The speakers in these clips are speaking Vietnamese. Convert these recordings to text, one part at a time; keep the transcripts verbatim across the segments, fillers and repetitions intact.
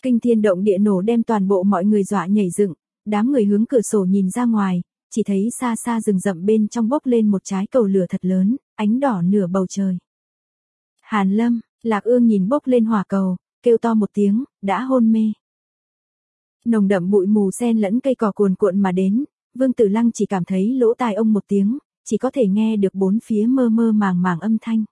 Kinh thiên động địa nổ đem toàn bộ mọi người dọa nhảy dựng, đám người hướng cửa sổ nhìn ra ngoài, chỉ thấy xa xa rừng rậm bên trong bốc lên một trái cầu lửa thật lớn, ánh đỏ nửa bầu trời. Hàn Lâm, Lạc Ương nhìn bốc lên hỏa cầu, kêu to một tiếng, đã hôn mê. Nồng đậm bụi mù xen lẫn cây cỏ cuồn cuộn mà đến, Vương Tử Lăng chỉ cảm thấy lỗ tai ông một tiếng, chỉ có thể nghe được bốn phía mơ mơ màng màng âm thanh.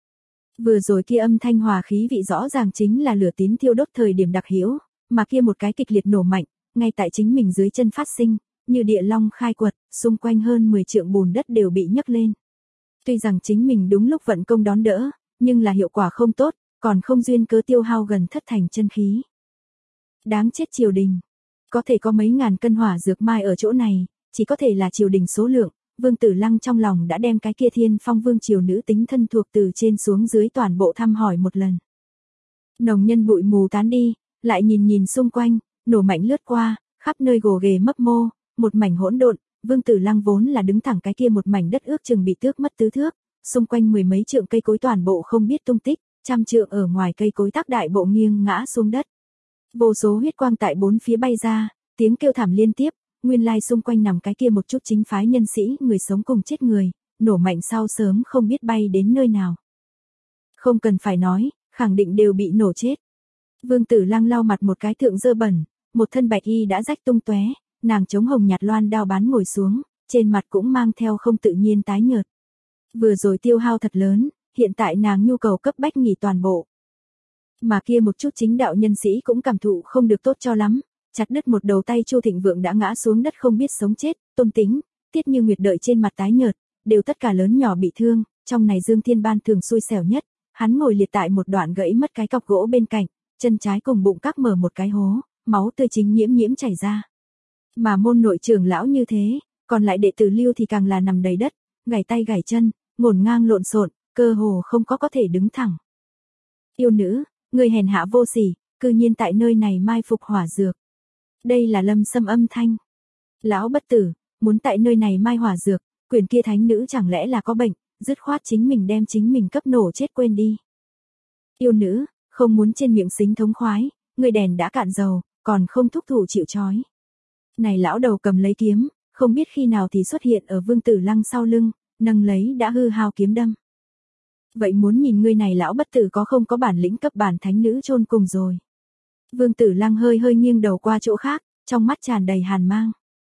Vừa rồi kia âm thanh hòa khí vị rõ ràng chính là lửa tín thiêu đốt thời điểm đặc hữu, mà kia một cái kịch liệt nổ mạnh, ngay tại chính mình dưới chân phát sinh, như địa long khai quật, xung quanh hơn mười trượng bùn đất đều bị nhấc lên. Tuy rằng chính mình đúng lúc vận công đón đỡ, nhưng là hiệu quả không tốt, còn không duyên cớ tiêu hao gần thất thành chân khí. Đáng chết triều đình, có thể có mấy ngàn cân hỏa dược mai ở chỗ này, chỉ có thể là triều đình số lượng. Vương Tử Lăng trong lòng đã đem cái kia Thiên Phong vương triều nữ tính thân thuộc từ trên xuống dưới toàn bộ thăm hỏi một lần. Nồng nhân bụi mù tán đi, lại nhìn nhìn xung quanh, nổ mạnh lướt qua, khắp nơi gồ ghề mấp mô, một mảnh hỗn độn. Vương Tử Lăng vốn là đứng thẳng cái kia một mảnh đất ước chừng bị tước mất tứ thước, xung quanh mười mấy trượng cây cối toàn bộ không biết tung tích, trăm trượng ở ngoài cây cối tác đại bộ nghiêng ngã xuống đất. Vô số huyết quang tại bốn phía bay ra, tiếng kêu thảm liên tiếp. Nguyên lai xung quanh nằm cái kia một chút chính phái nhân sĩ, người sống cùng chết người, nổ mạnh sau sớm không biết bay đến nơi nào. Không cần phải nói, khẳng định đều bị nổ chết. Vương Tử Lăng lau mặt một cái thượng dơ bẩn, một thân bạch y đã rách tung tóe, nàng chống hồng nhạt loan đao bán ngồi xuống, trên mặt cũng mang theo không tự nhiên tái nhợt. Vừa rồi tiêu hao thật lớn, hiện tại nàng nhu cầu cấp bách nghỉ toàn bộ. Mà kia một chút chính đạo nhân sĩ cũng cảm thụ không được tốt cho lắm. Chặt đứt một đầu tay Chu Thịnh Vượng đã ngã xuống đất không biết sống chết, Tôn Tính, Tiết Như Nguyệt đợi trên mặt tái nhợt, đều tất cả lớn nhỏ bị thương, trong này Dương Thiên Ban thường xui xẻo nhất, hắn ngồi liệt tại một đoạn gãy mất cái cọc gỗ bên cạnh, chân trái cùng bụng các mở một cái hố, máu tươi chính nhiễm nhiễm chảy ra. Mà môn nội trưởng lão như thế, còn lại đệ tử Lưu thì càng là nằm đầy đất, gảy tay gảy chân, ngổn ngang lộn xộn, cơ hồ không có có thể đứng thẳng. Yêu nữ, người hèn hạ vô sỉ, cư nhiên tại nơi này mai phục hỏa dược. Đây là Lâm Sâm âm thanh. Lão bất tử, muốn tại nơi này mai hỏa dược, quyền kia thánh nữ chẳng lẽ là có bệnh, dứt khoát chính mình đem chính mình cấp nổ chết quên đi. Yêu nữ, không muốn trên miệng xính thống khoái, người đèn đã cạn dầu, còn không thúc thủ chịu trói. Này lão đầu cầm lấy kiếm, không biết khi nào thì xuất hiện ở Vương Tử Lăng sau lưng, nâng lấy đã hư hao kiếm đâm. Vậy muốn nhìn người này lão bất tử có không có bản lĩnh cấp bản thánh nữ chôn cùng rồi. Vương Tử Lăng hơi hơi nghiêng đầu qua chỗ khác, trong mắt tràn đầy hàn mang.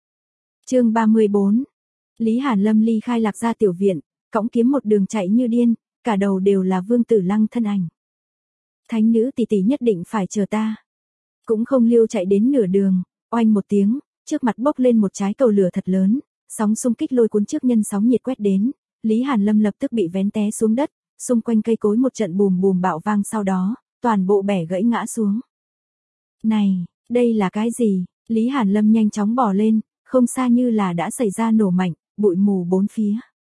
Chương ba mươi bốn. Lý Hàn Lâm ly khai Lạc gia tiểu viện, cõng kiếm một đường chạy như điên, cả đầu đều là Vương Tử Lăng thân ảnh. Thánh nữ tỷ tỷ nhất định phải chờ ta. Cũng không liêu chạy đến nửa đường, oanh một tiếng, trước mặt bốc lên một trái cầu lửa thật lớn, sóng xung kích lôi cuốn trước nhân sóng nhiệt quét đến, Lý Hàn Lâm lập tức bị vén té xuống đất, xung quanh cây cối một trận bùm bùm bạo vang sau đó, toàn bộ bẻ gãy ngã xuống. Này, đây là cái gì? Lý Hàn Lâm nhanh chóng bò lên, không xa như là đã xảy ra nổ mạnh, bụi mù bốn phía.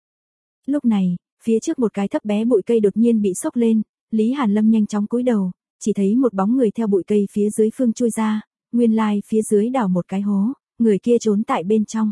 Lúc này, phía trước một cái thấp bé bụi cây đột nhiên bị sốc lên, Lý Hàn Lâm nhanh chóng cúi đầu, chỉ thấy một bóng người theo bụi cây phía dưới phương chui ra, nguyên lai phía dưới đào một cái hố, người kia trốn tại bên trong.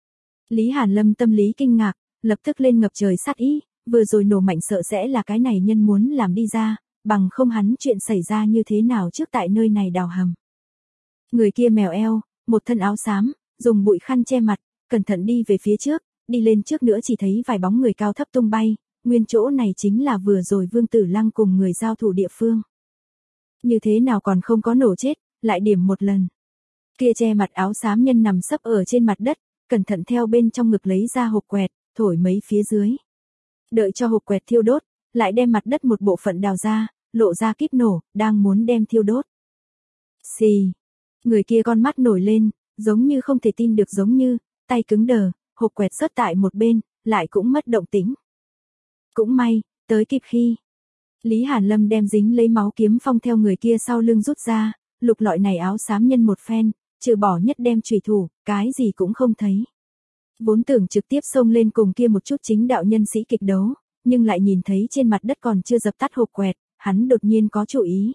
Lý Hàn Lâm tâm lý kinh ngạc, lập tức lên ngập trời sát ý, vừa rồi nổ mạnh sợ sẽ là cái này nhân muốn làm đi ra, bằng không hắn chuyện xảy ra như thế nào trước tại nơi này đào hầm. Người kia mèo eo, một thân áo xám, dùng bụi khăn che mặt, cẩn thận đi về phía trước, đi lên trước nữa chỉ thấy vài bóng người cao thấp tung bay, nguyên chỗ này chính là vừa rồi Vương Tử Lăng cùng người giao thủ địa phương. Như thế nào còn không có nổ chết, lại điểm một lần. Kia che mặt áo xám nhân nằm sấp ở trên mặt đất, cẩn thận theo bên trong ngực lấy ra hộp quẹt, thổi mấy phía dưới. Đợi cho hộp quẹt thiêu đốt, lại đem mặt đất một bộ phận đào ra, lộ ra kíp nổ, đang muốn đem thiêu đốt. Xì, người kia con mắt nổi lên, giống như không thể tin được giống như, tay cứng đờ, hộp quẹt rớt tại một bên, lại cũng mất động tĩnh. Cũng may, tới kịp khi. Lý Hàn Lâm đem dính lấy máu kiếm phong theo người kia sau lưng rút ra, lục lọi này áo xám nhân một phen, trừ bỏ nhất đem chùy thủ, cái gì cũng không thấy. Vốn tưởng trực tiếp xông lên cùng kia một chút chính đạo nhân sĩ kịch đấu, nhưng lại nhìn thấy trên mặt đất còn chưa dập tắt hộp quẹt, hắn đột nhiên có chủ ý.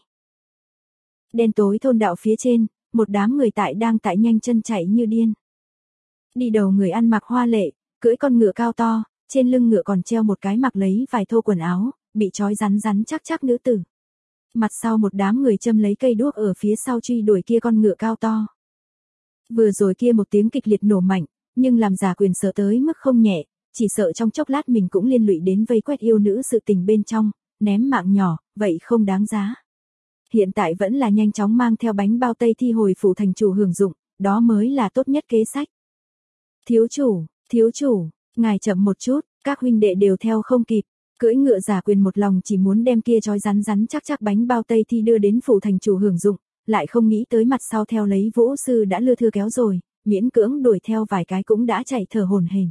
Đen tối thôn đạo phía trên, một đám người tại đang tại nhanh chân chạy như điên. Đi đầu người ăn mặc hoa lệ, cưỡi con ngựa cao to, trên lưng ngựa còn treo một cái mặc lấy vài thô quần áo, bị trói rắn rắn chắc chắc nữ tử. Mặt sau một đám người châm lấy cây đuốc ở phía sau truy đuổi kia con ngựa cao to. Vừa rồi kia một tiếng kịch liệt nổ mạnh, nhưng làm Giả Quyền sợ tới mức không nhẹ, chỉ sợ trong chốc lát mình cũng liên lụy đến vây quét yêu nữ sự tình bên trong, ném mạng nhỏ, vậy không đáng giá. Hiện tại vẫn là nhanh chóng mang theo bánh bao tây thi hồi phủ thành chủ hưởng dụng, đó mới là tốt nhất kế sách. Thiếu chủ, thiếu chủ, ngài chậm một chút, các huynh đệ đều theo không kịp. Cưỡi ngựa Giả Quyền một lòng chỉ muốn đem kia trói rắn rắn chắc chắc bánh bao tây thi đưa đến phủ thành chủ hưởng dụng, lại không nghĩ tới mặt sau theo lấy Vũ sư đã lưa thưa kéo rồi, miễn cưỡng đuổi theo vài cái cũng đã chạy thở hổn hển.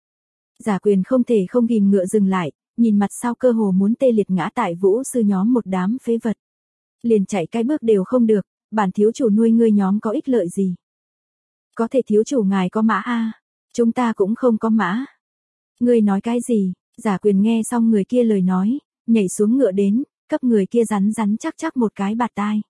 Giả Quyền không thể không ghim ngựa dừng lại, nhìn mặt sau cơ hồ muốn tê liệt ngã tại Vũ sư nhóm một đám phế vật. Liền chạy cái bước đều không được, bản thiếu chủ nuôi ngươi nhóm có ích lợi gì? Có thể thiếu chủ ngài có mã a, chúng ta cũng không có mã. Ngươi nói cái gì? Giả Quyền nghe xong người kia lời nói, nhảy xuống ngựa đến, cấp người kia rắn rắn chắc chắc một cái bạt tai.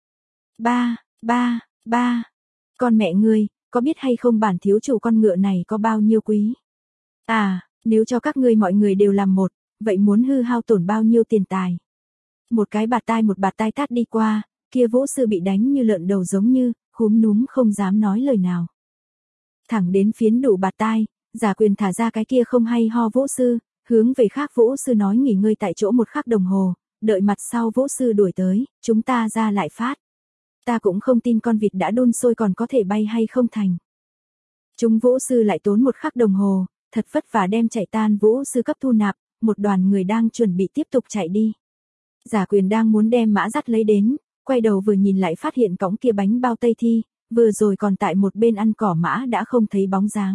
Ba, ba, ba, con mẹ ngươi, có biết hay không bản thiếu chủ con ngựa này có bao nhiêu quý? À, nếu cho các ngươi mọi người đều làm một, vậy muốn hư hao tổn bao nhiêu tiền tài? Một cái bạt tai một bạt tai tát đi qua, kia Vũ sư bị đánh như lợn đầu giống như, khúm núm không dám nói lời nào. Thẳng đến phiến đủ bạt tai, Giả Quyền thả ra cái kia không hay ho Vũ sư, hướng về khác Vũ sư nói nghỉ ngơi tại chỗ một khắc đồng hồ, đợi mặt sau Vũ sư đuổi tới, chúng ta ra lại phát. Ta cũng không tin con vịt đã đun sôi còn có thể bay hay không thành. Chúng Vũ sư lại tốn một khắc đồng hồ, thật vất vả đem chạy tan Vũ sư cấp thu nạp, một đoàn người đang chuẩn bị tiếp tục chạy đi. Giả Quyền đang muốn đem mã dắt lấy đến, quay đầu vừa nhìn lại phát hiện cõng kia bánh bao tây thi, vừa rồi còn tại một bên ăn cỏ mã đã không thấy bóng dáng.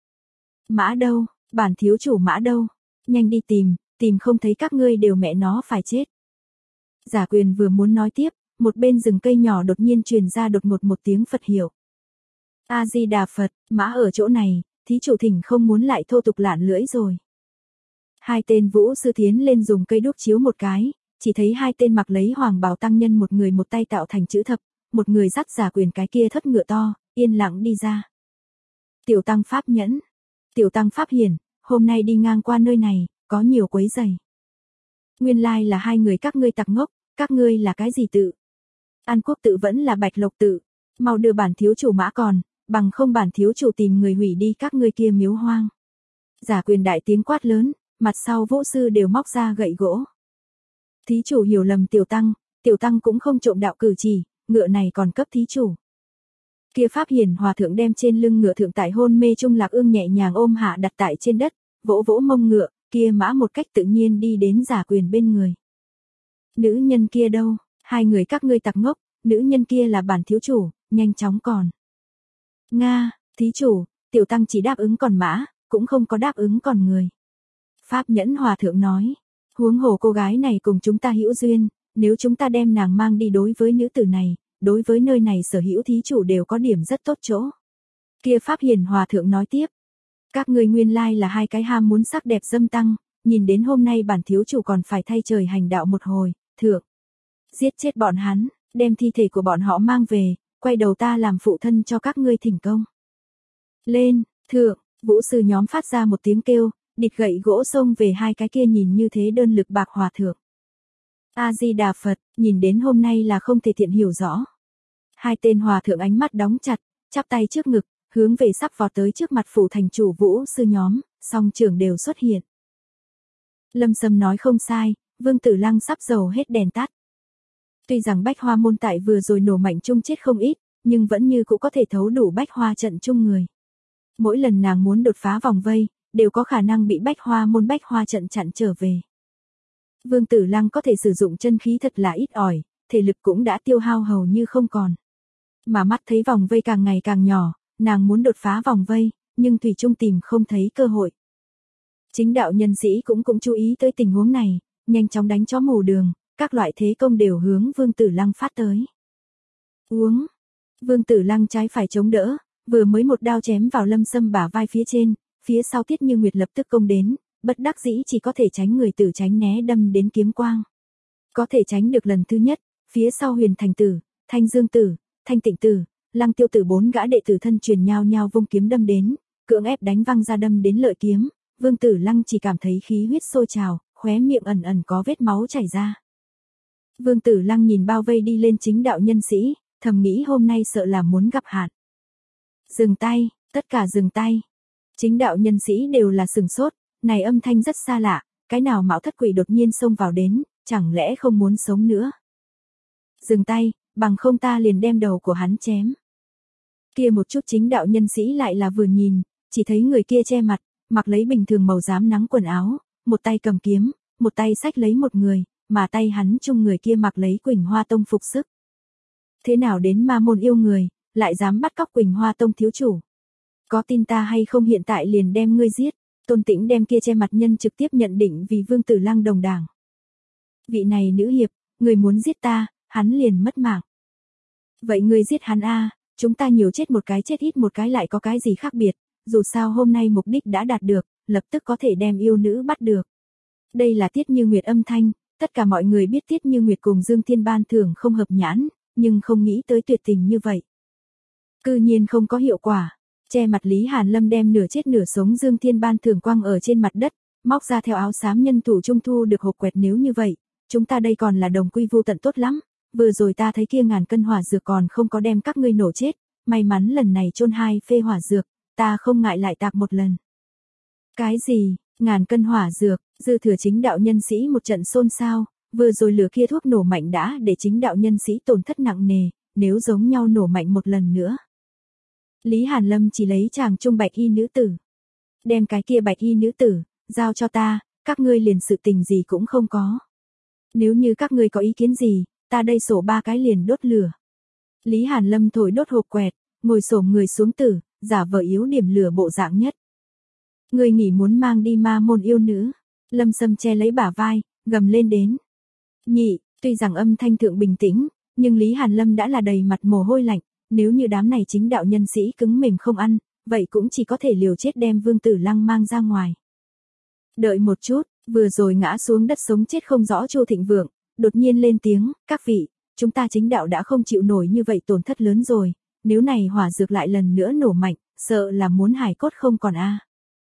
Mã đâu, bản thiếu chủ mã đâu, nhanh đi tìm, tìm không thấy các ngươi đều mẹ nó phải chết. Giả Quyền vừa muốn nói tiếp, một bên rừng cây nhỏ đột nhiên truyền ra đột ngột một tiếng Phật hiệu. A-di-đà Phật, mã ở chỗ này, thí chủ thỉnh không muốn lại thô tục lạn lưỡi rồi. Hai tên Vũ sư tiến lên dùng cây đuốc chiếu một cái, chỉ thấy hai tên mặc lấy hoàng bào tăng nhân một người một tay tạo thành chữ thập, một người dắt Giả Quyền cái kia thất ngựa to, yên lặng đi ra. Tiểu tăng pháp nhẫn, tiểu tăng pháp hiển, hôm nay đi ngang qua nơi này, có nhiều quấy rầy. Nguyên lai là hai người các ngươi tặc ngốc, các ngươi là cái gì tự? An Quốc tự vẫn là Bạch Lộc tự, mau đưa bản thiếu chủ mã còn, bằng không bản thiếu chủ tìm người hủy đi các ngươi kia miếu hoang. Giả Quyền đại tiếng quát lớn, mặt sau Vũ sư đều móc ra gậy gỗ. Thí chủ hiểu lầm tiểu tăng, tiểu tăng cũng không trộm đạo cử chỉ, ngựa này còn cấp thí chủ. Kia pháp hiển hòa thượng đem trên lưng ngựa thượng tại hôn mê trung Lạc Ương nhẹ nhàng ôm hạ đặt tại trên đất, vỗ vỗ mông ngựa, kia mã một cách tự nhiên đi đến Giả Quyền bên người. Nữ nhân kia đâu, hai người các ngươi tặc ngốc, nữ nhân kia là bản thiếu chủ, nhanh chóng còn. Nga, thí chủ, tiểu tăng chỉ đáp ứng còn mã, cũng không có đáp ứng còn người. Pháp nhẫn hòa thượng nói, huống hồ cô gái này cùng chúng ta hữu duyên, nếu chúng ta đem nàng mang đi đối với nữ tử này, đối với nơi này sở hữu thí chủ đều có điểm rất tốt chỗ. Kia Pháp hiền hòa thượng nói tiếp, các ngươi nguyên lai là hai cái ham muốn sắc đẹp dâm tăng, nhìn đến hôm nay bản thiếu chủ còn phải thay trời hành đạo một hồi, thượng. Giết chết bọn hắn, đem thi thể của bọn họ mang về, quay đầu ta làm phụ thân cho các ngươi thỉnh công. Lên, thượng, vũ sư nhóm phát ra một tiếng kêu, địt gậy gỗ xông về hai cái kia nhìn như thế đơn lực bạc hòa thượng. A-di-đà Phật, nhìn đến hôm nay là không thể thiện hiểu rõ. Hai tên hòa thượng ánh mắt đóng chặt, chắp tay trước ngực, hướng về sắp vọt tới trước mặt phủ thành chủ vũ sư nhóm, song trưởng đều xuất hiện. Lâm Sâm nói không sai, Vương Tử Lăng sắp dầu hết đèn tắt. Tuy rằng Bách Hoa môn tại vừa rồi nổ mạnh chung chết không ít, nhưng vẫn như cũng có thể thấu đủ Bách Hoa trận chung người. Mỗi lần nàng muốn đột phá vòng vây, đều có khả năng bị Bách Hoa môn Bách Hoa trận chặn trở về. Vương Tử Lăng có thể sử dụng chân khí thật là ít ỏi, thể lực cũng đã tiêu hao hầu như không còn. Mà mắt thấy vòng vây càng ngày càng nhỏ, nàng muốn đột phá vòng vây, nhưng thủy chung tìm không thấy cơ hội. Chính đạo nhân sĩ cũng cũng chú ý tới tình huống này, nhanh chóng đánh chó mù đường, các loại thế công đều hướng Vương Tử Lăng phát tới. Uống. Vương Tử Lăng trái phải chống đỡ, vừa mới một đao chém vào Lâm Sâm bả vai phía trên, phía sau Tiết Như Nguyệt lập tức công đến, bất đắc dĩ chỉ có thể tránh người tử tránh né đâm đến kiếm quang. Có thể tránh được lần thứ nhất, phía sau Huyền Thành Tử, Thanh Dương Tử, Thanh Tịnh Tử, Lăng Tiêu Tử bốn gã đệ tử thân truyền nhau nhau vung kiếm đâm đến, cưỡng ép đánh văng ra đâm đến lợi kiếm, Vương Tử Lăng chỉ cảm thấy khí huyết sôi trào, khóe miệng ẩn ẩn có vết máu chảy ra. Vương Tử Lăng nhìn bao vây đi lên chính đạo nhân sĩ, thầm nghĩ hôm nay sợ là muốn gặp hạn. Dừng tay, tất cả dừng tay. Chính đạo nhân sĩ đều là sừng sốt, này âm thanh rất xa lạ, cái nào mạo thất quỷ đột nhiên xông vào đến, chẳng lẽ không muốn sống nữa. Dừng tay, bằng không ta liền đem đầu của hắn chém. Kia một chút chính đạo nhân sĩ lại là vừa nhìn, chỉ thấy người kia che mặt, mặc lấy bình thường màu xám nắng quần áo, một tay cầm kiếm, một tay xách lấy một người, mà tay hắn chung người kia mặc lấy Quỳnh Hoa Tông phục sức. Thế nào đến ma môn yêu người, lại dám bắt cóc Quỳnh Hoa Tông thiếu chủ? Có tin ta hay không hiện tại liền đem ngươi giết? Tôn Tĩnh đem kia che mặt nhân trực tiếp nhận định vì Vương Tử Lăng đồng đảng. Vị này nữ hiệp, người muốn giết ta, hắn liền mất mạng. Vậy ngươi giết hắn a, chúng ta nhiều chết một cái chết ít một cái lại có cái gì khác biệt, dù sao hôm nay mục đích đã đạt được, lập tức có thể đem yêu nữ bắt được. Đây là Tiết Như Nguyệt âm thanh, tất cả mọi người biết Tiết Như Nguyệt cùng Dương Thiên Ban Thưởng không hợp nhãn, nhưng không nghĩ tới tuyệt tình như vậy. Cư nhiên không có hiệu quả. Che mặt Lý Hàn Lâm đem nửa chết nửa sống Dương Thiên Ban Thưởng quăng ở trên mặt đất, móc ra theo áo xám nhân thủ trung thu được hộp quẹt. Nếu như vậy, chúng ta đây còn là đồng quy vu tận tốt lắm, vừa rồi ta thấy kia ngàn cân hỏa dược còn không có đem các ngươi nổ chết, may mắn lần này chôn hai phê hỏa dược, ta không ngại lại tạc một lần. Cái gì, ngàn cân hỏa dược, dư thừa chính đạo nhân sĩ một trận xôn xao, vừa rồi lửa kia thuốc nổ mạnh đã để chính đạo nhân sĩ tổn thất nặng nề, nếu giống nhau nổ mạnh một lần nữa. Lý Hàn Lâm chỉ lấy chàng trung bạch y nữ tử. Đem cái kia bạch y nữ tử, giao cho ta, các ngươi liền sự tình gì cũng không có. Nếu như các ngươi có ý kiến gì, ta đây sổ ba cái liền đốt lửa. Lý Hàn Lâm thổi đốt hộp quẹt, ngồi xổm người xuống tử, giả vờ yếu điểm lửa bộ dạng nhất. Ngươi nghĩ muốn mang đi ma môn yêu nữ. Lâm Sâm che lấy bả vai, gầm lên đến. Nhị, tuy rằng âm thanh thượng bình tĩnh, nhưng Lý Hàn Lâm đã là đầy mặt mồ hôi lạnh. Nếu như đám này chính đạo nhân sĩ cứng mềm không ăn, vậy cũng chỉ có thể liều chết đem Vương Tử Lăng mang ra ngoài. Đợi một chút, vừa rồi ngã xuống đất sống chết không rõ Chu Thịnh Vượng, đột nhiên lên tiếng, các vị, chúng ta chính đạo đã không chịu nổi như vậy tổn thất lớn rồi, nếu này hỏa dược lại lần nữa nổ mạnh, sợ là muốn hài cốt không còn a.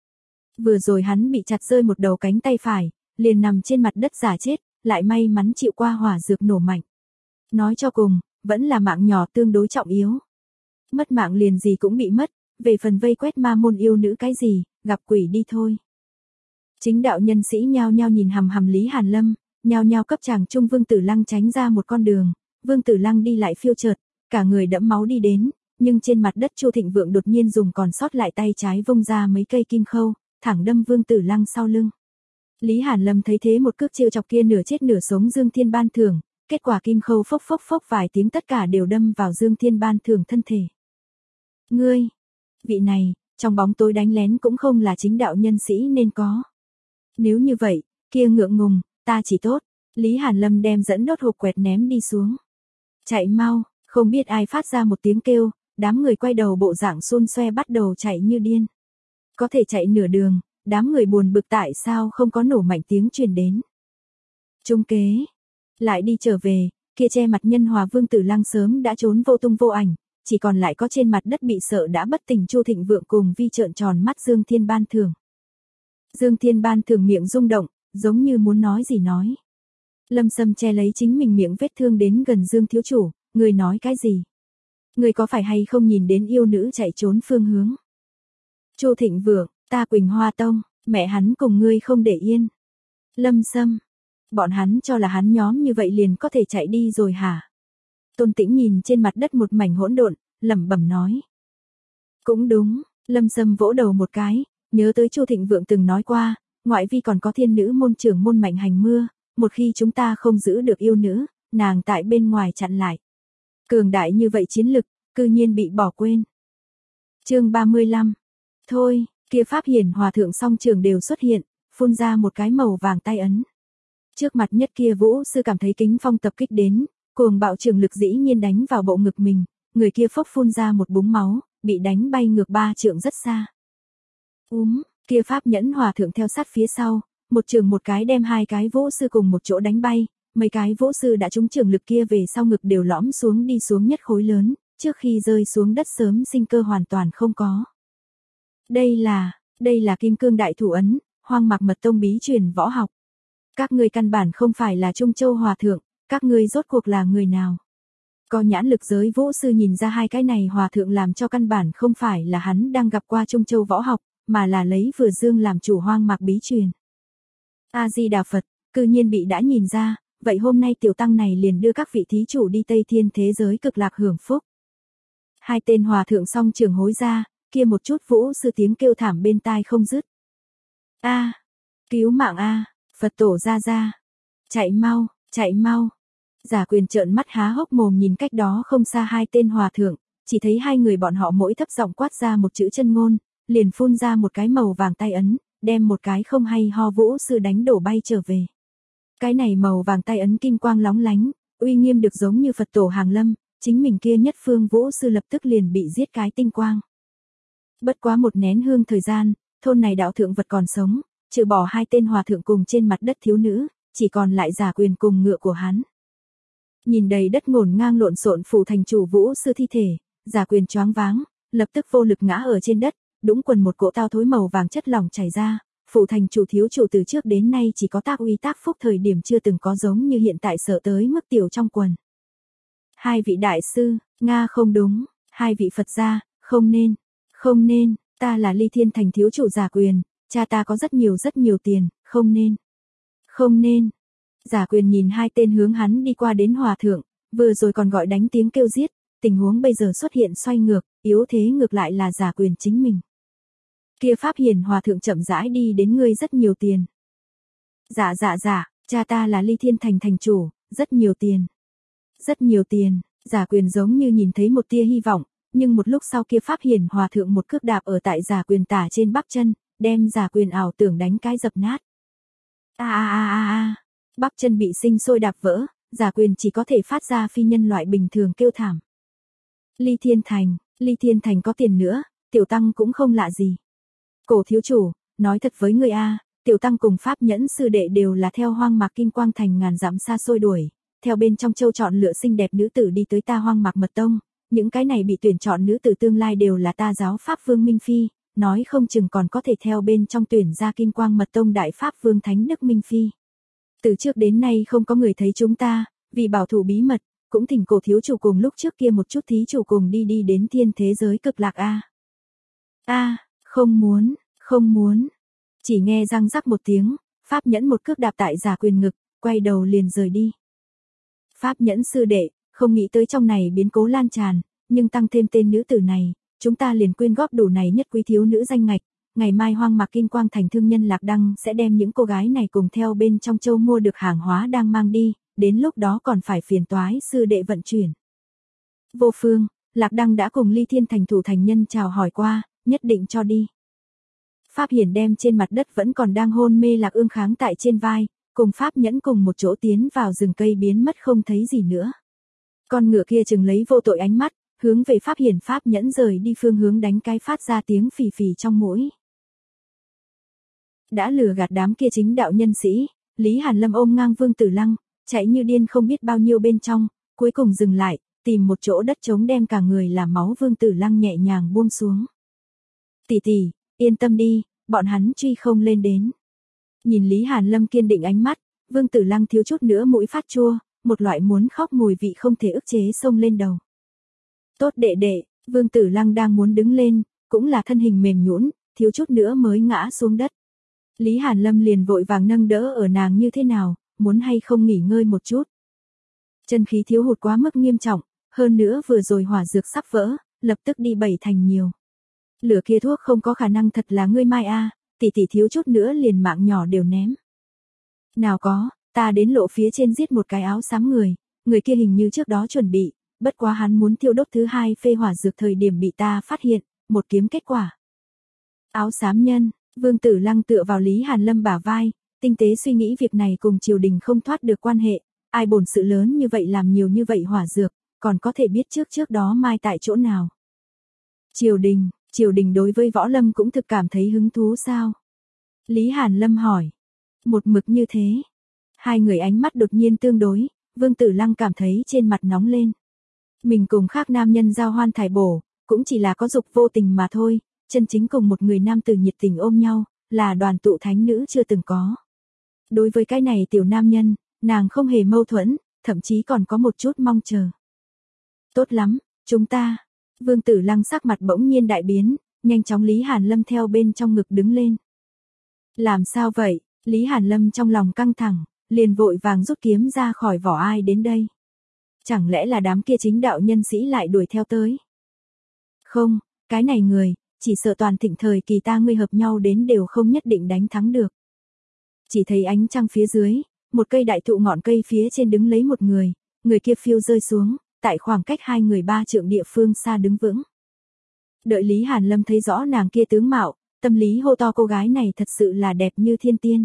Vừa rồi hắn bị chặt rơi một đầu cánh tay phải, liền nằm trên mặt đất giả chết, lại may mắn chịu qua hỏa dược nổ mạnh. Nói cho cùng, vẫn là mạng nhỏ tương đối trọng yếu. Mất mạng liền gì cũng bị mất, về phần vây quét ma môn yêu nữ cái gì, gặp quỷ đi thôi. Chính đạo nhân sĩ nhao nhao nhìn hằm hằm Lý Hàn Lâm, nhao nhao cấp chàng trung Vương Tử Lăng tránh ra một con đường, Vương Tử Lăng đi lại phiêu chợt, cả người đẫm máu đi đến, nhưng trên mặt đất Chu Thịnh Vượng đột nhiên dùng còn sót lại tay trái vung ra mấy cây kim khâu, thẳng đâm Vương Tử Lăng sau lưng. Lý Hàn Lâm thấy thế một cước chiêu chọc kia nửa chết nửa sống Dương Thiên Ban Thưởng, kết quả kim khâu phốc phốc phốc vài tiếng tất cả đều đâm vào Dương Thiên Ban Thưởng thân thể. Ngươi, vị này, trong bóng tối đánh lén cũng không là chính đạo nhân sĩ nên có. Nếu như vậy, kia ngượng ngùng, ta chỉ tốt. Lý Hàn Lâm đem dẫn đốt hộp quẹt ném đi xuống. Chạy mau, không biết ai phát ra một tiếng kêu, đám người quay đầu bộ dạng xôn xoe bắt đầu chạy như điên. Có thể chạy nửa đường, đám người buồn bực tại sao không có nổ mạnh tiếng truyền đến. Trung kế, lại đi trở về, kia che mặt nhân hòa Vương Tử Lăng sớm đã trốn vô tung vô ảnh, chỉ còn lại có trên mặt đất bị sợ đã bất tỉnh Chu Thịnh Vượng cùng vi trợn tròn mắt Dương Thiên Ban Thưởng. Dương Thiên Ban Thưởng miệng rung động, giống như muốn nói gì nói. Lâm Sâm che lấy chính mình miệng vết thương đến gần Dương thiếu chủ, người nói cái gì? Người có phải hay không nhìn đến yêu nữ chạy trốn phương hướng? Chu Thịnh Vượng, ta Quỳnh Hoa Tông, mẹ hắn cùng ngươi không để yên. Lâm Sâm, bọn hắn cho là hắn nhóm như vậy liền có thể chạy đi rồi hả? Tôn Tĩnh nhìn trên mặt đất một mảnh hỗn độn, lẩm bẩm nói. Cũng đúng, Lâm Sâm vỗ đầu một cái, nhớ tới Chu Thịnh Vượng từng nói qua, ngoại vi còn có thiên nữ môn trưởng môn Mạnh Hành Mưa, một khi chúng ta không giữ được yêu nữ, nàng tại bên ngoài chặn lại. Cường đại như vậy chiến lực, cư nhiên bị bỏ quên. Chương ba mươi lăm. Thôi, kia Pháp Hiển Hòa thượng song trường đều xuất hiện, phun ra một cái màu vàng tay ấn. Trước mặt nhất kia Vũ sư cảm thấy kính phong tập kích đến, cuồng bạo trường lực dĩ nhiên đánh vào bộ ngực mình, người kia phốc phun ra một búng máu, bị đánh bay ngược ba trượng rất xa. Úm, kia Pháp Nhẫn Hòa thượng theo sát phía sau, một trường một cái đem hai cái Vũ sư cùng một chỗ đánh bay, mấy cái Vũ sư đã trúng trường lực kia về sau ngực đều lõm xuống đi xuống nhất khối lớn, trước khi rơi xuống đất sớm sinh cơ hoàn toàn không có. Đây là, đây là Kim Cương Đại Thủ Ấn, Hoang Mạc Mật Tông bí truyền võ học. Các ngươi căn bản không phải là Trung Châu Hòa thượng, Các ngươi rốt cuộc là người nào? Có nhãn lực giới vũ sư nhìn ra hai cái này hòa thượng làm cho căn bản không phải là hắn đang gặp qua Trung Châu võ học, mà là lấy Vừa Dương làm chủ hoang mạc bí truyền. A-di-đà Phật, cư nhiên bị đã nhìn ra, vậy hôm nay tiểu tăng này liền đưa các vị thí chủ đi Tây Thiên thế giới cực lạc hưởng phúc. Hai tên hòa thượng song trường hối ra, kia một chút vũ sư tiếng kêu thảm bên tai không dứt. A, cứu mạng a, Phật tổ ra ra, chạy mau, chạy mau. Giả Quyền trợn mắt há hốc mồm nhìn cách đó không xa hai tên hòa thượng, chỉ thấy hai người bọn họ mỗi thấp giọng quát ra một chữ chân ngôn, liền phun ra một cái màu vàng tay ấn, đem một cái không hay ho vũ sư đánh đổ bay trở về. Cái này màu vàng tay ấn kim quang lóng lánh, uy nghiêm được giống như Phật tổ hàng lâm, chính mình kia nhất phương vũ sư lập tức liền bị giết cái tinh quang. Bất quá một nén hương thời gian, thôn này đạo thượng vật còn sống, trừ bỏ hai tên hòa thượng cùng trên mặt đất thiếu nữ, chỉ còn lại Giả Quyền cùng ngựa của hắn. Nhìn đầy đất ngổn ngang lộn xộn phủ thành chủ vũ sư thi thể, Giả Quyền choáng váng, lập tức vô lực ngã ở trên đất, đũng quần một cỗ tao thối màu vàng chất lỏng chảy ra, phủ thành chủ thiếu chủ từ trước đến nay chỉ có tác uy tác phúc thời điểm chưa từng có giống như hiện tại sợ tới mức tiểu trong quần. Hai vị đại sư, Nga không đúng, hai vị Phật gia, không nên, không nên, ta là Ly Thiên Thành thiếu chủ Giả Quyền, cha ta có rất nhiều rất nhiều tiền, không nên, không nên. Giả Quyền nhìn hai tên hướng hắn đi qua đến hòa thượng, vừa rồi còn gọi đánh tiếng kêu giết, tình huống bây giờ xuất hiện xoay ngược, yếu thế ngược lại là Giả Quyền chính mình. Kia Pháp Hiền hòa thượng chậm rãi đi đến ngươi rất nhiều tiền. Dạ dạ dạ, cha ta là Ly Thiên Thành thành chủ, rất nhiều tiền. Rất nhiều tiền, Giả Quyền giống như nhìn thấy một tia hy vọng, nhưng một lúc sau kia Pháp Hiền hòa thượng một cước đạp ở tại Giả Quyền tả trên bắp chân, đem Giả Quyền ảo tưởng đánh cái dập nát. A a a a a, bắp chân bị sinh sôi đạp vỡ, Giả Quyền chỉ có thể phát ra phi nhân loại bình thường kêu thảm. Ly Thiên Thành, Ly Thiên Thành có tiền nữa, tiểu tăng cũng không lạ gì. Cổ thiếu chủ, nói thật với người a, tiểu tăng cùng Pháp Nhẫn sư đệ đều là theo hoang mạc Kim Quang Thành ngàn dặm xa xôi đuổi, theo bên trong châu chọn lựa xinh đẹp nữ tử đi tới ta hoang mạc mật tông, những cái này bị tuyển chọn nữ tử tương lai đều là ta giáo Pháp Vương Minh Phi, nói không chừng còn có thể theo bên trong tuyển ra Kim Quang mật tông đại Pháp Vương Thánh Đức Minh Phi. Từ trước đến nay không có người thấy chúng ta, vì bảo thủ bí mật, cũng thỉnh cổ thiếu chủ cùng lúc trước kia một chút thí chủ cùng đi đi đến thiên thế giới cực lạc a. A, không muốn, không muốn. Chỉ nghe răng rắc một tiếng, Pháp Nhẫn một cước đạp tại Giả Quyền ngực, quay đầu liền rời đi. Pháp Nhẫn sư đệ, không nghĩ tới trong này biến cố lan tràn, nhưng tăng thêm tên nữ tử này, chúng ta liền quyên góp đủ này nhất quý thiếu nữ danh ngạch, ngày mai hoang mạc Kim Quang Thành thương nhân Lạc Đăng sẽ đem những cô gái này cùng theo bên trong châu mua được hàng hóa đang mang đi, đến lúc đó còn phải phiền toái sư đệ vận chuyển. Vô phương, Lạc Đăng đã cùng Ly Thiên Thành thủ thành nhân chào hỏi qua, nhất định cho đi. Pháp Hiển đem trên mặt đất vẫn còn đang hôn mê Lạc Ương kháng tại trên vai, cùng Pháp Nhẫn cùng một chỗ tiến vào rừng cây biến mất không thấy gì nữa. Con ngựa kia chừng lấy vô tội ánh mắt, hướng về Pháp Hiển Pháp Nhẫn rời đi phương hướng đánh cái phát ra tiếng phì phì trong mũi. Đã lừa gạt đám kia chính đạo nhân sĩ, Lý Hàn Lâm ôm ngang Vương Tử Lăng, chạy như điên không biết bao nhiêu bên trong, cuối cùng dừng lại, tìm một chỗ đất trống đem cả người làm máu Vương Tử Lăng nhẹ nhàng buông xuống. Tỷ tỷ, yên tâm đi, bọn hắn truy không lên đến. Nhìn Lý Hàn Lâm kiên định ánh mắt, Vương Tử Lăng thiếu chút nữa mũi phát chua, một loại muốn khóc mùi vị không thể ức chế xông lên đầu. Tốt đệ đệ, Vương Tử Lăng đang muốn đứng lên, cũng là thân hình mềm nhũn, thiếu chút nữa mới ngã xuống đất. Lý Hàn Lâm liền vội vàng nâng đỡ ở nàng như thế nào, muốn hay không nghỉ ngơi một chút. Chân khí thiếu hụt quá mức nghiêm trọng, hơn nữa vừa rồi hỏa dược sắp vỡ, lập tức đi bảy thành nhiều. Lửa kia thuốc không có khả năng thật là ngươi mai a, tỷ tỷ thiếu chút nữa liền mạng nhỏ đều ném. Nào có, ta đến lộ phía trên giết một cái áo xám người, người kia hình như trước đó chuẩn bị, bất quá hắn muốn thiêu đốt thứ hai phê hỏa dược thời điểm bị ta phát hiện, một kiếm kết quả. Áo xám nhân, Vương Tử Lăng tựa vào Lý Hàn Lâm bả vai, tinh tế suy nghĩ việc này cùng triều đình không thoát được quan hệ, ai bổn sự lớn như vậy làm nhiều như vậy hỏa dược, còn có thể biết trước trước đó mai tại chỗ nào. Triều đình, triều đình đối với võ lâm cũng thực cảm thấy hứng thú sao? Lý Hàn Lâm hỏi. Một mực như thế. Hai người ánh mắt đột nhiên tương đối, Vương Tử Lăng cảm thấy trên mặt nóng lên. Mình cùng khác nam nhân giao hoan thải bổ, cũng chỉ là có dục vô tình mà thôi, chân chính cùng một người nam tử nhiệt tình ôm nhau, là đoàn tụ thánh nữ chưa từng có. Đối với cái này tiểu nam nhân, nàng không hề mâu thuẫn, thậm chí còn có một chút mong chờ. Tốt lắm, chúng ta. Vương Tử Lăng sắc mặt bỗng nhiên đại biến, nhanh chóng Lý Hàn Lâm theo bên trong ngực đứng lên. Làm sao vậy? Lý Hàn Lâm trong lòng căng thẳng, liền vội vàng rút kiếm ra khỏi vỏ. Ai đến đây? Chẳng lẽ là đám kia chính đạo nhân sĩ lại đuổi theo tới? Không, cái này người, chỉ sợ toàn thịnh thời kỳ ta ngươi hợp nhau đến đều không nhất định đánh thắng được. Chỉ thấy ánh trăng phía dưới, một cây đại thụ ngọn cây phía trên đứng lấy một người, người kia phiêu rơi xuống, tại khoảng cách hai người ba trượng địa phương xa đứng vững. Đợi Lý Hàn Lâm thấy rõ nàng kia tướng mạo, tâm lý hô to cô gái này thật sự là đẹp như thiên tiên.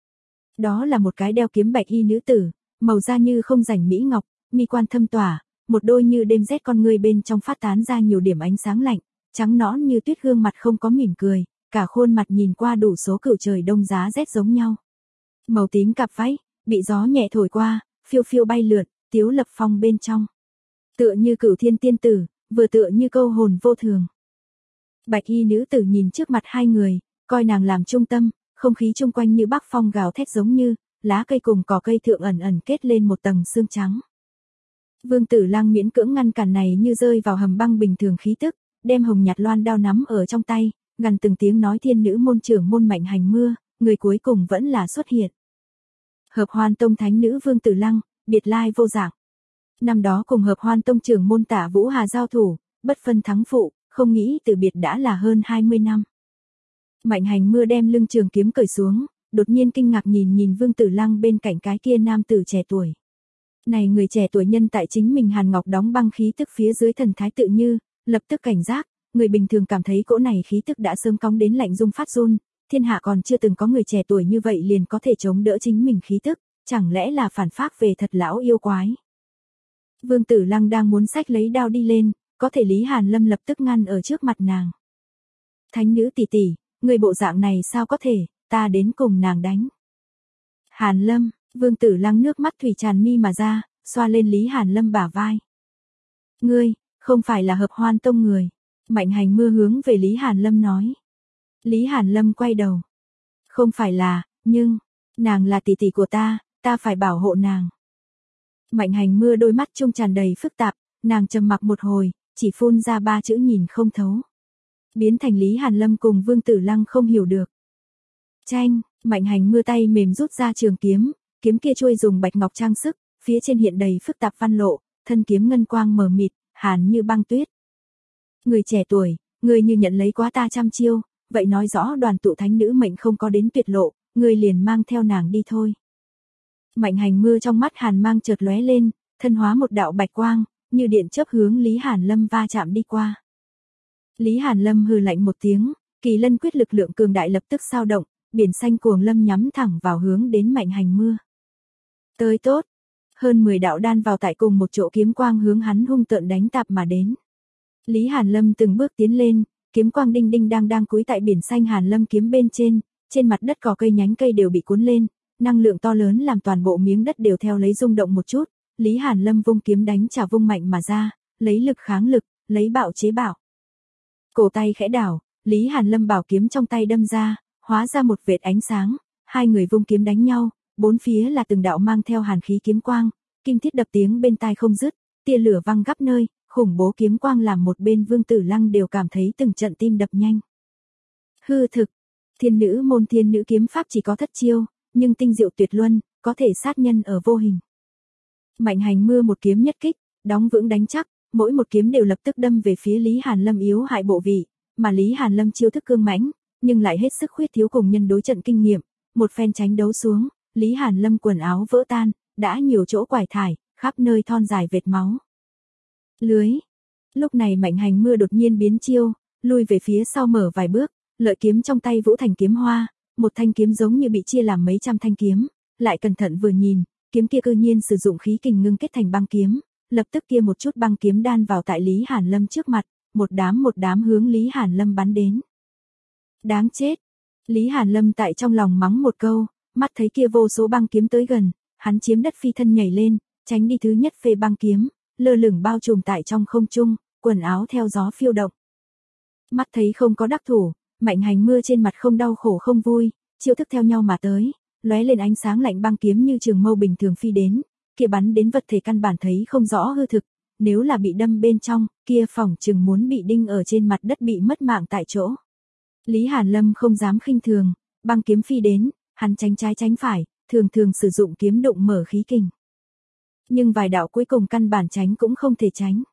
Đó là một cái đeo kiếm bạch y nữ tử, màu da như không rảnh mỹ ngọc, mi quan thâm tỏa, một đôi như đêm rét con ngươi bên trong phát tán ra nhiều điểm ánh sáng lạnh, trắng nõn như tuyết gương mặt không có mỉm cười, cả khuôn mặt nhìn qua đủ số cửu trời đông giá rét giống nhau. Màu tím cặp váy, bị gió nhẹ thổi qua, phiêu phiêu bay lượn, tiếu lập phong bên trong. Tựa như cửu thiên tiên tử, vừa tựa như câu hồn vô thường. Bạch y nữ tử nhìn trước mặt hai người, coi nàng làm trung tâm, không khí chung quanh như bắc phong gào thét giống như, lá cây cùng cỏ cây thượng ẩn ẩn kết lên một tầng sương trắng. Vương Tử Lăng miễn cưỡng ngăn cản này như rơi vào hầm băng bình thường khí tức, đem hồng nhạt loan đao nắm ở trong tay, gần từng tiếng nói thiên nữ môn trưởng môn Mạnh Hành Mưa, người cuối cùng vẫn là xuất hiện. Hợp Hoan Tông thánh nữ Vương Tử Lăng, biệt lai vô dạng. Năm đó cùng Hợp Hoan Tông trưởng môn Tả Vũ Hà giao thủ, bất phân thắng phụ, không nghĩ từ biệt đã là hơn hai mươi năm. Mạnh Hành Mưa đem lưng trường kiếm cởi xuống, đột nhiên kinh ngạc nhìn nhìn Vương Tử Lăng bên cạnh cái kia nam tử trẻ tuổi. Này người trẻ tuổi nhân tại chính mình Hàn Ngọc đóng băng khí tức phía dưới thần thái tự như, lập tức cảnh giác, người bình thường cảm thấy cỗ này khí tức đã sớm cong đến lạnh rung phát run, thiên hạ còn chưa từng có người trẻ tuổi như vậy liền có thể chống đỡ chính mình khí tức, chẳng lẽ là phản phác về thật lão yêu quái. Vương Tử Lăng đang muốn xách lấy đao đi lên, có thể Lý Hàn Lâm lập tức ngăn ở trước mặt nàng. Thánh nữ tỷ tỷ, người bộ dạng này sao có thể, ta đến cùng nàng đánh. Hàn Lâm, Vương Tử Lăng nước mắt thủy tràn mi mà ra, xoa lên Lý Hàn Lâm bả vai. Ngươi, không phải là Hợp Hoan Tông người. Mạnh Hành Mưa hướng về Lý Hàn Lâm nói. Lý Hàn Lâm quay đầu. Không phải là, nhưng, nàng là tỷ tỷ của ta, ta phải bảo hộ nàng. Mạnh Hành Mưa đôi mắt trung tràn đầy phức tạp, nàng trầm mặc một hồi, chỉ phun ra ba chữ nhìn không thấu. Biến thành Lý Hàn Lâm cùng Vương Tử Lăng không hiểu được. Chanh, Mạnh Hành Mưa tay mềm rút ra trường kiếm, kiếm kia chuôi dùng bạch ngọc trang sức, phía trên hiện đầy phức tạp văn lộ, thân kiếm ngân quang mờ mịt, hàn như băng tuyết. Người trẻ tuổi, người như nhận lấy quá ta trăm chiêu, vậy nói rõ đoàn tụ thánh nữ mệnh không có đến tuyệt lộ, người liền mang theo nàng đi thôi. Mạnh Hành Mưa trong mắt hàn mang chợt lóe lên, thân hóa một đạo bạch quang, như điện chớp hướng Lý Hàn Lâm va chạm đi qua. Lý Hàn Lâm hừ lạnh một tiếng, kỳ lân quyết lực lượng cường đại lập tức sao động, biển xanh cuồng lâm nhắm thẳng vào hướng đến Mạnh Hành Mưa. Tới tốt, hơn mười đạo đan vào tại cùng một chỗ kiếm quang hướng hắn hung tợn đánh tạp mà đến. Lý Hàn Lâm từng bước tiến lên, kiếm quang đinh đinh đang đang cúi tại biển xanh Hàn Lâm kiếm bên trên, trên mặt đất cỏ cây nhánh cây đều bị cuốn lên, năng lượng to lớn làm toàn bộ miếng đất đều theo lấy rung động một chút, Lý Hàn Lâm vung kiếm đánh trả vung mạnh mà ra, lấy lực kháng lực, lấy bạo chế bạo. Cổ tay khẽ đảo, Lý Hàn Lâm bảo kiếm trong tay đâm ra, hóa ra một vệt ánh sáng, hai người vung kiếm đánh nhau, bốn phía là từng đạo mang theo hàn khí kiếm quang, kim thiết đập tiếng bên tai không dứt, tia lửa văng khắp nơi, khủng bố kiếm quang làm một bên Vương Tử Lăng đều cảm thấy từng trận tim đập nhanh. Hư thực, thiên nữ môn thiên nữ kiếm pháp chỉ có thất chiêu, nhưng tinh diệu tuyệt luân, có thể sát nhân ở vô hình. Mạnh Hành Mưa một kiếm nhất kích, đóng vững đánh chắc, mỗi một kiếm đều lập tức đâm về phía Lý Hàn Lâm yếu hại bộ vị, mà Lý Hàn Lâm chiêu thức cương mãnh, nhưng lại hết sức khuyết thiếu cùng nhân đối trận kinh nghiệm, một phen tránh đấu xuống, Lý Hàn Lâm quần áo vỡ tan, đã nhiều chỗ quải thải, khắp nơi thon dài vệt máu. Lưới. Lúc này Mạnh Hành Mưa đột nhiên biến chiêu, lui về phía sau mở vài bước, lợi kiếm trong tay vũ thành kiếm hoa, một thanh kiếm giống như bị chia làm mấy trăm thanh kiếm, lại cẩn thận vừa nhìn, kiếm kia cư nhiên sử dụng khí kình ngưng kết thành băng kiếm, lập tức kia một chút băng kiếm đan vào tại Lý Hàn Lâm trước mặt, một đám một đám hướng Lý Hàn Lâm bắn đến. Đáng chết. Lý Hàn Lâm tại trong lòng mắng một câu, mắt thấy kia vô số băng kiếm tới gần, hắn chiếm đất phi thân nhảy lên, tránh đi thứ nhất phê băng kiếm, lơ lửng bao trùm tại trong không trung, quần áo theo gió phiêu động. Mắt thấy không có đắc thủ, Mạnh Hành Mưa trên mặt không đau khổ không vui, chiêu thức theo nhau mà tới, lóe lên ánh sáng lạnh băng kiếm như trường mâu bình thường phi đến, kia bắn đến vật thể căn bản thấy không rõ hư thực, nếu là bị đâm bên trong, kia phỏng chừng muốn bị đinh ở trên mặt đất bị mất mạng tại chỗ. Lý Hàn Lâm không dám khinh thường, băng kiếm phi đến, hắn tránh trái tránh phải, thường thường sử dụng kiếm đụng mở khí kình. Nhưng vài đạo cuối cùng căn bản tránh cũng không thể tránh.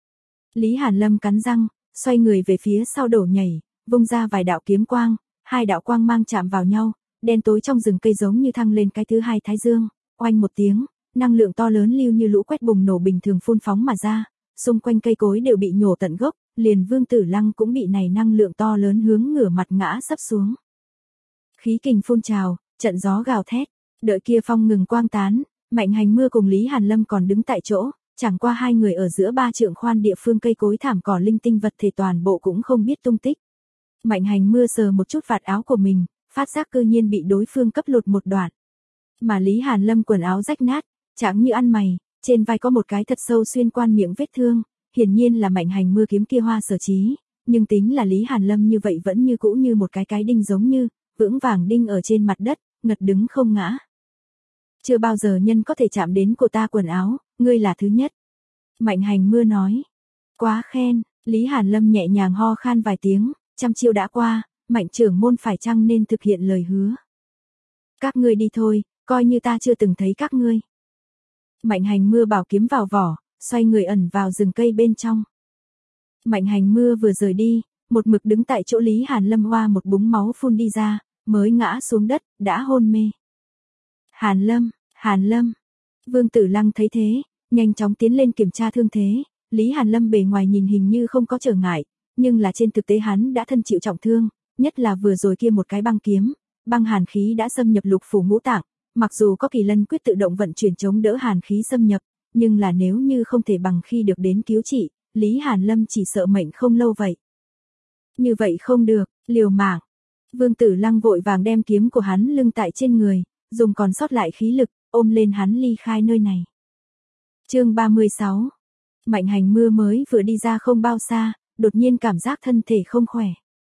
Lý Hàn Lâm cắn răng, xoay người về phía sau đổ nhảy, vung ra vài đạo kiếm quang, hai đạo quang mang chạm vào nhau, đen tối trong rừng cây giống như thăng lên cái thứ hai thái dương, oanh một tiếng, năng lượng to lớn lưu như lũ quét bùng nổ bình thường phun phóng mà ra, xung quanh cây cối đều bị nhổ tận gốc, liền Vương Tử Lăng cũng bị này năng lượng to lớn hướng ngửa mặt ngã sấp xuống. Khí kình phun trào, trận gió gào thét, đợi kia phong ngừng quang tán, Mạnh Hành Mưa cùng Lý Hàn Lâm còn đứng tại chỗ, chẳng qua hai người ở giữa ba trượng khoan địa phương cây cối thảm cỏ linh tinh vật thể toàn bộ cũng không biết tung tích. Mạnh Hành Mưa sờ một chút vạt áo của mình, phát giác cư nhiên bị đối phương cấp lột một đoạn. Mà Lý Hàn Lâm quần áo rách nát, trắng như ăn mày, trên vai có một cái thật sâu xuyên quan miệng vết thương, hiển nhiên là Mạnh Hành Mưa kiếm kia hoa sở trí, nhưng tính là Lý Hàn Lâm như vậy vẫn như cũ như một cái cái đinh giống như, vững vàng đinh ở trên mặt đất, ngật đứng không ngã. Chưa bao giờ nhân có thể chạm đến của ta quần áo, ngươi là thứ nhất. Mạnh Hành Mưa nói. Quá khen, Lý Hàn Lâm nhẹ nhàng ho khan vài tiếng, trăm chiêu đã qua, Mạnh trưởng môn phải chăng nên thực hiện lời hứa. Các ngươi đi thôi, coi như ta chưa từng thấy các ngươi. Mạnh Hành Mưa bảo kiếm vào vỏ, xoay người ẩn vào rừng cây bên trong. Mạnh Hành Mưa vừa rời đi, một mực đứng tại chỗ Lý Hàn Lâm hoa một búng máu phun đi ra, mới ngã xuống đất, đã hôn mê. Hàn Lâm, Hàn Lâm. Vương Tử Lăng thấy thế, nhanh chóng tiến lên kiểm tra thương thế, Lý Hàn Lâm bề ngoài nhìn hình như không có trở ngại, nhưng là trên thực tế hắn đã thân chịu trọng thương, nhất là vừa rồi kia một cái băng kiếm, băng hàn khí đã xâm nhập lục phủ ngũ tạng, mặc dù có Kỳ Lân quyết tự động vận chuyển chống đỡ hàn khí xâm nhập, nhưng là nếu như không thể bằng khi được đến cứu trị, Lý Hàn Lâm chỉ sợ mệnh không lâu vậy. Như vậy không được, liều mạng. Vương Tử Lăng vội vàng đem kiếm của hắn lưng tại trên người, dùng còn sót lại khí lực, ôm lên hắn ly khai nơi này. Chương ba mươi sáu. Mạnh Hành Mưa mới vừa đi ra không bao xa, đột nhiên cảm giác thân thể không khỏe.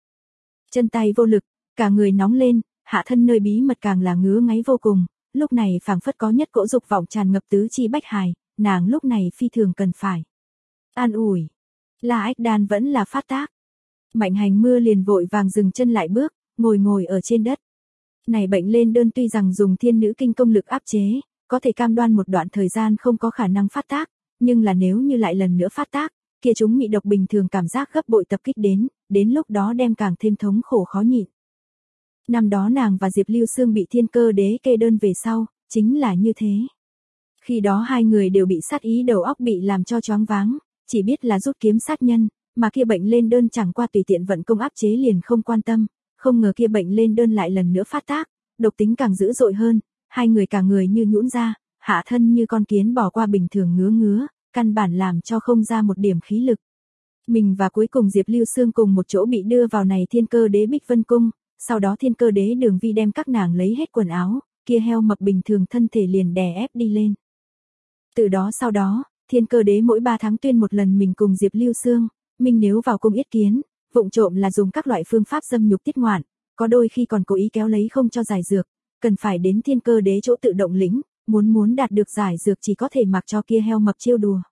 Chân tay vô lực, cả người nóng lên, hạ thân nơi bí mật càng là ngứa ngáy vô cùng, lúc này phảng phất có nhất cỗ dục vọng tràn ngập tứ chi bách hài, nàng lúc này phi thường cần phải an ủi. La Ách Đan vẫn là phát tác. Mạnh Hành Mưa liền vội vàng dừng chân lại bước, ngồi ngồi ở trên đất. Này bệnh lên đơn tuy rằng dùng thiên nữ kinh công lực áp chế, có thể cam đoan một đoạn thời gian không có khả năng phát tác, nhưng là nếu như lại lần nữa phát tác, kia chúng mị độc bình thường cảm giác gấp bội tập kích đến, đến lúc đó đem càng thêm thống khổ khó nhịn. Năm đó nàng và Diệp Lưu Sương bị Thiên Cơ Đế kê đơn về sau, chính là như thế. Khi đó hai người đều bị sát ý đầu óc bị làm cho choáng váng, chỉ biết là rút kiếm sát nhân, mà kia bệnh lên đơn chẳng qua tùy tiện vận công áp chế liền không quan tâm, không ngờ kia bệnh lên đơn lại lần nữa phát tác, độc tính càng dữ dội hơn, hai người cả người như nhũn ra, hạ thân như con kiến bỏ qua bình thường ngứa ngứa, căn bản làm cho không ra một điểm khí lực. Mình và cuối cùng Diệp Lưu Sương cùng một chỗ bị đưa vào này Thiên Cơ Đế Bích Vân Cung, sau đó Thiên Cơ Đế Đường Vi đem các nàng lấy hết quần áo, kia heo mập bình thường thân thể liền đè ép đi lên. Từ đó sau đó, Thiên Cơ Đế mỗi ba tháng tuyên một lần mình cùng Diệp Lưu Sương, mình nếu vào cung yết kiến, vụng trộm là dùng các loại phương pháp dâm nhục tiết ngoạn, có đôi khi còn cố ý kéo lấy không cho giải dược, cần phải đến Thiên Cơ Đế chỗ tự động lĩnh, muốn muốn đạt được giải dược chỉ có thể mặc cho kia heo mập trêu đùa.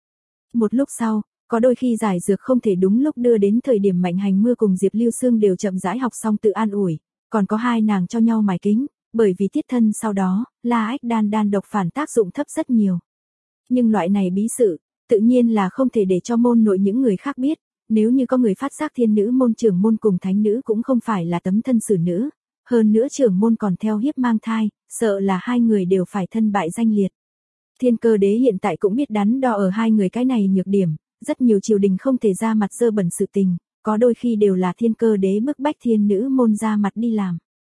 Một lúc sau, có đôi khi giải dược không thể đúng lúc đưa đến thời điểm Mạnh Hành Mưa cùng Diệp Lưu Sương đều chậm rãi học xong tự an ủi, còn có hai nàng cho nhau mài kính, bởi vì tiết thân sau đó, La Ách Đan đan độc phản tác dụng thấp rất nhiều. Nhưng loại này bí sự, tự nhiên là không thể để cho môn nội những người khác biết, nếu như có người phát giác thiên nữ môn trưởng môn cùng thánh nữ cũng không phải là tấm thân xử nữ, hơn nữa trưởng môn còn theo hiếp mang thai, sợ là hai người đều phải thân bại danh liệt. Thiên Cơ Đế hiện tại cũng biết đắn đo ở hai người cái này nhược điểm, rất nhiều triều đình không thể ra mặt dơ bẩn sự tình, có đôi khi đều là Thiên Cơ Đế bức bách thiên nữ môn ra mặt đi làm.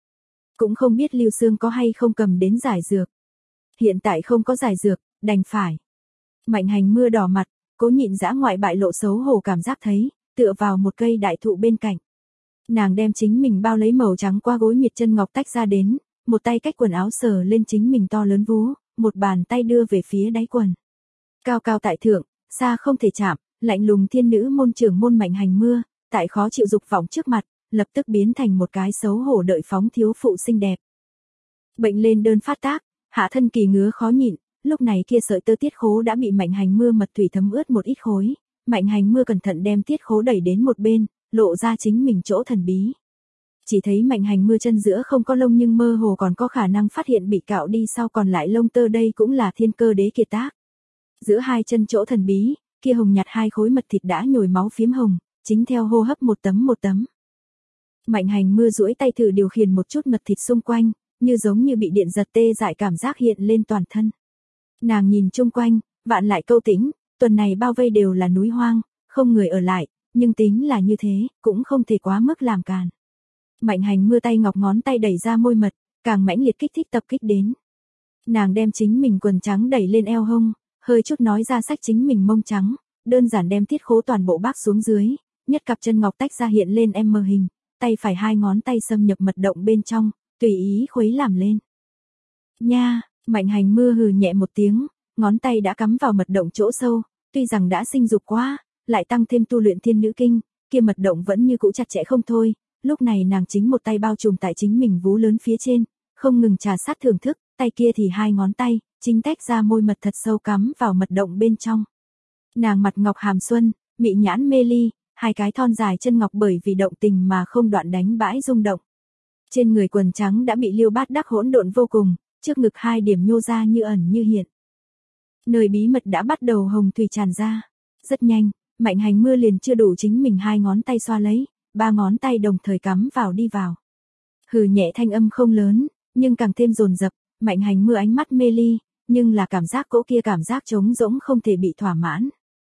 Cũng không biết Lưu Sương có hay không cầm đến giải dược. Hiện tại không có giải dược, đành phải. Mạnh Hành Mưa đỏ mặt, cố nhịn dã ngoại bại lộ xấu hổ cảm giác thấy, tựa vào một cây đại thụ bên cạnh. Nàng đem chính mình bao lấy màu trắng qua gối miệt chân ngọc tách ra đến, một tay cách quần áo sờ lên chính mình to lớn vú, một bàn tay đưa về phía đáy quần. Cao cao tại thượng, xa không thể chạm, lạnh lùng thiên nữ môn trưởng môn Mạnh Hành Mưa, tại khó chịu dục vọng trước mặt, lập tức biến thành một cái xấu hổ đợi phóng thiếu phụ xinh đẹp. Bệnh lên đơn phát tác, hạ thân kỳ ngứa khó nhịn, Lúc này kia sợi tơ tiết khố đã bị Mạnh Hành Mưa mật thủy thấm ướt một ít khối, Mạnh Hành Mưa cẩn thận đem tiết khố đẩy đến một bên, lộ ra chính mình chỗ thần bí. Chỉ thấy Mạnh Hành Mưa chân giữa không có lông nhưng mơ hồ còn có khả năng phát hiện bị cạo đi sau còn lại lông tơ, đây cũng là thiên cơ đế kiệt tác. Giữa hai chân chỗ thần bí, kia hồng nhạt hai khối mật thịt đã nhồi máu phím hồng, chính theo hô hấp một tấm một tấm. Mạnh Hành Mưa duỗi tay thử điều khiển một chút mật thịt xung quanh, như giống như bị điện giật tê dại cảm giác hiện lên toàn thân. Nàng nhìn chung quanh, vạn lại câu tĩnh, tuần này bao vây đều là núi hoang, không người ở lại, nhưng tính là như thế, cũng không thể quá mức làm càn. Mạnh Hành Mưa tay ngọc ngón tay đẩy ra môi mật, càng mãnh liệt kích thích tập kích đến. Nàng đem chính mình quần trắng đẩy lên eo hông, hơi chút nói ra sách chính mình mông trắng, đơn giản đem tiết khố toàn bộ bác xuống dưới, nhất cặp chân ngọc tách ra hiện lên em mờ hình, tay phải hai ngón tay xâm nhập mật động bên trong, tùy ý khuấy làm lên. Nha, Mạnh Hành Mưa hừ nhẹ một tiếng, ngón tay đã cắm vào mật động chỗ sâu, tuy rằng đã sinh dục quá, lại tăng thêm tu luyện thiên nữ kinh, kia mật động vẫn như cũ chặt chẽ không thôi, lúc này nàng chính một tay bao trùm tại chính mình vú lớn phía trên, không ngừng trà sát thưởng thức, tay kia thì hai ngón tay, chính tách ra môi mật thật sâu cắm vào mật động bên trong. Nàng mặt ngọc hàm xuân, mị nhãn mê ly, hai cái thon dài chân ngọc bởi vì động tình mà không đoạn đánh bãi rung động. Trên người quần trắng đã bị liêu bát đắc hỗn độn vô cùng, trước ngực hai điểm nhô ra như ẩn như hiện. Nơi bí mật đã bắt đầu hồng thủy tràn ra. Rất nhanh, Mạnh Hành Mưa liền chưa đủ chính mình hai ngón tay xoa lấy, ba ngón tay đồng thời cắm vào đi vào. Hừ nhẹ thanh âm không lớn, nhưng càng thêm dồn dập, Mạnh Hành Mưa ánh mắt mê ly, nhưng là cảm giác cỗ kia cảm giác trống rỗng không thể bị thỏa mãn.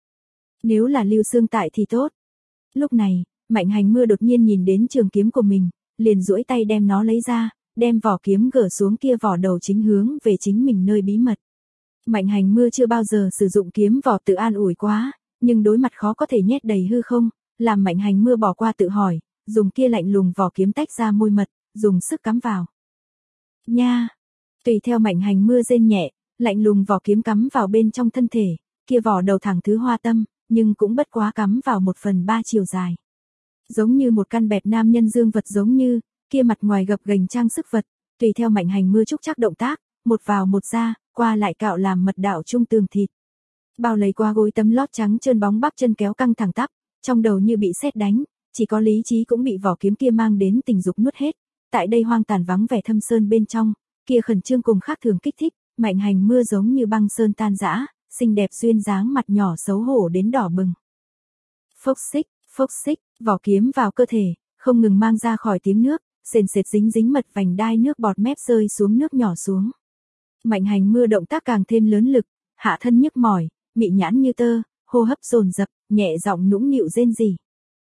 Nếu là Lưu Xương tại thì tốt. Lúc này, Mạnh Hành Mưa đột nhiên nhìn đến trường kiếm của mình, liền duỗi tay đem nó lấy ra, đem vỏ kiếm gỡ xuống kia vỏ đầu chính hướng về chính mình nơi bí mật. Mạnh Hành Mưa chưa bao giờ sử dụng kiếm vỏ tự an ủi quá, nhưng đối mặt khó có thể nhét đầy hư không, làm Mạnh Hành Mưa bỏ qua tự hỏi, dùng kia lạnh lùng vỏ kiếm tách ra môi mật, dùng sức cắm vào. Nha! Tùy theo Mạnh Hành Mưa rên nhẹ, lạnh lùng vỏ kiếm cắm vào bên trong thân thể, kia vỏ đầu thẳng thứ hoa tâm, nhưng cũng bất quá cắm vào một phần ba chiều dài. Giống như một căn bẹp nam nhân dương vật giống như, kia mặt ngoài gập ghềnh trang sức vật, tùy theo Mạnh Hành Mưa trúc chắc động tác, một vào một ra, qua lại cạo làm mật đạo trung tường thịt. Bao lấy qua gối tấm lót trắng trơn bóng bắp chân kéo căng thẳng tắp, trong đầu như bị sét đánh, chỉ có lý trí cũng bị vỏ kiếm kia mang đến tình dục nuốt hết. Tại đây hoang tàn vắng vẻ thâm sơn bên trong, kia khẩn trương cùng khác thường kích thích, Mạnh Hành Mưa giống như băng sơn tan rã, xinh đẹp duyên dáng mặt nhỏ xấu hổ đến đỏ bừng. Phốc xích, phốc xích, vỏ kiếm vào cơ thể, không ngừng mang ra khỏi tiếng nước, sền sệt dính dính mật vành đai nước bọt mép rơi xuống nước nhỏ xuống. Mạnh Hành Mưa động tác càng thêm lớn lực, hạ thân nhức mỏi, mị nhãn như tơ, hô hấp dồn dập, nhẹ giọng nũng nịu rên rỉ.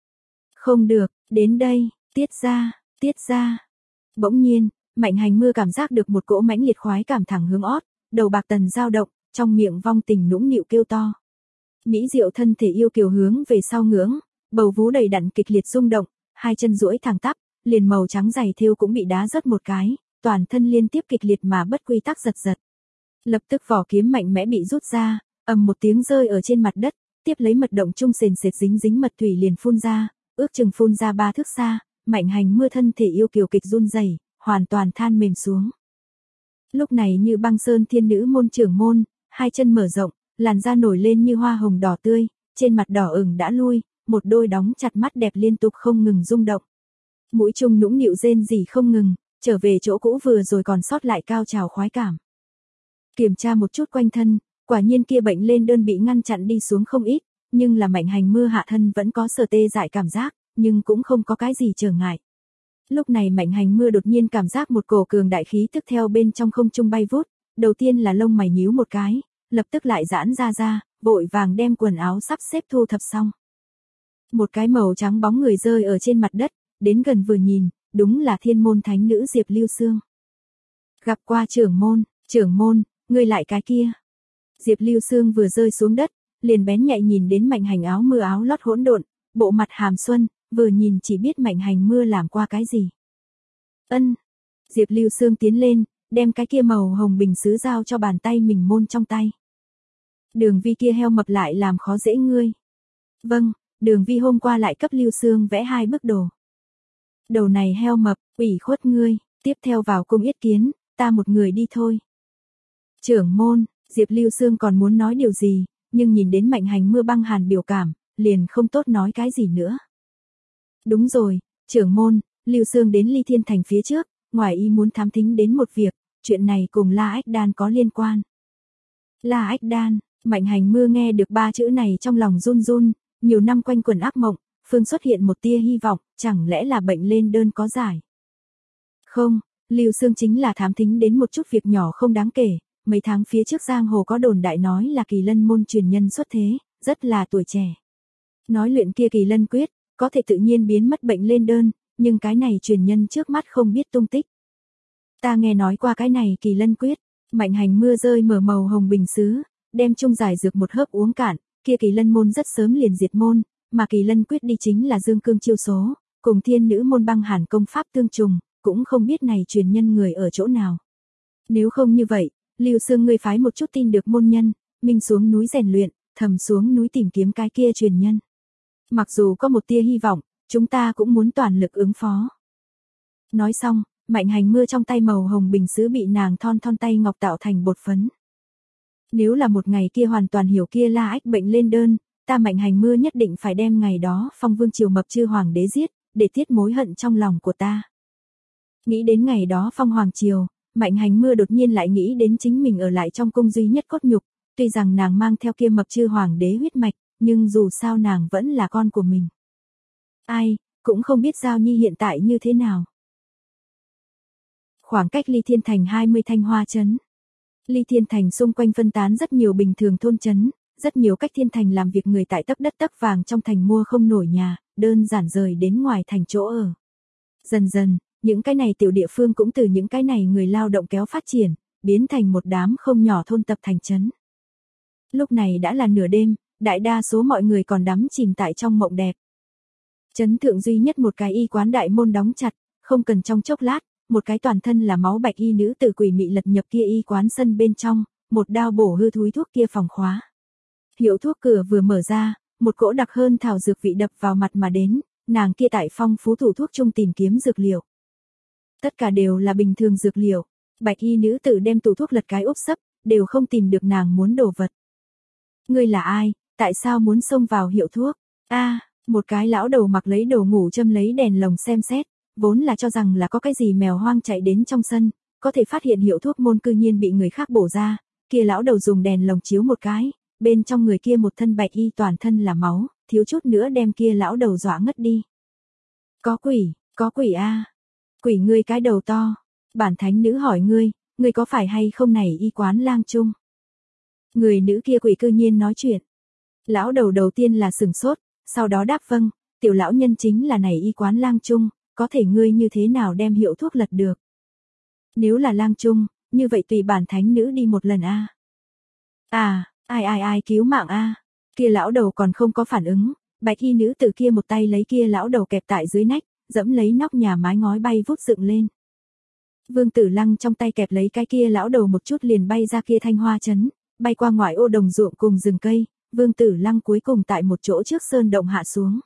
Không được, đến đây, tiết ra, tiết ra. Bỗng nhiên, Mạnh Hành Mưa cảm giác được một cỗ mãnh liệt khoái cảm thẳng hướng ót, đầu bạc tần dao động, trong miệng vong tình nũng nịu kêu to. Mỹ diệu thân thể yêu kiều hướng về sau ngưỡng, bầu vú đầy đặn kịch liệt rung động, hai chân duỗi thẳng tắp, liền màu trắng dày thêu cũng bị đá rớt một cái, toàn thân liên tiếp kịch liệt mà bất quy tắc giật giật. Lập tức vỏ kiếm mạnh mẽ bị rút ra, ầm một tiếng rơi ở trên mặt đất, tiếp lấy mật động trung sền sệt dính dính mật thủy liền phun ra, ước chừng phun ra ba thước xa, Mạnh Hành Mưa thân thể yêu kiều kịch run rẩy, hoàn toàn than mềm xuống. Lúc này như băng sơn thiên nữ môn trưởng môn, hai chân mở rộng, làn da nổi lên như hoa hồng đỏ tươi, trên mặt đỏ ửng đã lui, một đôi đóng chặt mắt đẹp liên tục không ngừng rung động. Mũi trung nũng nịu rên rỉ không ngừng, trở về chỗ cũ vừa rồi còn sót lại cao trào khoái cảm. Kiểm tra một chút quanh thân, quả nhiên kia bệnh lên đơn bị ngăn chặn đi xuống không ít, nhưng là Mạnh Hành Mưa hạ thân vẫn có sờ tê dại cảm giác, nhưng cũng không có cái gì trở ngại. Lúc này Mạnh Hành Mưa đột nhiên cảm giác một cổ cường đại khí tức theo bên trong không trung bay vút, đầu tiên là lông mày nhíu một cái, lập tức lại giãn ra ra, vội vàng đem quần áo sắp xếp thu thập xong. Một cái màu trắng bóng người rơi ở trên mặt đất, đến gần vừa nhìn, đúng là thiên môn thánh nữ Diệp Lưu Xương. Gặp qua trưởng môn, trưởng môn, ngươi lại cái kia. Diệp Lưu Xương vừa rơi xuống đất, liền bén nhạy nhìn đến Mạnh Hành áo mưa áo lót hỗn độn, bộ mặt hàm xuân, vừa nhìn chỉ biết Mạnh Hành Mưa làm qua cái gì. Ân. Diệp Lưu Xương tiến lên, đem cái kia màu hồng bình sứ giao cho bàn tay mình môn trong tay. Đường Vi kia heo mập lại làm khó dễ ngươi. Vâng, Đường Vi hôm qua lại cấp Lưu Xương vẽ hai bức đồ. Đầu này heo mập, ủy khuất ngươi, tiếp theo vào cung yết kiến, ta một người đi thôi. Trưởng môn, Diệp Lưu Sương còn muốn nói điều gì, nhưng nhìn đến Mạnh Hành Mưa băng hàn biểu cảm, liền không tốt nói cái gì nữa. Đúng rồi, trưởng môn, Lưu Sương đến Ly Thiên Thành phía trước, ngoài ý muốn thám thính đến một việc, chuyện này cùng La Ách Đan có liên quan. La Ách Đan, Mạnh Hành Mưa nghe được ba chữ này trong lòng run run, nhiều năm quanh quẩn ác mộng, phương xuất hiện một tia hy vọng, chẳng lẽ là bệnh lên đơn có giải. Không, Lưu Sương chính là thám thính đến một chút việc nhỏ không đáng kể, mấy tháng phía trước giang hồ có đồn đại nói là Kỳ Lân môn truyền nhân xuất thế, rất là tuổi trẻ. Nói luyện kia Kỳ Lân quyết, có thể tự nhiên biến mất bệnh lên đơn, nhưng cái này truyền nhân trước mắt không biết tung tích. Ta nghe nói qua cái này Kỳ Lân quyết, Mạnh Hành Mưa rơi mở màu hồng bình sứ, đem chung giải dược một hớp uống cạn, kia Kỳ Lân môn rất sớm liền diệt môn, mà Kỳ Lân quyết đi chính là dương cương chiêu số, cùng thiên nữ môn băng hàn công pháp tương trùng, cũng không biết này truyền nhân người ở chỗ nào. Nếu không như vậy, Lưu Sương ngươi phái một chút tin được môn nhân, minh xuống núi rèn luyện, thầm xuống núi tìm kiếm cái kia truyền nhân. Mặc dù có một tia hy vọng, chúng ta cũng muốn toàn lực ứng phó. Nói xong, Mạnh Hành Mưa trong tay màu hồng bình sứ bị nàng thon thon tay ngọc tạo thành bột phấn. Nếu là một ngày kia hoàn toàn hiểu kia La Ách bệnh lên đơn, ta Mạnh Hành Mưa nhất định phải đem ngày đó Phong Vương triều mập chư hoàng đế giết, để tiết mối hận trong lòng của ta. Nghĩ đến ngày đó Phong Hoàng triều, Mạnh Hành Mưa đột nhiên lại nghĩ đến chính mình ở lại trong cung duy nhất cốt nhục, tuy rằng nàng mang theo kia mập chư hoàng đế huyết mạch, nhưng dù sao nàng vẫn là con của mình. Ai, cũng không biết Giao Nhi hiện tại như thế nào. Khoảng cách Ly Thiên Thành hai mươi thanh hoa trấn. Ly Thiên Thành xung quanh phân tán rất nhiều bình thường thôn trấn, rất nhiều cách Thiên Thành làm việc người tại tấc đất tấc vàng trong thành mua không nổi nhà, đơn giản rời đến ngoài thành chỗ ở. Dần dần, những cái này tiểu địa phương cũng từ những cái này người lao động kéo phát triển, biến thành một đám không nhỏ thôn tập thành trấn. Lúc này đã là nửa đêm, đại đa số mọi người còn đắm chìm tại trong mộng đẹp. Trấn thượng duy nhất một cái y quán đại môn đóng chặt, không cần trong chốc lát, một cái toàn thân là máu bạch y nữ tử quỷ mị lật nhập kia y quán sân bên trong, một đao bổ hư thúi thuốc kia phòng khóa. Hiệu thuốc cửa vừa mở ra, một cỗ đặc hơn thảo dược vị đập vào mặt mà đến, nàng kia tại phong phú thủ thuốc chung tìm kiếm dược liệu. Tất cả đều là bình thường dược liệu, bạch y nữ tử đem tủ thuốc lật cái úp sấp, đều không tìm được nàng muốn đồ vật. Ngươi là ai, tại sao muốn xông vào hiệu thuốc? A, à, một cái lão đầu mặc lấy đồ ngủ châm lấy đèn lồng xem xét, vốn là cho rằng là có cái gì mèo hoang chạy đến trong sân, có thể phát hiện hiệu thuốc môn cư nhiên bị người khác bổ ra, kia lão đầu dùng đèn lồng chiếu một cái, bên trong người kia một thân bạch y toàn thân là máu, thiếu chút nữa đem kia lão đầu dọa ngất đi. Có quỷ, có quỷ a. À. Quỷ ngươi cái đầu to. Bản thánh nữ hỏi ngươi, ngươi có phải hay không này y quán lang trung? Người nữ kia quỷ cư nhiên nói chuyện. Lão đầu đầu tiên là sửng sốt, sau đó đáp vâng, tiểu lão nhân chính là này y quán lang trung, có thể ngươi như thế nào đem hiệu thuốc lật được? Nếu là lang trung, như vậy tùy bản thánh nữ đi một lần a. À. à, ai ai ai cứu mạng a. À. Kia lão đầu còn không có phản ứng, bạch y nữ từ kia một tay lấy kia lão đầu kẹp tại dưới nách, dẫm lấy nóc nhà mái ngói bay vút dựng lên. Vương Tử Lăng trong tay kẹp lấy cái kia lão đầu một chút liền bay ra kia thanh hoa trấn, bay qua ngoại ô đồng ruộng cùng rừng cây, Vương Tử Lăng cuối cùng tại một chỗ trước sơn động hạ xuống.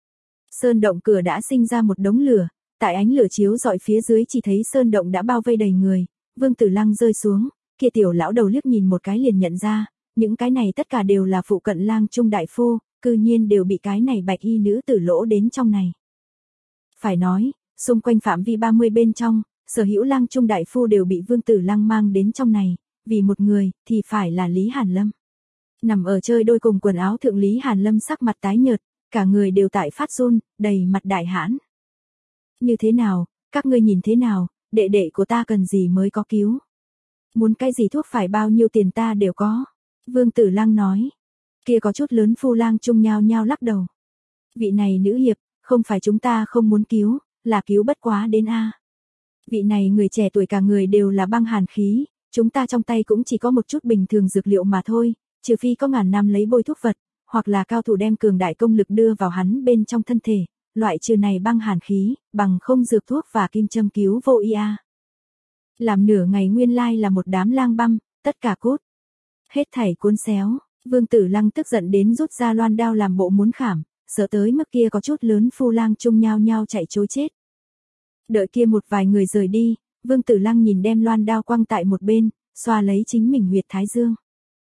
Sơn động cửa đã sinh ra một đống lửa, tại ánh lửa chiếu rọi phía dưới chỉ thấy sơn động đã bao vây đầy người, Vương Tử Lăng rơi xuống, kia tiểu lão đầu liếc nhìn một cái liền nhận ra, những cái này tất cả đều là phụ cận lang trung đại phu, cư nhiên đều bị cái này bạch y nữ tử lỗ đến trong này. Phải nói, xung quanh phạm vi ba mươi bên trong, sở hữu lang trung đại phu đều bị Vương Tử Lăng mang đến trong này, vì một người, thì phải là Lý Hàn Lâm. Nằm ở chơi đôi cùng quần áo thượng Lý Hàn Lâm sắc mặt tái nhợt, cả người đều tại phát run, đầy mặt đại hãn. Như thế nào, các ngươi nhìn thế nào, đệ đệ của ta cần gì mới có cứu? Muốn cái gì thuốc phải bao nhiêu tiền ta đều có. Vương Tử Lăng nói. Kia có chút lớn phu lang trung nhao nhao lắc đầu. Vị này nữ hiệp, không phải chúng ta không muốn cứu, là cứu bất quá đến a. Vị này người trẻ tuổi cả người đều là băng hàn khí, chúng ta trong tay cũng chỉ có một chút bình thường dược liệu mà thôi, trừ phi có ngàn năm lấy bôi thuốc vật, hoặc là cao thủ đem cường đại công lực đưa vào hắn bên trong thân thể, loại trừ này băng hàn khí, bằng không dược thuốc và kim châm cứu vô y a. Làm nửa ngày nguyên lai là một đám lang băm, tất cả cút. Hết thảy cuốn xéo, Vương Tử Lăng tức giận đến rút ra loan đao làm bộ muốn khảm, sợ tới mức kia có chút lớn phu lang chung nhao nhao chạy trối chết. Đợi kia một vài người rời đi, Vương Tử Lăng nhìn đem loan đao quăng tại một bên, xoa lấy chính mình huyệt thái dương.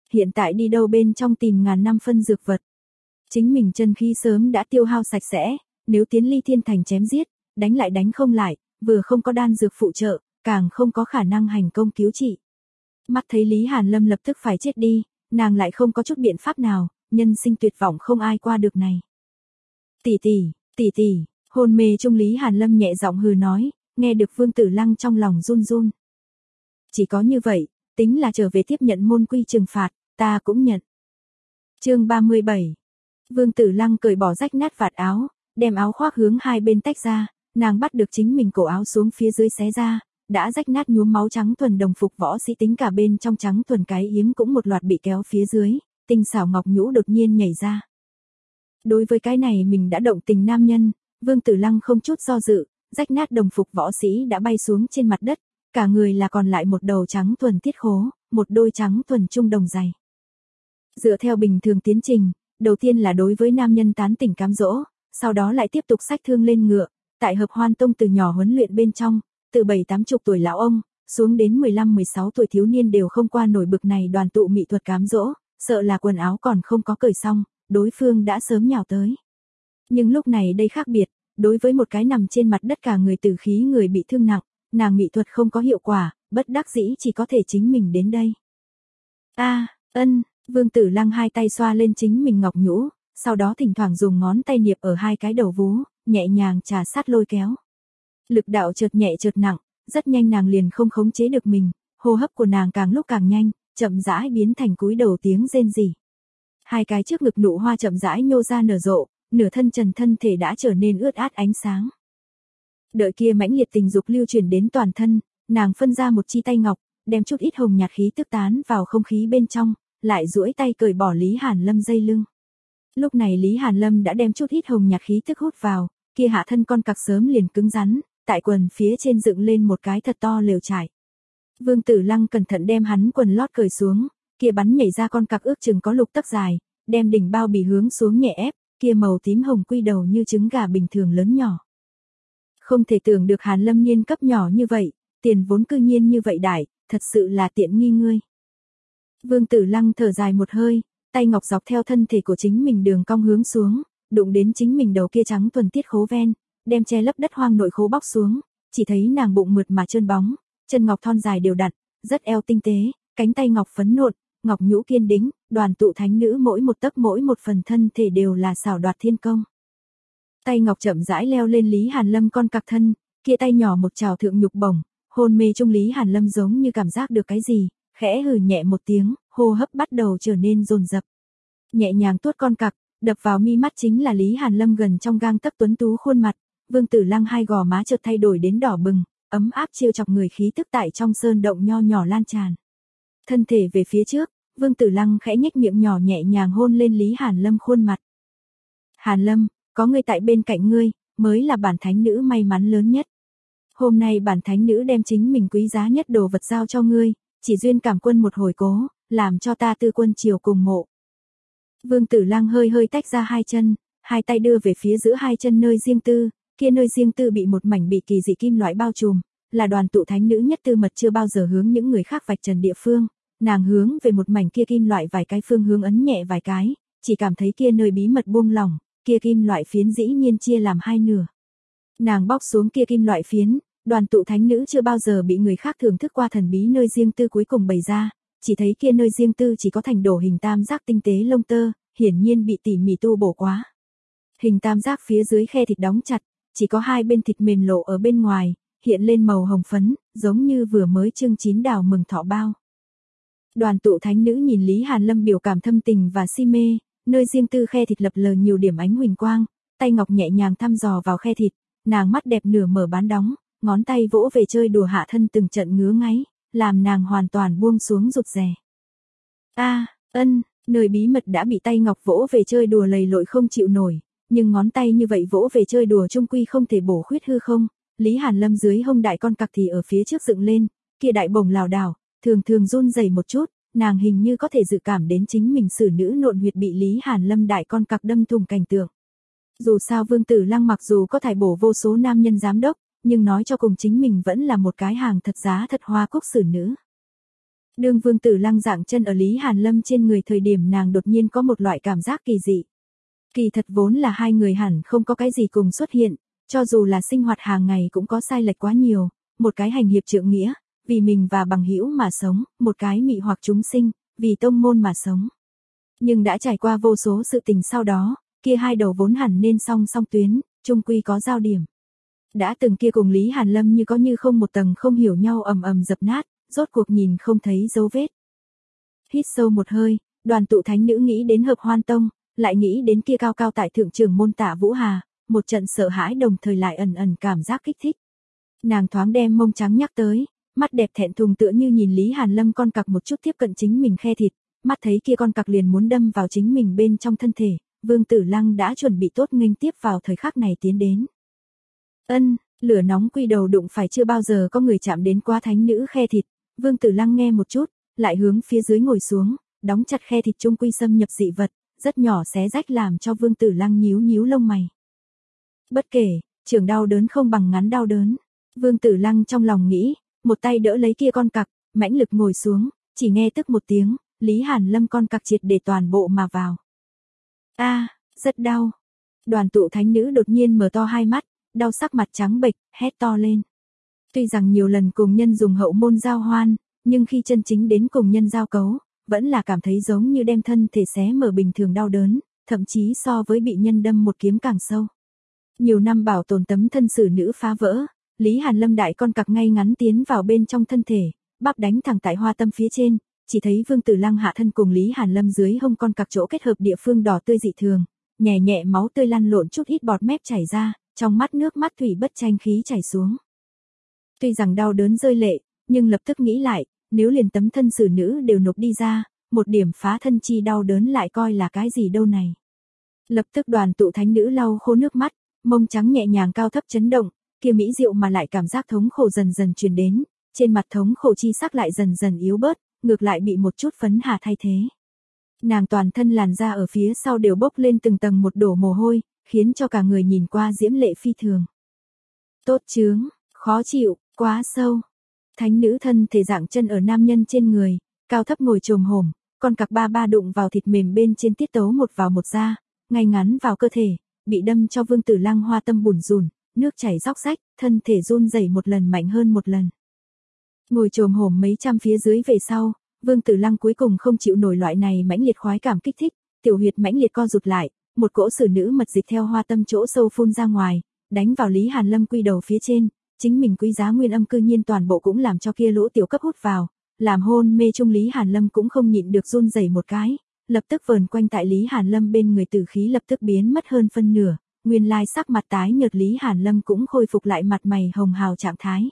hiện tại đi đâu bên trong tìm ngàn năm phân dược vật. Chính mình chân khí sớm đã tiêu hao sạch sẽ, nếu tiến ly thiên thành chém giết, đánh lại đánh không lại, vừa không có đan dược phụ trợ, càng không có khả năng hành công cứu trị. Mắt thấy Lý Hàn Lâm lập tức phải chết đi, nàng lại không có chút biện pháp nào, nhân sinh tuyệt vọng không ai qua được này. Tỷ tỷ, tỷ tỷ, hôn mê trung Lý Hàn Lâm nhẹ giọng hừ nói, nghe được Vương Tử Lăng trong lòng run run. Chỉ có như vậy, tính là trở về tiếp nhận môn quy trừng phạt, ta cũng nhận. Chương ba mươi bảy. Vương Tử Lăng cởi bỏ rách nát vạt áo, đem áo khoác hướng hai bên tách ra, nàng bắt được chính mình cổ áo xuống phía dưới xé ra, đã rách nát nhuốm máu trắng thuần đồng phục võ sĩ tính cả bên trong trắng thuần cái yếm cũng một loạt bị kéo phía dưới, tinh xảo ngọc nhũ đột nhiên nhảy ra. Đối với cái này mình đã động tình nam nhân, Vương Tử Lăng không chút do dự, rách nát đồng phục võ sĩ đã bay xuống trên mặt đất, cả người là còn lại một đầu trắng thuần tiết khố, một đôi trắng thuần trung đồng dày. Dựa theo bình thường tiến trình, đầu tiên là đối với nam nhân tán tỉnh cám dỗ, sau đó lại tiếp tục xách thương lên ngựa, tại hợp hoan tông từ nhỏ huấn luyện bên trong, từ bảy tám chục tuổi lão ông, xuống đến mười lăm mười sáu tuổi thiếu niên đều không qua nổi bực này đoàn tụ mỹ thuật cám dỗ, sợ là quần áo còn không có cởi xong, đối phương đã sớm nhào tới. Nhưng lúc này đây khác biệt, đối với một cái nằm trên mặt đất cả người tử khí người bị thương nặng, nàng mỹ thuật không có hiệu quả, bất đắc dĩ chỉ có thể chính mình đến đây. A, ân, Vương Tử Lăng hai tay xoa lên chính mình ngọc nhũ, sau đó thỉnh thoảng dùng ngón tay niệp ở hai cái đầu vú, nhẹ nhàng trà sát lôi kéo. Lực đạo chợt nhẹ chợt nặng, rất nhanh nàng liền không khống chế được mình, hô hấp của nàng càng lúc càng nhanh, chậm rãi biến thành cúi đầu tiếng rên rỉ. Hai cái trước ngực nụ hoa chậm rãi nhô ra nở rộ, nửa thân trần thân thể đã trở nên ướt át ánh sáng. Đợi kia mãnh liệt tình dục lưu chuyển đến toàn thân, nàng phân ra một chi tay ngọc, đem chút ít hồng nhạt khí tức tán vào không khí bên trong, lại duỗi tay cởi bỏ Lý Hàn Lâm dây lưng. Lúc này Lý Hàn Lâm đã đem chút ít hồng nhạt khí tức hút vào, kia hạ thân con cặc sớm liền cứng rắn, tại quần phía trên dựng lên một cái thật to lều trải. Vương Tử Lăng cẩn thận đem hắn quần lót cởi xuống, kia bắn nhảy ra con cặc ước chừng có lục tấc dài, đem đỉnh bao bì hướng xuống nhẹ ép, kia màu tím hồng quy đầu như trứng gà bình thường lớn nhỏ. Không thể tưởng được Hàn Lâm niên cấp nhỏ như vậy, tiền vốn cư nhiên như vậy đại, thật sự là tiện nghi ngươi. Vương Tử Lăng thở dài một hơi, tay ngọc dọc theo thân thể của chính mình đường cong hướng xuống, đụng đến chính mình đầu kia trắng thuần tiết khố ven, đem che lấp đất hoang nội khố bóc xuống, chỉ thấy nàng bụng mượt mà trơn bóng, chân ngọc thon dài đều đặn, rất eo tinh tế, cánh tay ngọc phấn nộn, ngọc nhũ kiên đĩnh, đoàn tụ thánh nữ mỗi một tấc mỗi một phần thân thể đều là xảo đoạt thiên công. Tay ngọc chậm rãi leo lên Lý Hàn Lâm con cặc thân, kia tay nhỏ một trào thượng nhục bổng, hôn mê trung Lý Hàn Lâm giống như cảm giác được cái gì, khẽ hừ nhẹ một tiếng, hô hấp bắt đầu trở nên dồn dập. Nhẹ nhàng tuốt con cặc, đập vào mi mắt chính là Lý Hàn Lâm gần trong gang tấc tuấn tú khuôn mặt, Vương Tử Lăng hai gò má chợt thay đổi đến đỏ bừng, ấm áp chiêu chọc người khí tức tại trong sơn động nho nhỏ lan tràn. Thân thể về phía trước, Vương Tử Lăng khẽ nhếch miệng nhỏ nhẹ nhàng hôn lên Lý Hàn Lâm khuôn mặt. Hàn Lâm, có người tại bên cạnh ngươi, mới là bản thánh nữ may mắn lớn nhất. Hôm nay bản thánh nữ đem chính mình quý giá nhất đồ vật giao cho ngươi, chỉ duyên cảm quân một hồi cố, làm cho ta tư quân triều cùng mộ. Vương Tử Lăng hơi hơi tách ra hai chân, hai tay đưa về phía giữa hai chân nơi riêng tư, kia nơi riêng tư bị một mảnh bị kỳ dị kim loại bao trùm, là đoàn tụ thánh nữ nhất tư mật chưa bao giờ hướng những người khác vạch trần địa phương, nàng hướng về một mảnh kia kim loại vài cái phương hướng ấn nhẹ vài cái, chỉ cảm thấy kia nơi bí mật buông lỏng, kia kim loại phiến dĩ nhiên chia làm hai nửa. Nàng bóc xuống kia kim loại phiến, đoàn tụ thánh nữ chưa bao giờ bị người khác thưởng thức qua thần bí nơi riêng tư cuối cùng bày ra, chỉ thấy kia nơi riêng tư chỉ có thành đổ hình tam giác tinh tế lông tơ, hiển nhiên bị tỉ mỉ tu bổ quá. Hình tam giác phía dưới khe thịt đóng chặt, chỉ có hai bên thịt mềm lộ ở bên ngoài, hiện lên màu hồng phấn, giống như vừa mới trưng chín đào mừng thọ bao. Đoàn tụ thánh nữ nhìn Lý Hàn Lâm biểu cảm thâm tình và si mê, nơi riêng tư khe thịt lập lờ nhiều điểm ánh huỳnh quang, tay ngọc nhẹ nhàng thăm dò vào khe thịt, nàng mắt đẹp nửa mở bán đóng, ngón tay vỗ về chơi đùa hạ thân từng trận ngứa ngáy, làm nàng hoàn toàn buông xuống rụt rè. A, ân, nơi bí mật đã bị tay ngọc vỗ về chơi đùa lầy lội không chịu nổi, nhưng ngón tay như vậy vỗ về chơi đùa trung quy không thể bổ khuyết hư không, Lý Hàn Lâm dưới hông đại con cặc thì ở phía trước dựng lên, kia đại bổng lảo đảo, thường thường run rẩy một chút, nàng hình như có thể dự cảm đến chính mình xử nữ nộn huyệt bị Lý Hàn Lâm đại con cặc đâm thủng cảnh tượng. Dù sao Vương Tử Lăng mặc dù có thải bổ vô số nam nhân giám đốc, nhưng nói cho cùng chính mình vẫn là một cái hàng thật giá thật hoa cúc xử nữ. Đương Vương Tử Lăng dạng chân ở Lý Hàn Lâm trên người thời điểm nàng đột nhiên có một loại cảm giác kỳ dị. Kỳ thật vốn là hai người hẳn không có cái gì cùng xuất hiện, cho dù là sinh hoạt hàng ngày cũng có sai lệch quá nhiều, một cái hành hiệp trượng nghĩa, vì mình và bằng hữu mà sống, một cái mị hoặc chúng sinh, vì tông môn mà sống. Nhưng đã trải qua vô số sự tình sau đó, kia hai đầu vốn hẳn nên song song tuyến, chung quy có giao điểm. Đã từng kia cùng Lý Hàn Lâm như có như không một tầng không hiểu nhau ầm ầm dập nát, rốt cuộc nhìn không thấy dấu vết. Hít sâu một hơi, Đoàn Tụ Thánh Nữ nghĩ đến Hợp Hoan Tông, lại nghĩ đến kia cao cao tại thượng trưởng môn Tạ Vũ Hà, một trận sợ hãi đồng thời lại ẩn ẩn cảm giác kích thích. Nàng thoáng đem mông trắng nhắc tới, mắt đẹp thẹn thùng tựa như nhìn Lý Hàn Lâm con cặc một chút tiếp cận chính mình khe thịt, mắt thấy kia con cặc liền muốn đâm vào chính mình bên trong thân thể, Vương Tử Lăng đã chuẩn bị tốt nghênh tiếp vào thời khắc này tiến đến. Ân, lửa nóng quy đầu đụng phải chưa bao giờ có người chạm đến quá thánh nữ khe thịt, Vương Tử Lăng nghe một chút, lại hướng phía dưới ngồi xuống, đóng chặt khe thịt trung quy xâm nhập dị vật, rất nhỏ xé rách làm cho Vương Tử Lăng nhíu nhíu lông mày. Bất kể, trường đau đớn không bằng ngắn đau đớn, Vương Tử Lăng trong lòng nghĩ, một tay đỡ lấy kia con cặc, mãnh lực ngồi xuống, chỉ nghe tức một tiếng, Lý Hàn Lâm con cặc triệt để toàn bộ mà vào. A, à, rất đau. Đoàn Tụ Thánh Nữ đột nhiên mở to hai mắt, đau sắc mặt trắng bệch, hét to lên. Tuy rằng nhiều lần cùng nhân dùng hậu môn giao hoan, nhưng khi chân chính đến cùng nhân giao cấu, vẫn là cảm thấy giống như đem thân thể xé mở bình thường đau đớn, thậm chí so với bị nhân đâm một kiếm càng sâu. Nhiều năm bảo tồn tấm thân xử nữ phá vỡ, Lý Hàn Lâm đại con cặc ngay ngắn tiến vào bên trong thân thể, bắp đánh thẳng tại hoa tâm phía trên, chỉ thấy Vương Tử Lăng hạ thân cùng Lý Hàn Lâm dưới hông con cặc chỗ kết hợp địa phương đỏ tươi dị thường, nhẹ nhẹ máu tươi lăn lộn chút ít bọt mép chảy ra, trong mắt nước mắt thủy bất tranh khí chảy xuống. Tuy rằng đau đớn rơi lệ, nhưng lập tức nghĩ lại, nếu liền tấm thân xử nữ đều nộp đi ra, một điểm phá thân chi đau đớn lại coi là cái gì đâu này. Lập tức Đoàn Tụ Thánh Nữ lau khô nước mắt, mông trắng nhẹ nhàng cao thấp chấn động, kia mỹ diệu mà lại cảm giác thống khổ dần dần truyền đến, trên mặt thống khổ chi sắc lại dần dần yếu bớt, ngược lại bị một chút phấn hà thay thế. Nàng toàn thân làn da ở phía sau đều bốc lên từng tầng một đổ mồ hôi, khiến cho cả người nhìn qua diễm lệ phi thường. Tốt chướng, khó chịu, quá sâu. Thánh nữ thân thể dạng chân ở nam nhân trên người, cao thấp ngồi chồm hổm, con cặc ba ba đụng vào thịt mềm bên trên tiết tấu một vào một ra, ngay ngắn vào cơ thể, bị đâm cho Vương Tử Lăng hoa tâm bủn rủn, nước chảy róc rách, thân thể run rẩy một lần mạnh hơn một lần. Ngồi chồm hổm mấy trăm phía dưới về sau, Vương Tử Lăng cuối cùng không chịu nổi loại này mãnh liệt khoái cảm kích thích, tiểu huyệt mãnh liệt co rụt lại, một cỗ xử nữ mật dịch theo hoa tâm chỗ sâu phun ra ngoài, đánh vào Lý Hàn Lâm quy đầu phía trên, chính mình quý giá nguyên âm cư nhiên toàn bộ cũng làm cho kia lỗ tiểu cấp hút vào, làm hôn mê trung Lý Hàn Lâm cũng không nhịn được run rẩy một cái, lập tức vờn quanh tại Lý Hàn Lâm bên người tử khí lập tức biến mất hơn phân nửa, nguyên lai sắc mặt tái nhợt Lý Hàn Lâm cũng khôi phục lại mặt mày hồng hào trạng thái.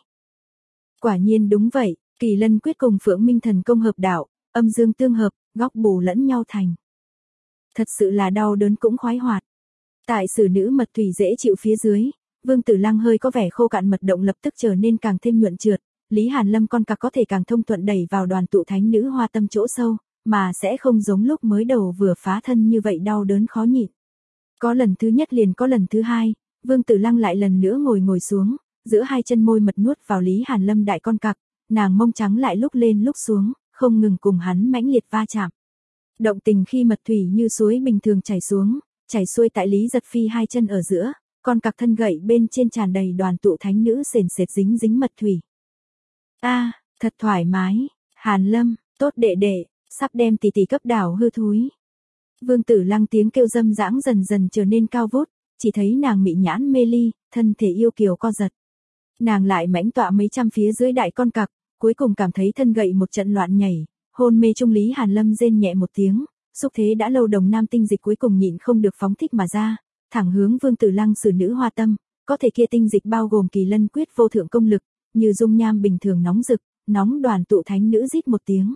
Quả nhiên đúng vậy, Kỳ Lân quyết cùng Phượng Minh thần công hợp đạo, âm dương tương hợp, góc bù lẫn nhau thành. Thật sự là đau đớn cũng khoái hoạt. Tại xử nữ mật thủy dễ chịu phía dưới, Vương Tử Lăng hơi có vẻ khô cạn mật động lập tức trở nên càng thêm nhuận trượt, Lý Hàn Lâm con cặc có thể càng thông thuận đẩy vào Đoàn Tụ Thánh Nữ hoa tâm chỗ sâu, mà sẽ không giống lúc mới đầu vừa phá thân như vậy đau đớn khó nhịn. Có lần thứ nhất liền có lần thứ hai, Vương Tử Lăng lại lần nữa ngồi ngồi xuống, giữa hai chân môi mật nuốt vào Lý Hàn Lâm đại con cặc, nàng mông trắng lại lúc lên lúc xuống, không ngừng cùng hắn mãnh liệt va chạm. Động tình khi mật thủy như suối bình thường chảy xuống, chảy xuôi tại Lý Giật Phi hai chân ở giữa, con cặc thân gậy bên trên tràn đầy Đoàn Tụ Thánh Nữ sền sệt dính dính mật thủy. A, à, thật thoải mái, Hàn Lâm, tốt đệ đệ, sắp đem tỷ tỷ cấp đảo hư thúi. Vương Tử Lăng tiếng kêu dâm dãng dần dần trở nên cao vút, chỉ thấy nàng mị nhãn mê ly, thân thể yêu kiều co giật. Nàng lại mãnh tọa mấy trăm phía dưới đại con cặc, cuối cùng cảm thấy thân gậy một trận loạn nhảy, hôn mê trung Lý Hàn Lâm rên nhẹ một tiếng, xúc thế đã lâu đồng nam tinh dịch cuối cùng nhịn không được phóng thích mà ra, thẳng hướng Vương Tử Lăng xử nữ hoa tâm, có thể kia tinh dịch bao gồm Kỳ Lân quyết vô thượng công lực, như dung nham bình thường nóng rực, nóng Đoàn Tụ Thánh Nữ rít một tiếng.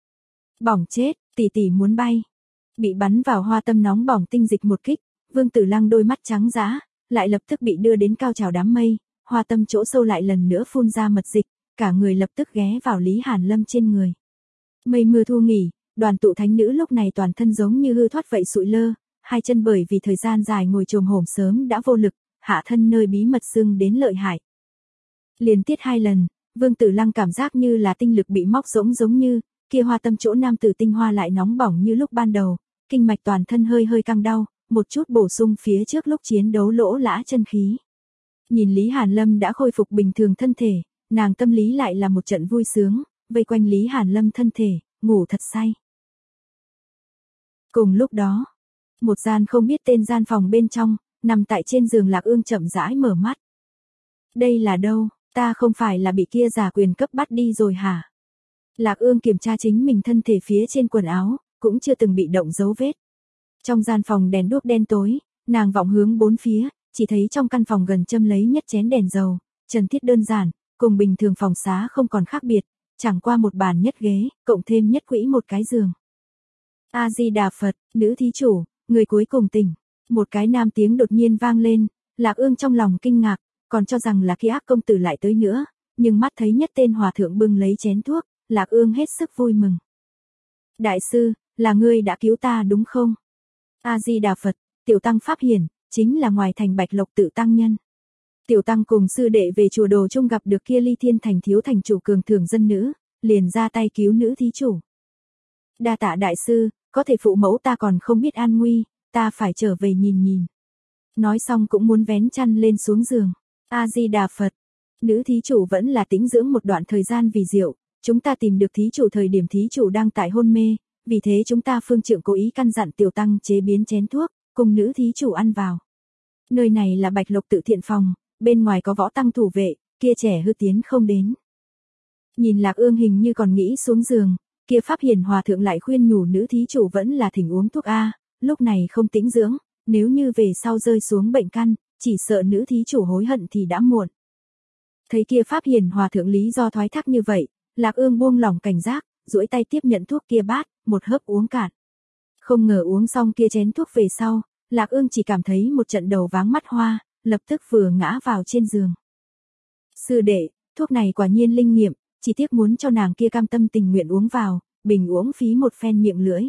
Bỏng chết, tỷ tỷ muốn bay. Bị bắn vào hoa tâm nóng bỏng tinh dịch một kích, Vương Tử Lăng đôi mắt trắng dã, lại lập tức bị đưa đến cao trào đám mây, hoa tâm chỗ sâu lại lần nữa phun ra mật dịch, cả người lập tức ghé vào Lý Hàn Lâm trên người. Mây mưa thu nghỉ, Đoàn Tụ Thánh Nữ lúc này toàn thân giống như hư thoát vậy sụi lơ, hai chân bởi vì thời gian dài ngồi chồm hổm sớm đã vô lực, hạ thân nơi bí mật sưng đến lợi hại. Liên tiết hai lần, Vương Tử Lăng cảm giác như là tinh lực bị móc rỗng giống như, kia hoa tâm chỗ nam tử tinh hoa lại nóng bỏng như lúc ban đầu, kinh mạch toàn thân hơi hơi căng đau, một chút bổ sung phía trước lúc chiến đấu lỗ lã chân khí. Nhìn Lý Hàn Lâm đã khôi phục bình thường thân thể, nàng tâm lý lại là một trận vui sướng, vây quanh Lý Hàn Lâm thân thể, ngủ thật say. Cùng lúc đó, một gian không biết tên gian phòng bên trong, nằm tại trên giường Lạc Ương chậm rãi mở mắt. Đây là đâu, ta không phải là bị kia giả quyền cấp bắt đi rồi hả? Lạc Ương kiểm tra chính mình thân thể phía trên quần áo, cũng chưa từng bị động dấu vết. Trong gian phòng đèn đuốc đen tối, nàng vọng hướng bốn phía, chỉ thấy trong căn phòng gần châm lấy nhất chén đèn dầu, trần thiết đơn giản, cùng bình thường phòng xá không còn khác biệt, chẳng qua một bàn nhất ghế, cộng thêm nhất quỹ một cái giường. A Di Đà Phật, nữ thí chủ, người cuối cùng tỉnh. Một cái nam tiếng đột nhiên vang lên, Lạc Ương trong lòng kinh ngạc, còn cho rằng là kia ác công tử lại tới nữa, nhưng mắt thấy nhất tên hòa thượng bưng lấy chén thuốc, Lạc Ương hết sức vui mừng. Đại sư, là ngươi đã cứu ta đúng không? A Di Đà Phật, tiểu tăng pháp hiển, chính là ngoài thành Bạch Lộc tự tăng nhân. Tiểu tăng cùng sư đệ về chùa Đồ Trung gặp được kia Ly Thiên thành thiếu thành chủ cường thưởng dân nữ, liền ra tay cứu nữ thí chủ. Đa tạ đại sư, có thể phụ mẫu ta còn không biết an nguy, ta phải trở về nhìn nhìn. Nói xong cũng muốn vén chăn lên xuống giường. A Di Đà Phật, nữ thí chủ vẫn là tĩnh dưỡng một đoạn thời gian vì diệu, chúng ta tìm được thí chủ thời điểm thí chủ đang tại hôn mê, vì thế chúng ta phương trượng cố ý căn dặn tiểu tăng chế biến chén thuốc, cùng nữ thí chủ ăn vào. Nơi này là Bạch Lộc tự thiện phòng, bên ngoài có võ tăng thủ vệ, kia trẻ hư tiến không đến. Nhìn Lạc Ương hình như còn nghĩ xuống giường, kia pháp hiền hòa thượng lại khuyên nhủ nữ thí chủ vẫn là thỉnh uống thuốc A, lúc này không tĩnh dưỡng, nếu như về sau rơi xuống bệnh căn, chỉ sợ nữ thí chủ hối hận thì đã muộn. Thấy kia pháp hiền hòa thượng lý do thoái thác như vậy, Lạc Ương buông lỏng cảnh giác, duỗi tay tiếp nhận thuốc kia bát, một hớp uống cạn. Không ngờ uống xong kia chén thuốc về sau, Lạc Ương chỉ cảm thấy một trận đầu váng mắt hoa, lập tức vừa ngã vào trên giường. Sư đệ, thuốc này quả nhiên linh nghiệm, chỉ tiếc muốn cho nàng kia cam tâm tình nguyện uống vào, bình uống phí một phen miệng lưỡi.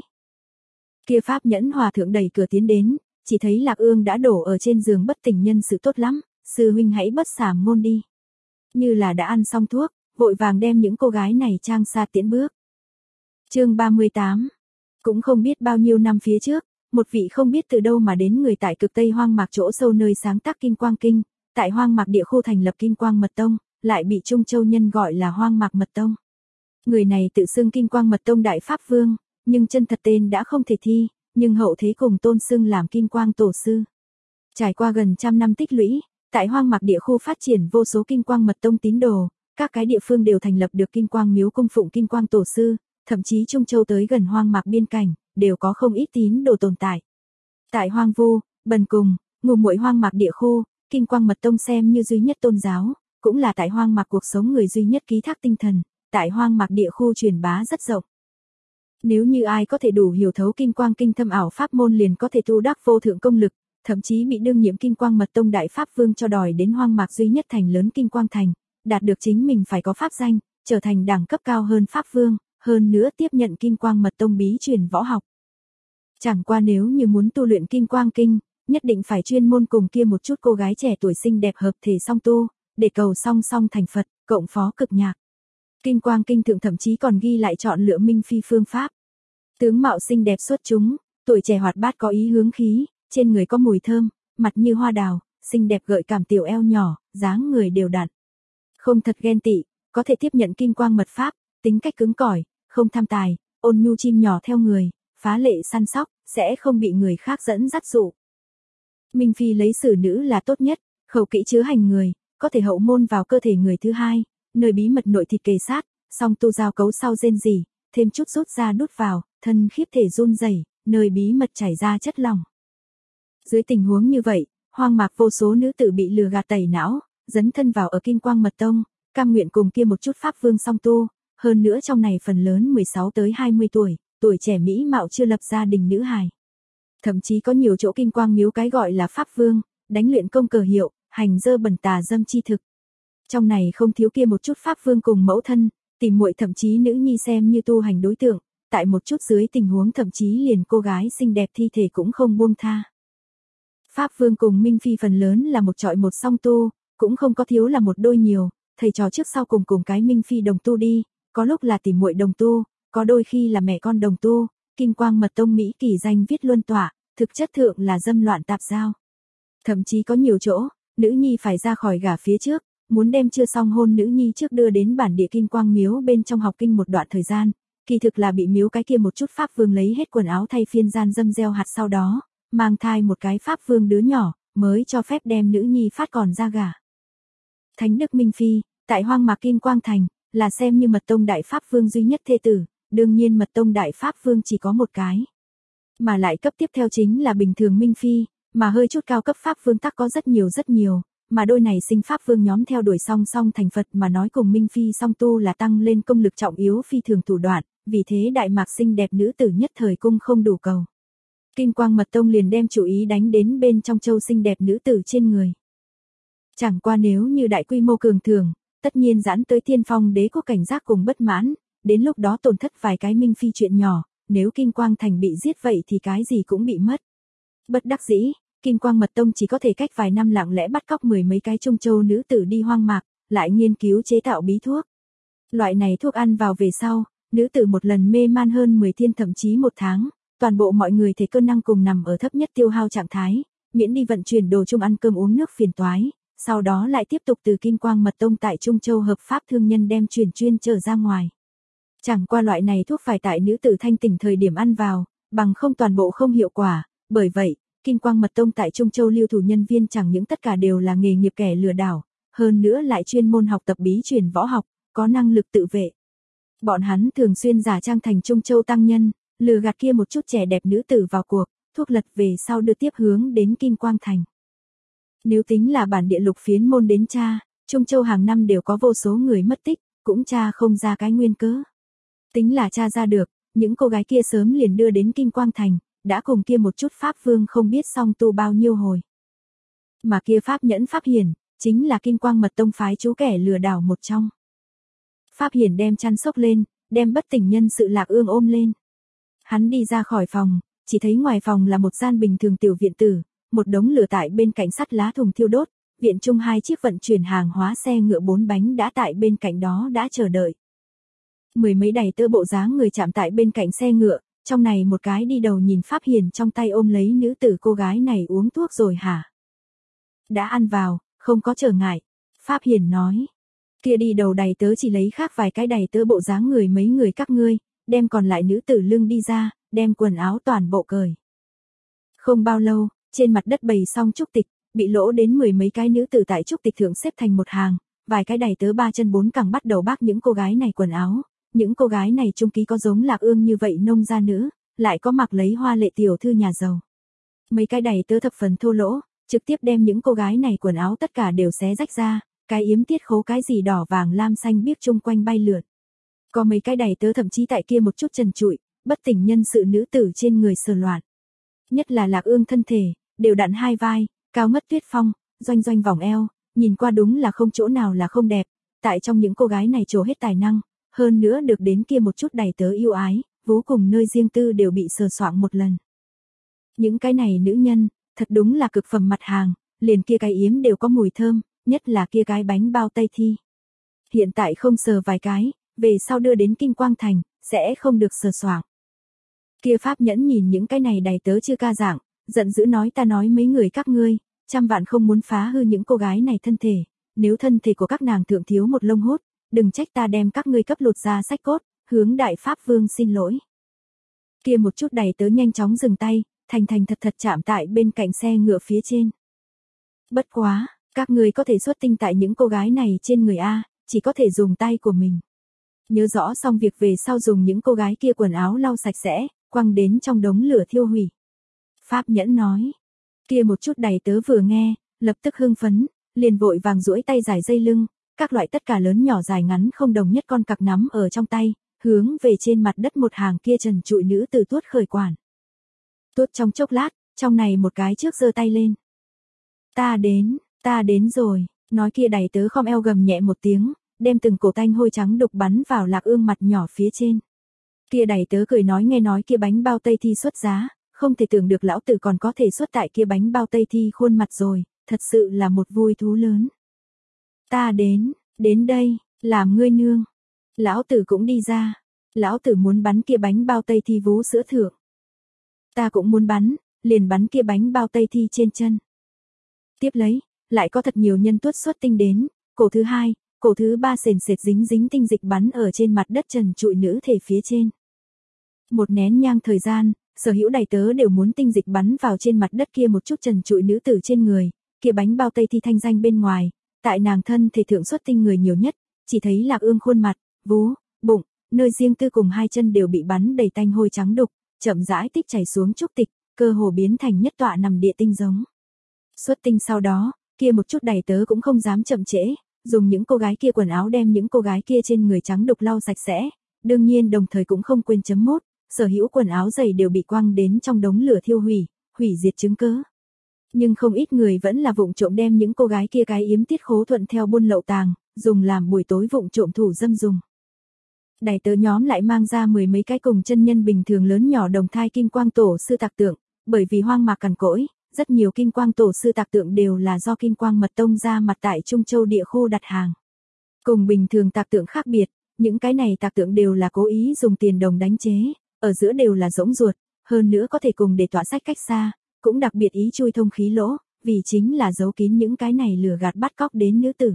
Kia pháp nhẫn hòa thượng đẩy cửa tiến đến, chỉ thấy Lạc Ương đã đổ ở trên giường bất tỉnh nhân sự tốt lắm, sư huynh hãy bất xàm ngôn đi. Như là đã ăn xong thuốc, vội vàng đem những cô gái này trang xa tiễn bước. Chương ba mươi tám. Cũng không biết bao nhiêu năm phía trước, một vị không biết từ đâu mà đến người tại cực Tây Hoang Mạc chỗ sâu nơi sáng tác Kim Quang Kinh, tại Hoang Mạc địa khu thành lập Kim Quang Mật Tông, lại bị Trung Châu nhân gọi là Hoang Mạc Mật Tông. Người này tự xưng Kim Quang Mật Tông Đại Pháp Vương, nhưng chân thật tên đã không thể thi, nhưng hậu thế cùng tôn xưng làm Kim Quang Tổ Sư. Trải qua gần trăm năm tích lũy, tại Hoang Mạc địa khu phát triển vô số Kim Quang Mật Tông tín đồ, các cái địa phương đều thành lập được Kim Quang miếu cung phụng Kim Quang Tổ Sư, thậm chí Trung Châu tới gần Hoang Mạc biên cảnh, đều có không ít tín đồ tồn tại. Tại Hoang Vu, Bần Cùng, ngụ muội Hoang Mạc địa khu, Kim Quang Mật Tông xem như duy nhất tôn giáo, cũng là tại Hoang Mạc cuộc sống người duy nhất ký thác tinh thần, tại Hoang Mạc địa khu truyền bá rất rộng. Nếu như ai có thể đủ hiểu thấu Kim Quang Kinh thâm ảo pháp môn liền có thể tu đắc vô thượng công lực, thậm chí bị đương nhiệm Kim Quang Mật Tông Đại Pháp Vương cho đòi đến Hoang Mạc duy nhất thành lớn Kim Quang Thành, đạt được chính mình phải có pháp danh, trở thành đẳng cấp cao hơn Pháp Vương, hơn nữa tiếp nhận Kim Quang Mật Tông bí truyền võ học. Chẳng qua nếu như muốn tu luyện Kim Quang Kinh, nhất định phải chuyên môn cùng kia một chút cô gái trẻ tuổi xinh đẹp hợp thể song tu, để cầu song song thành Phật, cộng phó cực nhạc. Kim Quang Kinh thượng thậm chí còn ghi lại chọn lựa minh phi phương pháp. Tướng mạo xinh đẹp xuất chúng, tuổi trẻ hoạt bát có ý hướng khí, trên người có mùi thơm, mặt như hoa đào, xinh đẹp gợi cảm tiểu eo nhỏ, dáng người đều đặn. Không thật ghen tị, có thể tiếp nhận Kim Quang mật pháp, tính cách cứng cỏi, không tham tài, ôn nhu chim nhỏ theo người, phá lệ săn sóc, sẽ không bị người khác dẫn dắt dụ. Minh phi lấy xử nữ là tốt nhất, khẩu kỹ chứa hành người, có thể hậu môn vào cơ thể người thứ hai, nơi bí mật nội thịt kề sát, song tu giao cấu sau rên rỉ, thêm chút rút ra đút vào, thân khiếp thể run rẩy, nơi bí mật chảy ra chất lỏng. Dưới tình huống như vậy, Hoang Mạc vô số nữ tử bị lừa gạt tẩy não, dấn thân vào ở Kim Quang Mật Tông, cam nguyện cùng kia một chút pháp vương song tu, hơn nữa trong này phần lớn mười sáu tới hai mươi tuổi, tuổi trẻ mỹ mạo chưa lập gia đình nữ hài. Thậm chí có nhiều chỗ Kim Quang miếu cái gọi là pháp vương, đánh luyện công cờ hiệu, hành dơ bẩn tà dâm chi thực. Trong này không thiếu kia một chút pháp vương cùng mẫu thân, tìm muội thậm chí nữ nhi xem như tu hành đối tượng, tại một chút dưới tình huống thậm chí liền cô gái xinh đẹp thi thể cũng không buông tha. Pháp vương cùng Minh phi phần lớn là một trọi một song tu, cũng không có thiếu là một đôi nhiều, thầy trò trước sau cùng cùng cái Minh phi đồng tu đi, có lúc là tìm muội đồng tu, có đôi khi là mẹ con đồng tu, Kim Quang Mật Tông Mỹ kỳ danh viết luân tọa, thực chất thượng là dâm loạn tạp giao. Thậm chí có nhiều chỗ, nữ nhi phải ra khỏi gả phía trước, muốn đem chưa xong hôn nữ nhi trước đưa đến bản địa Kim Quang miếu bên trong học kinh một đoạn thời gian, kỳ thực là bị miếu cái kia một chút pháp vương lấy hết quần áo thay phiên gian dâm gieo hạt, sau đó mang thai một cái pháp vương đứa nhỏ, mới cho phép đem nữ nhi phát còn ra gả. Thánh Đức Minh Phi, tại hoang mạc Kim Quang Thành, là xem như Mật Tông Đại Pháp Vương duy nhất thê tử, đương nhiên Mật Tông Đại Pháp Vương chỉ có một cái. Mà lại cấp tiếp theo chính là bình thường Minh Phi, mà hơi chút cao cấp Pháp Vương tắc có rất nhiều rất nhiều, mà đôi này sinh Pháp Vương nhóm theo đuổi song song thành Phật mà nói cùng Minh Phi song tu là tăng lên công lực trọng yếu phi thường thủ đoạn, vì thế Đại Mạc xinh đẹp nữ tử nhất thời cung không đủ cầu. Kim Quang Mật Tông liền đem chủ ý đánh đến bên trong châu xinh đẹp nữ tử trên người. Chẳng qua nếu như đại quy mô cường thường, tất nhiên giãn tới Thiên Phong Đế quốc cảnh giác cùng bất mãn, đến lúc đó tổn thất vài cái Minh Phi chuyện nhỏ, nếu Kim Quang Thành bị giết vậy thì cái gì cũng bị mất. Bất đắc dĩ, Kim Quang Mật Tông chỉ có thể cách vài năm lặng lẽ bắt cóc mười mấy cái Trung Châu nữ tử đi hoang mạc, lại nghiên cứu chế tạo bí thuốc. Loại này thuốc ăn vào về sau, nữ tử một lần mê man hơn mười thiên thậm chí một tháng, toàn bộ mọi người thể cơ năng cùng nằm ở thấp nhất tiêu hao trạng thái, miễn đi vận chuyển đồ chung ăn cơm uống nước phiền toái, sau đó lại tiếp tục từ Kim Quang Mật Tông tại Trung Châu hợp pháp thương nhân đem chuyển chuyên trở ra ngoài. Chẳng qua loại này thuốc phải tại nữ tử thanh tỉnh thời điểm ăn vào, bằng không toàn bộ không hiệu quả, bởi vậy, Kim Quang Mật Tông tại Trung Châu lưu thủ nhân viên chẳng những tất cả đều là nghề nghiệp kẻ lừa đảo, hơn nữa lại chuyên môn học tập bí truyền võ học, có năng lực tự vệ. Bọn hắn thường xuyên giả trang thành Trung Châu tăng nhân, lừa gạt kia một chút trẻ đẹp nữ tử vào cuộc, thuốc lật về sau đưa tiếp hướng đến Kim Quang Thành. Nếu tính là bản địa lục phiến môn đến tra, Trung Châu hàng năm đều có vô số người mất tích, cũng tra không ra cái nguyên cớ. Tính là tra ra được, những cô gái kia sớm liền đưa đến Kim Quang Thành, đã cùng kia một chút Pháp Vương không biết song tu bao nhiêu hồi. Mà kia Pháp Nhẫn Pháp Hiển, chính là Kim Quang Mật Tông phái chú kẻ lừa đảo một trong. Pháp Hiển đem chăn xốc lên, đem bất tỉnh nhân sự Lạc Ương ôm lên. Hắn đi ra khỏi phòng, chỉ thấy ngoài phòng là một gian bình thường tiểu viện tử, một đống lửa tại bên cạnh sắt lá thùng thiêu đốt, viện chung hai chiếc vận chuyển hàng hóa xe ngựa bốn bánh đã tại bên cạnh đó đã chờ đợi. Mười mấy đầy tơ bộ dáng người chạm tại bên cạnh xe ngựa, trong này một cái đi đầu nhìn Pháp Hiển trong tay ôm lấy nữ tử, cô gái này uống thuốc rồi hả? Đã ăn vào, không có trở ngại. Pháp Hiển nói. Kia đi đầu đầy tớ chỉ lấy khác vài cái đầy tơ bộ dáng người mấy người các ngươi, đem còn lại nữ tử lưng đi ra, đem quần áo toàn bộ cởi. Không bao lâu, trên mặt đất bày xong trúc tịch, bị lỗ đến mười mấy cái nữ tử tại trúc tịch thượng xếp thành một hàng, vài cái đầy tớ ba chân bốn cẳng bắt đầu bác những cô gái này quần áo. Những cô gái này trung ký có giống Lạc Ương như vậy nông gia nữ, lại có mặc lấy hoa lệ tiểu thư nhà giàu. Mấy cái đầy tớ thập phần thô lỗ, trực tiếp đem những cô gái này quần áo tất cả đều xé rách ra, cái yếm tiết khố cái gì đỏ vàng lam xanh biếc chung quanh bay lượn. Có mấy cái đầy tớ thậm chí tại kia một chút trần trụi, bất tỉnh nhân sự nữ tử trên người sờ loạn. Nhất là Lạc Ương thân thể, đều đặn hai vai, cao ngất tuyết phong, doanh doanh vòng eo, nhìn qua đúng là không chỗ nào là không đẹp, tại trong những cô gái này trổ hết tài năng. Hơn nữa được đến kia một chút đầy tớ yêu ái, vô cùng nơi riêng tư đều bị sờ soạng một lần. Những cái này nữ nhân, thật đúng là cực phẩm mặt hàng, liền kia cái yếm đều có mùi thơm, nhất là kia cái bánh bao Tây Thi. Hiện tại không sờ vài cái, về sau đưa đến Kim Quang Thành, sẽ không được sờ soạng. Kia Pháp Nhẫn nhìn những cái này đầy tớ chưa ca dạng, giận dữ nói ta nói mấy người các ngươi, trăm vạn không muốn phá hư những cô gái này thân thể, nếu thân thể của các nàng thượng thiếu một lông hốt, đừng trách ta đem các ngươi cấp lột ra sách cốt, hướng Đại Pháp Vương xin lỗi. Kia một chút đầy tớ nhanh chóng dừng tay, thành thành thật thật chạm tại bên cạnh xe ngựa phía trên. Bất quá, các ngươi có thể xuất tinh tại những cô gái này trên người A, chỉ có thể dùng tay của mình. Nhớ rõ xong việc về sau dùng những cô gái kia quần áo lau sạch sẽ, quăng đến trong đống lửa thiêu hủy. Pháp Nhẫn nói. Kia một chút đầy tớ vừa nghe, lập tức hưng phấn, liền vội vàng duỗi tay giải dây lưng, các loại tất cả lớn nhỏ dài ngắn không đồng nhất con cặc nắm ở trong tay, hướng về trên mặt đất một hàng kia trần trụi nữ tử tuốt khởi quản. Tuốt trong chốc lát, trong này một cái trước giơ tay lên. Ta đến, ta đến rồi, nói kia đầy tớ khom eo gầm nhẹ một tiếng, đem từng cổ tanh hôi trắng đục bắn vào Lạc Ương mặt nhỏ phía trên. Kia đầy tớ cười nói nghe nói kia bánh bao Tây Thi xuất giá, không thể tưởng được lão tử còn có thể xuất tại kia bánh bao Tây Thi khuôn mặt rồi, thật sự là một vui thú lớn. Ta đến, đến đây, làm ngươi nương. Lão tử cũng đi ra. Lão tử muốn bắn kia bánh bao tây thi vú sữa thượng. Ta cũng muốn bắn, liền bắn kia bánh bao tây thi trên chân. Tiếp lấy, lại có thật nhiều nhân tuốt xuất tinh đến, cổ thứ hai, cổ thứ ba sền sệt dính dính tinh dịch bắn ở trên mặt đất trần trụi nữ thể phía trên. Một nén nhang thời gian, sở hữu đầy tớ đều muốn tinh dịch bắn vào trên mặt đất kia một chút trần trụi nữ tử trên người, kia bánh bao tây thi thanh danh bên ngoài, tại nàng thân thể thượng xuất tinh người nhiều nhất, chỉ thấy Lạc Ương khuôn mặt, vú, bụng, nơi riêng tư cùng hai chân đều bị bắn đầy tanh hôi trắng đục, chậm rãi tích chảy xuống trúc tịch, cơ hồ biến thành nhất tọa nằm địa tinh giống. Xuất tinh sau đó, kia một chút đầy tớ cũng không dám chậm trễ, dùng những cô gái kia quần áo đem những cô gái kia trên người trắng đục lau sạch sẽ, đương nhiên đồng thời cũng không quên chấm mốt, sở hữu quần áo giày đều bị quăng đến trong đống lửa thiêu hủy, hủy diệt chứng cớ. Nhưng không ít người vẫn là vụng trộm đem những cô gái kia cái yếm tiết khố thuận theo buôn lậu tàng, dùng làm buổi tối vụng trộm thủ dâm dùng. Đầy tớ nhóm lại mang ra mười mấy cái cùng chân nhân bình thường lớn nhỏ đồng thai kim quang tổ sư tạc tượng, bởi vì hoang mạc cằn cỗi, rất nhiều kim quang tổ sư tạc tượng đều là do kim quang mật tông ra mặt tại Trung Châu địa khu đặt hàng. Cùng bình thường tạc tượng khác biệt, những cái này tạc tượng đều là cố ý dùng tiền đồng đánh chế, ở giữa đều là rỗng ruột, hơn nữa có thể cùng để tọa sách cách xa, cũng đặc biệt ý chui thông khí lỗ, vì chính là giấu kín những cái này lừa gạt bắt cóc đến nữ tử.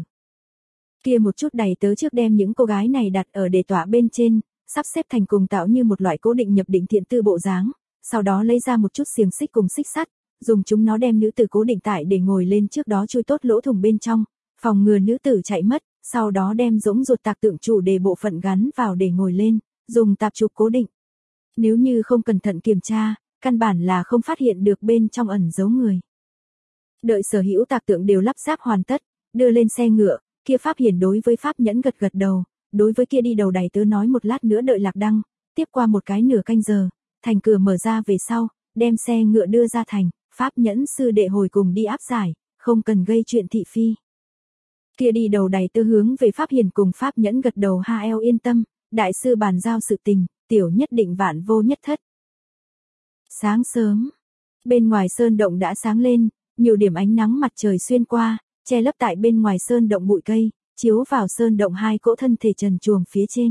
Kia một chút đầy tớ trước đem những cô gái này đặt ở đề tọa bên trên, sắp xếp thành cùng tạo như một loại cố định nhập định thiện tư bộ dáng, sau đó lấy ra một chút xiềng xích cùng xích sắt, dùng chúng nó đem nữ tử cố định tại để ngồi lên trước đó chui tốt lỗ thủng bên trong, phòng ngừa nữ tử chạy mất, sau đó đem rỗng ruột tạc tượng chủ đề bộ phận gắn vào để ngồi lên, dùng tạp trục cố định. Nếu như không cẩn thận kiểm tra, căn bản là không phát hiện được bên trong ẩn giấu người. Đợi sở hữu tạc tượng đều lắp ráp hoàn tất, đưa lên xe ngựa, kia Pháp Hiển đối với Pháp Nhẫn gật gật đầu, đối với kia đi đầu đầy tớ nói một lát nữa đợi lạc đăng, tiếp qua một cái nửa canh giờ, thành cửa mở ra về sau, đem xe ngựa đưa ra thành, Pháp Nhẫn sư đệ hồi cùng đi áp giải, không cần gây chuyện thị phi. Kia đi đầu đầy tớ hướng về Pháp Hiển cùng Pháp Nhẫn gật đầu ha eo yên tâm, đại sư bàn giao sự tình, tiểu nhất định vạn vô nhất thất. Sáng sớm, bên ngoài sơn động đã sáng lên, nhiều điểm ánh nắng mặt trời xuyên qua, che lấp tại bên ngoài sơn động bụi cây, chiếu vào sơn động hai cỗ thân thể trần truồng phía trên.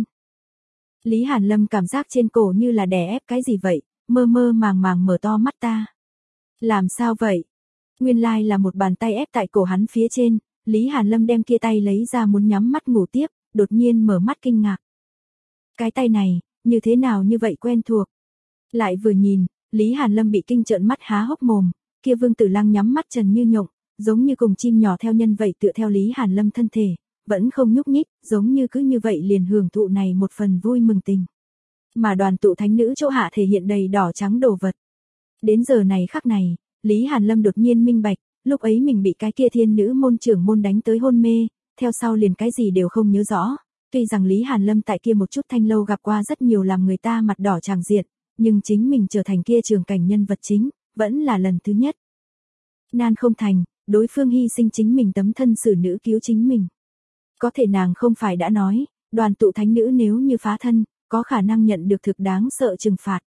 Lý Hàn Lâm cảm giác trên cổ như là đè ép cái gì vậy, mơ mơ màng màng mở to mắt ta. Làm sao vậy? Nguyên lai là một bàn tay ép tại cổ hắn phía trên, Lý Hàn Lâm đem kia tay lấy ra muốn nhắm mắt ngủ tiếp, đột nhiên mở mắt kinh ngạc. Cái tay này, như thế nào như vậy quen thuộc? Lại vừa nhìn, Lý Hàn Lâm bị kinh trợn mắt há hốc mồm, kia Vương Tử Lăng nhắm mắt trần như nhộng, giống như cùng chim nhỏ theo nhân vậy tựa theo Lý Hàn Lâm thân thể, vẫn không nhúc nhích, giống như cứ như vậy liền hưởng thụ này một phần vui mừng tình. Mà đoàn tụ thánh nữ chỗ hạ thể hiện đầy đỏ trắng đồ vật. Đến giờ này khắc này, Lý Hàn Lâm đột nhiên minh bạch, lúc ấy mình bị cái kia thiên nữ môn trưởng môn đánh tới hôn mê, theo sau liền cái gì đều không nhớ rõ. Tuy rằng Lý Hàn Lâm tại kia một chút thanh lâu gặp qua rất nhiều làm người ta mặt đỏ tràng diện, nhưng chính mình trở thành kia trường cảnh nhân vật chính, vẫn là lần thứ nhất. Nan không thành, đối phương hy sinh chính mình tấm thân xử nữ cứu chính mình. Có thể nàng không phải đã nói, đoàn tụ thánh nữ nếu như phá thân, có khả năng nhận được thực đáng sợ trừng phạt.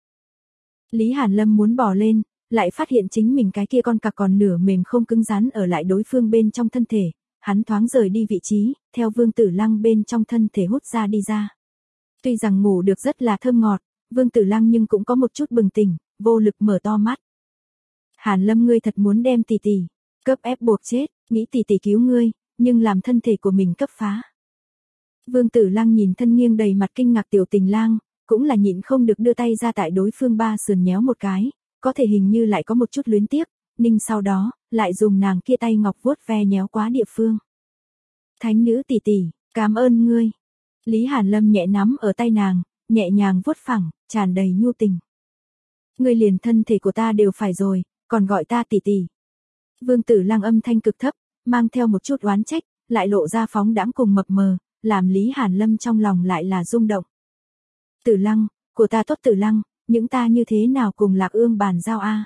Lý Hàn Lâm muốn bỏ lên, lại phát hiện chính mình cái kia con cặc còn nửa mềm không cứng rắn ở lại đối phương bên trong thân thể, hắn thoáng rời đi vị trí, theo Vương Tử Lăng bên trong thân thể hút ra đi ra. Tuy rằng ngủ được rất là thơm ngọt, Vương Tử Lăng nhưng cũng có một chút bừng tỉnh, vô lực mở to mắt. Hàn Lâm ngươi thật muốn đem tỷ tỷ cấp ép buộc chết, nghĩ tỷ tỷ cứu ngươi, nhưng làm thân thể của mình cấp phá. Vương Tử Lăng nhìn thân nghiêng đầy mặt kinh ngạc tiểu tình lang, cũng là nhịn không được đưa tay ra tại đối phương ba sườn nhéo một cái, có thể hình như lại có một chút luyến tiếc, ninh sau đó, lại dùng nàng kia tay ngọc vuốt ve nhéo quá địa phương. Thánh nữ tỷ tỷ, cảm ơn ngươi. Lý Hàn Lâm nhẹ nắm ở tay nàng, nhẹ nhàng vuốt phẳng, tràn đầy nhu tình. Ngươi liền thân thể của ta đều phải rồi, còn gọi ta tỷ tỷ. Vương Tử Lăng âm thanh cực thấp, mang theo một chút oán trách, lại lộ ra phóng đãng cùng mập mờ, làm Lý Hàn Lâm trong lòng lại là rung động. Tử Lăng, của ta tốt Tử Lăng, những ta như thế nào cùng Lạc Ương bàn giao a?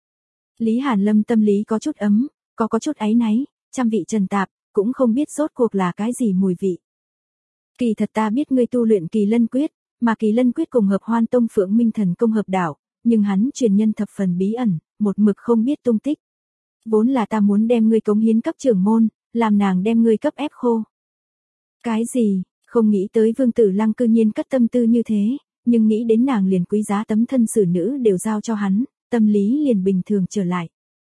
Lý Hàn Lâm tâm lý có chút ấm, có có chút áy náy, trăm vị trần tạp, cũng không biết rốt cuộc là cái gì mùi vị. Kỳ thật ta biết ngươi tu luyện Kỳ Lân Quyết, mà Kỳ Lân Quyết cùng hợp Hoan Tông Phượng Minh Thần Công hợp đạo, nhưng hắn truyền nhân thập phần bí ẩn, một mực không biết tung tích. Vốn là ta muốn đem ngươi cống hiến cấp trưởng môn, làm nàng đem ngươi cấp ép khô. Cái gì, Không nghĩ tới Vương Tử Lăng cư nhiên cất tâm tư như thế, nhưng nghĩ đến nàng liền quý giá tấm thân xử nữ đều giao cho hắn, tâm lý liền bình thường trở lại.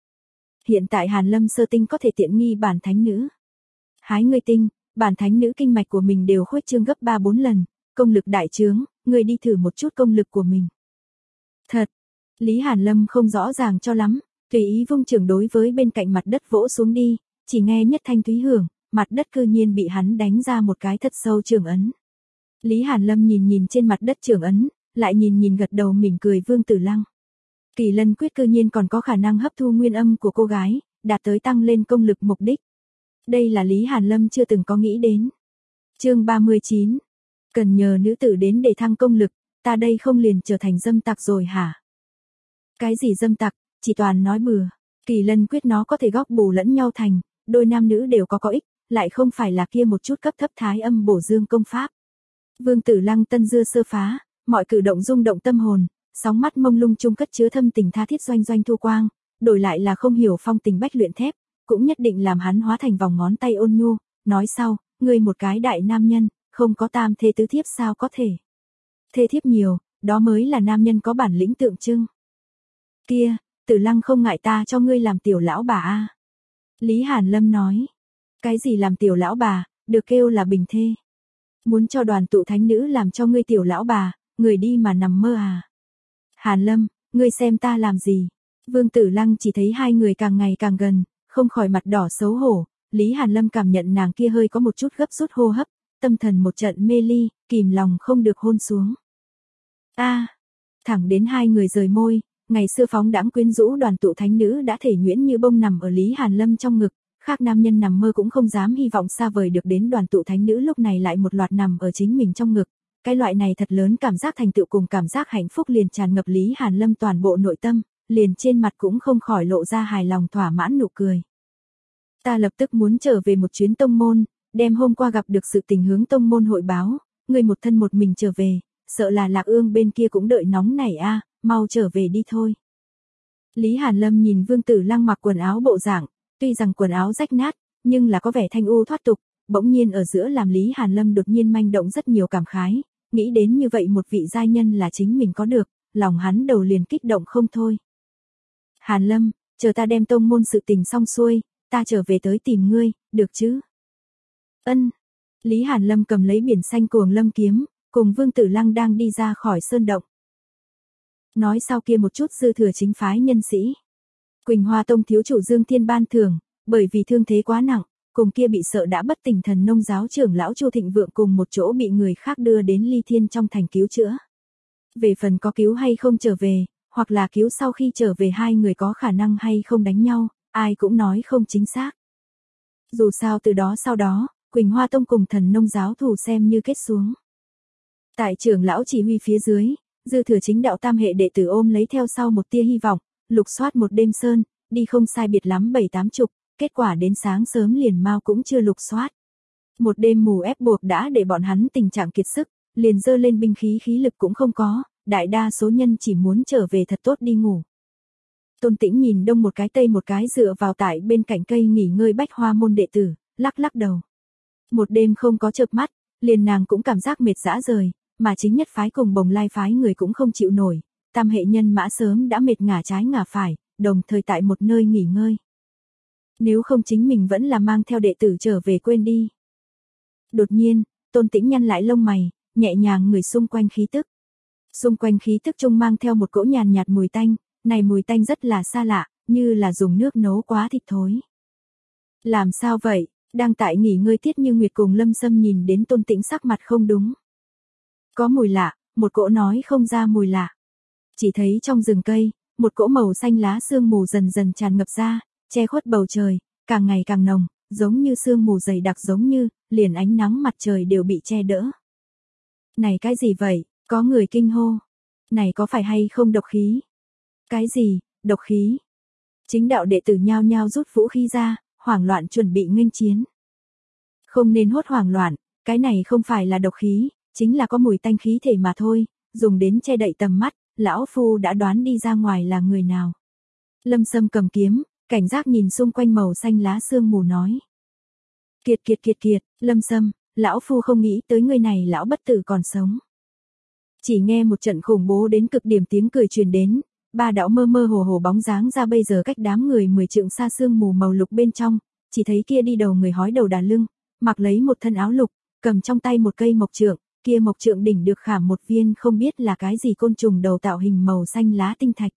Hiện tại Hàn Lâm sơ tinh có thể tiện nghi bản thánh nữ. Hái ngươi tinh, bản thánh nữ kinh mạch của mình đều khuếch trương gấp ba bốn lần, công lực đại trướng, ngươi đi thử một chút công lực của mình. Thật, Lý Hàn Lâm không rõ ràng cho lắm, tùy ý vung trường đối với bên cạnh mặt đất vỗ xuống đi, chỉ nghe nhất thanh thúy hưởng, mặt đất cư nhiên bị hắn đánh ra một cái thật sâu trường ấn. Lý Hàn Lâm nhìn nhìn trên mặt đất trường ấn, lại nhìn nhìn gật đầu mỉm cười Vương Tử Lăng. Kỳ Lân quyết cư nhiên còn có khả năng hấp thu nguyên âm của cô gái, đạt tới tăng lên công lực mục đích. Đây là Lý Hàn Lâm chưa từng có nghĩ đến. Chương ba mươi chín. Cần nhờ nữ tử đến để thăng công lực, ta đây không liền trở thành dâm tặc rồi hả? Cái gì dâm tặc, chỉ toàn nói bừa. Kỳ Lân quyết nó có thể góp bù lẫn nhau thành, đôi nam nữ đều có có ích, lại không phải là kia một chút cấp thấp thái âm bổ dương công pháp. Vương Tử Lăng tân dưa sơ phá, mọi cử động rung động tâm hồn, sóng mắt mông lung chung cất chứa thâm tình tha thiết doanh doanh thu quang, đổi lại là không hiểu phong tình bách luyện thép, cũng nhất định làm hắn hóa thành vòng ngón tay ôn nhu, nói sau, ngươi một cái đại nam nhân, không có tam thê tứ thiếp sao có thể. Thê thiếp nhiều, đó mới là nam nhân có bản lĩnh tượng trưng. Kia, Tử Lăng không ngại ta cho ngươi làm tiểu lão bà a. Lý Hàn Lâm nói, cái gì làm tiểu lão bà, được kêu là bình thê. Muốn cho đoàn tụ thánh nữ làm cho ngươi tiểu lão bà, người đi mà nằm mơ à. Hàn Lâm, ngươi xem ta làm gì? Vương Tử Lăng chỉ thấy hai người càng ngày càng gần, không khỏi mặt đỏ xấu hổ, Lý Hàn Lâm cảm nhận nàng kia hơi có một chút gấp rút hô hấp, tâm thần một trận mê ly, kìm lòng không được hôn xuống. A, à, thẳng đến hai người rời môi, ngày xưa phóng đãng quyến rũ đoàn tụ thánh nữ đã thể nhuyễn như bông nằm ở Lý Hàn Lâm trong ngực, khác nam nhân nằm mơ cũng không dám hy vọng xa vời được đến đoàn tụ thánh nữ lúc này lại một loạt nằm ở chính mình trong ngực. Cái loại này thật lớn cảm giác thành tựu cùng cảm giác hạnh phúc liền tràn ngập Lý Hàn Lâm toàn bộ nội tâm, liền trên mặt cũng không khỏi lộ ra hài lòng thỏa mãn nụ cười. Ta lập tức muốn trở về một chuyến tông môn, đem hôm qua gặp được sự tình hướng tông môn hội báo, người một thân một mình trở về, sợ là Lạc Ương bên kia cũng đợi nóng nảy a, mau trở về đi thôi. Lý Hàn Lâm nhìn Vương Tử Lăng mặc quần áo bộ dạng, tuy rằng quần áo rách nát, nhưng là có vẻ thanh u thoát tục, bỗng nhiên ở giữa làm Lý Hàn Lâm đột nhiên manh động rất nhiều cảm khái, nghĩ đến như vậy một vị giai nhân là chính mình có được, lòng hắn đầu liền kích động không thôi. Hàn Lâm, chờ ta đem tông môn sự tình xong xuôi, ta trở về tới tìm ngươi, được chứ? Ân. Lý Hàn Lâm cầm lấy biển xanh cuồng lâm kiếm, cùng Vương Tử Lăng đang đi ra khỏi sơn động. Nói sau kia một chút dư thừa chính phái nhân sĩ. Quỳnh Hoa Tông thiếu chủ Dương Thiên ban thưởng, bởi vì thương thế quá nặng, cùng kia bị sợ đã bất tỉnh thần nông giáo trưởng lão Chu Thịnh Vượng cùng một chỗ bị người khác đưa đến Ly Thiên trong thành cứu chữa. Về phần có cứu hay không trở về, hoặc là cứu sau khi trở về hai người có khả năng hay không đánh nhau, ai cũng nói không chính xác. Dù sao từ đó sau đó, Quỳnh Hoa Tông cùng thần nông giáo thù xem như kết xuống. Tại trưởng lão chỉ huy phía dưới, dư thừa chính đạo tam hệ đệ tử ôm lấy theo sau một tia hy vọng, lục soát một đêm sơn, đi không sai biệt lắm bảy tám chục, kết quả đến sáng sớm liền mau cũng chưa lục soát. Một đêm mù ép buộc đã để bọn hắn tình trạng kiệt sức, liền dơ lên binh khí khí lực cũng không có, đại đa số nhân chỉ muốn trở về thật tốt đi ngủ. Tôn Tĩnh nhìn đông một cái tây một cái dựa vào tại bên cạnh cây nghỉ ngơi bách hoa môn đệ tử, lắc lắc đầu. Một đêm không có chợp mắt, liền nàng cũng cảm giác mệt dã rời, mà chính nhất phái cùng Bồng Lai phái người cũng không chịu nổi, tam hệ nhân mã sớm đã mệt ngả trái ngả phải, đồng thời tại một nơi nghỉ ngơi. Nếu không chính mình vẫn là mang theo đệ tử trở về quên đi. Đột nhiên, Tôn Tĩnh nhăn lại lông mày, nhẹ nhàng ngửi xung quanh khí tức. Xung quanh khí tức trung mang theo một cỗ nhàn nhạt mùi tanh, này mùi tanh rất là xa lạ, như là dùng nước nấu quá thịt thối. Làm sao vậy? Đang tại nghỉ ngơi Tiết Như Nguyệt cùng Lâm Sâm nhìn đến Tôn Tĩnh sắc mặt không đúng. Có mùi lạ, một cỗ nói không ra mùi lạ. Chỉ thấy trong rừng cây, một cỗ màu xanh lá sương mù dần dần tràn ngập ra, che khuất bầu trời, càng ngày càng nồng, giống như sương mù dày đặc giống như, liền ánh nắng mặt trời đều bị che đỡ. Này cái gì vậy? Có người kinh hô. Này có phải hay không độc khí? Cái gì, độc khí? Chính đạo đệ tử nhao nhao rút vũ khí ra, hoảng loạn chuẩn bị nghênh chiến. Không nên hốt hoảng loạn, cái này không phải là độc khí, chính là có mùi tanh khí thể mà thôi, dùng đến che đậy tầm mắt, lão phu đã đoán đi ra ngoài là người nào. Lâm Sâm cầm kiếm, cảnh giác nhìn xung quanh màu xanh lá sương mù nói. Kiệt kiệt kiệt kiệt, Lâm Sâm, lão phu không nghĩ tới người này lão bất tử còn sống. Chỉ nghe một trận khủng bố đến cực điểm tiếng cười truyền đến, ba đạo mơ mơ hồ hồ bóng dáng ra bây giờ cách đám người mười trượng xa sương mù màu lục bên trong, chỉ thấy kia đi đầu người hói đầu đà lưng, mặc lấy một thân áo lục, cầm trong tay một cây mộc trượng, kia mộc trượng đỉnh được khảm một viên không biết là cái gì côn trùng đầu tạo hình màu xanh lá tinh thạch.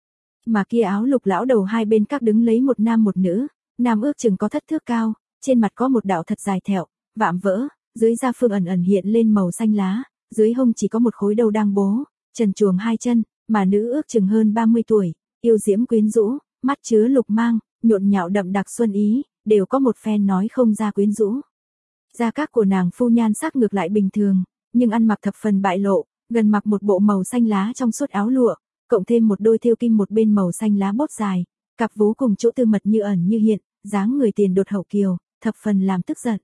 Mà kia áo lục lão đầu hai bên các đứng lấy một nam một nữ, nam ước chừng có thất thước cao, trên mặt có một đạo thật dài thẹo, vạm vỡ, dưới da phương ẩn ẩn hiện lên màu xanh lá, dưới hông chỉ có một khối đầu đang bố, trần truồng hai chân, mà nữ ước chừng hơn ba mươi tuổi, yêu diễm quyến rũ, mắt chứa lục mang, nhộn nhạo đậm đặc xuân ý, đều có một phen nói không ra quyến rũ. Da các của nàng phu nhan sắc ngược lại bình thường, nhưng ăn mặc thập phần bại lộ, gần mặc một bộ màu xanh lá trong suốt áo lụa, cộng thêm một đôi thêu kim một bên màu xanh lá bốt dài, cặp vú cùng chỗ tư mật như ẩn như hiện, dáng người tiền đột hậu kiều, thập phần làm tức giận.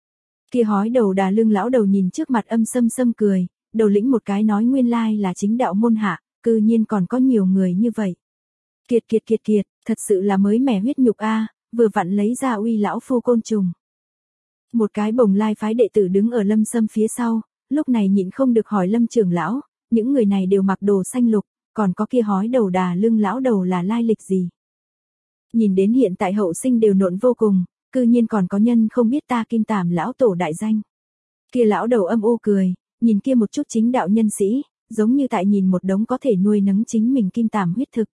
Kia hói đầu đà lưng lão đầu nhìn trước mặt âm sâm sâm cười, đầu lĩnh một cái nói nguyên lai là chính đạo môn hạ, cư nhiên còn có nhiều người như vậy. Kiệt kiệt kiệt kiệt, thật sự là mới mẻ huyết nhục a, vừa vặn lấy ra uy lão phu côn trùng. Một cái bồng lai phái đệ tử đứng ở Lâm Sâm phía sau, lúc này nhịn không được hỏi Lâm trưởng lão, những người này đều mặc đồ xanh lục, còn có kia hói đầu đà lưng lão đầu là lai lịch gì? Nhìn đến hiện tại hậu sinh đều nộn vô cùng, cư nhiên còn có nhân không biết ta Kim Tàm lão tổ đại danh. Kia lão đầu âm u cười, nhìn kia một chút chính đạo nhân sĩ, giống như tại nhìn một đống có thể nuôi nấng chính mình Kim Tàm huyết thực.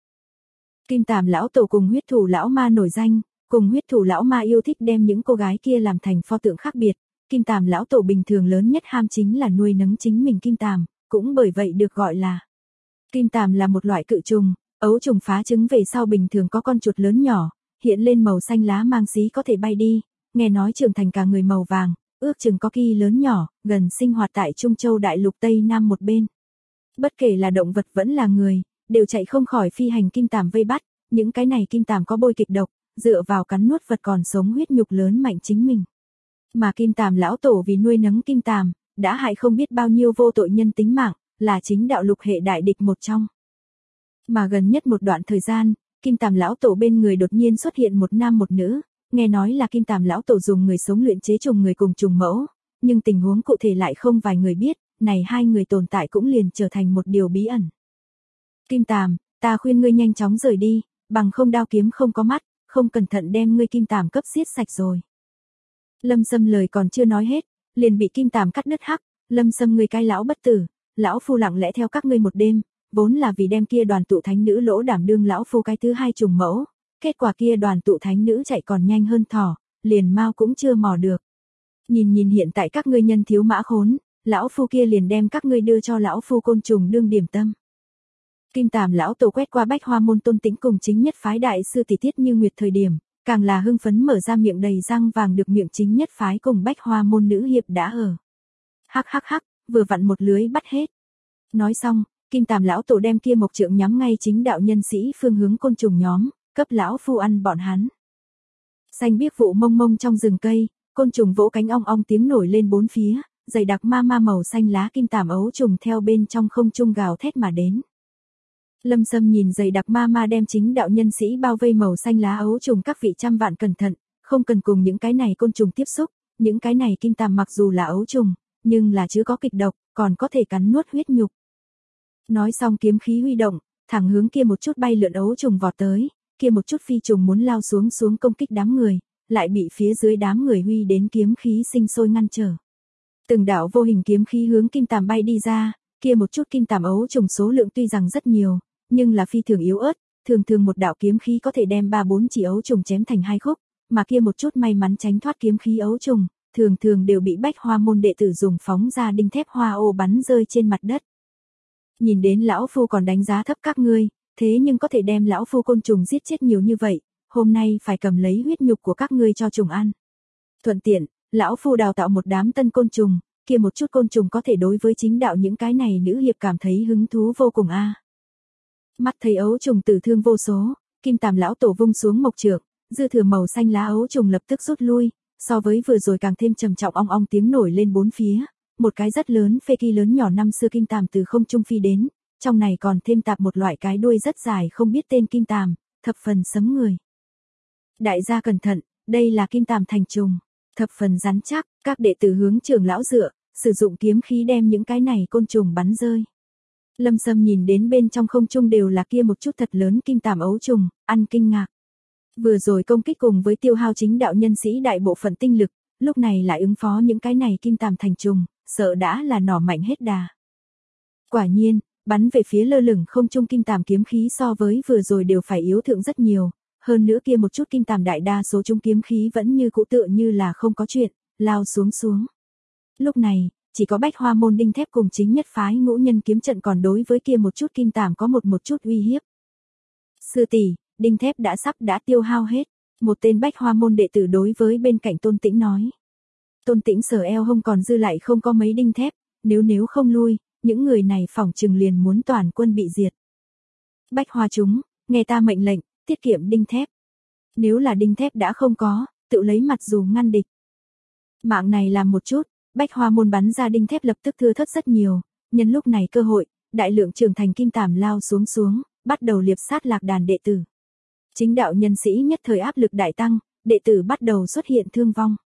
Kim Tàm lão tổ cùng huyết thủ lão ma nổi danh, cùng huyết thủ lão ma yêu thích đem những cô gái kia làm thành pho tượng khác biệt. Kim Tàm lão tổ bình thường lớn nhất ham chính là nuôi nấng chính mình Kim Tàm, cũng bởi vậy được gọi là. Kim Tàm là một loại cự trùng, ấu trùng phá trứng về sau bình thường có con chuột lớn nhỏ, hiện lên màu xanh lá mang xí có thể bay đi, nghe nói trưởng thành cả người màu vàng, ước chừng có kỳ lớn nhỏ, gần sinh hoạt tại Trung Châu đại lục Tây Nam một bên. Bất kể là động vật vẫn là người, đều chạy không khỏi phi hành Kim Tàm vây bắt, những cái này Kim Tàm có bôi kịch độc, dựa vào cắn nuốt vật còn sống huyết nhục lớn mạnh chính mình. Mà Kim Tàm lão tổ vì nuôi nấng Kim Tàm, đã hại không biết bao nhiêu vô tội nhân tính mạng, là chính đạo lục hệ đại địch một trong. Mà gần nhất một đoạn thời gian, Kim Tàm lão tổ bên người đột nhiên xuất hiện một nam một nữ, nghe nói là Kim Tàm lão tổ dùng người sống luyện chế trùng người cùng trùng mẫu, nhưng tình huống cụ thể lại không vài người biết, này hai người tồn tại cũng liền trở thành một điều bí ẩn. Kim Tàm, ta khuyên ngươi nhanh chóng rời đi, bằng không đao kiếm không có mắt, không cẩn thận đem ngươi Kim Tàm cấp giết sạch rồi. Lâm Sâm lời còn chưa nói hết, liền bị Kim Tàm cắt đứt hắc, Lâm Sâm ngươi cái lão bất tử, lão phu lặng lẽ theo các ngươi một đêm, vốn là vì đem kia đoàn tụ thánh nữ lỗ đảm đương lão phu cái thứ hai trùng mẫu, kết quả kia đoàn tụ thánh nữ chạy còn nhanh hơn thỏ, liền mau cũng chưa mò được. Nhìn nhìn hiện tại các ngươi nhân thiếu mã khốn, lão phu kia liền đem các ngươi đưa cho lão phu côn trùng đương điểm tâm. Kim Tàm lão tổ quét qua Bách Hoa môn Tôn Tĩnh cùng chính nhất phái đại sư tỷ Tiết Như Nguyệt thời điểm, càng là hưng phấn mở ra miệng đầy răng vàng được miệng chính nhất phái cùng Bách Hoa môn nữ hiệp đã ở. Hắc hắc hắc, vừa vặn một lưới bắt hết. Nói xong, Kim Tàm lão tổ đem kia mộc trượng nhắm ngay chính đạo nhân sĩ phương hướng côn trùng nhóm, cấp lão phu ăn bọn hắn. Xanh biếc vụ mông mông trong rừng cây, côn trùng vỗ cánh ong ong tiếng nổi lên bốn phía, dày đặc ma ma màu xanh lá Kim Tàm ấu trùng theo bên trong không trung gào thét mà đến. Lâm Sâm nhìn dày đặc ma ma đem chính đạo nhân sĩ bao vây màu xanh lá ấu trùng các vị trăm vạn cẩn thận, không cần cùng những cái này côn trùng tiếp xúc, những cái này Kim Tàm mặc dù là ấu trùng, nhưng là chứa có kịch độc, còn có thể cắn nuốt huyết nhục. Nói xong kiếm khí huy động, thẳng hướng kia một chút bay lượn ấu trùng vọt tới, kia một chút phi trùng muốn lao xuống xuống công kích đám người, lại bị phía dưới đám người huy đến kiếm khí sinh sôi ngăn trở. Từng đạo vô hình kiếm khí hướng Kim Tàm bay đi ra, kia một chút Kim Tàm ấu trùng số lượng tuy rằng rất nhiều, nhưng là phi thường yếu ớt, thường thường một đạo kiếm khí có thể đem ba bốn chỉ ấu trùng chém thành hai khúc, mà kia một chút may mắn tránh thoát kiếm khí ấu trùng, thường thường đều bị Bách Hoa môn đệ tử dùng phóng ra đinh thép hoa ô bắn rơi trên mặt đất. Nhìn đến lão phu còn đánh giá thấp các ngươi, thế nhưng có thể đem lão phu côn trùng giết chết nhiều như vậy, hôm nay phải cầm lấy huyết nhục của các ngươi cho trùng ăn. Thuận tiện, lão phu đào tạo một đám tân côn trùng, kia một chút côn trùng có thể đối với chính đạo những cái này nữ hiệp cảm thấy hứng thú vô cùng a. À. Mắt thấy ấu trùng tử thương vô số, Kim Tàm lão tổ vung xuống mộc trượng, dư thừa màu xanh lá ấu trùng lập tức rút lui, so với vừa rồi càng thêm trầm trọng ong ong tiếng nổi lên bốn phía, một cái rất lớn phê kỳ lớn nhỏ năm xưa Kim Tàm từ không trung phi đến, trong này còn thêm tạp một loại cái đuôi rất dài không biết tên Kim Tàm, thập phần sấm người. Đại gia cẩn thận, đây là Kim Tàm thành trùng. thập phần rắn chắc, các đệ tử hướng trưởng lão dựa, sử dụng kiếm khí đem những cái này côn trùng bắn rơi. Lâm Sâm nhìn đến bên trong không trung đều là kia một chút thật lớn kim tàm ấu trùng, ăn kinh ngạc. Vừa rồi công kích cùng với tiêu hao chính đạo nhân sĩ đại bộ phận tinh lực, lúc này lại ứng phó những cái này kim tàm thành trùng, sợ đã là nỏ mạnh hết đà. Quả nhiên, bắn về phía lơ lửng không trung kim tàm kiếm khí so với vừa rồi đều phải yếu thượng rất nhiều, hơn nữa kia một chút kim tàm đại đa số trung kiếm khí vẫn như cũ tựa như là không có chuyện, lao xuống xuống. Lúc này, chỉ có Bách Hoa môn đinh thép cùng chính nhất phái ngũ nhân kiếm trận còn đối với kia một chút kim tàm có một một chút uy hiếp. Sư tỷ, đinh thép đã sắp đã tiêu hao hết, một tên Bách Hoa môn đệ tử đối với bên cạnh Tôn Tĩnh nói. Tôn Tĩnh sờ eo hông còn dư lại không có mấy đinh thép, nếu nếu không lui, những người này phỏng chừng liền muốn toàn quân bị diệt. Bách Hoa chúng, nghe ta mệnh lệnh, tiết kiệm đinh thép. Nếu là đinh thép đã không có, tự lấy mặt dù ngăn địch. Mạng này làm một chút, Bách Hoa môn bắn ra đinh thép lập tức thưa thớt rất nhiều, nhân lúc này cơ hội, đại lượng trưởng thành kim tàm lao xuống xuống, bắt đầu liệp sát lạc đàn đệ tử. Chính đạo nhân sĩ nhất thời áp lực đại tăng, đệ tử bắt đầu xuất hiện thương vong.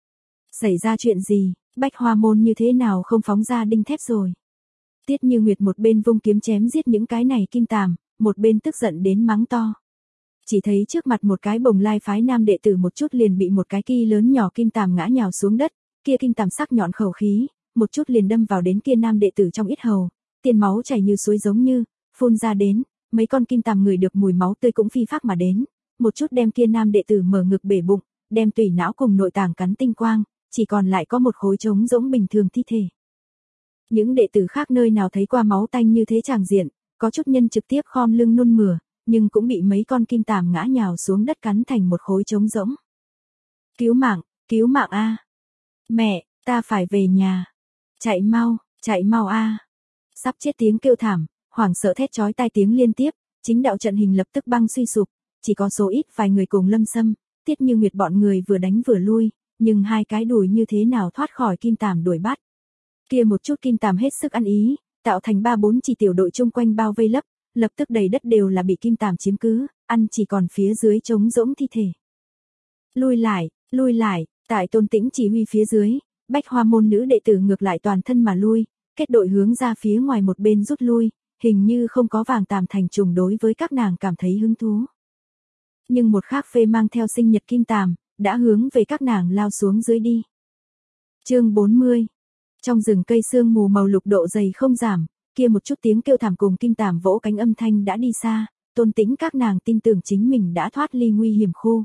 Xảy ra chuyện gì, Bách Hoa môn như thế nào không phóng ra đinh thép rồi? Tiết Như Nguyệt một bên vung kiếm chém giết những cái này kim tàm, một bên tức giận đến mắng to. Chỉ thấy trước mặt một cái bồng lai phái nam đệ tử một chút liền bị một cái ki lớn nhỏ kim tàm ngã nhào xuống đất, kia kim tàm sắc nhọn khẩu khí, một chút liền đâm vào đến kia nam đệ tử trong yết hầu, tiền máu chảy như suối giống như, phun ra đến, mấy con kim tàm người được mùi máu tươi cũng phi phác mà đến, một chút đem kia nam đệ tử mở ngực bể bụng, đem tủy não cùng nội tạng cắn tinh quang, chỉ còn lại có một khối trống rỗng bình thường thi thể. Những đệ tử khác nơi nào thấy qua máu tanh như thế tràng diện, có chút nhân trực tiếp khom lưng nôn mửa, nhưng cũng bị mấy con kim tàm ngã nhào xuống đất cắn thành một khối trống rỗng. Cứu mạng, cứu mạng a! Mẹ, ta phải về nhà. Chạy mau, chạy mau a! Sắp chết tiếng kêu thảm, hoảng sợ thét chói tai tiếng liên tiếp, chính đạo trận hình lập tức băng suy sụp, chỉ có số ít vài người cùng Lâm Sâm, Tiết Như Nguyệt bọn người vừa đánh vừa lui, nhưng hai cái đùi như thế nào thoát khỏi kim tàm đuổi bắt. Kia một chút kim tàm hết sức ăn ý, tạo thành ba bốn chỉ tiểu đội chung quanh bao vây lấp, lập tức đầy đất đều là bị kim tàm chiếm cứ, ăn chỉ còn phía dưới trống rỗng thi thể. Lui lại, lui lại, tại Tôn Tĩnh chỉ huy phía dưới, Bách Hoa môn nữ đệ tử ngược lại toàn thân mà lui, kết đội hướng ra phía ngoài một bên rút lui, hình như không có vàng tàm thành trùng đối với các nàng cảm thấy hứng thú. Nhưng một khác phê mang theo sinh nhật kim tàm, đã hướng về các nàng lao xuống dưới đi. Chương bốn mươi. Trong rừng cây sương mù màu lục độ dày không giảm, kia một chút tiếng kêu thảm cùng kim tàm vỗ cánh âm thanh đã đi xa, Tôn Tĩnh các nàng tin tưởng chính mình đã thoát ly nguy hiểm khu.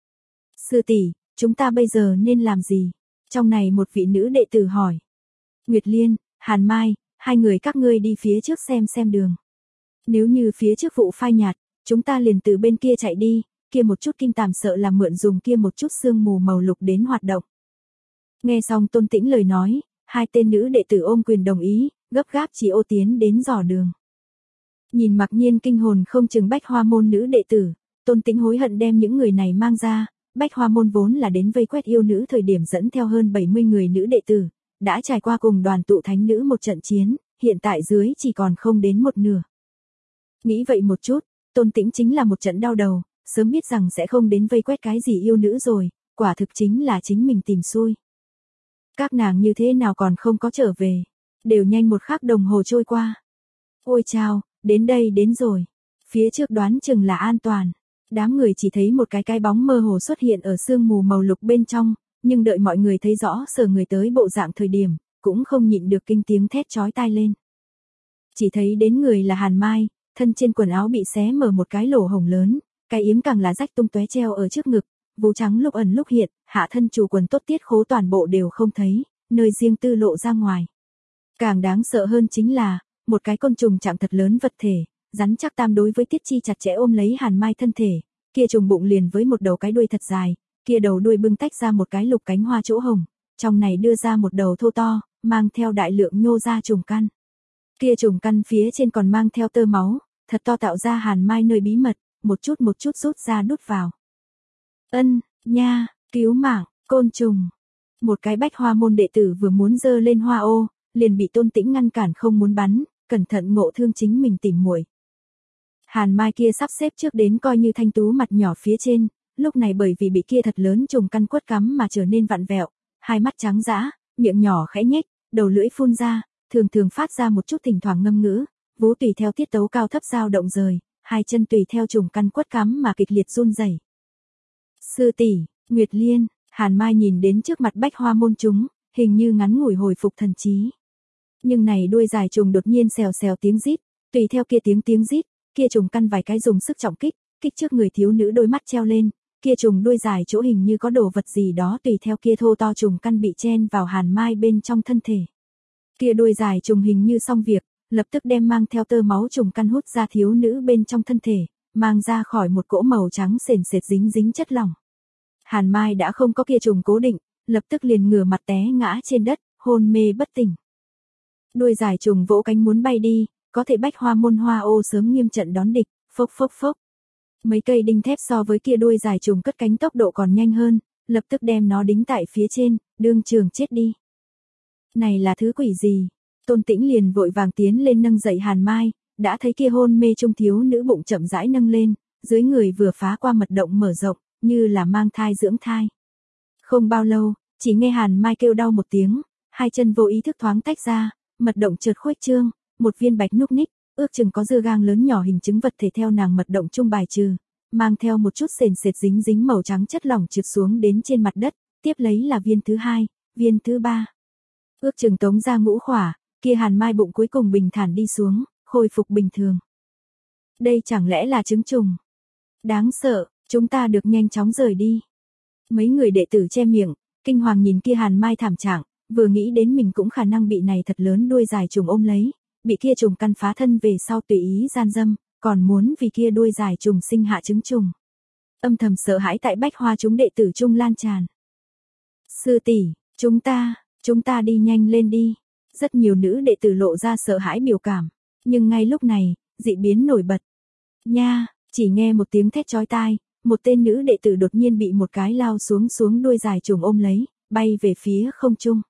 Sư tỷ, chúng ta bây giờ nên làm gì? Trong này một vị nữ đệ tử hỏi. Nguyệt Liên, Hàn Mai, hai người các ngươi đi phía trước xem xem đường. Nếu như phía trước vụ phai nhạt, chúng ta liền từ bên kia chạy đi, kia một chút kim tàm sợ là mượn dùng kia một chút sương mù màu lục đến hoạt động. Nghe xong Tôn Tĩnh lời nói, hai tên nữ đệ tử ôm quyền đồng ý, gấp gáp chỉ ô tiến đến dò đường. Nhìn mặc nhiên kinh hồn không chừng Bách Hoa môn nữ đệ tử, Tôn Tĩnh hối hận đem những người này mang ra, Bách Hoa môn vốn là đến vây quét yêu nữ thời điểm dẫn theo hơn bảy mươi người nữ đệ tử, đã trải qua cùng đoàn tụ thánh nữ một trận chiến, hiện tại dưới chỉ còn không đến một nửa. Nghĩ vậy một chút, Tôn Tĩnh chính là một trận đau đầu, sớm biết rằng sẽ không đến vây quét cái gì yêu nữ rồi, quả thực chính là chính mình tìm xui. Các nàng như thế nào còn không có trở về, đều nhanh một khắc đồng hồ trôi qua. Ôi chao, đến đây đến rồi, phía trước đoán chừng là an toàn. Đám người chỉ thấy một cái cái bóng mơ hồ xuất hiện ở sương mù màu lục bên trong, nhưng đợi mọi người thấy rõ sở người tới bộ dạng thời điểm, cũng không nhịn được kinh tiếng thét chói tai lên. Chỉ thấy đến người là Hàn Mai, thân trên quần áo bị xé mở một cái lỗ hổng lớn, cái yếm càng là rách tung tóe treo ở trước ngực, vú trắng lúc ẩn lúc hiện, hạ thân chủ quần tốt tiết khố toàn bộ đều không thấy, nơi riêng tư lộ ra ngoài. Càng đáng sợ hơn chính là, một cái côn trùng chạm thật lớn vật thể, rắn chắc tam đối với Tiết Chi chặt chẽ ôm lấy Hàn Mai thân thể, kia trùng bụng liền với một đầu cái đuôi thật dài, kia đầu đuôi bưng tách ra một cái lục cánh hoa chỗ hồng, trong này đưa ra một đầu thô to, mang theo đại lượng nhô ra trùng căn. Kia trùng căn phía trên còn mang theo tơ máu, thật to tạo ra Hàn Mai nơi bí mật, một chút một chút rút ra đút vào. Ân, nha, cứu mạng, côn trùng. Một cái Bách Hoa môn đệ tử vừa muốn giơ lên hoa ô, liền bị Tôn Tĩnh ngăn cản không muốn bắn, cẩn thận ngộ thương chính mình tỉ muội. Hàn Mai kia sắp xếp trước đến coi như thanh tú mặt nhỏ phía trên, lúc này bởi vì bị kia thật lớn trùng căn quất cắm mà trở nên vặn vẹo, hai mắt trắng dã, miệng nhỏ khẽ nhếch, đầu lưỡi phun ra, thường thường phát ra một chút thỉnh thoảng ngâm ngữ, vú tùy theo tiết tấu cao thấp dao động rời, hai chân tùy theo trùng căn quất cắm mà kịch liệt run rẩy. Sư tỷ, Nguyệt Liên, Hàn Mai nhìn đến trước mặt bách hoa môn chúng, hình như ngắn ngủi hồi phục thần trí. Nhưng này đuôi dài trùng đột nhiên xèo xèo tiếng rít, tùy theo kia tiếng tiếng rít, kia trùng căn vài cái dùng sức trọng kích, kích trước người thiếu nữ đôi mắt treo lên, kia trùng đuôi dài chỗ hình như có đồ vật gì đó tùy theo kia thô to trùng căn bị chen vào Hàn Mai bên trong thân thể. Kia đuôi dài trùng hình như xong việc, lập tức đem mang theo tơ máu trùng căn hút ra thiếu nữ bên trong thân thể, mang ra khỏi một cỗ màu trắng sền sệt dính dính chất lỏng. Hàn Mai đã không có kia trùng cố định, lập tức liền ngửa mặt té ngã trên đất, hôn mê bất tỉnh. Đuôi dài trùng vỗ cánh muốn bay đi, có thể bách hoa môn Hoa Ô sớm nghiêm trận đón địch, phốc phốc phốc. Mấy cây đinh thép so với kia đuôi dài trùng cất cánh tốc độ còn nhanh hơn, lập tức đem nó đính tại phía trên, đương trường chết đi. Này là thứ quỷ gì? Tôn Tĩnh liền vội vàng tiến lên nâng dậy Hàn Mai, đã thấy kia hôn mê trung thiếu nữ bụng chậm rãi nâng lên, dưới người vừa phá qua mật động mở rộng, như là mang thai dưỡng thai. Không bao lâu, chỉ nghe Hàn Mai kêu đau một tiếng, hai chân vô ý thức thoáng tách ra, mật động chợt khuếch trương, một viên bạch núc ních, ước chừng có dưa gang lớn nhỏ hình chứng vật thể theo nàng mật động trung bài trừ, mang theo một chút sền sệt dính dính màu trắng chất lỏng trượt xuống đến trên mặt đất, tiếp lấy là viên thứ hai, viên thứ ba. Ước chừng tống ra ngũ khỏa, kia Hàn Mai bụng cuối cùng bình thản đi xuống, khôi phục bình thường. Đây chẳng lẽ là trứng trùng? Đáng sợ, chúng ta được nhanh chóng rời đi. Mấy người đệ tử che miệng, kinh hoàng nhìn kia Hàn Mai thảm trạng, vừa nghĩ đến mình cũng khả năng bị này thật lớn đuôi dài trùng ôm lấy, bị kia trùng căn phá thân về sau tùy ý gian dâm, còn muốn vì kia đuôi dài trùng sinh hạ trứng trùng. Âm thầm sợ hãi tại bách hoa chúng đệ tử trung lan tràn. Sư tỷ, chúng ta, chúng ta đi nhanh lên đi. Rất nhiều nữ đệ tử lộ ra sợ hãi biểu cảm, nhưng ngay lúc này, dị biến nổi bật. Nha, chỉ nghe một tiếng thét chói tai, một tên nữ đệ tử đột nhiên bị một cái lao xuống xuống đuôi dài trùng ôm lấy, bay về phía không trung.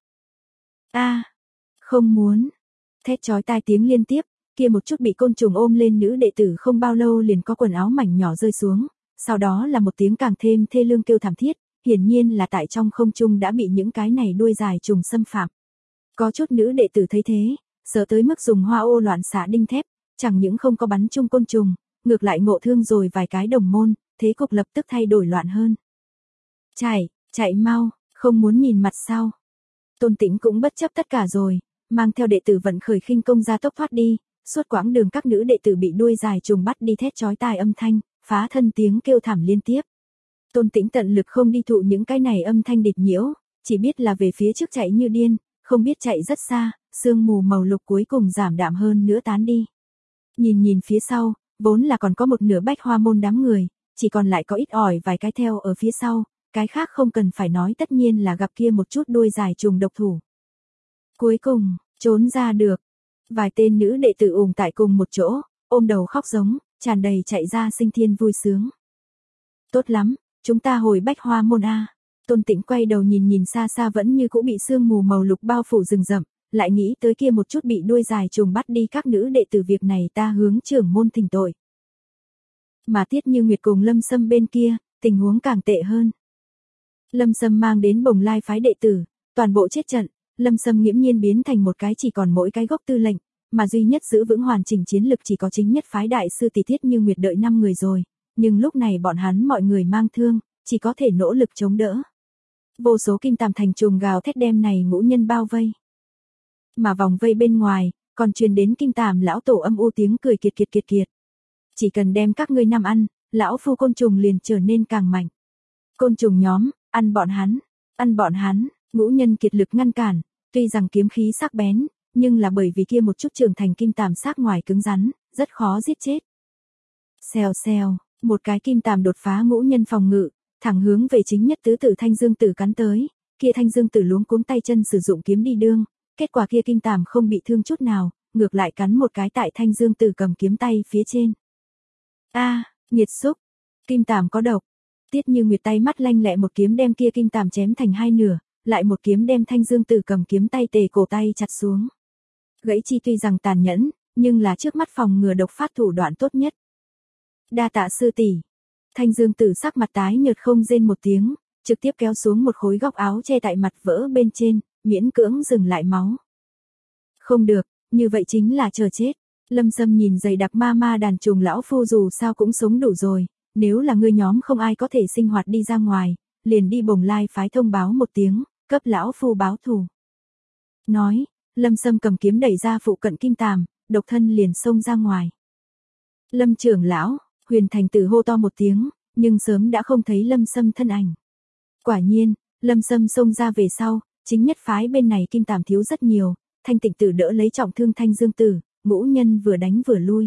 A, không muốn. Thét chói tai tiếng liên tiếp, kia một chút bị côn trùng ôm lên nữ đệ tử không bao lâu liền có quần áo mảnh nhỏ rơi xuống, sau đó là một tiếng càng thêm thê lương kêu thảm thiết, hiển nhiên là tại trong không trung đã bị những cái này đuôi dài trùng xâm phạm. Có chút nữ đệ tử thấy thế, sợ tới mức dùng Hoa Ô loạn xạ đinh thép, chẳng những không có bắn chung côn trùng, ngược lại ngộ thương rồi vài cái đồng môn, thế cục lập tức thay đổi loạn hơn. Chạy, chạy mau, không muốn nhìn mặt sau. Tôn Tĩnh cũng bất chấp tất cả rồi, mang theo đệ tử vận khởi khinh công ra tốc thoát đi, suốt quãng đường các nữ đệ tử bị đuôi dài trùng bắt đi thét chói tai âm thanh, phá thân tiếng kêu thảm liên tiếp. Tôn Tĩnh tận lực không đi thụ những cái này âm thanh địch nhiễu, chỉ biết là về phía trước chạy như điên, không biết chạy rất xa, sương mù màu lục cuối cùng giảm đạm hơn nữa tán đi. Nhìn nhìn phía sau, vốn là còn có một nửa bách hoa môn đám người, chỉ còn lại có ít ỏi vài cái theo ở phía sau, cái khác không cần phải nói tất nhiên là gặp kia một chút đuôi dài trùng độc thủ. Cuối cùng, trốn ra được. Vài tên nữ đệ tử ùm tại cùng một chỗ, ôm đầu khóc giống, tràn đầy chạy ra sinh thiên vui sướng. Tốt lắm, chúng ta hồi bách hoa môn A. Tôn Tĩnh quay đầu nhìn nhìn xa xa vẫn như cũ bị sương mù màu lục bao phủ rừng rậm, lại nghĩ tới kia một chút bị đuôi dài trùng bắt đi các nữ đệ tử việc này ta hướng trưởng môn thỉnh tội. Mà Tiết Như Nguyệt cùng Lâm Sâm bên kia, tình huống càng tệ hơn. Lâm Sâm mang đến Bồng Lai phái đệ tử, toàn bộ chết trận, Lâm Sâm nghiễm nhiên biến thành một cái chỉ còn mỗi cái gốc tư lệnh, mà duy nhất giữ vững hoàn chỉnh chiến lực chỉ có chính nhất phái đại sư tỷ Tiết Như Nguyệt đợi năm người rồi, nhưng lúc này bọn hắn mọi người mang thương, chỉ có thể nỗ lực chống đỡ. Vô số kim tàm thành trùng gào thét đem này ngũ nhân bao vây. Mà vòng vây bên ngoài, còn truyền đến kim tàm lão tổ âm u tiếng cười kiệt kiệt kiệt kiệt. Chỉ cần đem các ngươi năm ăn, lão phu côn trùng liền trở nên càng mạnh. Côn trùng nhóm, ăn bọn hắn, ăn bọn hắn, ngũ nhân kiệt lực ngăn cản, tuy rằng kiếm khí sắc bén, nhưng là bởi vì kia một chút trưởng thành kim tàm sắc ngoài cứng rắn, rất khó giết chết. Xèo xèo, một cái kim tàm đột phá ngũ nhân phòng ngự, thẳng hướng về chính nhất tứ tử Thanh Dương Tử cắn tới, kia Thanh Dương Tử luống cuống tay chân sử dụng kiếm đi đương, kết quả kia kim tàm không bị thương chút nào, ngược lại cắn một cái tại Thanh Dương Tử cầm kiếm tay phía trên. A, nhiệt xúc, kim tàm có độc. Tiết Như Nguyệt tay mắt lanh lẹ một kiếm đem kia kim tàm chém thành hai nửa, lại một kiếm đem Thanh Dương Tử cầm kiếm tay tề cổ tay chặt xuống. Gãy chi tuy rằng tàn nhẫn, nhưng là trước mắt phòng ngừa độc phát thủ đoạn tốt nhất. Đa tạ sư tỷ. Thanh Dương Tử sắc mặt tái nhợt không rên một tiếng, trực tiếp kéo xuống một khối góc áo che tại mặt vỡ bên trên, miễn cưỡng dừng lại máu. Không được, như vậy chính là chờ chết. Lâm Sâm nhìn dày đặc ma ma đàn trùng lão phu dù sao cũng sống đủ rồi, nếu là ngươi nhóm không ai có thể sinh hoạt đi ra ngoài, liền đi Bồng Lai phái thông báo một tiếng, cấp lão phu báo thù. Nói, Lâm Sâm cầm kiếm đẩy ra phụ cận kim tàm, độc thân liền xông ra ngoài. Lâm trưởng lão, Huyền Thành Tử hô to một tiếng, nhưng sớm đã không thấy Lâm Sâm thân ảnh. Quả nhiên, Lâm Sâm xông ra về sau, chính nhất phái bên này kim tàm thiếu rất nhiều, Thanh Tịnh Tử đỡ lấy trọng thương Thanh Dương Tử, ngũ nhân vừa đánh vừa lui.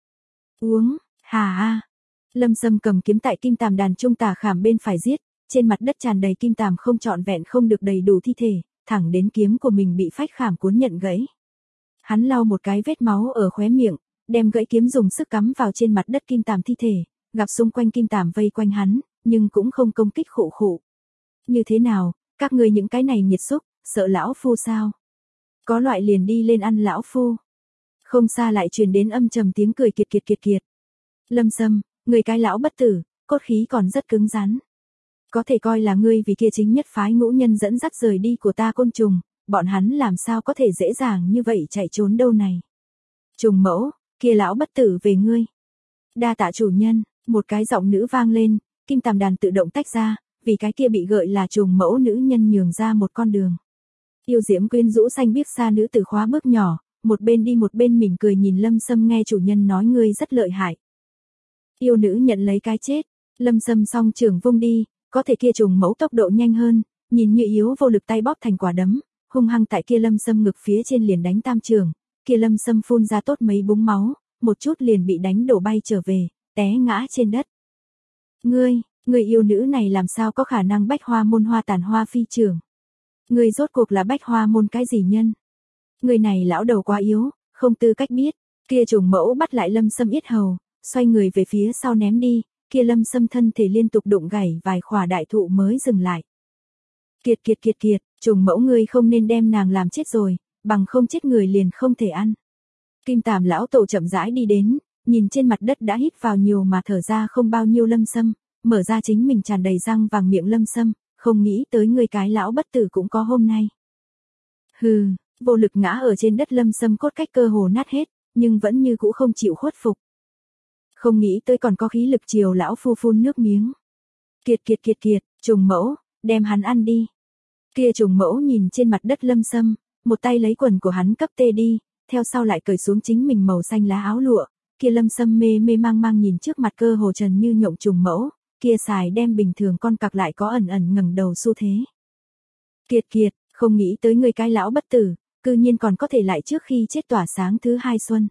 Uống, hà a. Lâm Sâm cầm kiếm tại kim tàm đàn trung tà khảm bên phải giết, trên mặt đất tràn đầy kim tàm không trọn vẹn không được đầy đủ thi thể, thẳng đến kiếm của mình bị phách khảm cuốn nhận gãy. Hắn lau một cái vết máu ở khóe miệng, đem gãy kiếm dùng sức cắm vào trên mặt đất kim tàm thi thể, gặp xung quanh kim tàm vây quanh hắn, nhưng cũng không công kích khụ khụ. Như thế nào, các ngươi những cái này nhiệt xúc, sợ lão phu sao? Có loại liền đi lên ăn lão phu. Không xa lại truyền đến âm trầm tiếng cười kiệt kiệt kiệt kiệt. Lâm Sâm, người cái lão bất tử, cốt khí còn rất cứng rắn. Có thể coi là ngươi vì kia chính nhất phái ngũ nhân dẫn dắt rời đi của ta côn trùng, bọn hắn làm sao có thể dễ dàng như vậy chạy trốn đâu này. Trùng mẫu, kia lão bất tử về ngươi. Đa tạ chủ nhân, một cái giọng nữ vang lên, kim tàm đàn tự động tách ra, vì cái kia bị gợi là trùng mẫu nữ nhân nhường ra một con đường. Yêu diễm quyến rũ xanh biếc xa nữ tử khóa bước nhỏ, một bên đi một bên mỉm cười nhìn Lâm Sâm nghe chủ nhân nói ngươi rất lợi hại. Yêu nữ nhận lấy cái chết, Lâm Sâm song trường vung đi, có thể kia trùng mẫu tốc độ nhanh hơn, nhìn như yếu vô lực tay bóp thành quả đấm, hung hăng tại kia Lâm Sâm ngực phía trên liền đánh tam trường, kia Lâm Sâm phun ra tốt mấy búng máu, một chút liền bị đánh đổ bay trở về, té ngã trên đất. Ngươi, người yêu nữ này làm sao có khả năng bách hoa môn hoa tàn hoa phi trưởng? Ngươi rốt cuộc là bách hoa môn cái gì nhân? Người này lão đầu quá yếu, không tư cách biết, kia trùng mẫu bắt lại Lâm Sâm yết hầu, xoay người về phía sau ném đi, kia Lâm Sâm thân thể liên tục đụng gãy vài khỏa đại thụ mới dừng lại. Kiệt kiệt kiệt kiệt, trùng mẫu ngươi không nên đem nàng làm chết rồi, bằng không chết người liền không thể ăn. Kim Tàm lão tổ chậm rãi đi đến, nhìn trên mặt đất đã hít vào nhiều mà thở ra không bao nhiêu Lâm Sâm, mở ra chính mình tràn đầy răng vàng miệng Lâm Sâm, không nghĩ tới người cái lão bất tử cũng có hôm nay. Hừ, vô lực ngã ở trên đất Lâm Sâm cốt cách cơ hồ nát hết, nhưng vẫn như cũ không chịu khuất phục. Không nghĩ tới còn có khí lực chiều lão phu phun nước miếng. Kiệt kiệt kiệt kiệt, trùng mẫu, đem hắn ăn đi. Kia trùng mẫu nhìn trên mặt đất Lâm Sâm, một tay lấy quần của hắn cấp tê đi, theo sau lại cởi xuống chính mình màu xanh lá áo lụa, kia Lâm Sâm mê mê mang mang nhìn trước mặt cơ hồ trần như nhộng trùng mẫu, kia xài đem bình thường con cặc lại có ẩn ẩn ngẩng đầu xu thế. Kiệt kiệt, không nghĩ tới người cái lão bất tử, cư nhiên còn có thể lại trước khi chết tỏa sáng thứ hai xuân.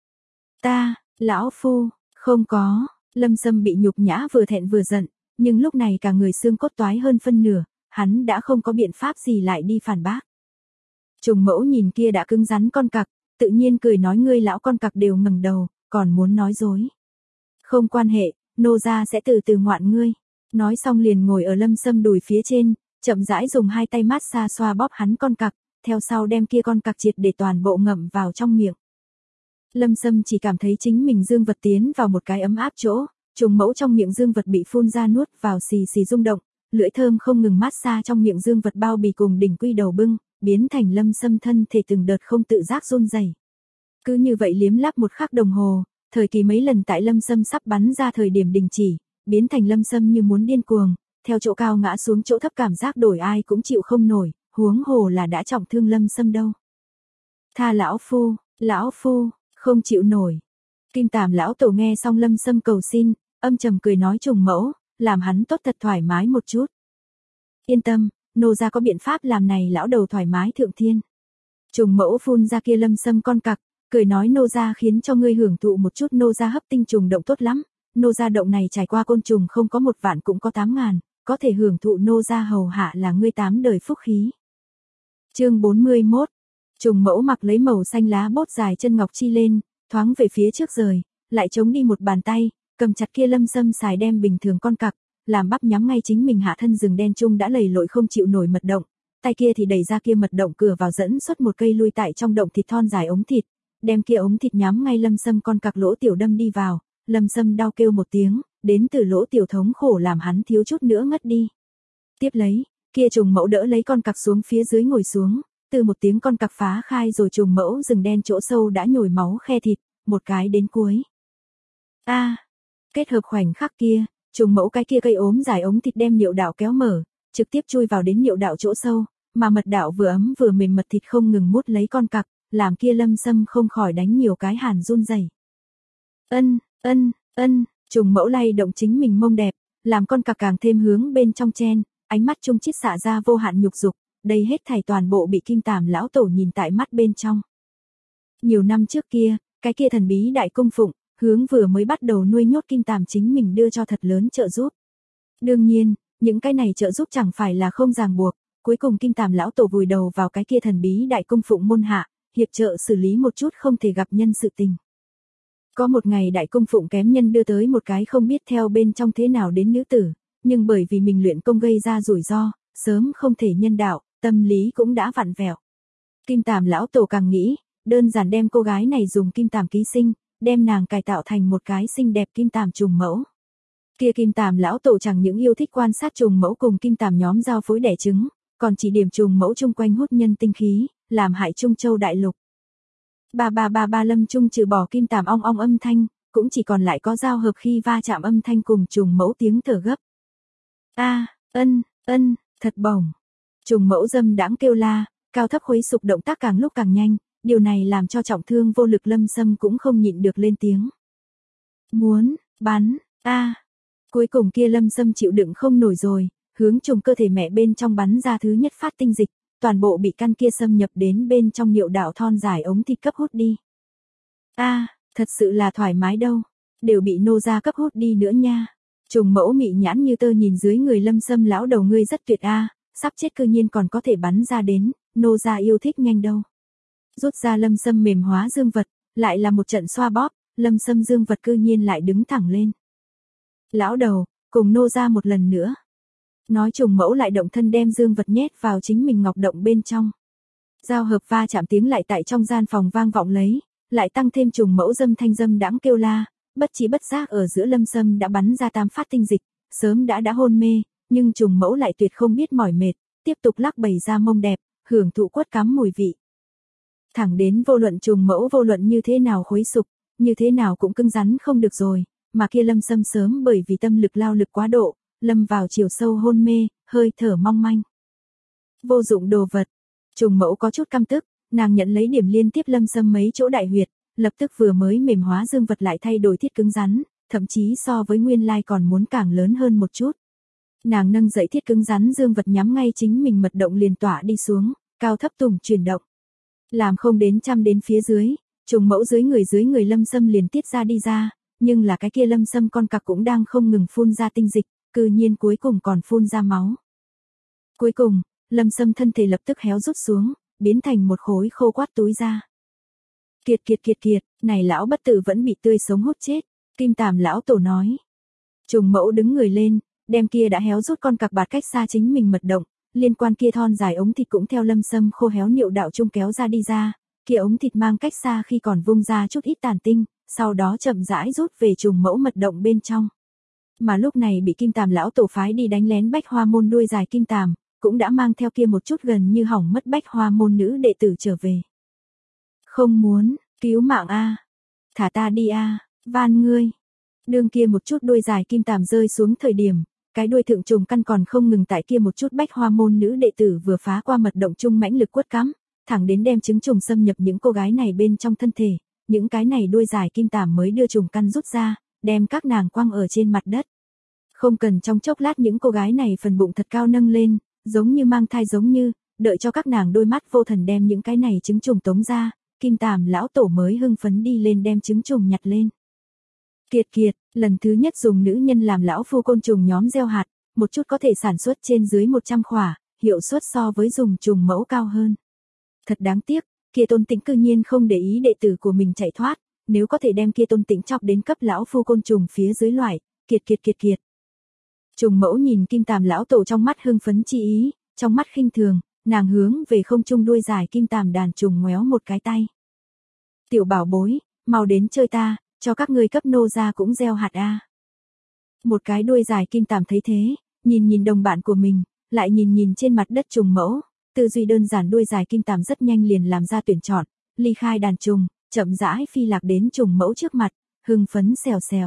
Ta, lão phu, không có, Lâm Sâm bị nhục nhã vừa thẹn vừa giận, nhưng lúc này cả người xương cốt toái hơn phân nửa, hắn đã không có biện pháp gì lại đi phản bác. Trùng mẫu nhìn kia đã cứng rắn con cặc, tự nhiên cười nói ngươi lão con cặc đều ngẩng đầu, còn muốn nói dối. Không quan hệ, nô gia sẽ từ từ ngoạn ngươi. Nói xong liền ngồi ở Lâm Sâm đùi phía trên, chậm rãi dùng hai tay mát xa xoa bóp hắn con cặc, theo sau đem kia con cặc triệt để toàn bộ ngậm vào trong miệng. Lâm Sâm chỉ cảm thấy chính mình dương vật tiến vào một cái ấm áp chỗ, trùng mẫu trong miệng dương vật bị phun ra nuốt vào xì xì rung động, lưỡi thơm không ngừng mát xa trong miệng dương vật bao bì cùng đỉnh quy đầu bưng, biến thành Lâm Sâm thân thể từng đợt không tự giác run rẩy. Cứ như vậy liếm láp một khắc đồng hồ, thời kỳ mấy lần tại Lâm Sâm sắp bắn ra thời điểm đình chỉ, biến thành Lâm Sâm như muốn điên cuồng, theo chỗ cao ngã xuống chỗ thấp cảm giác đổi ai cũng chịu không nổi, huống hồ là đã trọng thương Lâm Sâm đâu. Tha lão phu, lão phu, không chịu nổi. Kim Tàm lão tổ nghe xong Lâm Sâm cầu xin, âm trầm cười nói trùng mẫu, làm hắn tốt thật thoải mái một chút. Yên tâm, nô gia có biện pháp làm này lão đầu thoải mái thượng thiên. Trùng mẫu phun ra kia Lâm Sâm con cặc, cười nói nô gia khiến cho ngươi hưởng thụ một chút, nô gia hấp tinh trùng động tốt lắm, nô gia động này trải qua côn trùng không có một vạn cũng có tám ngàn, có thể hưởng thụ nô gia hầu hạ là ngươi tám đời phúc khí. Chương bốn mươi mốt. Trùng mẫu mặc lấy màu xanh lá bốt dài chân ngọc chi lên, thoáng về phía trước rời, lại chống đi một bàn tay, cầm chặt kia Lâm Sâm xài đem bình thường con cặc, làm bắp nhắm ngay chính mình hạ thân rừng đen trung đã lầy lội không chịu nổi mật động, tay kia thì đẩy ra kia mật động cửa vào dẫn xuất một cây lui tại trong động thịt thon dài ống thịt, đem kia ống thịt nhắm ngay Lâm Sâm con cặc lỗ tiểu đâm đi vào, Lâm Sâm đau kêu một tiếng, đến từ lỗ tiểu thống khổ làm hắn thiếu chút nữa ngất đi. Tiếp lấy, kia trùng mẫu đỡ lấy con cặc xuống phía dưới ngồi xuống, từ một tiếng con cặc phá khai rồi trùng mẫu rừng đen chỗ sâu đã nhồi máu khe thịt, một cái đến cuối. A, à, kết hợp khoảnh khắc kia, trùng mẫu cái kia cây ốm dài ống thịt đem niệu đạo kéo mở, trực tiếp chui vào đến niệu đạo chỗ sâu, mà mật đạo vừa ấm vừa mềm mật thịt không ngừng mút lấy con cặc, làm kia Lâm Sâm không khỏi đánh nhiều cái hàn run rẩy. Ân, ân, ân, trùng mẫu lay động chính mình mông đẹp, làm con cặc càng thêm hướng bên trong chen, ánh mắt trung chiết xạ ra vô hạn nhục dục, đây hết thảy toàn bộ bị Kim Tàm lão tổ nhìn tại mắt bên trong. Nhiều năm trước kia, cái kia thần bí đại cung phụng, hướng vừa mới bắt đầu nuôi nhốt Kim Tàm chính mình đưa cho thật lớn trợ giúp. Đương nhiên, những cái này trợ giúp chẳng phải là không ràng buộc, cuối cùng Kim Tàm lão tổ vùi đầu vào cái kia thần bí đại cung phụng môn hạ, hiệp trợ xử lý một chút không thể gặp nhân sự tình. Có một ngày đại cung phụng kém nhân đưa tới một cái không biết theo bên trong thế nào đến nữ tử, nhưng bởi vì mình luyện công gây ra rủi ro, sớm không thể nhân đạo, tâm lý cũng đã vặn vẹo. Kim Tàm lão tổ càng nghĩ, đơn giản đem cô gái này dùng Kim Tàm ký sinh, đem nàng cải tạo thành một cái xinh đẹp Kim Tàm trùng mẫu. Kia Kim Tàm lão tổ chẳng những yêu thích quan sát trùng mẫu cùng Kim Tàm nhóm giao phối đẻ trứng, còn chỉ điểm trùng mẫu chung quanh hút nhân tinh khí, làm hại Trung Châu đại lục. Ba ba ba ba Lâm Trung trừ bỏ Kim Tàm ong ong âm thanh, cũng chỉ còn lại có giao hợp khi va chạm âm thanh cùng trùng mẫu tiếng thở gấp. A, à, ân, ân, thật bổng. Trùng mẫu dâm đãng kêu la, cao thấp khuấy sục động tác càng lúc càng nhanh, điều này làm cho trọng thương vô lực Lâm Sâm cũng không nhịn được lên tiếng. Muốn, bắn, a. À. Cuối cùng kia Lâm Sâm chịu đựng không nổi rồi, hướng trùng cơ thể mẹ bên trong bắn ra thứ nhất phát tinh dịch, toàn bộ bị căn kia xâm nhập đến bên trong niệu đạo thon dài ống thịt cấp hút đi. A, à, thật sự là thoải mái đâu, đều bị nô gia cấp hút đi nữa nha. Trùng mẫu mị nhãn như tơ nhìn dưới người Lâm Sâm lão đầu ngươi rất tuyệt a, à, sắp chết cư nhiên còn có thể bắn ra đến, nô gia yêu thích nhanh đâu. Rút ra Lâm Sâm mềm hóa dương vật, lại là một trận xoa bóp, Lâm Sâm dương vật cư nhiên lại đứng thẳng lên. Lão đầu, cùng nô gia một lần nữa. Nói trùng mẫu lại động thân đem dương vật nhét vào chính mình ngọc động bên trong. Giao hợp va chạm tiếng lại tại trong gian phòng vang vọng lấy, lại tăng thêm trùng mẫu dâm thanh dâm đãng kêu la, bất trí bất giác ở giữa Lâm Sâm đã bắn ra tam phát tinh dịch, sớm đã đã hôn mê, nhưng trùng mẫu lại tuyệt không biết mỏi mệt, tiếp tục lắc bày ra mông đẹp, hưởng thụ quất cắm mùi vị. Thẳng đến vô luận trùng mẫu vô luận như thế nào khuấy sục, như thế nào cũng cứng rắn không được rồi, mà kia Lâm Sâm sớm bởi vì tâm lực lao lực quá độ, lâm vào chiều sâu hôn mê, hơi thở mong manh. Vô dụng đồ vật. Trùng mẫu có chút căm tức, nàng nhận lấy điểm liên tiếp Lâm Sâm mấy chỗ đại huyệt, lập tức vừa mới mềm hóa dương vật lại thay đổi thiết cứng rắn, thậm chí so với nguyên lai còn muốn càng lớn hơn một chút. Nàng nâng dậy thiết cứng rắn dương vật nhắm ngay chính mình mật động liền tỏa đi xuống, cao thấp tùng chuyển động. Làm không đến trăm đến phía dưới, trùng mẫu dưới người dưới người Lâm Sâm liền tiết ra đi ra, nhưng là cái kia Lâm Sâm con cặc cũng đang không ngừng phun ra tinh dịch, cư nhiên cuối cùng còn phun ra máu. Cuối cùng, Lâm Sâm thân thể lập tức héo rút xuống, biến thành một khối khô quắt túi ra. Kiệt kiệt kiệt kiệt, này lão bất tử vẫn bị tươi sống hút chết, Kim Tàm lão tổ nói. Trùng mẫu đứng người lên, đem kia đã héo rút con cặc bạt cách xa chính mình mật động, liên quan kia thon dài ống thịt cũng theo Lâm Sâm khô héo niệu đạo trung kéo ra đi ra, kia ống thịt mang cách xa khi còn vung ra chút ít tàn tinh, sau đó chậm rãi rút về trùng mẫu mật động bên trong. Mà lúc này bị Kim Tàm lão tổ phái đi đánh lén bách hoa môn đuôi dài Kim Tàm, cũng đã mang theo kia một chút gần như hỏng mất bách hoa môn nữ đệ tử trở về. Không muốn, cứu mạng a, thả ta đi a, van ngươi. Đương kia một chút đuôi dài Kim Tàm rơi xuống thời điểm, cái đuôi thượng trùng căn còn không ngừng tại kia một chút bách hoa môn nữ đệ tử vừa phá qua mật động chung mãnh lực quất cắm, thẳng đến đem trứng trùng xâm nhập những cô gái này bên trong thân thể, những cái này đuôi dài Kim Tàm mới đưa trùng căn rút ra, đem các nàng quăng ở trên mặt đất. Không cần trong chốc lát những cô gái này phần bụng thật cao nâng lên, giống như mang thai giống như, đợi cho các nàng đôi mắt vô thần đem những cái này trứng trùng tống ra, Kim Tàm lão tổ mới hưng phấn đi lên đem trứng trùng nhặt lên. Kiệt kiệt, lần thứ nhất dùng nữ nhân làm lão phu côn trùng nhóm gieo hạt, một chút có thể sản xuất trên dưới một trăm khỏa, hiệu suất so với dùng trùng mẫu cao hơn. Thật đáng tiếc, kia Tôn Tĩnh cư nhiên không để ý đệ tử của mình chạy thoát, nếu có thể đem kia Tôn Tĩnh chọc đến cấp lão phu côn trùng phía dưới loại, kiệt kiệt kiệt kiệt. Trùng mẫu nhìn Kim Tàm lão tổ trong mắt hưng phấn chi ý, trong mắt khinh thường, nàng hướng về không trung đuôi dài Kim Tàm đàn trùng ngoéo một cái tay. Tiểu bảo bối, mau đến chơi ta, cho các ngươi cấp nô gia cũng gieo hạt a. Một cái đuôi dài kim tằm thấy thế, nhìn nhìn đồng bạn của mình, lại nhìn nhìn trên mặt đất trùng mẫu, tư duy đơn giản đuôi dài kim tằm rất nhanh liền làm ra tuyển chọn, ly khai đàn trùng, chậm rãi phi lạc đến trùng mẫu trước mặt, hưng phấn xèo xèo.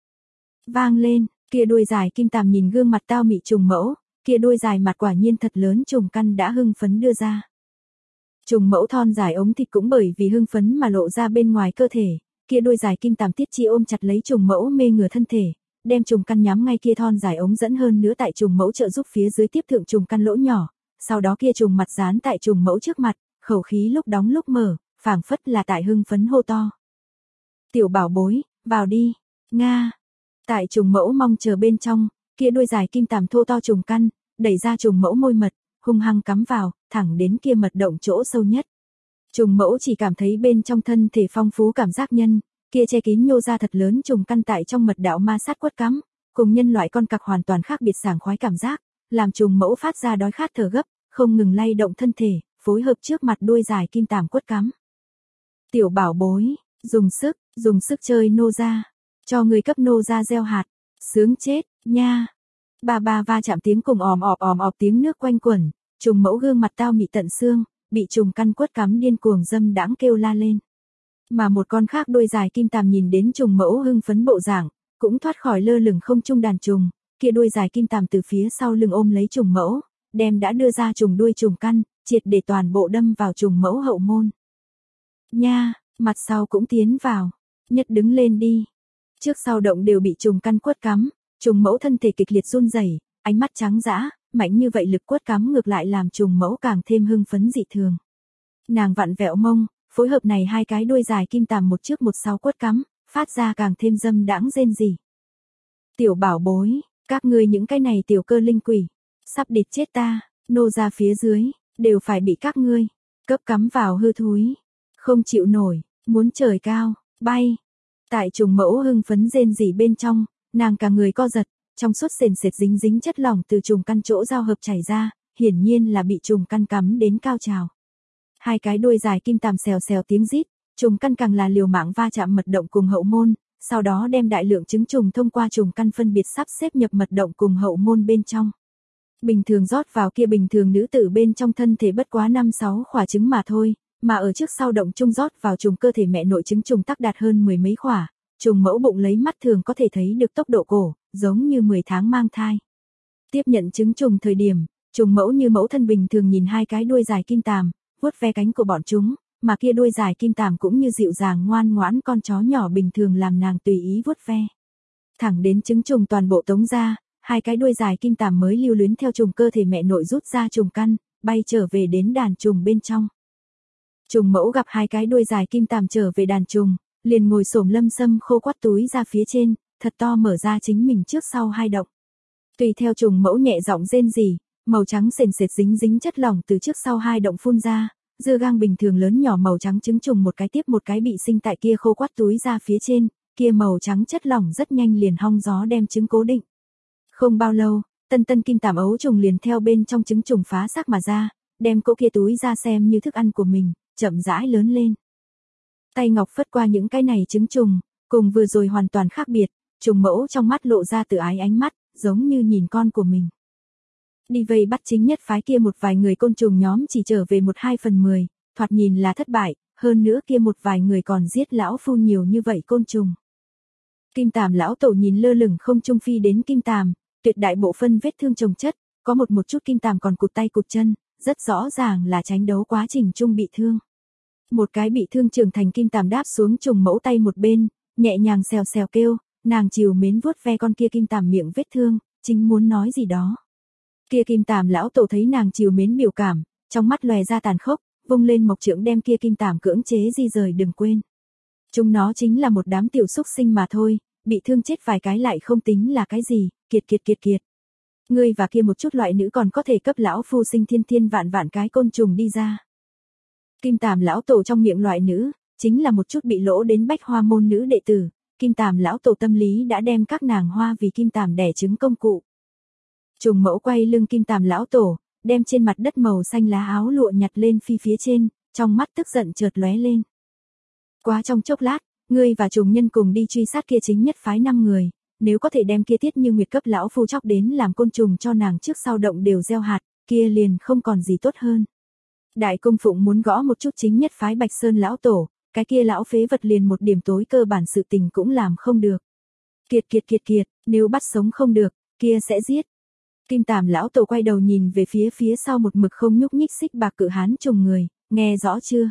Vang lên, kia đuôi dài kim tằm nhìn gương mặt tao mị trùng mẫu, kia đuôi dài mặt quả nhiên thật lớn trùng căn đã hưng phấn đưa ra. Trùng mẫu thon dài ống thịt cũng bởi vì hưng phấn mà lộ ra bên ngoài cơ thể, kia đuôi dài kim tằm tiết chi ôm chặt lấy trùng mẫu mê ngửa thân thể, đem trùng căn nhắm ngay kia thon dài ống dẫn hơn nữa tại trùng mẫu trợ giúp phía dưới tiếp thượng trùng căn lỗ nhỏ, sau đó kia trùng mặt dán tại trùng mẫu trước mặt, khẩu khí lúc đóng lúc mở, phảng phất là tại hưng phấn hô to. Tiểu bảo bối, vào đi, Nga. Tại trùng mẫu mong chờ bên trong, kia đuôi dài kim tằm thô to trùng căn, đẩy ra trùng mẫu môi mật, hung hăng cắm vào, thẳng đến kia mật động chỗ sâu nhất. Trùng mẫu chỉ cảm thấy bên trong thân thể phong phú cảm giác nhân, kia che kín nhô ra thật lớn trùng căn tại trong mật đạo ma sát quất cắm, cùng nhân loại con cặc hoàn toàn khác biệt sảng khoái cảm giác, làm trùng mẫu phát ra đói khát thở gấp, không ngừng lay động thân thể, phối hợp trước mặt đuôi dài kim tằm quất cắm. Tiểu bảo bối, dùng sức, dùng sức chơi nô ra, cho người cấp nô ra gieo hạt, sướng chết, nha. Ba ba va chạm tiếng cùng òm ọp òm ọp tiếng nước quanh quẩn, trùng mẫu gương mặt tao mị tận xương, bị trùng căn quất cắm điên cuồng dâm đãng kêu la lên. Mà một con khác đuôi dài kim tằm nhìn đến trùng mẫu hưng phấn bộ dạng, cũng thoát khỏi lơ lửng không trung đàn trùng, kia đuôi dài kim tằm từ phía sau lưng ôm lấy trùng mẫu, đem đã đưa ra trùng đuôi trùng căn, triệt để toàn bộ đâm vào trùng mẫu hậu môn. Nha, mặt sau cũng tiến vào, nhất đứng lên đi. Trước sau động đều bị trùng căn quất cắm, trùng mẫu thân thể kịch liệt run rẩy, ánh mắt trắng dã, mạnh như vậy lực quất cắm ngược lại làm trùng mẫu càng thêm hưng phấn dị thường. Nàng vặn vẹo mông, phối hợp này hai cái đuôi dài kim tằm một trước một sau quất cắm, phát ra càng thêm dâm đãng rên rỉ. Tiểu bảo bối, các ngươi những cái này tiểu cơ linh quỷ, sắp địt chết ta, nô ra phía dưới, đều phải bị các ngươi cấp cắm vào hư thúi, không chịu nổi, muốn trời cao, bay. Tại trùng mẫu hưng phấn rên rỉ bên trong, nàng cả người co giật, trong suốt sền sệt dính dính chất lỏng từ trùng căn chỗ giao hợp chảy ra, hiển nhiên là bị trùng căn cắm đến cao trào. Hai cái đuôi dài kim tằm xèo xèo tiếng rít, trùng căn càng là liều mạng va chạm mật động cùng hậu môn, sau đó đem đại lượng trứng trùng thông qua trùng căn phân biệt sắp xếp nhập mật động cùng hậu môn bên trong. Bình thường rót vào kia bình thường nữ tử bên trong thân thể bất quá năm sáu khỏa trứng mà thôi, mà ở trước sau động trung rót vào trùng cơ thể mẹ nội trứng trùng tắc đạt hơn mười mấy khỏa, trùng mẫu bụng lấy mắt thường có thể thấy được tốc độ cổ, giống như mười tháng mang thai. Tiếp nhận trứng trùng thời điểm, trùng mẫu như mẫu thân bình thường nhìn hai cái đuôi dài kim tằm, vuốt ve cánh của bọn chúng, mà kia đuôi dài kim tằm cũng như dịu dàng ngoan ngoãn con chó nhỏ bình thường làm nàng tùy ý vuốt ve. Thẳng đến trứng trùng toàn bộ tống ra, hai cái đuôi dài kim tằm mới lưu luyến theo trùng cơ thể mẹ nội rút ra trùng căn, bay trở về đến đàn trùng bên trong. Trùng mẫu gặp hai cái đuôi dài kim tằm trở về đàn trùng, liền ngồi xổm lâm sâm khô quắt túi ra phía trên, thật to mở ra chính mình trước sau hai động. Tùy theo trùng mẫu nhẹ giọng rên rỉ, màu trắng sền sệt dính dính chất lỏng từ trước sau hai động phun ra, dưa gang bình thường lớn nhỏ màu trắng trứng trùng một cái tiếp một cái bị sinh tại kia khô quắt túi ra phía trên, kia màu trắng chất lỏng rất nhanh liền hong gió đem trứng cố định. Không bao lâu, tân tân kim tằm ấu trùng liền theo bên trong trứng trùng phá xác mà ra, đem cỗ kia túi ra xem như thức ăn của mình, chậm rãi lớn lên. Tay ngọc phất qua những cái này trứng trùng, cùng vừa rồi hoàn toàn khác biệt, trùng mẫu trong mắt lộ ra tự ái ánh mắt, giống như nhìn con của mình. Đi vây bắt chính nhất phái kia một vài người côn trùng nhóm chỉ trở về một hai phần mười, thoạt nhìn là thất bại, hơn nữa kia một vài người còn giết lão phu nhiều như vậy côn trùng. Kim tằm lão tổ nhìn lơ lửng không trung phi đến kim tằm, tuyệt đại bộ phân vết thương chồng chất, có một một chút kim tằm còn cụt tay cụt chân, rất rõ ràng là tranh đấu quá trình chung bị thương. Một cái bị thương trưởng thành kim tằm đáp xuống trùng mẫu tay một bên, nhẹ nhàng xèo xèo kêu, nàng chiều mến vuốt ve con kia kim tằm miệng vết thương, chính muốn nói gì đó. Kia kim tằm lão tổ thấy nàng chiều mến biểu cảm, trong mắt lòe ra tàn khốc, vung lên mộc trượng đem kia kim tằm cưỡng chế di rời đừng quên. Chúng nó chính là một đám tiểu xúc sinh mà thôi, bị thương chết vài cái lại không tính là cái gì, kiệt kiệt kiệt kiệt. Ngươi và kia một chút loại nữ còn có thể cấp lão phu sinh thiên thiên vạn vạn cái côn trùng đi ra. Kim tằm lão tổ trong miệng loại nữ, chính là một chút bị lỗ đến bách hoa môn nữ đệ tử, kim tằm lão tổ tâm lý đã đem các nàng hoa vì kim tằm đẻ trứng công cụ. Trùng mẫu quay lưng kim tằm lão tổ, đem trên mặt đất màu xanh lá áo lụa nhặt lên phi phía trên, trong mắt tức giận chợt lóe lên. Quá trong chốc lát, ngươi và trùng nhân cùng đi truy sát kia chính nhất phái năm người, nếu có thể đem kia Tiết Như Nguyệt cấp lão phu chóc đến làm côn trùng cho nàng trước sau động đều gieo hạt, kia liền không còn gì tốt hơn. Đại cung phụng muốn gõ một chút chính nhất phái Bạch Sơn lão tổ, cái kia lão phế vật liền một điểm tối cơ bản sự tình cũng làm không được. Kiệt kiệt kiệt kiệt, nếu bắt sống không được, kia sẽ giết. Kim Tàm lão tổ quay đầu nhìn về phía phía sau một mực không nhúc nhích xích bạc cự hán trùng người, nghe rõ chưa?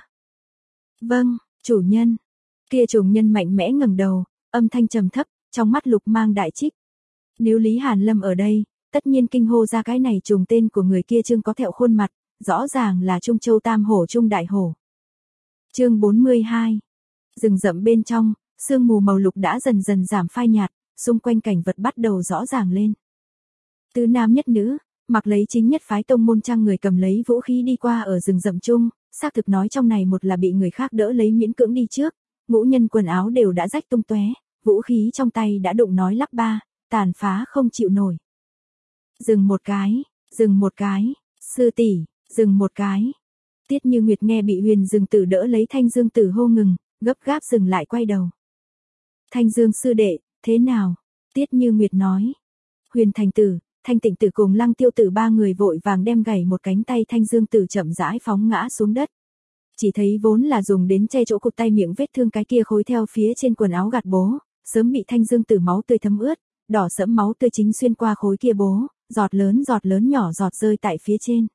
Vâng, chủ nhân. Kia trùng nhân mạnh mẽ ngẩng đầu, âm thanh trầm thấp, trong mắt lục mang đại trích. Nếu Lý Hàn Lâm ở đây, tất nhiên kinh hô ra cái này trùng tên của người kia trưng có thẹo khuôn mặt, rõ ràng là Trung Châu Tam Hổ Trung Đại Hổ. Chương bốn mươi hai. Rừng rậm bên trong, sương mù màu lục đã dần dần giảm phai nhạt, xung quanh cảnh vật bắt đầu rõ ràng lên. Tứ nam nhất nữ, mặc lấy chính nhất phái tông môn trang người cầm lấy vũ khí đi qua ở rừng rậm chung, xác thực nói trong này một là bị người khác đỡ lấy miễn cưỡng đi trước, ngũ nhân quần áo đều đã rách tung tóe, vũ khí trong tay đã đụng nói lắp ba, tàn phá không chịu nổi. Dừng một cái, dừng một cái, sư tỷ, dừng một cái. Tiết Như Nguyệt nghe bị Huyền Dương Tử đỡ lấy Thanh Dương Tử hô ngừng, gấp gáp dừng lại quay đầu. Thanh Dương sư đệ, thế nào? Tiết Như Nguyệt nói. Huyền Thành Tử, Thanh Tịnh Tử cùng Lăng Tiêu Tử ba người vội vàng đem gãy một cánh tay Thanh Dương Tử chậm rãi phóng ngã xuống đất. Chỉ thấy vốn là dùng đến che chỗ cụt tay miệng vết thương cái kia khối theo phía trên quần áo gạt bố, sớm bị Thanh Dương Tử máu tươi thấm ướt, đỏ sẫm máu tươi chính xuyên qua khối kia bố, giọt lớn giọt lớn nhỏ giọt rơi tại phía trên.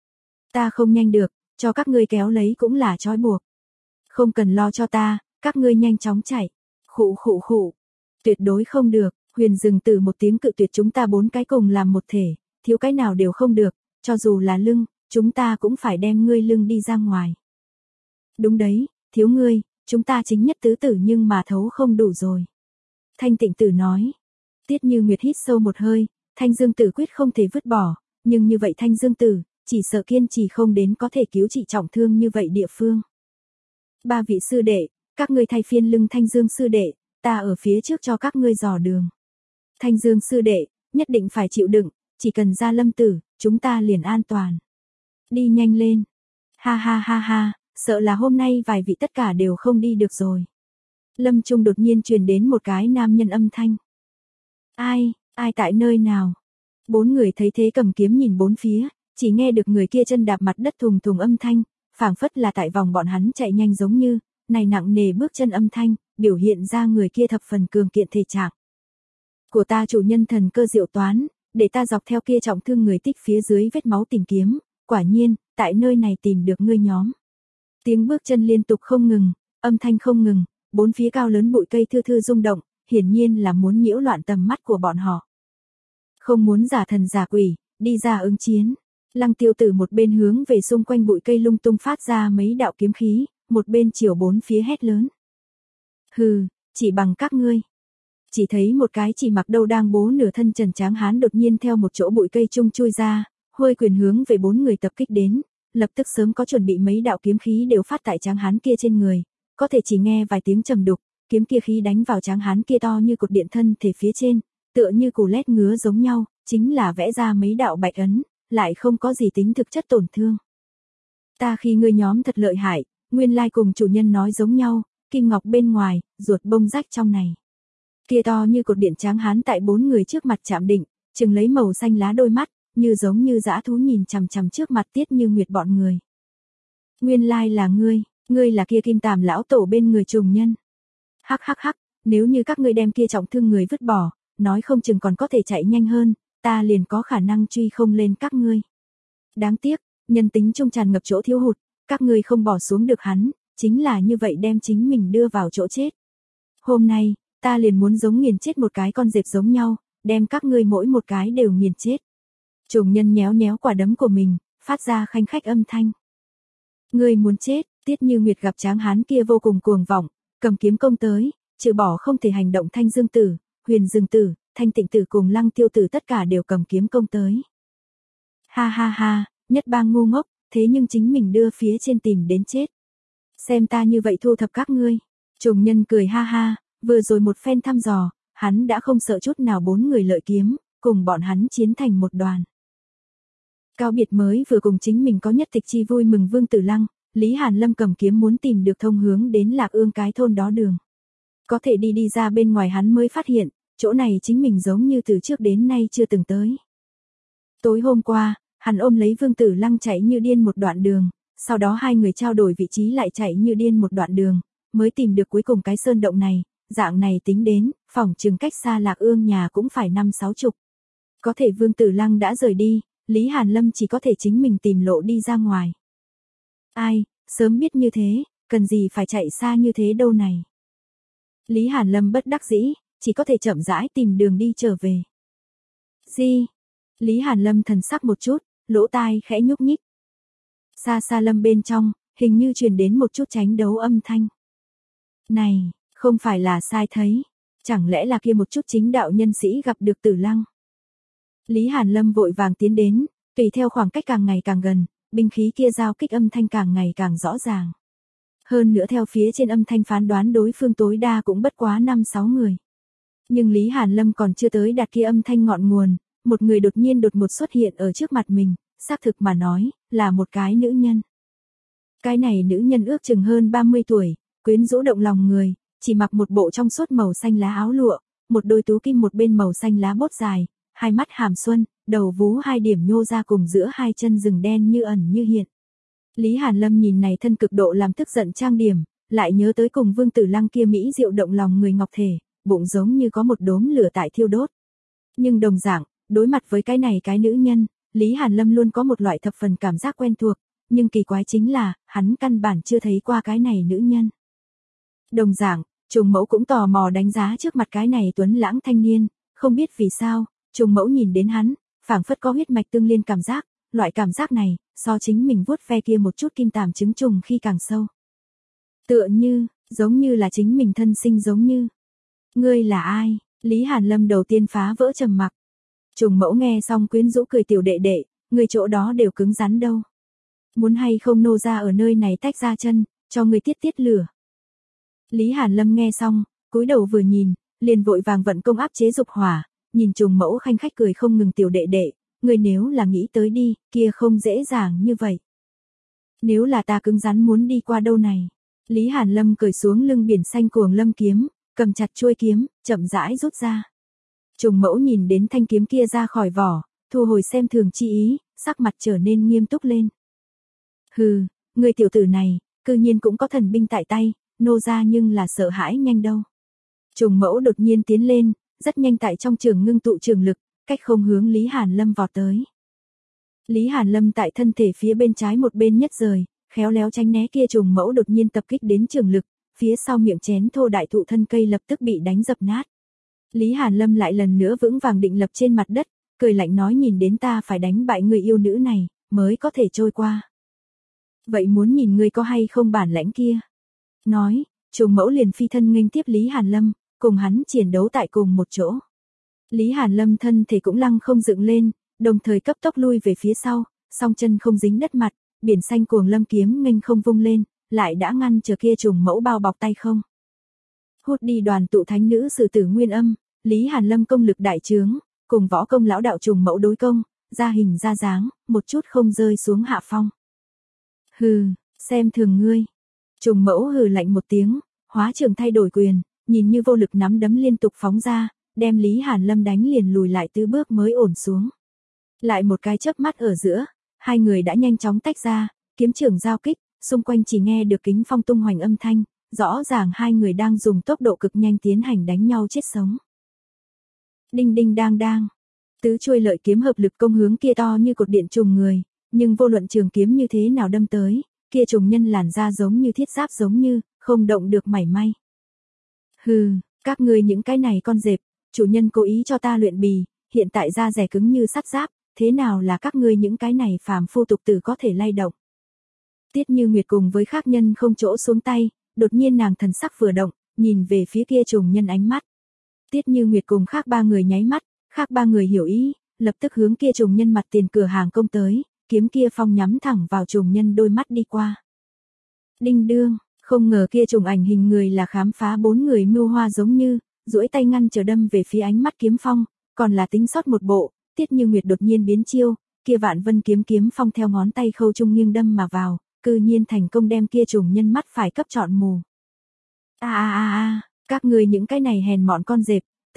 Ta không nhanh được, cho các ngươi kéo lấy cũng là trói buộc. Không cần lo cho ta, các ngươi nhanh chóng chạy. Khụ khụ khụ. Tuyệt đối không được, Huyền Dương Tử một tiếng cự tuyệt, chúng ta bốn cái cùng làm một thể, thiếu cái nào đều không được, cho dù là lưng, chúng ta cũng phải đem ngươi lưng đi ra ngoài. Đúng đấy, thiếu ngươi, chúng ta chính nhất tứ tử nhưng mà thấu không đủ rồi. Thanh Tịnh Tử nói. Tiết Như Nguyệt hít sâu một hơi, Thanh Dương Tử quyết không thể vứt bỏ, nhưng như vậy Thanh Dương Tử, chỉ sợ kiên trì không đến có thể cứu trị trọng thương như vậy địa phương. Ba vị sư đệ, các ngươi thay phiên lưng Thanh Dương sư đệ, ta ở phía trước cho các ngươi dò đường. Thanh Dương sư đệ, nhất định phải chịu đựng, chỉ cần ra Lâm Tử, chúng ta liền an toàn. Đi nhanh lên. Ha ha ha ha, sợ là hôm nay vài vị tất cả đều không đi được rồi. Lâm Trung đột nhiên truyền đến một cái nam nhân âm thanh. Ai, ai tại nơi nào? Bốn người thấy thế cầm kiếm nhìn bốn phía, chỉ nghe được người kia chân đạp mặt đất thùng thùng âm thanh, phảng phất là tại vòng bọn hắn chạy nhanh giống như, này nặng nề bước chân âm thanh, biểu hiện ra người kia thập phần cường kiện thể trạng. Của ta chủ nhân thần cơ diệu toán, để ta dọc theo kia trọng thương người tích phía dưới vết máu tìm kiếm, quả nhiên, tại nơi này tìm được ngươi nhóm. Tiếng bước chân liên tục không ngừng, âm thanh không ngừng, bốn phía cao lớn bụi cây thư thư rung động, hiển nhiên là muốn nhiễu loạn tầm mắt của bọn họ. Không muốn giả thần giả quỷ, đi ra ứng chiến. Lăng Tiêu Tử một bên hướng về xung quanh bụi cây lung tung phát ra mấy đạo kiếm khí, một bên chiều bốn phía hét lớn. Hừ, chỉ bằng các ngươi. Chỉ thấy một cái chỉ mặc đâu đang bố nửa thân trần tráng hán đột nhiên theo một chỗ bụi cây chung chui ra, huôi quyền hướng về bốn người tập kích đến, lập tức sớm có chuẩn bị mấy đạo kiếm khí đều phát tại tráng hán kia trên người, có thể chỉ nghe vài tiếng trầm đục, kiếm kia khí đánh vào tráng hán kia to như cột điện thân thể phía trên, tựa như củ lét ngứa giống nhau, chính là vẽ ra mấy đạo bạch ấn, lại không có gì tính thực chất tổn thương. Ta khi ngươi nhóm thật lợi hại, nguyên lai cùng chủ nhân nói giống nhau, kim ngọc bên ngoài, ruột bông rách trong này. Kia to như cột điện tráng hán tại bốn người trước mặt chạm định, chừng lấy màu xanh lá đôi mắt, như giống như dã thú nhìn chằm chằm trước mặt Tiết Như Nguyệt bọn người. Nguyên lai là ngươi, ngươi là kia Kim Tàm lão tổ bên người trùng nhân. Hắc hắc hắc, nếu như các ngươi đem kia trọng thương người vứt bỏ, nói không chừng còn có thể chạy nhanh hơn, ta liền có khả năng truy không lên các ngươi. Đáng tiếc, nhân tính trung tràn ngập chỗ thiếu hụt, các ngươi không bỏ xuống được hắn, chính là như vậy đem chính mình đưa vào chỗ chết. Hôm nay, ta liền muốn giống nghiền chết một cái con dẹp giống nhau, đem các ngươi mỗi một cái đều nghiền chết. Trùng nhân nhéo nhéo quả đấm của mình, phát ra khanh khách âm thanh. Ngươi muốn chết, Tiết Như Nguyệt gặp tráng hán kia vô cùng cuồng vọng, cầm kiếm công tới, trừ bỏ không thể hành động Thanh Dương Tử, Huyền Dương Tử, Thanh Tịnh Tử cùng Lăng Tiêu Tử tất cả đều cầm kiếm công tới. Ha ha ha, nhất bang ngu ngốc, thế nhưng chính mình đưa phía trên tìm đến chết. Xem ta như vậy thu thập các ngươi. Trùng nhân cười ha ha, vừa rồi một phen thăm dò, hắn đã không sợ chút nào bốn người lợi kiếm, cùng bọn hắn chiến thành một đoàn. Cao biệt mới vừa cùng chính mình có nhất tịch chi vui mừng Vương Tử Lăng, Lý Hàn Lâm cầm kiếm muốn tìm được thông hướng đến Lạc Ương cái thôn đó đường. Có thể đi đi ra bên ngoài hắn mới phát hiện, chỗ này chính mình giống như từ trước đến nay chưa từng tới. Tối hôm qua, hắn ôm lấy Vương Tử Lăng chạy như điên một đoạn đường, sau đó hai người trao đổi vị trí lại chạy như điên một đoạn đường, mới tìm được cuối cùng cái sơn động này, dạng này tính đến, phỏng chừng cách xa Lạc Ương nhà cũng phải năm sáu chục. Có thể Vương Tử Lăng đã rời đi, Lý Hàn Lâm chỉ có thể chính mình tìm lộ đi ra ngoài. Ai, sớm biết như thế, cần gì phải chạy xa như thế đâu này. Lý Hàn Lâm bất đắc dĩ, chỉ có thể chậm rãi tìm đường đi trở về. Gì? Lý Hàn Lâm thần sắc một chút, lỗ tai khẽ nhúc nhích. Xa xa Lâm bên trong, hình như truyền đến một chút tránh đấu âm thanh. Này, không phải là sai thấy, chẳng lẽ là kia một chút chính đạo nhân sĩ gặp được Tử Lăng. Lý Hàn Lâm vội vàng tiến đến, tùy theo khoảng cách càng ngày càng gần, binh khí kia giao kích âm thanh càng ngày càng rõ ràng. Hơn nữa theo phía trên âm thanh phán đoán đối phương tối đa cũng bất quá năm sáu người. Nhưng Lý Hàn Lâm còn chưa tới đạt kia âm thanh ngọn nguồn, một người đột nhiên đột ngột xuất hiện ở trước mặt mình, xác thực mà nói, là một cái nữ nhân. Cái này nữ nhân ước chừng hơn ba mươi tuổi, quyến rũ động lòng người, chỉ mặc một bộ trong suốt màu xanh lá áo lụa, một đôi tú kim một bên màu xanh lá bốt dài, hai mắt hàm xuân, đầu vú hai điểm nhô ra cùng giữa hai chân rừng đen như ẩn như hiện. Lý Hàn Lâm nhìn này thân cực độ làm tức giận trang điểm, lại nhớ tới cùng Vương Tử Lăng kia mỹ diệu động lòng người ngọc thể, bụng giống như có một đốm lửa tại thiêu đốt. Nhưng đồng dạng, đối mặt với cái này cái nữ nhân, Lý Hàn Lâm luôn có một loại thập phần cảm giác quen thuộc, nhưng kỳ quái chính là, hắn căn bản chưa thấy qua cái này nữ nhân. Đồng dạng, Trùng Mẫu cũng tò mò đánh giá trước mặt cái này tuấn lãng thanh niên, không biết vì sao, Trùng Mẫu nhìn đến hắn, phảng phất có huyết mạch tương liên cảm giác, loại cảm giác này, so chính mình vuốt ve kia một chút kim tàm trứng trùng khi càng sâu. Tựa như, giống như là chính mình thân sinh giống như. Ngươi là ai? Lý Hàn Lâm đầu tiên phá vỡ trầm mặc. Trùng Mẫu nghe xong quyến rũ cười tiểu đệ đệ, người chỗ đó đều cứng rắn đâu. Muốn hay không nô ra ở nơi này tách ra chân, cho người tiết tiết lửa. Lý Hàn Lâm nghe xong, cúi đầu vừa nhìn, liền vội vàng vận công áp chế dục hỏa, nhìn Trùng Mẫu khanh khách cười không ngừng tiểu đệ đệ, người nếu là nghĩ tới đi, kia không dễ dàng như vậy. Nếu là ta cứng rắn muốn đi qua đâu này. Lý Hàn Lâm cởi xuống lưng biển xanh cuồng lâm kiếm, cầm chặt chuôi kiếm, chậm rãi rút ra. Trùng Mẫu nhìn đến thanh kiếm kia ra khỏi vỏ, thu hồi xem thường chi ý, sắc mặt trở nên nghiêm túc lên. Hừ, người tiểu tử này, cư nhiên cũng có thần binh tại tay, nô ra nhưng là sợ hãi nhanh đâu. Trùng Mẫu đột nhiên tiến lên, rất nhanh tại trong trường ngưng tụ trường lực, cách không hướng Lý Hàn Lâm vọt tới. Lý Hàn Lâm tại thân thể phía bên trái một bên nhất rời, khéo léo tránh né kia Trùng Mẫu đột nhiên tập kích đến trường lực, phía sau miệng chén thô đại thụ thân cây lập tức bị đánh dập nát. Lý Hàn Lâm lại lần nữa vững vàng định lập trên mặt đất, cười lạnh nói nhìn đến ta phải đánh bại người yêu nữ này, mới có thể trôi qua. Vậy muốn nhìn ngươi có hay không bản lãnh kia. Nói, Trùng Mẫu liền phi thân nghênh tiếp Lý Hàn Lâm, cùng hắn chiến đấu tại cùng một chỗ. Lý Hàn Lâm thân thể cũng lăng không dựng lên, đồng thời cấp tốc lui về phía sau, song chân không dính đất mặt, biển xanh cuồng lâm kiếm nghênh không vung lên, lại đã ngăn chờ kia Trùng Mẫu bao bọc tay không. Hút đi đoàn tụ thánh nữ sử tử nguyên âm, Lý Hàn Lâm công lực đại trướng, cùng võ công lão đạo Trùng Mẫu đối công, ra hình ra dáng, một chút không rơi xuống hạ phong. Hừ, xem thường ngươi. Trùng Mẫu hừ lạnh một tiếng, hóa trường thay đổi quyền, nhìn như vô lực nắm đấm liên tục phóng ra, đem Lý Hàn Lâm đánh liền lùi lại tứ bước mới ổn xuống. Lại một cái chớp mắt ở giữa, hai người đã nhanh chóng tách ra, kiếm trường giao kích, xung quanh chỉ nghe được kính phong tung hoành âm thanh, rõ ràng hai người đang dùng tốc độ cực nhanh tiến hành đánh nhau chết sống. Đinh đinh đang đang, tứ chuôi lợi kiếm hợp lực công hướng kia to như cột điện trùng người, nhưng vô luận trường kiếm như thế nào đâm tới, kia trùng nhân làn da giống như thiết giáp giống như, không động được mảy may. Hừ, các ngươi những cái này con dẹp, chủ nhân cố ý cho ta luyện bì, hiện tại da rẻ cứng như sắt giáp, thế nào là các ngươi những cái này phàm phu tục tử có thể lay động. Tiết Như Nguyệt cùng với khác nhân không chỗ xuống tay, đột nhiên nàng thần sắc vừa động, nhìn về phía kia trùng nhân ánh mắt. Tiết Như Nguyệt cùng khác ba người nháy mắt, khác ba người hiểu ý, lập tức hướng kia trùng nhân mặt tiền cửa hàng công tới, kiếm kia phong nhắm thẳng vào trùng nhân đôi mắt đi qua. Đinh đương, không ngờ kia trùng ảnh hình người là khám phá bốn người mưu hoa giống như, duỗi tay ngăn trở đâm về phía ánh mắt kiếm phong, còn là tính sót một bộ, Tiết Như Nguyệt đột nhiên biến chiêu, kia vạn vân kiếm kiếm phong theo ngón tay khâu trung nghiêng đâm mà vào, cư nhiên thành công đem kia trùng nhân mắt phải cấp trọn mù. A a a a, các người những cái này hèn mọn con dẹp,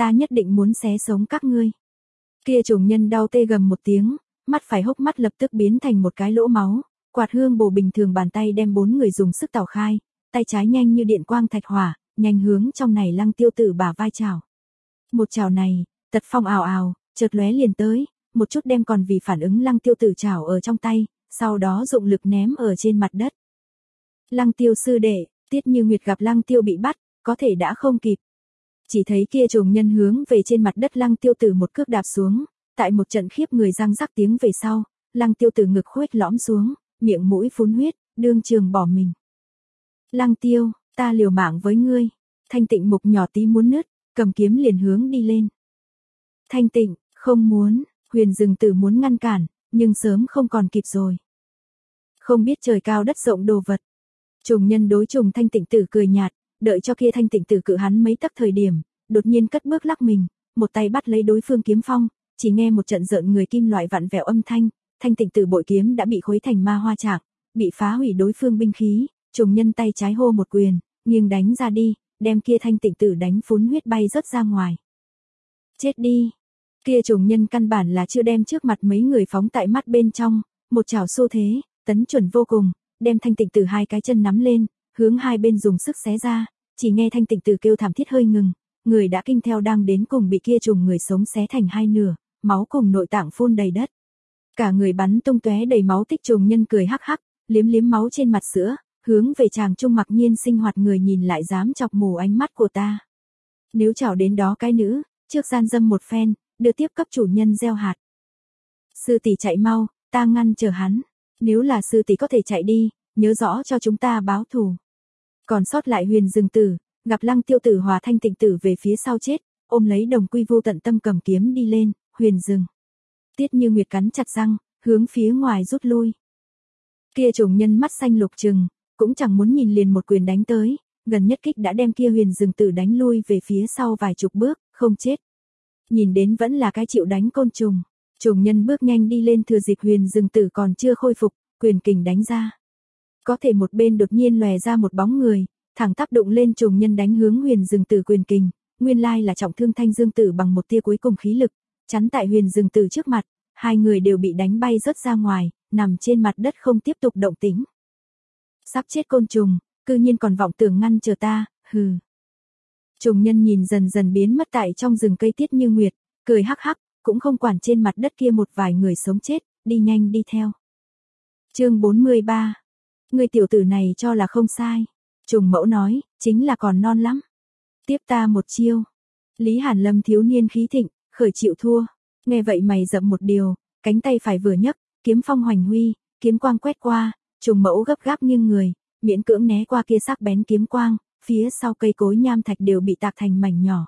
ta nhất định muốn xé sống các ngươi. Kia trùng nhân đau tê gầm một tiếng, mắt phải hốc mắt lập tức biến thành một cái lỗ máu, quạt hương bổ bình thường bàn tay đem bốn người dùng sức tảo khai, tay trái nhanh như điện quang thạch hỏa, nhanh hướng trong này Lăng Tiêu Tử bả vai chảo. Một chảo này, tật phong ào ào, chợt lóe liền tới, một chút đem còn vì phản ứng Lăng Tiêu Tử chảo ở trong tay, sau đó dụng lực ném ở trên mặt đất. Lăng Tiêu sư đệ, Tiết Như Nguyệt gặp Lăng Tiêu bị bắt, có thể đã không kịp. Chỉ thấy kia trùng nhân hướng về trên mặt đất Lăng Tiêu Tử một cước đạp xuống, tại một trận khiếp người răng rắc tiếng về sau, Lăng Tiêu Tử ngực khuếch lõm xuống, miệng mũi phun huyết, đương trường bỏ mình. Lăng Tiêu, ta liều mạng với ngươi. Thanh Tịnh mục nhỏ tí muốn nứt, cầm kiếm liền hướng đi lên. Thanh Tịnh, không muốn, Huyền Dừng Tử muốn ngăn cản, nhưng sớm không còn kịp rồi. Không biết trời cao đất rộng đồ vật. Trùng nhân đối trùng Thanh Tịnh Tử cười nhạt, đợi cho kia Thanh Tịnh Tử cự hắn mấy tấc thời điểm, đột nhiên cất bước lắc mình, một tay bắt lấy đối phương kiếm phong, chỉ nghe một trận rợn người kim loại vặn vẹo âm thanh, Thanh Tịnh Tử bội kiếm đã bị khuấy thành ma hoa trạng, bị phá hủy đối phương binh khí, trùng nhân tay trái hô một quyền, nghiêng đánh ra đi, đem kia Thanh Tịnh Tử đánh phún huyết bay rớt ra ngoài. Chết đi. Kia trùng nhân căn bản là chưa đem trước mặt mấy người phóng tại mắt bên trong, một chảo xô thế, tấn chuẩn vô cùng, đem Thanh Tịnh Tử hai cái chân nắm lên, hướng hai bên dùng sức xé ra, chỉ nghe Thanh Tịnh Tử kêu thảm thiết hơi ngừng, người đã kinh theo đang đến cùng bị kia trùng người sống xé thành hai nửa, máu cùng nội tạng phun đầy đất. Cả người bắn tung tóe đầy máu tích trùng nhân cười hắc hắc, liếm liếm máu trên mặt sữa, hướng về chàng trung mặc nhiên sinh hoạt người nhìn lại dám chọc mù ánh mắt của ta. Nếu chảo đến đó cái nữ, trước gian dâm một phen, đưa tiếp cấp chủ nhân gieo hạt. Sư tỷ chạy mau, ta ngăn chờ hắn. Nếu là sư tỷ có thể chạy đi, nhớ rõ cho chúng ta báo thù. Còn sót lại Huyền Dừng Tử, gặp Lăng Tiêu Tử hòa Thanh Tịnh Tử về phía sau chết, ôm lấy Đồng Quy Vô Tận Tâm cầm kiếm đi lên, Huyền Dừng. Tiết Như Nguyệt cắn chặt răng, hướng phía ngoài rút lui. Kia trùng nhân mắt xanh lục trừng, cũng chẳng muốn nhìn liền một quyền đánh tới, gần nhất kích đã đem kia Huyền Dừng Tử đánh lui về phía sau vài chục bước, không chết. Nhìn đến vẫn là cái chịu đánh côn trùng, trùng nhân bước nhanh đi lên thừa dịp Huyền Dừng Tử còn chưa khôi phục, quyền kình đánh ra. Có thể một bên đột nhiên lòe ra một bóng người, thẳng tác động lên trùng nhân đánh hướng Huyền Dừng Tử quyền kình, nguyên lai là trọng thương Thanh Dương Tử bằng một tia cuối cùng khí lực, chắn tại Huyền Dừng Tử trước mặt, hai người đều bị đánh bay rớt ra ngoài, nằm trên mặt đất không tiếp tục động tĩnh. Sắp chết côn trùng, cư nhiên còn vọng tưởng ngăn chờ ta, hừ. Trùng nhân nhìn dần dần biến mất tại trong rừng cây Tiết Như Nguyệt, cười hắc hắc, cũng không quản trên mặt đất kia một vài người sống chết, đi nhanh đi theo. Chương bốn mươi ba. Người tiểu tử này cho là không sai. Trùng mẫu nói, chính là còn non lắm. Tiếp ta một chiêu. Lý Hàn Lâm thiếu niên khí thịnh, khởi chịu thua. Nghe vậy mày rậm một điều, cánh tay phải vừa nhấc, kiếm phong hoành huy, kiếm quang quét qua, trùng mẫu gấp gáp nghiêng người, miễn cưỡng né qua kia sắc bén kiếm quang, phía sau cây cối nham thạch đều bị tạc thành mảnh nhỏ.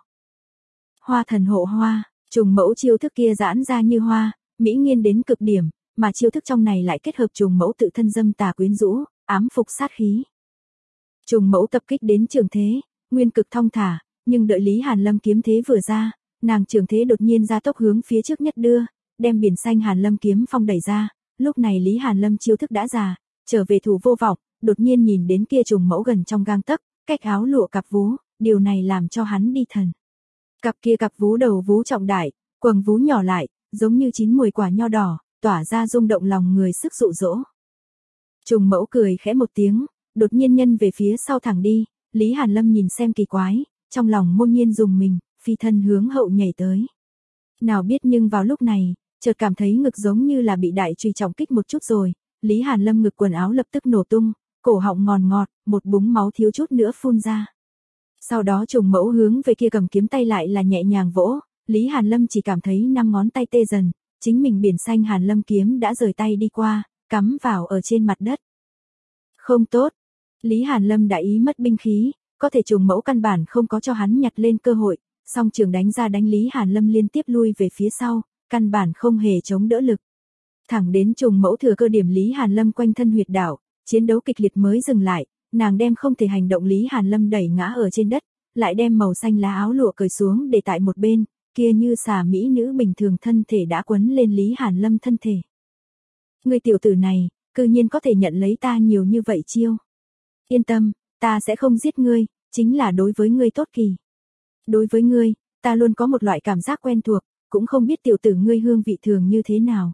Hoa thần hộ hoa, trùng mẫu chiêu thức kia giãn ra như hoa, mỹ nghiên đến cực điểm, mà chiêu thức trong này lại kết hợp trùng mẫu tự thân dâm tà quyến rũ, ám phục sát khí. Trùng mẫu tập kích đến trường thế, nguyên cực thong thả, nhưng đợi Lý Hàn Lâm kiếm thế vừa ra, nàng trường thế đột nhiên ra tốc hướng phía trước nhất đưa, đem biển xanh Hàn Lâm kiếm phong đẩy ra, lúc này Lý Hàn Lâm chiêu thức đã già, trở về thủ vô vọng, đột nhiên nhìn đến kia trùng mẫu gần trong gang tấc, cách áo lụa cặp vú, điều này làm cho hắn đi thần. Cặp kia cặp vú đầu vú trọng đại, quầng vú nhỏ lại, giống như chín mùi quả nho đỏ, tỏa ra rung động lòng người sức dụ dỗ. Trùng mẫu cười khẽ một tiếng, đột nhiên nhân về phía sau thẳng đi, Lý Hàn Lâm nhìn xem kỳ quái, trong lòng môn nhiên dùng mình, phi thân hướng hậu nhảy tới. Nào biết nhưng vào lúc này, chợt cảm thấy ngực giống như là bị đại truy trọng kích một chút rồi, Lý Hàn Lâm ngực quần áo lập tức nổ tung, cổ họng ngòn ngọt, một búng máu thiếu chút nữa phun ra. Sau đó trùng mẫu hướng về kia cầm kiếm tay lại là nhẹ nhàng vỗ, Lý Hàn Lâm chỉ cảm thấy năm ngón tay tê dần, chính mình biển xanh Hàn Lâm kiếm đã rời tay đi qua, cắm vào ở trên mặt đất. Không tốt, Lý Hàn Lâm đã ý mất binh khí, có thể trùng mẫu căn bản không có cho hắn nhặt lên cơ hội, song trường đánh ra đánh Lý Hàn Lâm liên tiếp lui về phía sau, căn bản không hề chống đỡ lực. Thẳng đến trùng mẫu thừa cơ điểm Lý Hàn Lâm quanh thân huyệt đảo, chiến đấu kịch liệt mới dừng lại, nàng đem không thể hành động Lý Hàn Lâm đẩy ngã ở trên đất, lại đem màu xanh lá áo lụa cởi xuống để tại một bên, kia như xà mỹ nữ bình thường thân thể đã quấn lên Lý Hàn Lâm thân thể. Người tiểu tử này, cư nhiên có thể nhận lấy ta nhiều như vậy chiêu. Yên tâm, ta sẽ không giết ngươi, chính là đối với ngươi tốt kỳ. Đối với ngươi, ta luôn có một loại cảm giác quen thuộc, cũng không biết tiểu tử ngươi hương vị thường như thế nào.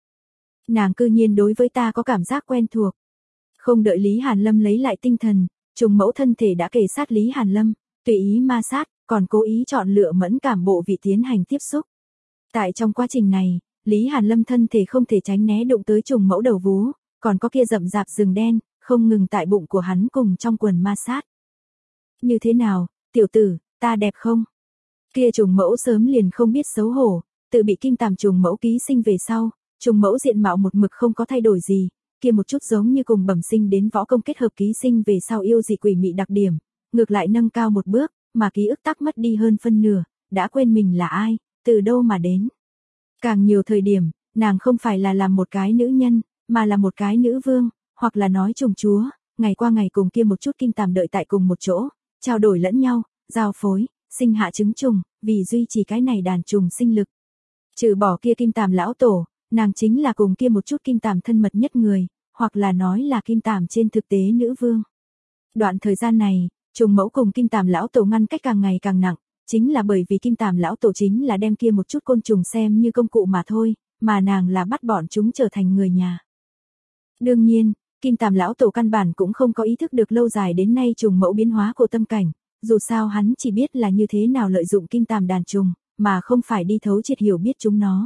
Nàng cư nhiên đối với ta có cảm giác quen thuộc. Không đợi Lý Hàn Lâm lấy lại tinh thần, trùng mẫu thân thể đã kề sát Lý Hàn Lâm, tùy ý ma sát, còn cố ý chọn lựa mẫn cảm bộ vị tiến hành tiếp xúc. Tại trong quá trình này, Lý Hàn Lâm thân thể không thể tránh né đụng tới trùng mẫu đầu vú, còn có kia rậm rạp rừng đen, không ngừng tại bụng của hắn cùng trong quần ma sát. Như thế nào, tiểu tử, ta đẹp không? Kia trùng mẫu sớm liền không biết xấu hổ, tự bị kim tàm trùng mẫu ký sinh về sau, trùng mẫu diện mạo một mực không có thay đổi gì, kia một chút giống như cùng bẩm sinh đến võ công kết hợp ký sinh về sau yêu dị quỷ mị đặc điểm, ngược lại nâng cao một bước, mà ký ức tắc mất đi hơn phân nửa, đã quên mình là ai, từ đâu mà đến. Càng nhiều thời điểm, nàng không phải là làm một cái nữ nhân, mà là một cái nữ vương, hoặc là nói trùng chúa, ngày qua ngày cùng kia một chút kim tàm đợi tại cùng một chỗ, trao đổi lẫn nhau, giao phối, sinh hạ trứng trùng, vì duy trì cái này đàn trùng sinh lực. Trừ bỏ kia kim tàm lão tổ, nàng chính là cùng kia một chút kim tàm thân mật nhất người, hoặc là nói là kim tàm trên thực tế nữ vương. Đoạn thời gian này, trùng mẫu cùng kim tàm lão tổ ngăn cách càng ngày càng nặng, chính là bởi vì kim tàm lão tổ chính là đem kia một chút côn trùng xem như công cụ mà thôi, mà nàng là bắt bọn chúng trở thành người nhà. Đương nhiên, kim tàm lão tổ căn bản cũng không có ý thức được lâu dài đến nay trùng mẫu biến hóa của tâm cảnh, dù sao hắn chỉ biết là như thế nào lợi dụng kim tàm đàn trùng, mà không phải đi thấu triệt hiểu biết chúng nó.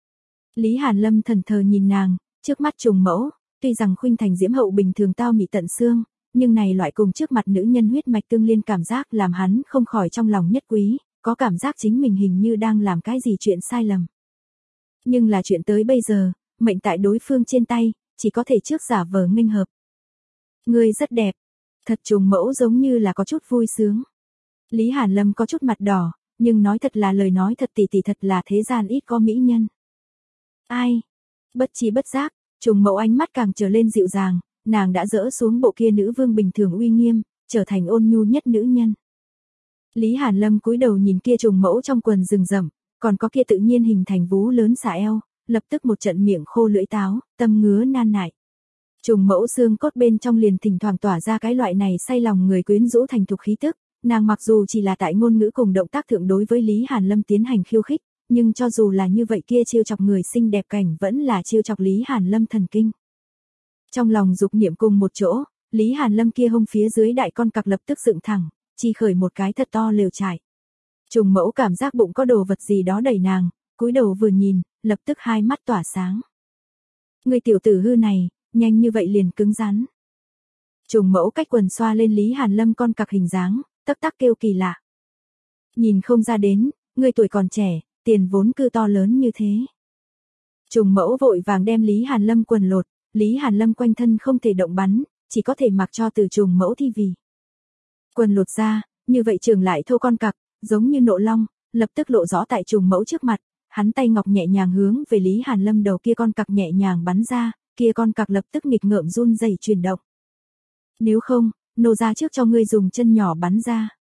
Lý Hàn Lâm thần thờ nhìn nàng, trước mắt trùng mẫu, tuy rằng khuynh thành diễm hậu bình thường tao mị tận xương, nhưng này loại cùng trước mặt nữ nhân huyết mạch tương liên cảm giác làm hắn không khỏi trong lòng nhất quý, có cảm giác chính mình hình như đang làm cái gì chuyện sai lầm. Nhưng là chuyện tới bây giờ, mệnh tại đối phương trên tay, chỉ có thể trước giả vờ nghênh hợp. Ngươi rất đẹp, thật trùng mẫu giống như là có chút vui sướng. Lý Hàn Lâm có chút mặt đỏ, nhưng nói thật là lời nói thật tỷ tỷ thật là thế gian ít có mỹ nhân. Ai? Bất chi bất giác, trùng mẫu ánh mắt càng trở lên dịu dàng, nàng đã dỡ xuống bộ kia nữ vương bình thường uy nghiêm, trở thành ôn nhu nhất nữ nhân. Lý Hàn Lâm cúi đầu nhìn kia trùng mẫu trong quần rừng rậm, còn có kia tự nhiên hình thành vú lớn xả eo, lập tức một trận miệng khô lưỡi táo, tâm ngứa nan nại. Trùng mẫu xương cốt bên trong liền thỉnh thoảng tỏa ra cái loại này say lòng người quyến rũ thành thục khí tức, nàng mặc dù chỉ là tại ngôn ngữ cùng động tác thượng đối với Lý Hàn Lâm tiến hành khiêu khích, nhưng cho dù là như vậy kia trêu chọc người xinh đẹp cảnh vẫn là trêu chọc Lý Hàn Lâm thần kinh. Trong lòng dục niệm cùng một chỗ, Lý Hàn Lâm kia hông phía dưới đại con cặc lập tức dựng thẳng, chi khởi một cái thật to lều trải. Trùng mẫu cảm giác bụng có đồ vật gì đó đẩy nàng, cúi đầu vừa nhìn, lập tức hai mắt tỏa sáng. Người tiểu tử hư này, nhanh như vậy liền cứng rắn. Trùng mẫu cách quần xoa lên Lý Hàn Lâm con cặc hình dáng, tắc tắc kêu kỳ lạ. Nhìn không ra đến, người tuổi còn trẻ, tiền vốn cư to lớn như thế. Trùng mẫu vội vàng đem Lý Hàn Lâm quần lột, Lý Hàn Lâm quanh thân không thể động bắn, chỉ có thể mặc cho từ trùng mẫu thi vì. Quần lột ra, như vậy trường lại thô con cặc, giống như nộ long, lập tức lộ rõ tại trùng mẫu trước mặt, hắn tay ngọc nhẹ nhàng hướng về Lý Hàn Lâm đầu kia con cặc nhẹ nhàng bắn ra, kia con cặc lập tức nghịch ngợm run rẩy chuyển động. Nếu không, nô ra trước cho ngươi dùng chân nhỏ bắn ra.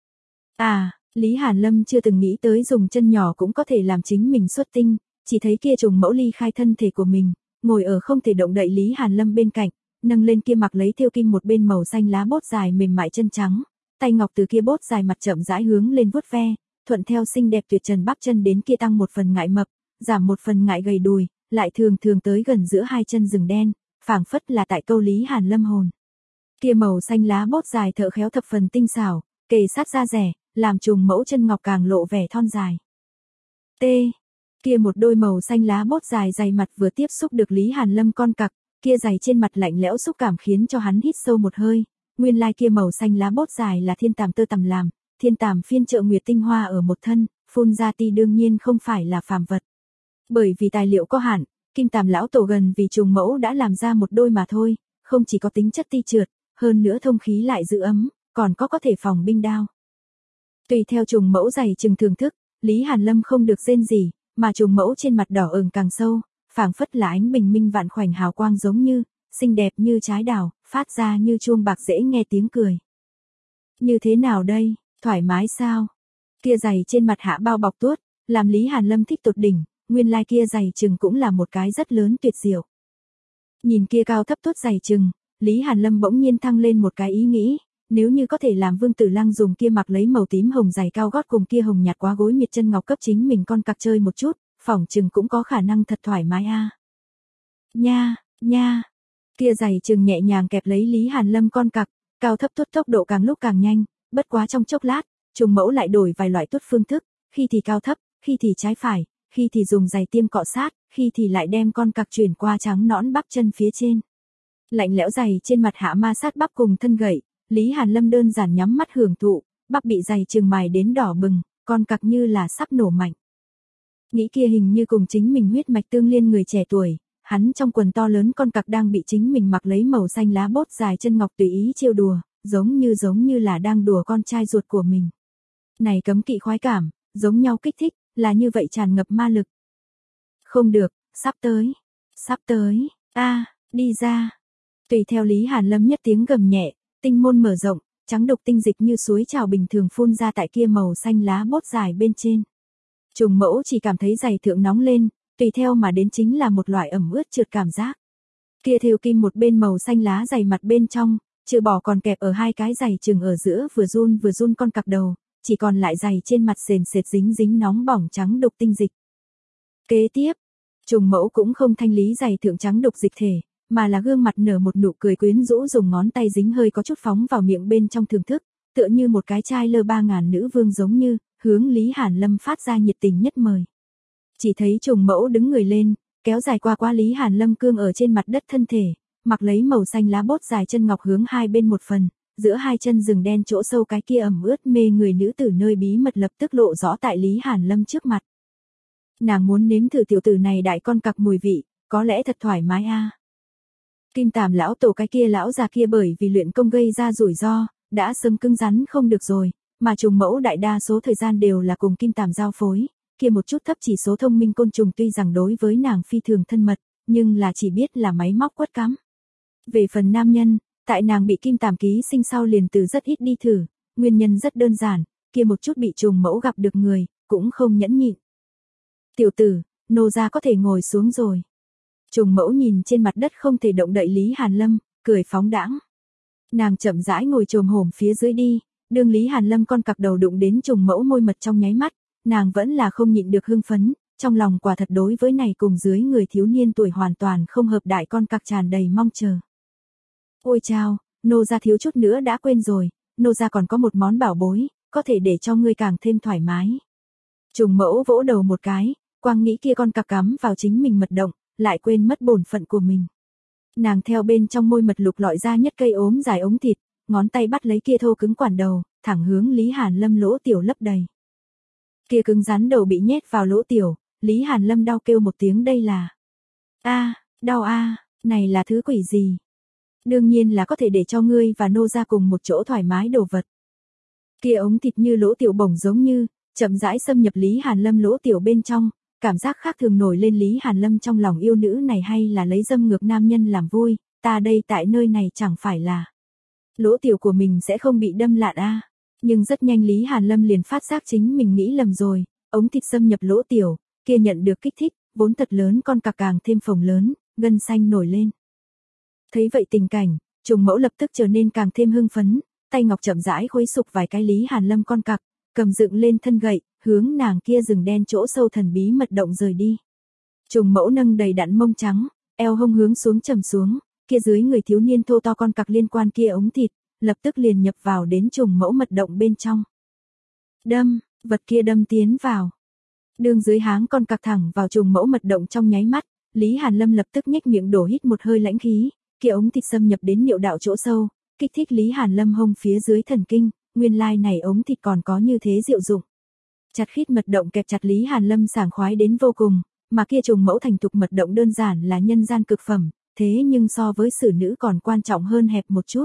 À, Lý Hàn Lâm chưa từng nghĩ tới dùng chân nhỏ cũng có thể làm chính mình xuất tinh, chỉ thấy kia trùng mẫu ly khai thân thể của mình, ngồi ở không thể động đậy Lý Hàn Lâm bên cạnh, nâng lên kia mặc lấy thêu kim một bên màu xanh lá bốt dài mềm mại chân trắng, tay ngọc từ kia bốt dài mặt chậm rãi hướng lên vuốt ve, thuận theo xinh đẹp tuyệt trần bắp chân đến kia tăng một phần ngại mập, giảm một phần ngại gầy đùi, lại thường thường tới gần giữa hai chân rừng đen, phảng phất là tại câu Lý Hàn Lâm hồn. Kia màu xanh lá bốt dài thợ khéo thập phần tinh xảo, kề sát da rẻ, làm trùng mẫu chân ngọc càng lộ vẻ thon dài. T. Kia một đôi màu xanh lá bốt dài dày mặt vừa tiếp xúc được Lý Hàn Lâm con cặc, kia dày trên mặt lạnh lẽo xúc cảm khiến cho hắn hít sâu một hơi, nguyên lai kia màu xanh lá bốt dài là thiên tàm tơ tằm làm, thiên tàm phiên trợ nguyệt tinh hoa ở một thân, phun ra ti đương nhiên không phải là phàm vật. Bởi vì tài liệu có hạn, kim tàm lão tổ gần vì trùng mẫu đã làm ra một đôi mà thôi, không chỉ có tính chất ti trượt, hơn nữa thông khí lại giữ ấm, còn có có thể phòng binh đao. Tùy theo trùng mẫu dày chừng thưởng thức, Lý Hàn Lâm không được rên gì, mà trùng mẫu trên mặt đỏ ửng càng sâu, phảng phất là ánh bình minh vạn khoảnh hào quang giống như, xinh đẹp như trái đào, phát ra như chuông bạc dễ nghe tiếng cười. Như thế nào đây, thoải mái sao? Kia giày trên mặt hạ bao bọc tuốt, làm Lý Hàn Lâm thích tột đỉnh, nguyên lai kia giày chừng cũng là một cái rất lớn tuyệt diệu. Nhìn kia cao thấp tuốt giày chừng, Lý Hàn Lâm bỗng nhiên thăng lên một cái ý nghĩ, nếu như có thể làm Vương Tử Lăng dùng kia mặc lấy màu tím hồng giày cao gót cùng kia hồng nhạt quá gối miệt chân ngọc cấp chính mình con cặc chơi một chút, phỏng chừng cũng có khả năng thật thoải mái a. Nha, nha. Kia giày chừng nhẹ nhàng kẹp lấy Lý Hàn Lâm con cặc, cao thấp tuốt tốc độ càng lúc càng nhanh, bất quá trong chốc lát, Trùng Mẫu lại đổi vài loại tuốt phương thức, khi thì cao thấp, khi thì trái phải, khi thì dùng giày tiêm cọ sát, khi thì lại đem con cặc chuyển qua trắng nõn bắp chân phía trên. Lạnh lẽo giày trên mặt hạ ma sát bắp cùng thân gậy, Lý Hàn Lâm đơn giản nhắm mắt hưởng thụ, bắp bị giày chừng mài đến đỏ bừng, con cặc như là sắp nổ mạnh. Nghĩ kia hình như cùng chính mình huyết mạch tương liên người trẻ tuổi, hắn trong quần to lớn con cặc đang bị chính mình mặc lấy màu xanh lá bốt dài chân ngọc tùy ý trêu đùa, giống như giống như là đang đùa con trai ruột của mình. Này cấm kỵ khoái cảm, giống nhau kích thích, là như vậy tràn ngập ma lực. Không được, sắp tới, sắp tới, a, đi ra. Tùy theo Lý Hàn Lâm nhất tiếng gầm nhẹ, tinh môn mở rộng, trắng đục tinh dịch như suối trào bình thường phun ra tại kia màu xanh lá bốt dài bên trên. Trùng Mẫu chỉ cảm thấy giày thượng nóng lên, tùy theo mà đến chính là một loại ẩm ướt trượt cảm giác. Kia thêu kim một bên màu xanh lá giày mặt bên trong, trừ bỏ còn kẹp ở hai cái giày chừng ở giữa vừa run vừa run con cặc đầu, chỉ còn lại giày trên mặt sền sệt dính dính nóng bỏng trắng đục tinh dịch. Kế tiếp, Trùng Mẫu cũng không thanh lý giày thượng trắng đục dịch thể, mà là gương mặt nở một nụ cười quyến rũ dùng ngón tay dính hơi có chút phóng vào miệng bên trong thưởng thức, tựa như một cái chai lơ ba ngàn nữ vương giống như, hướng Lý Hàn Lâm phát ra nhiệt tình nhất mời. Chỉ thấy Trùng Mẫu đứng người lên, kéo dài qua qua Lý Hàn Lâm cương ở trên mặt đất thân thể, mặc lấy màu xanh lá bốt dài chân ngọc hướng hai bên một phần, giữa hai chân rừng đen chỗ sâu cái kia ẩm ướt mê người nữ tử nơi bí mật lập tức lộ rõ tại Lý Hàn Lâm trước mặt. Nàng muốn nếm thử tiểu tử này đại con cặc mùi vị, có lẽ thật thoải mái a. À. Kim Tàm lão tổ cái kia lão già kia bởi vì luyện công gây ra rủi ro, đã sớm cứng rắn không được rồi, mà Trùng Mẫu đại đa số thời gian đều là cùng Kim Tàm giao phối, kia một chút thấp chỉ số thông minh côn trùng tuy rằng đối với nàng phi thường thân mật, nhưng là chỉ biết là máy móc quất cắm. Về phần nam nhân, tại nàng bị Kim Tàm ký sinh sau liền từ rất ít đi thử, nguyên nhân rất đơn giản, kia một chút bị Trùng Mẫu gặp được người, cũng không nhẫn nhịn. Tiểu tử, nô gia có thể ngồi xuống rồi. Trùng Mẫu nhìn trên mặt đất không thể động đậy Lý Hàn Lâm, cười phóng đãng. Nàng chậm rãi ngồi chồm hổm phía dưới đi, đương Lý Hàn Lâm con cặc đầu đụng đến Trùng Mẫu môi mật trong nháy mắt, nàng vẫn là không nhịn được hưng phấn, trong lòng quả thật đối với này cùng dưới người thiếu niên tuổi hoàn toàn không hợp đại con cặc tràn đầy mong chờ. Ôi chao, nô gia thiếu chút nữa đã quên rồi, nô gia còn có một món bảo bối, có thể để cho ngươi càng thêm thoải mái. Trùng Mẫu vỗ đầu một cái, quang nghĩ kia con cặc cắm vào chính mình mật động, lại quên mất bổn phận của mình. Nàng theo bên trong môi mật lục lọi ra nhất cây ốm dài ống thịt, ngón tay bắt lấy kia thô cứng quản đầu, thẳng hướng Lý Hàn Lâm lỗ tiểu lấp đầy. Kia cứng rắn đầu bị nhét vào lỗ tiểu, Lý Hàn Lâm đau kêu một tiếng đây là. A, đau a, này là thứ quỷ gì? Đương nhiên là có thể để cho ngươi và nô gia cùng một chỗ thoải mái đồ vật. Kia ống thịt như lỗ tiểu bổng giống như, chậm rãi xâm nhập Lý Hàn Lâm lỗ tiểu bên trong, cảm giác khác thường nổi lên Lý Hàn Lâm trong lòng yêu nữ này hay là lấy dâm ngược nam nhân làm vui, ta đây tại nơi này chẳng phải là. Lỗ tiểu của mình sẽ không bị đâm lạn a. Nhưng rất nhanh Lý Hàn Lâm liền phát giác chính mình nghĩ lầm rồi, ống thịt xâm nhập lỗ tiểu, kia nhận được kích thích, vốn thật lớn con cặc càng thêm phồng lớn, gân xanh nổi lên. Thấy vậy tình cảnh, Trùng Mẫu lập tức trở nên càng thêm hưng phấn, tay ngọc chậm rãi khuấy sục vài cái Lý Hàn Lâm con cặc, cầm dựng lên thân gậy, hướng nàng kia rừng đen chỗ sâu thần bí mật động rời đi. Trùng Mẫu nâng đầy đặn mông trắng, eo hông hướng xuống trầm xuống, kia dưới người thiếu niên thô to con cặc liên quan kia ống thịt, lập tức liền nhập vào đến Trùng Mẫu mật động bên trong. Đâm, vật kia đâm tiến vào. Đường dưới háng con cặc thẳng vào Trùng Mẫu mật động trong nháy mắt, Lý Hàn Lâm lập tức nhếch miệng đổ hít một hơi lãnh khí, kia ống thịt xâm nhập đến niệu đạo chỗ sâu, kích thích Lý Hàn Lâm hông phía dưới thần kinh, nguyên lai này ống thịt còn có như thế diệu dụng. Chặt khít mật động kẹp chặt Lý Hàn Lâm sảng khoái đến vô cùng, mà kia Trùng Mẫu thành thục mật động đơn giản là nhân gian cực phẩm, thế nhưng so với xử nữ còn quan trọng hơn hẹp một chút.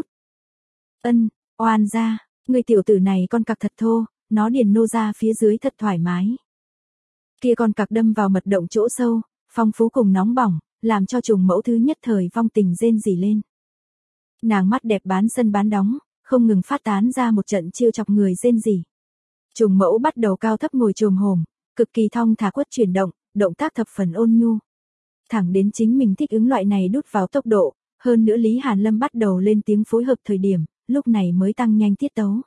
Ân, oan gia, người tiểu tử này con cặc thật thô, nó điền nô ra phía dưới thật thoải mái. Kia con cặc đâm vào mật động chỗ sâu, phong phú cùng nóng bỏng, làm cho Trùng Mẫu thứ nhất thời vong tình rên rỉ lên. Nàng mắt đẹp bán sân bán đóng, không ngừng phát tán ra một trận chiêu chọc người rên rỉ. Trùng Mẫu bắt đầu cao thấp ngồi chồm hổm, cực kỳ thong thả quất chuyển động, động tác thập phần ôn nhu. Thẳng đến chính mình thích ứng loại này đút vào tốc độ, hơn nữa Lý Hàn Lâm bắt đầu lên tiếng phối hợp thời điểm, lúc này mới tăng nhanh tiết tấu.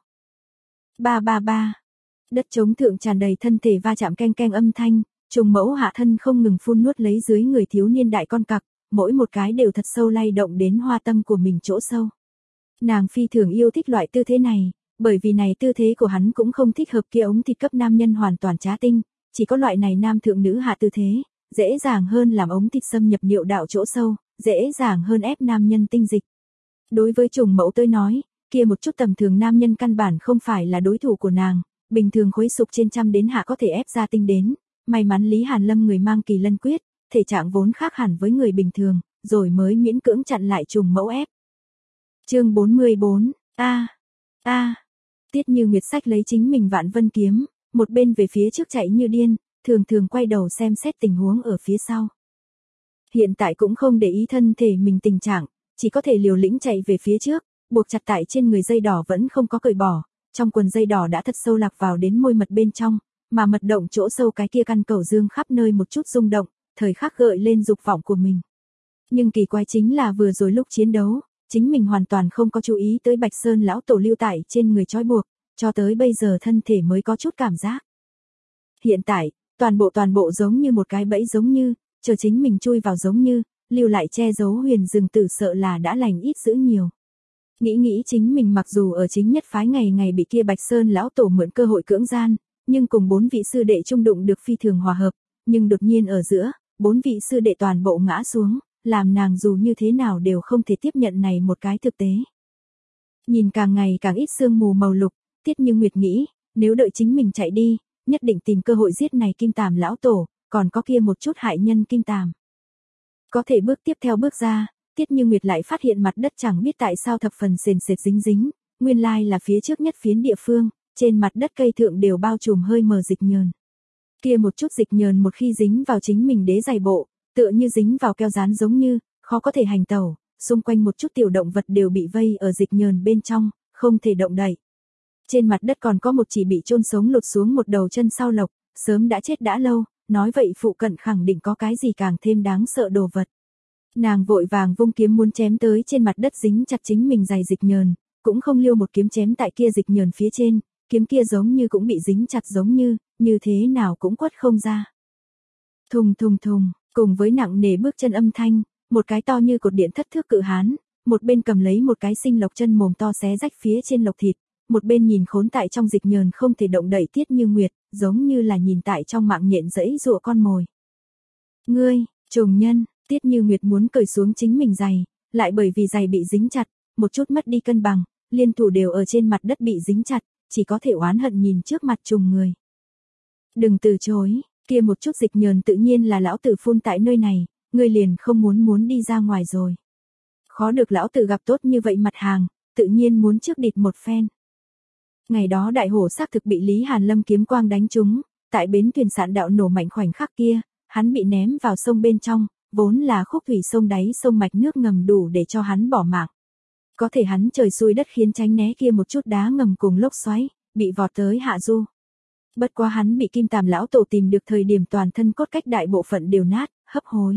Ba ba ba. Đất trống thượng tràn đầy thân thể va chạm keng keng âm thanh, trùng mẫu hạ thân không ngừng phun nuốt lấy dưới người thiếu niên đại con cặc, mỗi một cái đều thật sâu lay động đến hoa tâm của mình chỗ sâu. Nàng phi thường yêu thích loại tư thế này, bởi vì này tư thế của hắn cũng không thích hợp kia ống thịt cấp nam nhân hoàn toàn trá tinh, chỉ có loại này nam thượng nữ hạ tư thế, dễ dàng hơn làm ống thịt xâm nhập niệu đạo chỗ sâu, dễ dàng hơn ép nam nhân tinh dịch. Đối với trùng mẫu tôi nói, kia một chút tầm thường nam nhân căn bản không phải là đối thủ của nàng, bình thường khối sục trên trăm đến hạ có thể ép ra tinh đến, may mắn Lý Hàn Lâm người mang kỳ lân quyết, thể trạng vốn khác hẳn với người bình thường, rồi mới miễn cưỡng chặn lại trùng mẫu ép. Chương bốn mươi bốn, a a Tiết Như Nguyệt sách lấy chính mình Vạn Vân kiếm, một bên về phía trước chạy như điên, thường thường quay đầu xem xét tình huống ở phía sau. Hiện tại cũng không để ý thân thể mình tình trạng, chỉ có thể liều lĩnh chạy về phía trước, buộc chặt tại trên người dây đỏ vẫn không có cởi bỏ, trong quần dây đỏ đã thật sâu lạc vào đến môi mật bên trong, mà mật động chỗ sâu cái kia căn cầu dương khắp nơi một chút rung động, thời khắc gợi lên dục vọng của mình. Nhưng kỳ quái chính là vừa rồi lúc chiến đấu, chính mình hoàn toàn không có chú ý tới Bạch Sơn lão tổ lưu tại trên người trói buộc, cho tới bây giờ thân thể mới có chút cảm giác. Hiện tại, toàn bộ toàn bộ giống như một cái bẫy giống như, chờ chính mình chui vào giống như, lưu lại che giấu huyền rừng tử sợ là đã lành ít dữ nhiều. Nghĩ nghĩ chính mình mặc dù ở chính nhất phái ngày ngày bị kia Bạch Sơn lão tổ mượn cơ hội cưỡng gian, nhưng cùng bốn vị sư đệ trung đụng được phi thường hòa hợp, nhưng đột nhiên ở giữa, bốn vị sư đệ toàn bộ ngã xuống, làm nàng dù như thế nào đều không thể tiếp nhận này một cái thực tế. Nhìn càng ngày càng ít sương mù màu lục, Tiết Như Nguyệt nghĩ, nếu đợi chính mình chạy đi, nhất định tìm cơ hội giết này Kim Tàm lão tổ, còn có kia một chút hại nhân Kim Tàm. Có thể bước tiếp theo bước ra, Tiết Như Nguyệt lại phát hiện mặt đất chẳng biết tại sao thập phần sền sệt dính dính, nguyên lai là phía trước nhất phiến địa phương, trên mặt đất cây thượng đều bao trùm hơi mờ dịch nhờn. Kia một chút dịch nhờn một khi dính vào chính mình đế giày bộ, tựa như dính vào keo dán giống như, khó có thể hành tẩu, xung quanh một chút tiểu động vật đều bị vây ở dịch nhờn bên trong, không thể động đậy. Trên mặt đất còn có một chỉ bị chôn sống lột xuống một đầu chân sau lộc, sớm đã chết đã lâu, nói vậy phụ cận khẳng định có cái gì càng thêm đáng sợ đồ vật. Nàng vội vàng vung kiếm muốn chém tới trên mặt đất dính chặt chính mình giày dịch nhờn, cũng không liêu một kiếm chém tại kia dịch nhờn phía trên, kiếm kia giống như cũng bị dính chặt giống như, như thế nào cũng quất không ra. Thùng thùng thùng, cùng với nặng nề bước chân âm thanh, một cái to như cột điện thất thước cự hán, một bên cầm lấy một cái sinh lộc chân mồm to xé rách phía trên lộc thịt, một bên nhìn khốn tại trong dịch nhờn không thể động đậy Tiết Như Nguyệt, giống như là nhìn tại trong mạng nhện dẫy dụa con mồi. Ngươi, trùng nhân, Tiết Như Nguyệt muốn cởi xuống chính mình giày, lại bởi vì giày bị dính chặt, một chút mất đi cân bằng, liên thủ đều ở trên mặt đất bị dính chặt, chỉ có thể oán hận nhìn trước mặt trùng người. Đừng từ chối, kia một chút dịch nhờn tự nhiên là lão tử phun tại nơi này, ngươi liền không muốn muốn đi ra ngoài rồi. Khó được lão tử gặp tốt như vậy mặt hàng, tự nhiên muốn trước địt một phen. Ngày đó đại hổ xác thực bị Lý Hàn Lâm kiếm quang đánh trúng, tại bến thuyền sạn đạo nổ mạnh khoảnh khắc kia, hắn bị ném vào sông bên trong, vốn là khúc thủy sông đáy sông mạch nước ngầm đủ để cho hắn bỏ mạng. Có thể hắn trời xui đất khiến tránh né kia một chút đá ngầm cùng lốc xoáy, bị vọt tới hạ du. Bất quá hắn bị Kim Tàm lão tổ tìm được thời điểm toàn thân cốt cách đại bộ phận đều nát, hấp hối.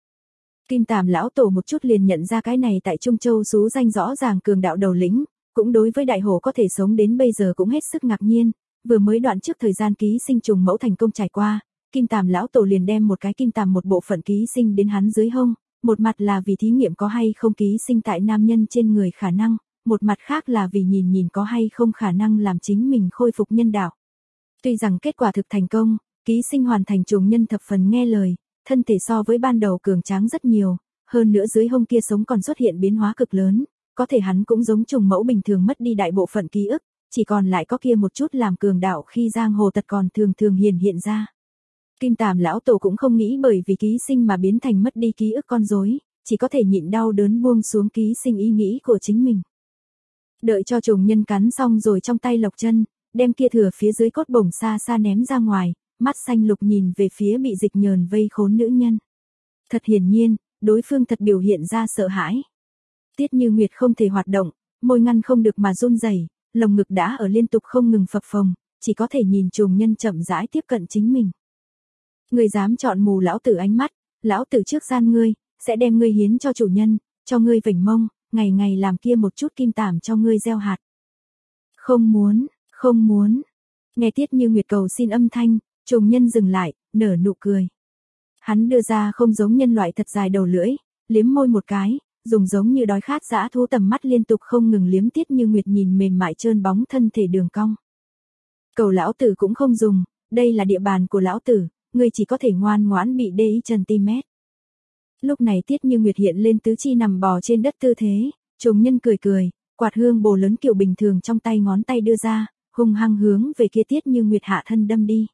Kim Tàm lão tổ một chút liền nhận ra cái này tại Trung Châu xú danh rõ ràng cường đạo đầu lĩnh, cũng đối với đại hổ có thể sống đến bây giờ cũng hết sức ngạc nhiên, vừa mới đoạn trước thời gian ký sinh trùng mẫu thành công trải qua, Kim Tàm lão tổ liền đem một cái kim tàm một bộ phận ký sinh đến hắn dưới hông, một mặt là vì thí nghiệm có hay không ký sinh tại nam nhân trên người khả năng, một mặt khác là vì nhìn nhìn có hay không khả năng làm chính mình khôi phục nhân đạo. Tuy rằng kết quả thực thành công, ký sinh hoàn thành trùng nhân thập phần nghe lời, thân thể so với ban đầu cường tráng rất nhiều, hơn nữa dưới hông kia sống còn xuất hiện biến hóa cực lớn, có thể hắn cũng giống trùng mẫu bình thường mất đi đại bộ phận ký ức, chỉ còn lại có kia một chút làm cường đạo khi giang hồ tật còn thường thường hiện hiện ra. Kim Tàm lão tổ cũng không nghĩ bởi vì ký sinh mà biến thành mất đi ký ức con rối, chỉ có thể nhịn đau đớn buông xuống ký sinh ý nghĩ của chính mình. Đợi cho trùng nhân cắn xong rồi trong tay lộc chân, đem kia thừa phía dưới cốt bổng xa xa ném ra ngoài, mắt xanh lục nhìn về phía bị dịch nhờn vây khốn nữ nhân. Thật hiển nhiên, đối phương thật biểu hiện ra sợ hãi. Tiết Như Nguyệt không thể hoạt động, môi ngăn không được mà run rẩy, lồng ngực đã ở liên tục không ngừng phập phồng, chỉ có thể nhìn trùng nhân chậm rãi tiếp cận chính mình. Ngươi dám chọn mù lão tử ánh mắt, lão tử trước gian ngươi, sẽ đem ngươi hiến cho chủ nhân, cho ngươi vểnh mông, ngày ngày làm kia một chút kim tảm cho ngươi gieo hạt. Không muốn, không muốn. Nghe Tiết Như Nguyệt cầu xin âm thanh, Trùng Nhân dừng lại, nở nụ cười. Hắn đưa ra không giống nhân loại thật dài đầu lưỡi, liếm môi một cái, dùng giống như đói khát dã thú tầm mắt liên tục không ngừng liếm Tiết Như Nguyệt nhìn mềm mại trơn bóng thân thể đường cong. Cầu lão tử cũng không dùng, đây là địa bàn của lão tử, ngươi chỉ có thể ngoan ngoãn bị đê ý cm. Lúc này Tiết Như Nguyệt hiện lên tứ chi nằm bò trên đất tư thế, Trùng Nhân cười cười, quạt hương bồ lớn kiểu bình thường trong tay ngón tay đưa ra, hung hăng hướng về kia Tiết Như Nguyệt hạ thân đâm đi.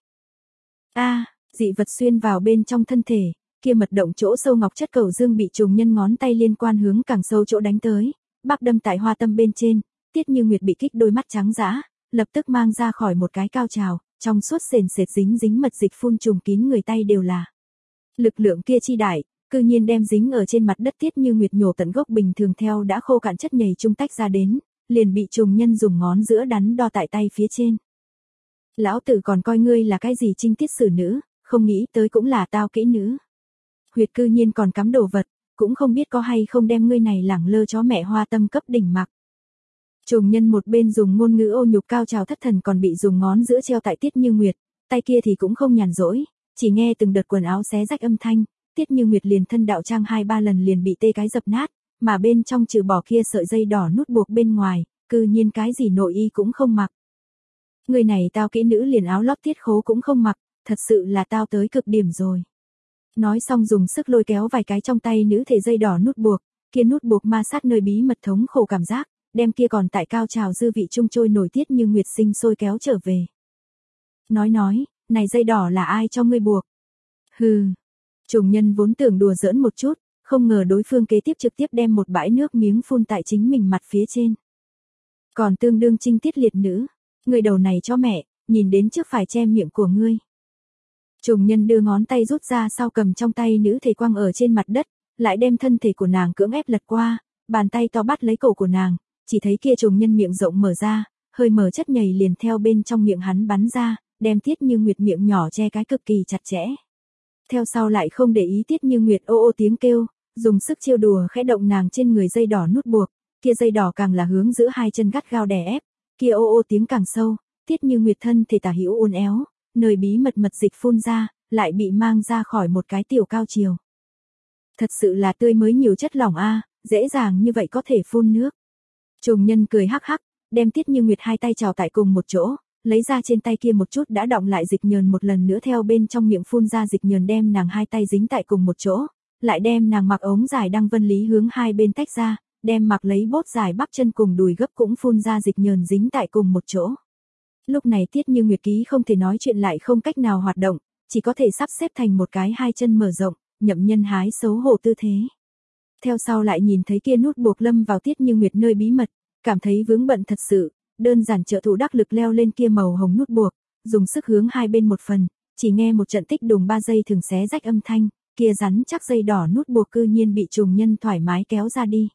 A, à, dị vật xuyên vào bên trong thân thể, kia mật động chỗ sâu ngọc chất cầu dương bị Trùng Nhân ngón tay liên quan hướng càng sâu chỗ đánh tới, bắc đâm tại hoa tâm bên trên, Tiết Như Nguyệt bị kích đôi mắt trắng dã, lập tức mang ra khỏi một cái cao trào, trong suốt sền sệt dính dính mật dịch phun trùm kín người tay đều là. Lực lượng kia chi đại, cư nhiên đem dính ở trên mặt đất Tiết Như Nguyệt nhổ tận gốc bình thường theo đã khô cạn chất nhầy trung tách ra đến, liền bị Trùng Nhân dùng ngón giữa đắn đo tại tay phía trên. Lão tử còn coi ngươi là cái gì trinh tiết xử nữ, không nghĩ tới cũng là tao kỹ nữ. Huyệt cư nhiên còn cắm đồ vật, cũng không biết có hay không đem ngươi này lẳng lơ chó mẹ hoa tâm cấp đỉnh mặc. Trùng Nhân một bên dùng ngôn ngữ ô nhục cao trào thất thần còn bị dùng ngón giữa treo tại Tiết Như Nguyệt, tay kia thì cũng không nhàn rỗi, chỉ nghe từng đợt quần áo xé rách âm thanh, Tiết Như Nguyệt liền thân đạo trang hai ba lần liền bị tê cái dập nát, mà bên trong trừ bỏ kia sợi dây đỏ nút buộc bên ngoài, cư nhiên cái gì nội y cũng không mặc. Người này tao kỹ nữ liền áo lót tiết khố cũng không mặc, thật sự là tao tới cực điểm rồi. Nói xong dùng sức lôi kéo vài cái trong tay nữ thể dây đỏ nút buộc, kia nút buộc ma sát nơi bí mật thống khổ cảm giác, đem kia còn tại cao trào dư vị trung trôi nổi Tiết Như Nguyệt sinh sôi kéo trở về. Nói nói, này dây đỏ là ai cho ngươi buộc? Hừ. Trùng Nhân vốn tưởng đùa giỡn một chút, không ngờ đối phương kế tiếp trực tiếp đem một bãi nước miếng phun tại chính mình mặt phía trên. Còn tương đương trinh tiết liệt nữ, người đầu này cho mẹ, nhìn đến trước phải che miệng của ngươi. Trùng Nhân đưa ngón tay rút ra sau cầm trong tay nữ thể quăng ở trên mặt đất, lại đem thân thể của nàng cưỡng ép lật qua, bàn tay to bắt lấy cổ của nàng, chỉ thấy kia Trùng Nhân miệng rộng mở ra, hơi mở chất nhầy liền theo bên trong miệng hắn bắn ra, đem Tiết Như Nguyệt miệng nhỏ che cái cực kỳ chặt chẽ. Theo sau lại không để ý Tiết Như Nguyệt ô ô tiếng kêu, dùng sức chiêu đùa khẽ động nàng trên người dây đỏ nút buộc, kia dây đỏ càng là hướng giữa hai chân gắt gao đè ép, kia ô ô tiếng càng sâu, Tiết Như Nguyệt thân thể tả hữu uốn éo, nơi bí mật mật dịch phun ra, lại bị mang ra khỏi một cái tiểu cao chiều. Thật sự là tươi mới nhiều chất lỏng a, dễ dàng như vậy có thể phun nước. Trùng Nhân cười hắc hắc, đem Tiết Như Nguyệt hai tay trào tại cùng một chỗ, lấy ra trên tay kia một chút đã đọng lại dịch nhờn một lần nữa theo bên trong miệng phun ra dịch nhờn đem nàng hai tay dính tại cùng một chỗ, lại đem nàng mặc ống dài đăng vân lý hướng hai bên tách ra, đem mặc lấy bốt dài bắp chân cùng đùi gấp cũng phun ra dịch nhờn dính tại cùng một chỗ. Lúc này Tiết Như Nguyệt ký không thể nói chuyện lại không cách nào hoạt động, chỉ có thể sắp xếp thành một cái hai chân mở rộng, nhậm nhân hái xấu hổ tư thế. Theo sau lại nhìn thấy kia nút buộc lâm vào Tiết Như Nguyệt nơi bí mật, cảm thấy vướng bận thật sự, đơn giản trợ thủ đắc lực leo lên kia màu hồng nút buộc, dùng sức hướng hai bên một phần, chỉ nghe một trận tích đùng ba giây thường xé rách âm thanh, kia rắn chắc dây đỏ nút buộc cư nhiên bị Trùng Nhân thoải mái kéo ra đi.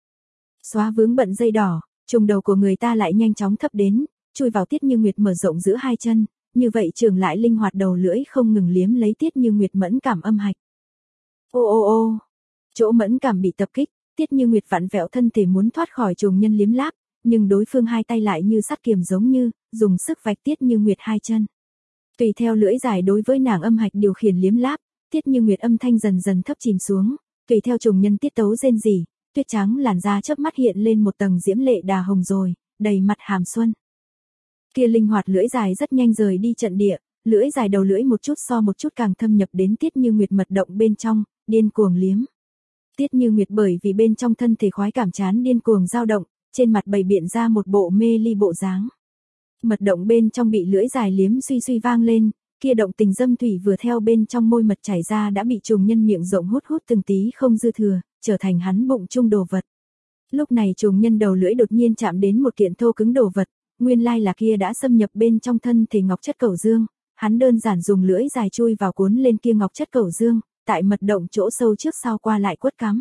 Xóa vướng bận dây đỏ, trùng đầu của người ta lại nhanh chóng thấp đến, chui vào Tiết Như Nguyệt mở rộng giữa hai chân, như vậy trường lại linh hoạt đầu lưỡi không ngừng liếm lấy Tiết Như Nguyệt mẫn cảm âm hạch. Ô ô ô, chỗ mẫn cảm bị tập kích, Tiết Như Nguyệt vặn vẹo thân thể muốn thoát khỏi Trùng Nhân liếm láp, nhưng đối phương hai tay lại như sắt kiềm giống như, dùng sức vạch Tiết Như Nguyệt hai chân. Tùy theo lưỡi dài đối với nàng âm hạch điều khiển liếm láp, Tiết Như Nguyệt âm thanh dần dần thấp chìm xuống, tùy theo Trùng Nhân tiết tấu rên rỉ, tuyết trắng làn da chớp mắt hiện lên một tầng diễm lệ đà hồng rồi, đầy mặt hàm xuân. Kia linh hoạt lưỡi dài rất nhanh rời đi trận địa, lưỡi dài đầu lưỡi một chút so một chút càng thâm nhập đến Tiết Như Nguyệt mật động bên trong, điên cuồng liếm. Tiết Như Nguyệt bởi vì bên trong thân thể khoái cảm chán điên cuồng dao động, trên mặt bày biện ra một bộ mê ly bộ dáng. Mật động bên trong bị lưỡi dài liếm suy suy vang lên, kia động tình dâm thủy vừa theo bên trong môi mật chảy ra đã bị Trùng Nhân miệng rộng hút hút từng tí không dư thừa, trở thành hắn bụng chung đồ vật. Lúc này Trùng Nhân đầu lưỡi đột nhiên chạm đến một kiện thô cứng đồ vật, nguyên lai là kia đã xâm nhập bên trong thân thể ngọc chất cẩu dương, hắn đơn giản dùng lưỡi dài chui vào cuốn lên kia ngọc chất cẩu dương, tại mật động chỗ sâu trước sau qua lại quất cắm.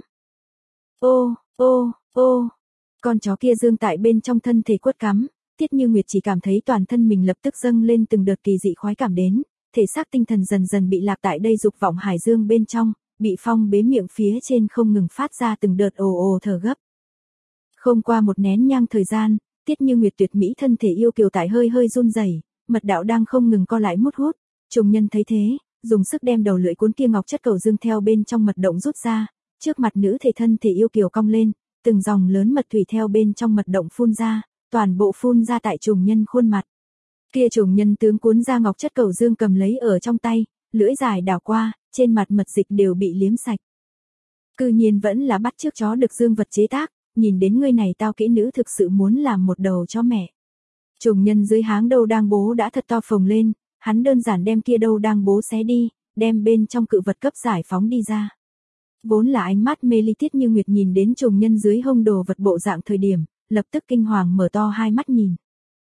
Ô, ô, ô, con chó kia dương tại bên trong thân thể quất cắm, Tiết Như Nguyệt chỉ cảm thấy toàn thân mình lập tức dâng lên từng đợt kỳ dị khoái cảm đến, thể xác tinh thần dần dần bị lạc tại đây dục vọng hải dương bên trong, bị phong bế miệng phía trên không ngừng phát ra từng đợt ồ ồ thở gấp. Không qua một nén nhang thời gian, Tiết Như Nguyệt tuyệt mỹ thân thể yêu kiều tại hơi hơi run rẩy, mật đạo đang không ngừng co lại mút hút. Trùng Nhân thấy thế, dùng sức đem đầu lưỡi cuốn kia ngọc chất cầu dương theo bên trong mật động rút ra, trước mặt nữ thể thân thể yêu kiều cong lên, từng dòng lớn mật thủy theo bên trong mật động phun ra, toàn bộ phun ra tại Trùng Nhân khuôn mặt. Kia Trùng Nhân tướng cuốn ra ngọc chất cầu dương cầm lấy ở trong tay, lưỡi dài đảo qua, trên mặt mật dịch đều bị liếm sạch. Cư nhiên vẫn là bắt chước chó được dương vật chế tác, nhìn đến ngươi này tao kỹ nữ thực sự muốn làm một đầu chó mẹ. Trùng Nhân dưới háng đâu đang bố đã thật to phồng lên, hắn đơn giản đem kia đâu đang bố xé đi, đem bên trong cự vật cấp giải phóng đi ra. Vốn là ánh mắt mê ly Tiết Như Nguyệt nhìn đến Trùng Nhân dưới hông đồ vật bộ dạng thời điểm, lập tức kinh hoàng mở to hai mắt nhìn.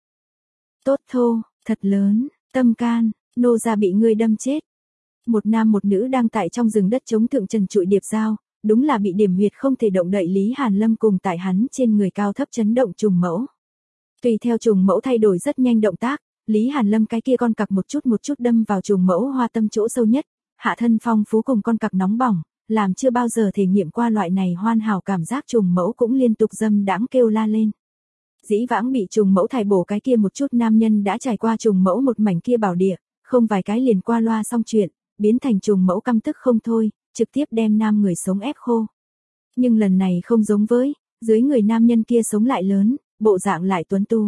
Tốt thô, thật lớn, tâm can, nô gia bị ngươi đâm chết. Một nam một nữ đang tại trong rừng đất chống thượng trần trụi điệp dao, đúng là bị điểm huyệt không thể động đậy Lý Hàn Lâm cùng tại hắn trên người cao thấp chấn động trùng mẫu. Tùy theo trùng mẫu thay đổi rất nhanh động tác, Lý Hàn Lâm cái kia con cặc một chút một chút đâm vào trùng mẫu hoa tâm chỗ sâu nhất, hạ thân phong phú cùng con cặc nóng bỏng, làm chưa bao giờ thể nghiệm qua loại này hoàn hảo cảm giác trùng mẫu cũng liên tục dâm đãng kêu la lên. Dĩ vãng bị trùng mẫu thải bổ cái kia một chút nam nhân đã trải qua trùng mẫu một mảnh kia bảo địa, không vài cái liền qua loa xong chuyện, biến thành trùng mẫu căm tức không thôi, trực tiếp đem nam người sống ép khô. Nhưng lần này không giống với, dưới người nam nhân kia sống lại lớn, bộ dạng lại tuấn tú.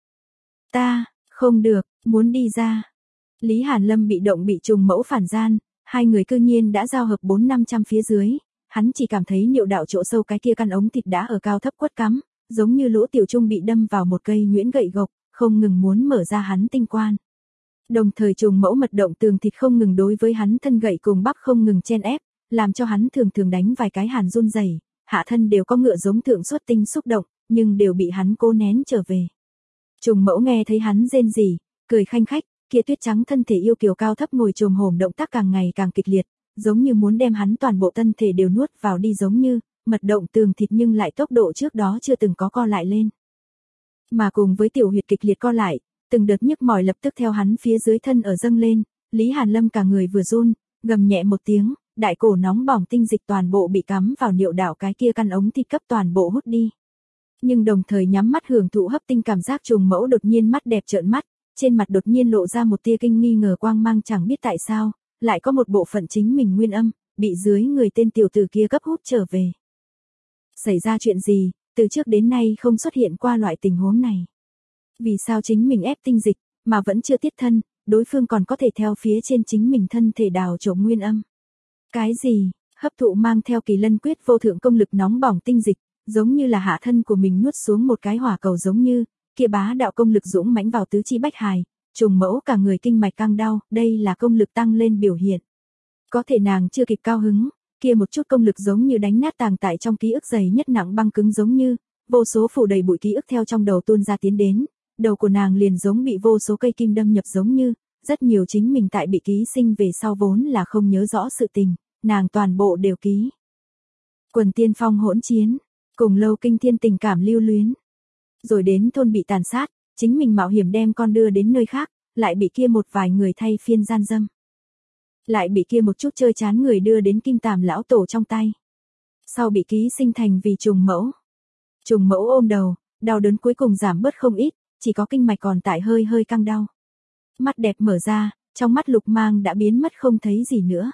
Ta, không được, muốn đi ra. Lý Hàn Lâm bị động bị trùng mẫu phản gian, hai người cư nhiên đã giao hợp bốn năm trăm phía dưới, hắn chỉ cảm thấy niệu đạo chỗ sâu cái kia căn ống thịt đã ở cao thấp quất cắm, giống như lỗ tiểu trung bị đâm vào một cây nhuyễn gậy gộc, không ngừng muốn mở ra hắn tinh quan. Đồng thời trùng mẫu mật động tường thịt không ngừng đối với hắn thân gậy cùng bắp không ngừng chen ép, làm cho hắn thường thường đánh vài cái hàn run rẩy, hạ thân đều có ngựa giống thượng xuất tinh xúc động, nhưng đều bị hắn cố nén trở về. Trùng mẫu nghe thấy hắn rên rỉ, cười khanh khách, kia tuyết trắng thân thể yêu kiều cao thấp ngồi chồm hổm động tác càng ngày càng kịch liệt, giống như muốn đem hắn toàn bộ thân thể đều nuốt vào đi giống như, mật động tường thịt nhưng lại tốc độ trước đó chưa từng có co lại lên. Mà cùng với tiểu huyệt kịch liệt co lại, từng đợt nhức mỏi lập tức theo hắn phía dưới thân ở dâng lên, Lý Hàn Lâm cả người vừa run, gầm nhẹ một tiếng, đại cổ nóng bỏng tinh dịch toàn bộ bị cắm vào niệu đạo cái kia căn ống thịt cấp toàn bộ hút đi. Nhưng đồng thời nhắm mắt hưởng thụ hấp tinh cảm giác trùng mẫu đột nhiên mắt đẹp trợn mắt, trên mặt đột nhiên lộ ra một tia kinh nghi ngờ quang mang chẳng biết tại sao, lại có một bộ phận chính mình nguyên âm, bị dưới người tên tiểu tử kia cấp hút trở về. Xảy ra chuyện gì, từ trước đến nay không xuất hiện qua loại tình huống này. Vì sao chính mình ép tinh dịch, mà vẫn chưa tiết thân, đối phương còn có thể theo phía trên chính mình thân thể đào trộm nguyên âm. Cái gì, hấp thụ mang theo Kỳ Lân Quyết vô thượng công lực nóng bỏng tinh dịch, giống như là hạ thân của mình nuốt xuống một cái hỏa cầu giống như, kia bá đạo công lực dũng mãnh vào tứ chi bách hài, trùng mẫu cả người kinh mạch căng đau, đây là công lực tăng lên biểu hiện. Có thể nàng chưa kịp cao hứng, kia một chút công lực giống như đánh nát tàng tại trong ký ức dày nhất nặng băng cứng giống như, vô số phủ đầy bụi ký ức theo trong đầu tuôn ra tiến đến, đầu của nàng liền giống bị vô số cây kim đâm nhập giống như, rất nhiều chính mình tại bị ký sinh về sau vốn là không nhớ rõ sự tình, nàng toàn bộ đều ký. Quần tiên phong hỗn chiến, cùng lâu kinh thiên tình cảm lưu luyến. Rồi đến thôn bị tàn sát, chính mình mạo hiểm đem con đưa đến nơi khác, lại bị kia một vài người thay phiên gian dâm. Lại bị kia một chút chơi chán người đưa đến kim tàm lão tổ trong tay. Sau bị ký sinh thành vì trùng mẫu. Trùng mẫu ôm đầu, đau đớn cuối cùng giảm bớt không ít, chỉ có kinh mạch còn tại hơi hơi căng đau. Mắt đẹp mở ra, trong mắt lục mang đã biến mất không thấy gì nữa.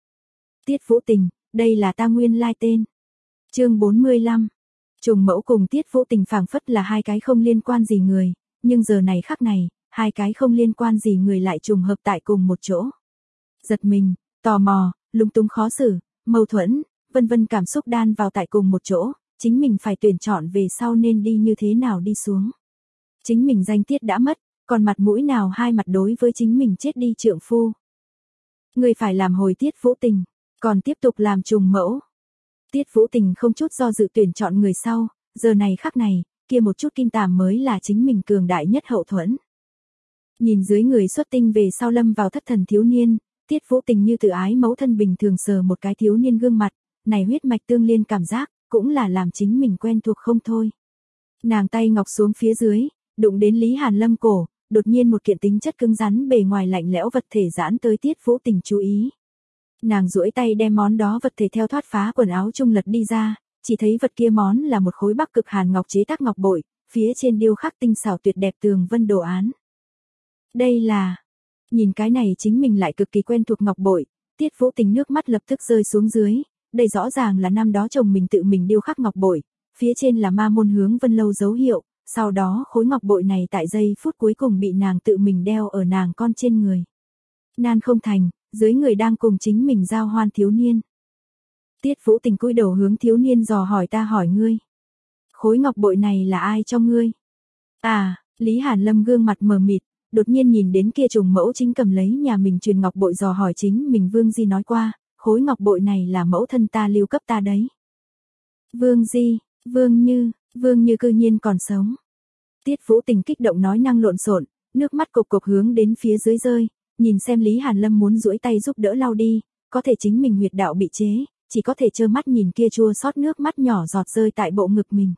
Tiết Vũ Tình, đây là ta nguyên lai tên. Chương bốn mươi lăm. Trùng mẫu cùng Tiết Vũ Tình phảng phất là hai cái không liên quan gì người, nhưng giờ này khắc này, hai cái không liên quan gì người lại trùng hợp tại cùng một chỗ. Giật mình, tò mò, lung tung khó xử, mâu thuẫn, vân vân cảm xúc đan vào tại cùng một chỗ, chính mình phải tuyển chọn về sau nên đi như thế nào đi xuống. Chính mình danh tiết đã mất, còn mặt mũi nào hai mặt đối với chính mình chết đi trượng phu. Người phải làm hồi Tiết Vũ Tình, còn tiếp tục làm trùng mẫu. Tiết Vũ Tình không chút do dự tuyển chọn người sau, giờ này khắc này, kia một chút kim tàm mới là chính mình cường đại nhất hậu thuẫn. Nhìn dưới người xuất tinh về sau lâm vào thất thần thiếu niên, Tiết Vũ Tình như tự ái mẫu thân bình thường sờ một cái thiếu niên gương mặt, này huyết mạch tương liên cảm giác, cũng là làm chính mình quen thuộc không thôi. Nàng tay ngọc xuống phía dưới, đụng đến Lý Hàn Lâm cổ, đột nhiên một kiện tính chất cứng rắn bề ngoài lạnh lẽo vật thể giãn tới Tiết Vũ Tình chú ý. Nàng duỗi tay đem món đó vật thể theo thoát phá quần áo trung lật đi ra, chỉ thấy vật kia món là một khối Bắc Cực Hàn ngọc chế tác ngọc bội, phía trên điêu khắc tinh xảo tuyệt đẹp tường vân đồ án. Đây là... Nhìn cái này chính mình lại cực kỳ quen thuộc ngọc bội, Tiết Vũ Tình nước mắt lập tức rơi xuống dưới, đây rõ ràng là năm đó chồng mình tự mình điêu khắc ngọc bội, phía trên là ma môn hướng vân lâu dấu hiệu, sau đó khối ngọc bội này tại giây phút cuối cùng bị nàng tự mình đeo ở nàng con trên người. Nan không thành, dưới người đang cùng chính mình giao hoan thiếu niên. Tiết Vũ Tình cúi đầu hướng thiếu niên dò hỏi ta hỏi ngươi. Khối ngọc bội này là ai cho ngươi? À, Lý Hàn Lâm gương mặt mờ mịt, đột nhiên nhìn đến kia trùng mẫu chính cầm lấy nhà mình truyền ngọc bội dò hỏi chính mình Vương Di nói qua, khối ngọc bội này là mẫu thân ta lưu cấp ta đấy. Vương Di, Vương Như, Vương Như cư nhiên còn sống. Tiết Vũ Tình kích động nói năng lộn xộn, nước mắt cộc cộc hướng đến phía dưới rơi, nhìn xem Lý Hàn Lâm muốn duỗi tay giúp đỡ lau đi, có thể chính mình huyệt đạo bị chế, chỉ có thể trơ mắt nhìn kia chua xót nước mắt nhỏ giọt rơi tại bộ ngực mình.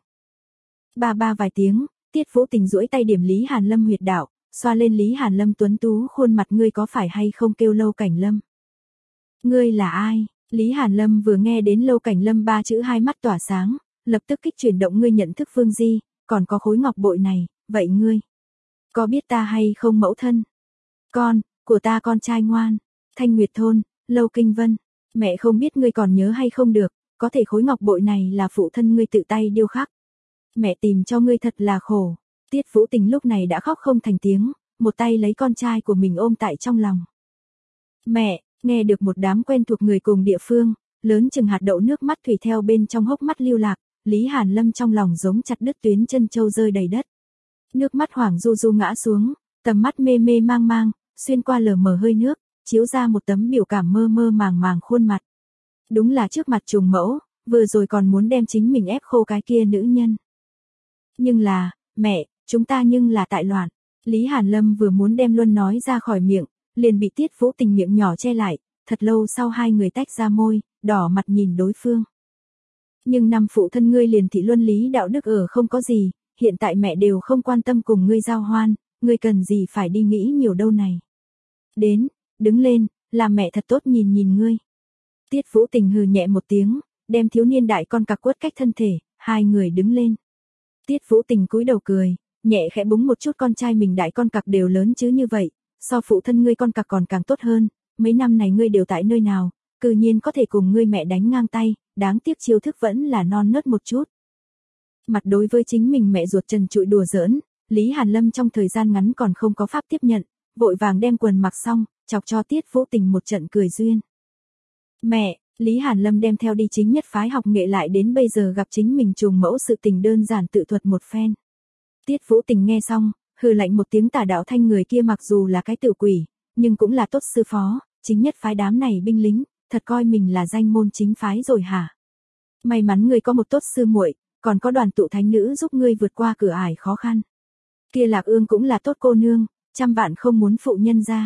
Ba ba vài tiếng, Tiết Vũ Tình duỗi tay điểm Lý Hàn Lâm huyệt đạo, xoa lên Lý Hàn Lâm tuấn tú khuôn mặt ngươi có phải hay không kêu Lâu Cảnh Lâm. Ngươi là ai? Lý Hàn Lâm vừa nghe đến Lâu Cảnh Lâm ba chữ hai mắt tỏa sáng, lập tức kích chuyển động ngươi nhận thức Vương Di, còn có khối ngọc bội này, vậy ngươi có biết ta hay không mẫu thân? Con, của ta con trai ngoan, Thanh Nguyệt Thôn, Lâu Kinh Vân, mẹ không biết ngươi còn nhớ hay không được, có thể khối ngọc bội này là phụ thân ngươi tự tay điêu khắc. Mẹ tìm cho ngươi thật là khổ. Tiết Vũ Tình lúc này đã khóc không thành tiếng, một tay lấy con trai của mình ôm tại trong lòng. Mẹ, nghe được một đám quen thuộc người cùng địa phương, lớn chừng hạt đậu nước mắt thủy theo bên trong hốc mắt lưu lạc, Lý Hàn Lâm trong lòng giống chặt đứt tuyến chân châu rơi đầy đất. Nước mắt hoảng du du ngã xuống, tầm mắt mê mê mang mang, xuyên qua lờ mờ hơi nước, chiếu ra một tấm biểu cảm mơ mơ màng màng khuôn mặt. Đúng là trước mặt trùng mẫu, vừa rồi còn muốn đem chính mình ép khô cái kia nữ nhân. Nhưng là, mẹ, chúng ta nhưng là tại loạn. Lý Hàn Lâm vừa muốn đem Luân nói ra khỏi miệng, liền bị Tiết Vũ Tình miệng nhỏ che lại, thật lâu sau hai người tách ra môi, đỏ mặt nhìn đối phương. Nhưng năm phụ thân ngươi liền thị luân lý đạo đức ở không có gì, hiện tại mẹ đều không quan tâm cùng ngươi giao hoan, ngươi cần gì phải đi nghĩ nhiều đâu này. Đến, đứng lên, làm mẹ thật tốt nhìn nhìn ngươi. Tiết Vũ Tình hừ nhẹ một tiếng, đem thiếu niên đại con cặc quất cách thân thể, hai người đứng lên. Tiết Vũ Tình cúi đầu cười, nhẹ khẽ búng một chút con trai mình đại con cặc đều lớn chứ như vậy, so phụ thân ngươi con cặc còn càng tốt hơn, mấy năm này ngươi đều tại nơi nào, cư nhiên có thể cùng ngươi mẹ đánh ngang tay, đáng tiếc chiêu thức vẫn là non nớt một chút. Mặt đối với chính mình mẹ ruột trần trụi đùa giỡn, Lý Hàn Lâm trong thời gian ngắn còn không có pháp tiếp nhận, vội vàng đem quần mặc xong, chọc cho Tiết Vũ Tình một trận cười duyên. Mẹ, Lý Hàn Lâm đem theo đi chính nhất phái học nghệ lại đến bây giờ gặp chính mình trùng mẫu sự tình đơn giản tự thuật một phen. Tiết Vũ Tình nghe xong, hừ lạnh một tiếng tà đạo thanh người kia mặc dù là cái tự quỷ, nhưng cũng là tốt sư phó, chính nhất phái đám này binh lính, thật coi mình là danh môn chính phái rồi hả? May mắn ngươi có một tốt sư muội, còn có đoàn tụ thánh nữ giúp ngươi vượt qua cửa ải khó khăn. Kia Lạc Ương cũng là tốt cô nương, trăm vạn không muốn phụ nhân ra.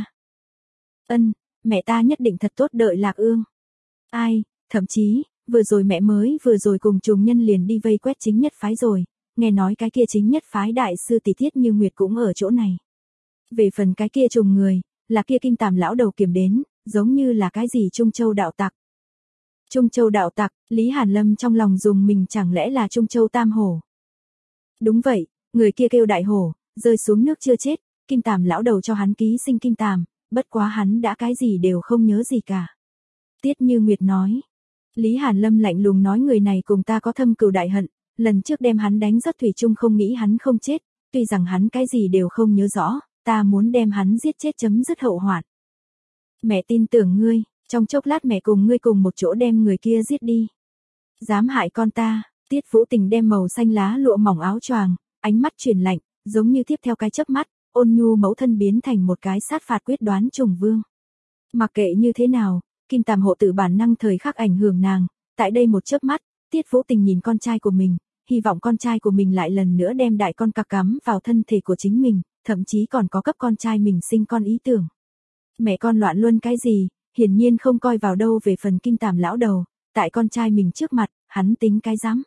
Ân, mẹ ta nhất định thật tốt đợi Lạc Ương. Ai, thậm chí, vừa rồi mẹ mới vừa rồi cùng trùng nhân liền đi vây quét chính nhất phái rồi, nghe nói cái kia chính nhất phái đại sư tỷ Tiết Như Nguyệt cũng ở chỗ này. Về phần cái kia trùng người, là kia Kim Tàm lão đầu kiểm đến, giống như là cái gì Trung Châu đạo tặc. Trung Châu đạo tặc, Lý Hàn Lâm trong lòng dùng mình chẳng lẽ là Trung Châu Tam Hổ. Đúng vậy, người kia kêu Đại Hổ, rơi xuống nước chưa chết, Kim Tàm lão đầu cho hắn ký sinh Kim Tàm, bất quá hắn đã cái gì đều không nhớ gì cả. Tiết Như Nguyệt nói. Lý Hàn Lâm lạnh lùng nói người này cùng ta có thâm cừu đại hận, lần trước đem hắn đánh rất thủy chung không nghĩ hắn không chết, tuy rằng hắn cái gì đều không nhớ rõ, ta muốn đem hắn giết chết chấm dứt hậu hoạn. Mẹ tin tưởng ngươi, trong chốc lát mẹ cùng ngươi cùng một chỗ đem người kia giết đi. Dám hại con ta, Tiết Vũ Tình đem màu xanh lá lụa mỏng áo choàng, ánh mắt truyền lạnh, giống như tiếp theo cái chớp mắt, ôn nhu mẫu thân biến thành một cái sát phạt quyết đoán trùng vương. Mặc kệ như thế nào, Kim Tàm hộ tử bản năng thời khắc ảnh hưởng nàng, tại đây một chớp mắt, Tiết Vũ Tình nhìn con trai của mình, hy vọng con trai của mình lại lần nữa đem đại con cặc cắm vào thân thể của chính mình, thậm chí còn có cấp con trai mình sinh con ý tưởng. Mẹ con loạn luôn cái gì, hiển nhiên không coi vào đâu về phần Kim Tàm lão đầu, tại con trai mình trước mặt, hắn tính cái rắm.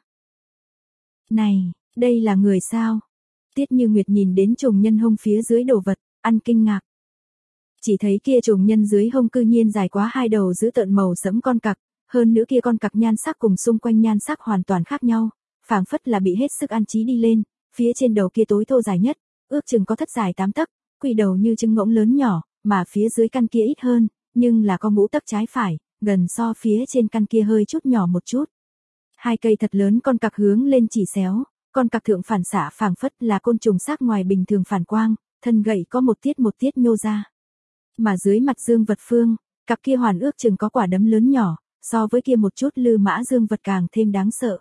Này, đây là người sao? Tiết Như Nguyệt nhìn đến trùng nhân hông phía dưới đồ vật, ăn kinh ngạc. Chỉ thấy kia trùng nhân dưới hông cư nhiên dài quá hai đầu giữ tợn màu sẫm con cặc, Hơn nữa kia con cặc nhan sắc cùng xung quanh nhan sắc hoàn toàn khác nhau, phảng phất là bị hết sức ăn trí đi lên, phía trên đầu kia tối thô dài nhất, ước chừng có thất dài tám tấc, quỳ đầu như trứng ngỗng lớn nhỏ, mà phía dưới căn kia ít hơn, nhưng là có ngũ tấc trái phải, gần so phía trên căn kia hơi chút nhỏ một chút. Hai cây thật lớn con cặc hướng lên chỉ xéo, con cặc thượng phản xạ phảng phất là côn trùng xác ngoài bình thường phản quang, thân gậy có một tiết một tiết nhô ra. Mà dưới mặt dương vật phương, cặp kia hoàn ước chừng có quả đấm lớn nhỏ, so với kia một chút lư mã dương vật càng thêm đáng sợ.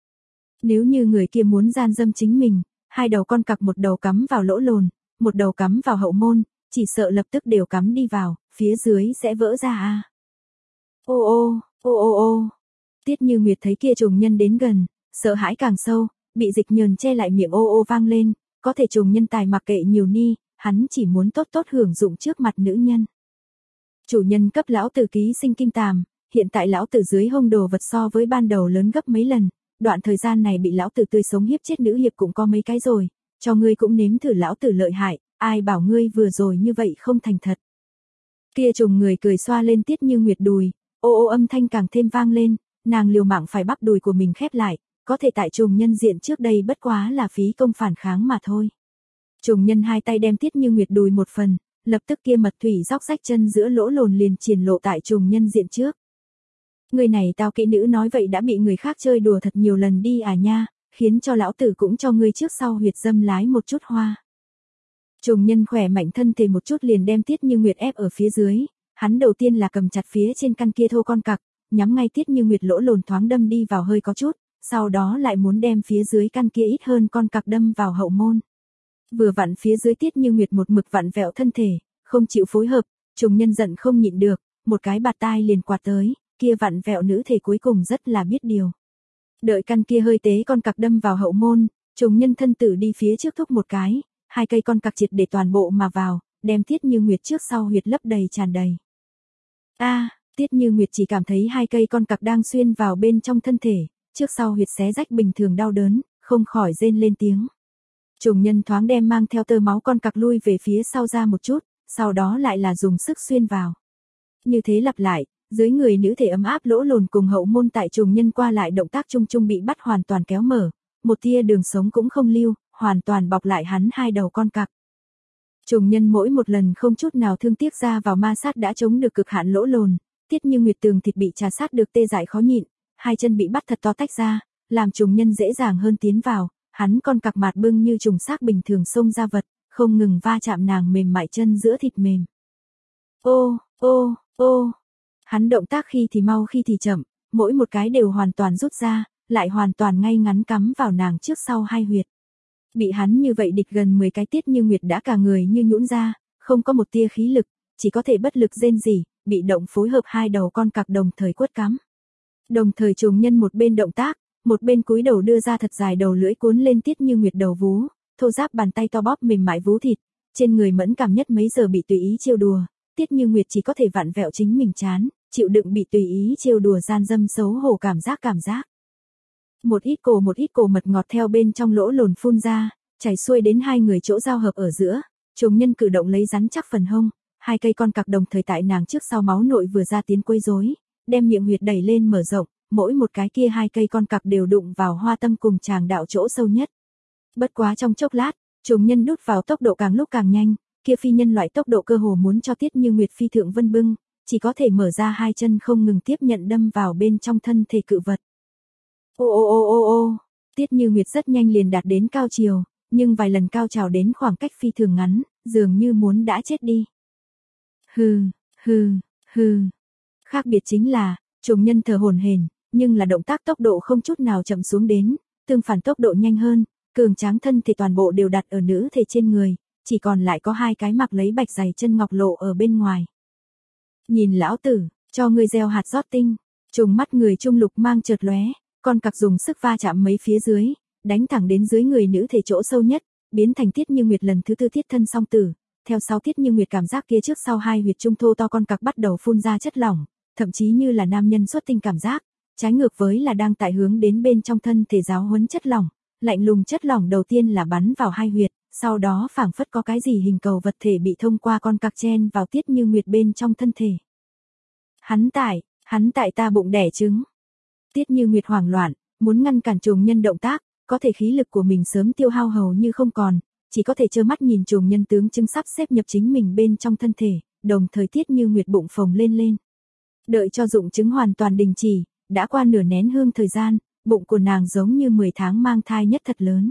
Nếu như người kia muốn gian dâm chính mình, hai đầu con cặc một đầu cắm vào lỗ lồn, một đầu cắm vào hậu môn, chỉ sợ lập tức đều cắm đi vào, phía dưới sẽ vỡ ra à. Ô ô, ô ô ô. Tiết Như Nguyệt thấy kia trùng nhân đến gần, sợ hãi càng sâu, bị dịch nhờn che lại miệng ô ô vang lên, có thể trùng nhân tài mặc kệ nhiều ni, hắn chỉ muốn tốt tốt hưởng dụng trước mặt nữ nhân. Chủ nhân cấp lão tử ký sinh kim tàm, hiện tại lão tử dưới hông đồ vật so với ban đầu lớn gấp mấy lần, đoạn thời gian này bị lão tử tươi sống hiếp chết nữ hiệp cũng có mấy cái rồi, cho ngươi cũng nếm thử lão tử lợi hại, ai bảo ngươi vừa rồi như vậy không thành thật. Kia trùng người cười xoa lên Tiết Như Nguyệt đùi, ô ô âm thanh càng thêm vang lên, nàng liều mạng phải bắp đùi của mình khép lại, có thể tại trùng nhân diện trước đây bất quá là phí công phản kháng mà thôi. Trùng nhân hai tay đem Tiết Như Nguyệt đùi một phần, lập tức kia mật thủy róc rách chân giữa lỗ lồn liền triển lộ tại trùng nhân diện trước. Người này tao kỹ nữ nói vậy đã bị người khác chơi đùa thật nhiều lần đi à nha, khiến cho lão tử cũng cho ngươi trước sau huyệt dâm lái một chút hoa. Trùng nhân khỏe mạnh thân thể một chút liền đem Tiết Như Nguyệt ép ở phía dưới, hắn đầu tiên là cầm chặt phía trên căn kia thô con cặc, nhắm ngay Tiết Như Nguyệt lỗ lồn thoáng đâm đi vào hơi có chút, sau đó lại muốn đem phía dưới căn kia ít hơn con cặc đâm vào hậu môn. Vừa vặn phía dưới Tiết Như Nguyệt một mực vặn vẹo thân thể, không chịu phối hợp, trùng nhân giận không nhịn được, một cái bạt tai liền quạt tới, kia vặn vẹo nữ thể cuối cùng rất là biết điều. Đợi căn kia hơi tế con cặc đâm vào hậu môn, trùng nhân thân tử đi phía trước thúc một cái, hai cây con cặc triệt để toàn bộ mà vào, đem Tiết Như Nguyệt trước sau huyệt lấp đầy tràn đầy. A, à, Tiết Như Nguyệt chỉ cảm thấy hai cây con cặc đang xuyên vào bên trong thân thể, trước sau huyệt xé rách bình thường đau đớn, không khỏi rên lên tiếng. Trùng nhân thoáng đem mang theo tơ máu con cặc lui về phía sau ra một chút, sau đó lại là dùng sức xuyên vào. Như thế lặp lại, dưới người nữ thể ấm áp lỗ lồn cùng hậu môn tại trùng nhân qua lại động tác chung chung bị bắt hoàn toàn kéo mở, một tia đường sống cũng không lưu, hoàn toàn bọc lại hắn hai đầu con cặc. Trùng nhân mỗi một lần không chút nào thương tiếc ra vào ma sát đã chống được cực hạn lỗ lồn, Tiết Như Nguyệt tường thịt bị trà sát được tê dại khó nhịn, hai chân bị bắt thật to tách ra, làm trùng nhân dễ dàng hơn tiến vào, hắn con cặc mạt bưng như trùng xác bình thường xông ra vật, không ngừng va chạm nàng mềm mại chân giữa thịt mềm. Ô, ô, ô. Hắn động tác khi thì mau khi thì chậm, mỗi một cái đều hoàn toàn rút ra, lại hoàn toàn ngay ngắn cắm vào nàng trước sau hai huyệt. Bị hắn như vậy địch gần mười cái Tiết Như Nguyệt đã cả người như nhũn ra, không có một tia khí lực, chỉ có thể bất lực rên rỉ, bị động phối hợp hai đầu con cặc đồng thời quất cắm. Đồng thời trùng nhân một bên động tác, một bên cúi đầu đưa ra thật dài đầu lưỡi cuốn lên Tiết Như Nguyệt đầu vú, thô ráp bàn tay to bóp mềm mại vú thịt, trên người mẫn cảm nhất mấy giờ bị tùy ý trêu đùa, Tiết Như Nguyệt chỉ có thể vặn vẹo chính mình chán, chịu đựng bị tùy ý trêu đùa gian dâm xấu hổ cảm giác cảm giác. Một ít cổ một ít cổ mật ngọt theo bên trong lỗ lồn phun ra, chảy xuôi đến hai người chỗ giao hợp ở giữa, trùng nhân cử động lấy rắn chắc phần hông, hai cây con cặc đồng thời tại nàng trước sau máu nội vừa ra tiến quấy rối, đem miệng huyệt đẩy lên mở rộng, mỗi một cái kia hai cây con cặc đều đụng vào hoa tâm cùng tràng đạo chỗ sâu nhất. Bất quá trong chốc lát, trùng nhân đút vào tốc độ càng lúc càng nhanh, kia phi nhân loại tốc độ cơ hồ muốn cho Tiết Như Nguyệt phi thượng vân bưng, chỉ có thể mở ra hai chân không ngừng tiếp nhận đâm vào bên trong thân thể cự vật. Ô ô ô ô ô, Tiết Như Nguyệt rất nhanh liền đạt đến cao chiều, nhưng vài lần cao trào đến khoảng cách phi thường ngắn, dường như muốn đã chết đi. Hừ, hừ, hừ. Khác biệt chính là, trùng nhân thở hổn hển, nhưng là động tác tốc độ không chút nào chậm xuống đến, tương phản tốc độ nhanh hơn, cường tráng thân thể toàn bộ đều đặt ở nữ thể trên người, chỉ còn lại có hai cái mặc lấy bạch giày chân ngọc lộ ở bên ngoài. Nhìn lão tử, cho ngươi gieo hạt rót tinh, trùng mắt người trung lục mang chợt lóe, con cặc dùng sức va chạm mấy phía dưới, đánh thẳng đến dưới người nữ thể chỗ sâu nhất, biến thành Tiết Như Nguyệt lần thứ tư thiết thân song tử. Theo sau Tiết Như Nguyệt cảm giác kia trước sau hai huyệt trung thô to con cặc bắt đầu phun ra chất lỏng, thậm chí như là nam nhân xuất tinh cảm giác, trái ngược với là đang tại hướng đến bên trong thân thể giáo huấn chất lỏng, lạnh lùng chất lỏng đầu tiên là bắn vào hai huyệt, sau đó phảng phất có cái gì hình cầu vật thể bị thông qua con cặc chen vào Tiết Như Nguyệt bên trong thân thể. Hắn tại, Hắn tại ta bụng đẻ trứng. Tiết Như Nguyệt hoảng loạn, muốn ngăn cản trùng nhân động tác, có thể khí lực của mình sớm tiêu hao hầu như không còn, chỉ có thể trơ mắt nhìn trùng nhân tướng trứng sắp xếp nhập chính mình bên trong thân thể, đồng thời Tiết Như Nguyệt bụng phồng lên lên. Đợi cho dụng trứng hoàn toàn đình chỉ, đã qua nửa nén hương thời gian, bụng của nàng giống như mười tháng mang thai nhất thật lớn.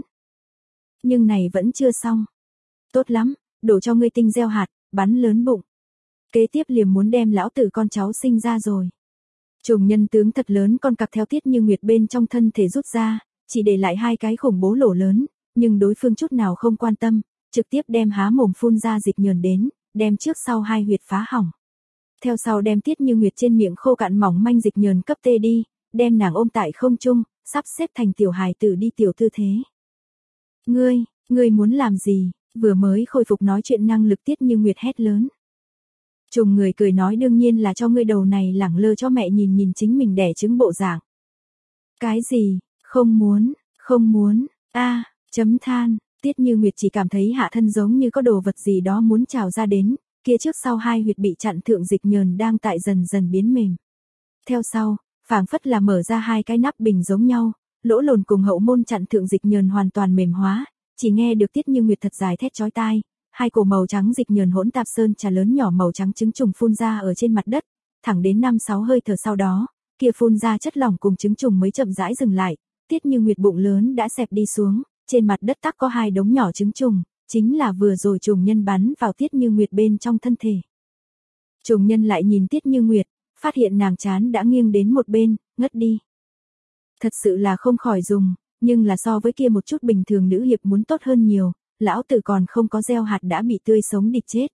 Nhưng này vẫn chưa xong. Tốt lắm, đổ cho ngươi tinh gieo hạt, bắn lớn bụng. Kế tiếp liền muốn đem lão tử con cháu sinh ra rồi. Trùng nhân tướng thật lớn con cặc theo Tiết Như Nguyệt bên trong thân thể rút ra, chỉ để lại hai cái khủng bố lỗ lớn, nhưng đối phương chút nào không quan tâm, trực tiếp đem há mồm phun ra dịch nhờn đến, đem trước sau hai huyệt phá hỏng. Theo sau đem Tiết Như Nguyệt trên miệng khô cạn mỏng manh dịch nhờn cấp tê đi, đem nàng ôm tại không trung, sắp xếp thành tiểu hài tử đi tiểu tư thế. Ngươi, ngươi muốn làm gì? Vừa mới khôi phục nói chuyện năng lực Tiết Như Nguyệt hét lớn. Trùng người cười nói đương nhiên là cho ngươi đầu này lẳng lơ cho mẹ nhìn nhìn chính mình đẻ trứng bộ dạng. Cái gì? Không muốn, không muốn, a chấm than, Tiết Như Nguyệt chỉ cảm thấy hạ thân giống như có đồ vật gì đó muốn trào ra đến, kia trước sau hai huyệt bị chặn thượng dịch nhờn đang tại dần dần biến mềm. Theo sau, phảng phất là mở ra hai cái nắp bình giống nhau, lỗ lồn cùng hậu môn chặn thượng dịch nhờn hoàn toàn mềm hóa, chỉ nghe được Tiết Như Nguyệt thật dài thét chói tai, hai cổ màu trắng dịch nhờn hỗn tạp sơn trà lớn nhỏ màu trắng trứng trùng phun ra ở trên mặt đất, thẳng đến năm sáu hơi thở sau đó, kia phun ra chất lỏng cùng trứng trùng mới chậm rãi dừng lại, Tiết Như Nguyệt bụng lớn đã xẹp đi xuống, trên mặt đất tắc có hai đống nhỏ trứng trùng, chính là vừa rồi trùng nhân bắn vào Tiết Như Nguyệt bên trong thân thể. Trùng nhân lại nhìn Tiết Như Nguyệt, phát hiện nàng chán đã nghiêng đến một bên, ngất đi. Thật sự là không khỏi dùng, nhưng là so với kia một chút bình thường nữ hiệp muốn tốt hơn nhiều, lão tử còn không có gieo hạt đã bị tươi sống địch chết.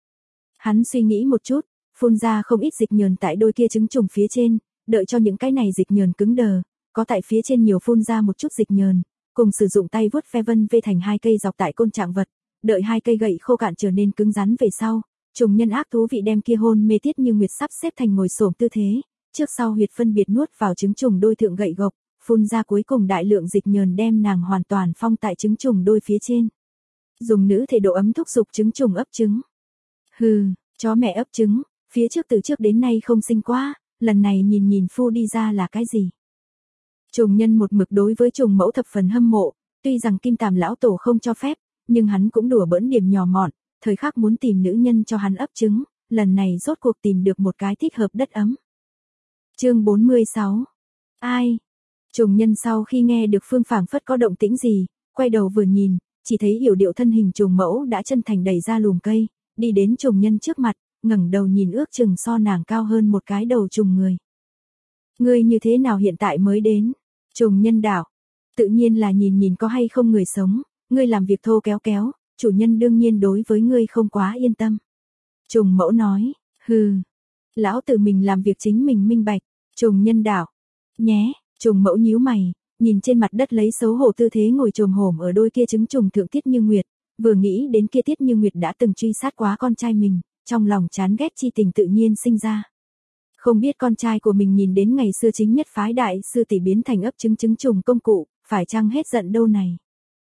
Hắn suy nghĩ một chút, phun ra không ít dịch nhờn tại đôi kia trứng trùng phía trên, đợi cho những cái này dịch nhờn cứng đờ, có tại phía trên nhiều phun ra một chút dịch nhờn, cùng sử dụng tay vuốt ve vân vê thành hai cây dọc tại côn trạng vật, đợi hai cây gậy khô cạn trở nên cứng rắn về sau, trùng nhân ác thú vị đem kia hôn mê Tiết Như Nguyệt sắp xếp thành ngồi xổm tư thế, trước sau huyệt phân biệt nuốt vào trứng trùng đôi thượng gậy gộc, phun ra cuối cùng đại lượng dịch nhờn đem nàng hoàn toàn phong tại trứng trùng đôi phía trên. Dùng nữ thể độ ấm thúc giục trứng trùng ấp trứng. Hừ, chó mẹ ấp trứng, phía trước từ trước đến nay không sinh quá, lần này nhìn nhìn phu đi ra là cái gì. Trùng nhân một mực đối với trùng mẫu thập phần hâm mộ, tuy rằng Kim Tàm lão tổ không cho phép, nhưng hắn cũng đùa bỡn điểm nhỏ mọn, thời khắc muốn tìm nữ nhân cho hắn ấp trứng, lần này rốt cuộc tìm được một cái thích hợp đất ấm. Chương bốn mươi sáu. Ai? Trùng nhân sau khi nghe được phương phảng phất có động tĩnh gì, quay đầu vừa nhìn, chỉ thấy yểu điệu thân hình trùng mẫu đã chân thành đẩy ra lùm cây, đi đến trùng nhân trước mặt, ngẩng đầu nhìn ước chừng so nàng cao hơn một cái đầu trùng người. Ngươi như thế nào hiện tại mới đến? Trùng nhân đảo. Tự nhiên là nhìn nhìn có hay không người sống, ngươi làm việc thô kéo kéo, chủ nhân đương nhiên đối với ngươi không quá yên tâm. Trùng mẫu nói, hừ, lão tự mình làm việc chính mình minh bạch, trùng nhân đảo. Nhé, trùng mẫu nhíu mày, nhìn trên mặt đất lấy xấu hổ tư thế ngồi trồm hổm ở đôi kia trứng trùng thượng Tiết Như Nguyệt, vừa nghĩ đến kia Tiết Như Nguyệt đã từng truy sát quá con trai mình, trong lòng chán ghét chi tình tự nhiên sinh ra. Không biết con trai của mình nhìn đến ngày xưa chính nhất phái đại sư tỷ biến thành ấp trứng trứng trùng công cụ, phải chăng hết giận đâu này.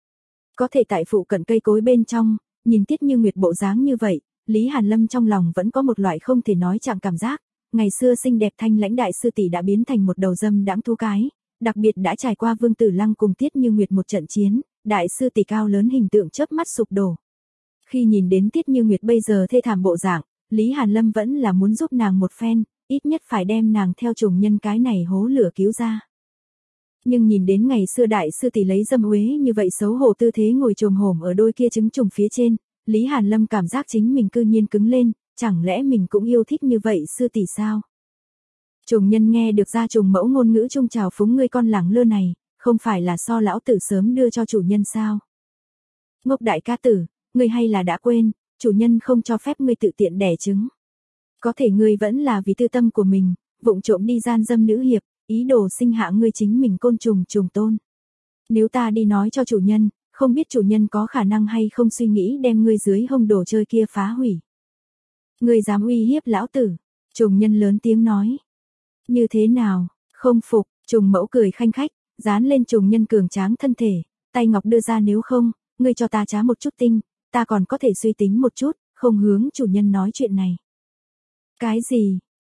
Có thể tại phụ cận cây cối bên trong, nhìn Tiết Như Nguyệt bộ dáng như vậy, Lý Hàn Lâm trong lòng vẫn có một loại không thể nói chẳng cảm giác, ngày xưa xinh đẹp thanh lãnh đại sư tỷ đã biến thành một đầu dâm đãng thú cái, đặc biệt đã trải qua Vương Tử Lăng cùng Tiết Như Nguyệt một trận chiến, đại sư tỷ cao lớn hình tượng chớp mắt sụp đổ. Khi nhìn đến Tiết Như Nguyệt bây giờ thê thảm bộ dạng, Lý Hàn Lâm vẫn là muốn giúp nàng một phen, ít nhất phải đem nàng theo trùng nhân cái này hố lửa cứu ra. Nhưng nhìn đến ngày xưa đại sư tỷ lấy dâm uế như vậy xấu hổ tư thế ngồi trồm hổm ở đôi kia trứng trùng phía trên, Lý Hàn Lâm cảm giác chính mình cư nhiên cứng lên, chẳng lẽ mình cũng yêu thích như vậy sư tỷ sao? Trùng nhân nghe được ra trùng mẫu ngôn ngữ trung trào phúng ngươi con lẳng lơ này, không phải là so lão tử sớm đưa cho chủ nhân sao? Ngốc đại ca tử, ngươi hay là đã quên, chủ nhân không cho phép ngươi tự tiện đẻ trứng. Có thể ngươi vẫn là vì tư tâm của mình, vụng trộm đi gian dâm nữ hiệp, ý đồ sinh hạ ngươi chính mình côn trùng trùng tôn. Nếu ta đi nói cho chủ nhân, không biết chủ nhân có khả năng hay không suy nghĩ đem ngươi dưới hông đồ chơi kia phá hủy. Ngươi dám uy hiếp lão tử, trùng nhân lớn tiếng nói. Như thế nào, không phục, trùng mẫu cười khanh khách, dán lên trùng nhân cường tráng thân thể, tay ngọc đưa ra nếu không, ngươi cho ta trá một chút tinh, ta còn có thể suy tính một chút, không hướng chủ nhân nói chuyện này. Cái gì,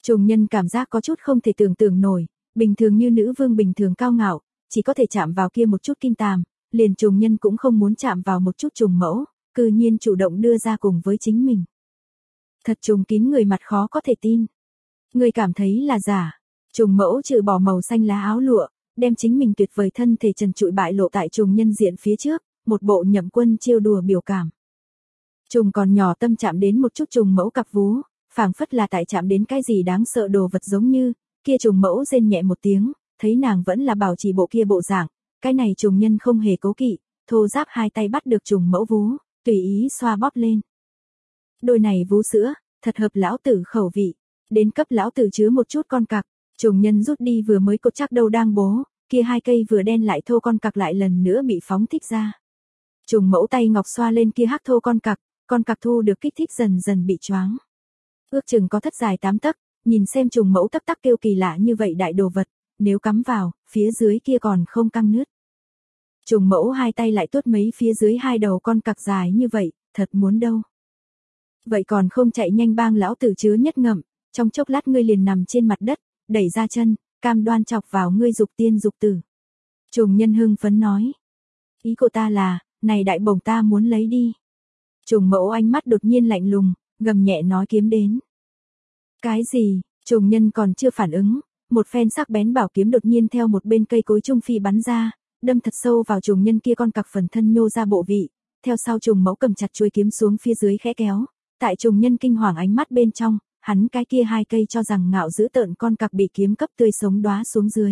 Trùng Nhân cảm giác có chút không thể tưởng tượng nổi, bình thường như nữ vương bình thường cao ngạo, chỉ có thể chạm vào kia một chút kim tàm, liền Trùng Nhân cũng không muốn chạm vào một chút trùng mẫu, cư nhiên chủ động đưa ra cùng với chính mình. Thật trùng kín người mặt khó có thể tin. Người cảm thấy là giả. Trùng mẫu trừ bỏ màu xanh lá áo lụa, đem chính mình tuyệt vời thân thể trần trụi bại lộ tại Trùng Nhân diện phía trước, một bộ Nhậm Quân trêu đùa biểu cảm. Trùng còn nhỏ tâm chạm đến một chút trùng mẫu cặp vú, phảng phất là tại chạm đến cái gì đáng sợ đồ vật giống như, kia trùng mẫu rên nhẹ một tiếng, thấy nàng vẫn là bảo trì bộ kia bộ dạng, cái này Trùng Nhân không hề cố kỵ, thô giáp hai tay bắt được trùng mẫu vú, tùy ý xoa bóp lên. Đôi này vú sữa, thật hợp lão tử khẩu vị, đến cấp lão tử chứa một chút con cặc. Trùng Nhân rút đi vừa mới cột chắc đâu đang bố, kia hai cây vừa đen lại thô con cặc lại lần nữa bị phóng thích ra. Trùng mẫu tay ngọc xoa lên kia hắc thô con cặc, con cặc thu được kích thích dần dần bị choáng. Ước chừng có thất dài tám tấc, nhìn xem trùng mẫu tắc tắc kêu kỳ lạ như vậy đại đồ vật, nếu cắm vào, phía dưới kia còn không căng nứt. Trùng mẫu hai tay lại tuốt mấy phía dưới hai đầu con cặc dài như vậy, thật muốn đâu. Vậy còn không chạy nhanh bang lão tử chứa nhất ngậm, trong chốc lát ngươi liền nằm trên mặt đất, đẩy ra chân, cam đoan chọc vào ngươi dục tiên dục tử. Trùng Nhân hưng phấn nói. Ý của ta là, này đại bổng ta muốn lấy đi. Trùng mẫu ánh mắt đột nhiên lạnh lùng, gầm nhẹ nói kiếm đến. Cái gì? Trùng Nhân còn chưa phản ứng, một phen sắc bén bảo kiếm đột nhiên theo một bên cây cối trung phi bắn ra, đâm thật sâu vào Trùng Nhân kia con cặc phần thân nhô ra bộ vị, theo sau trùng mẫu cầm chặt chuôi kiếm xuống phía dưới khẽ kéo, tại Trùng Nhân kinh hoàng ánh mắt bên trong, hắn cái kia hai cây cho rằng ngạo dữ tợn con cặc bị kiếm cấp tươi sống đóa xuống dưới.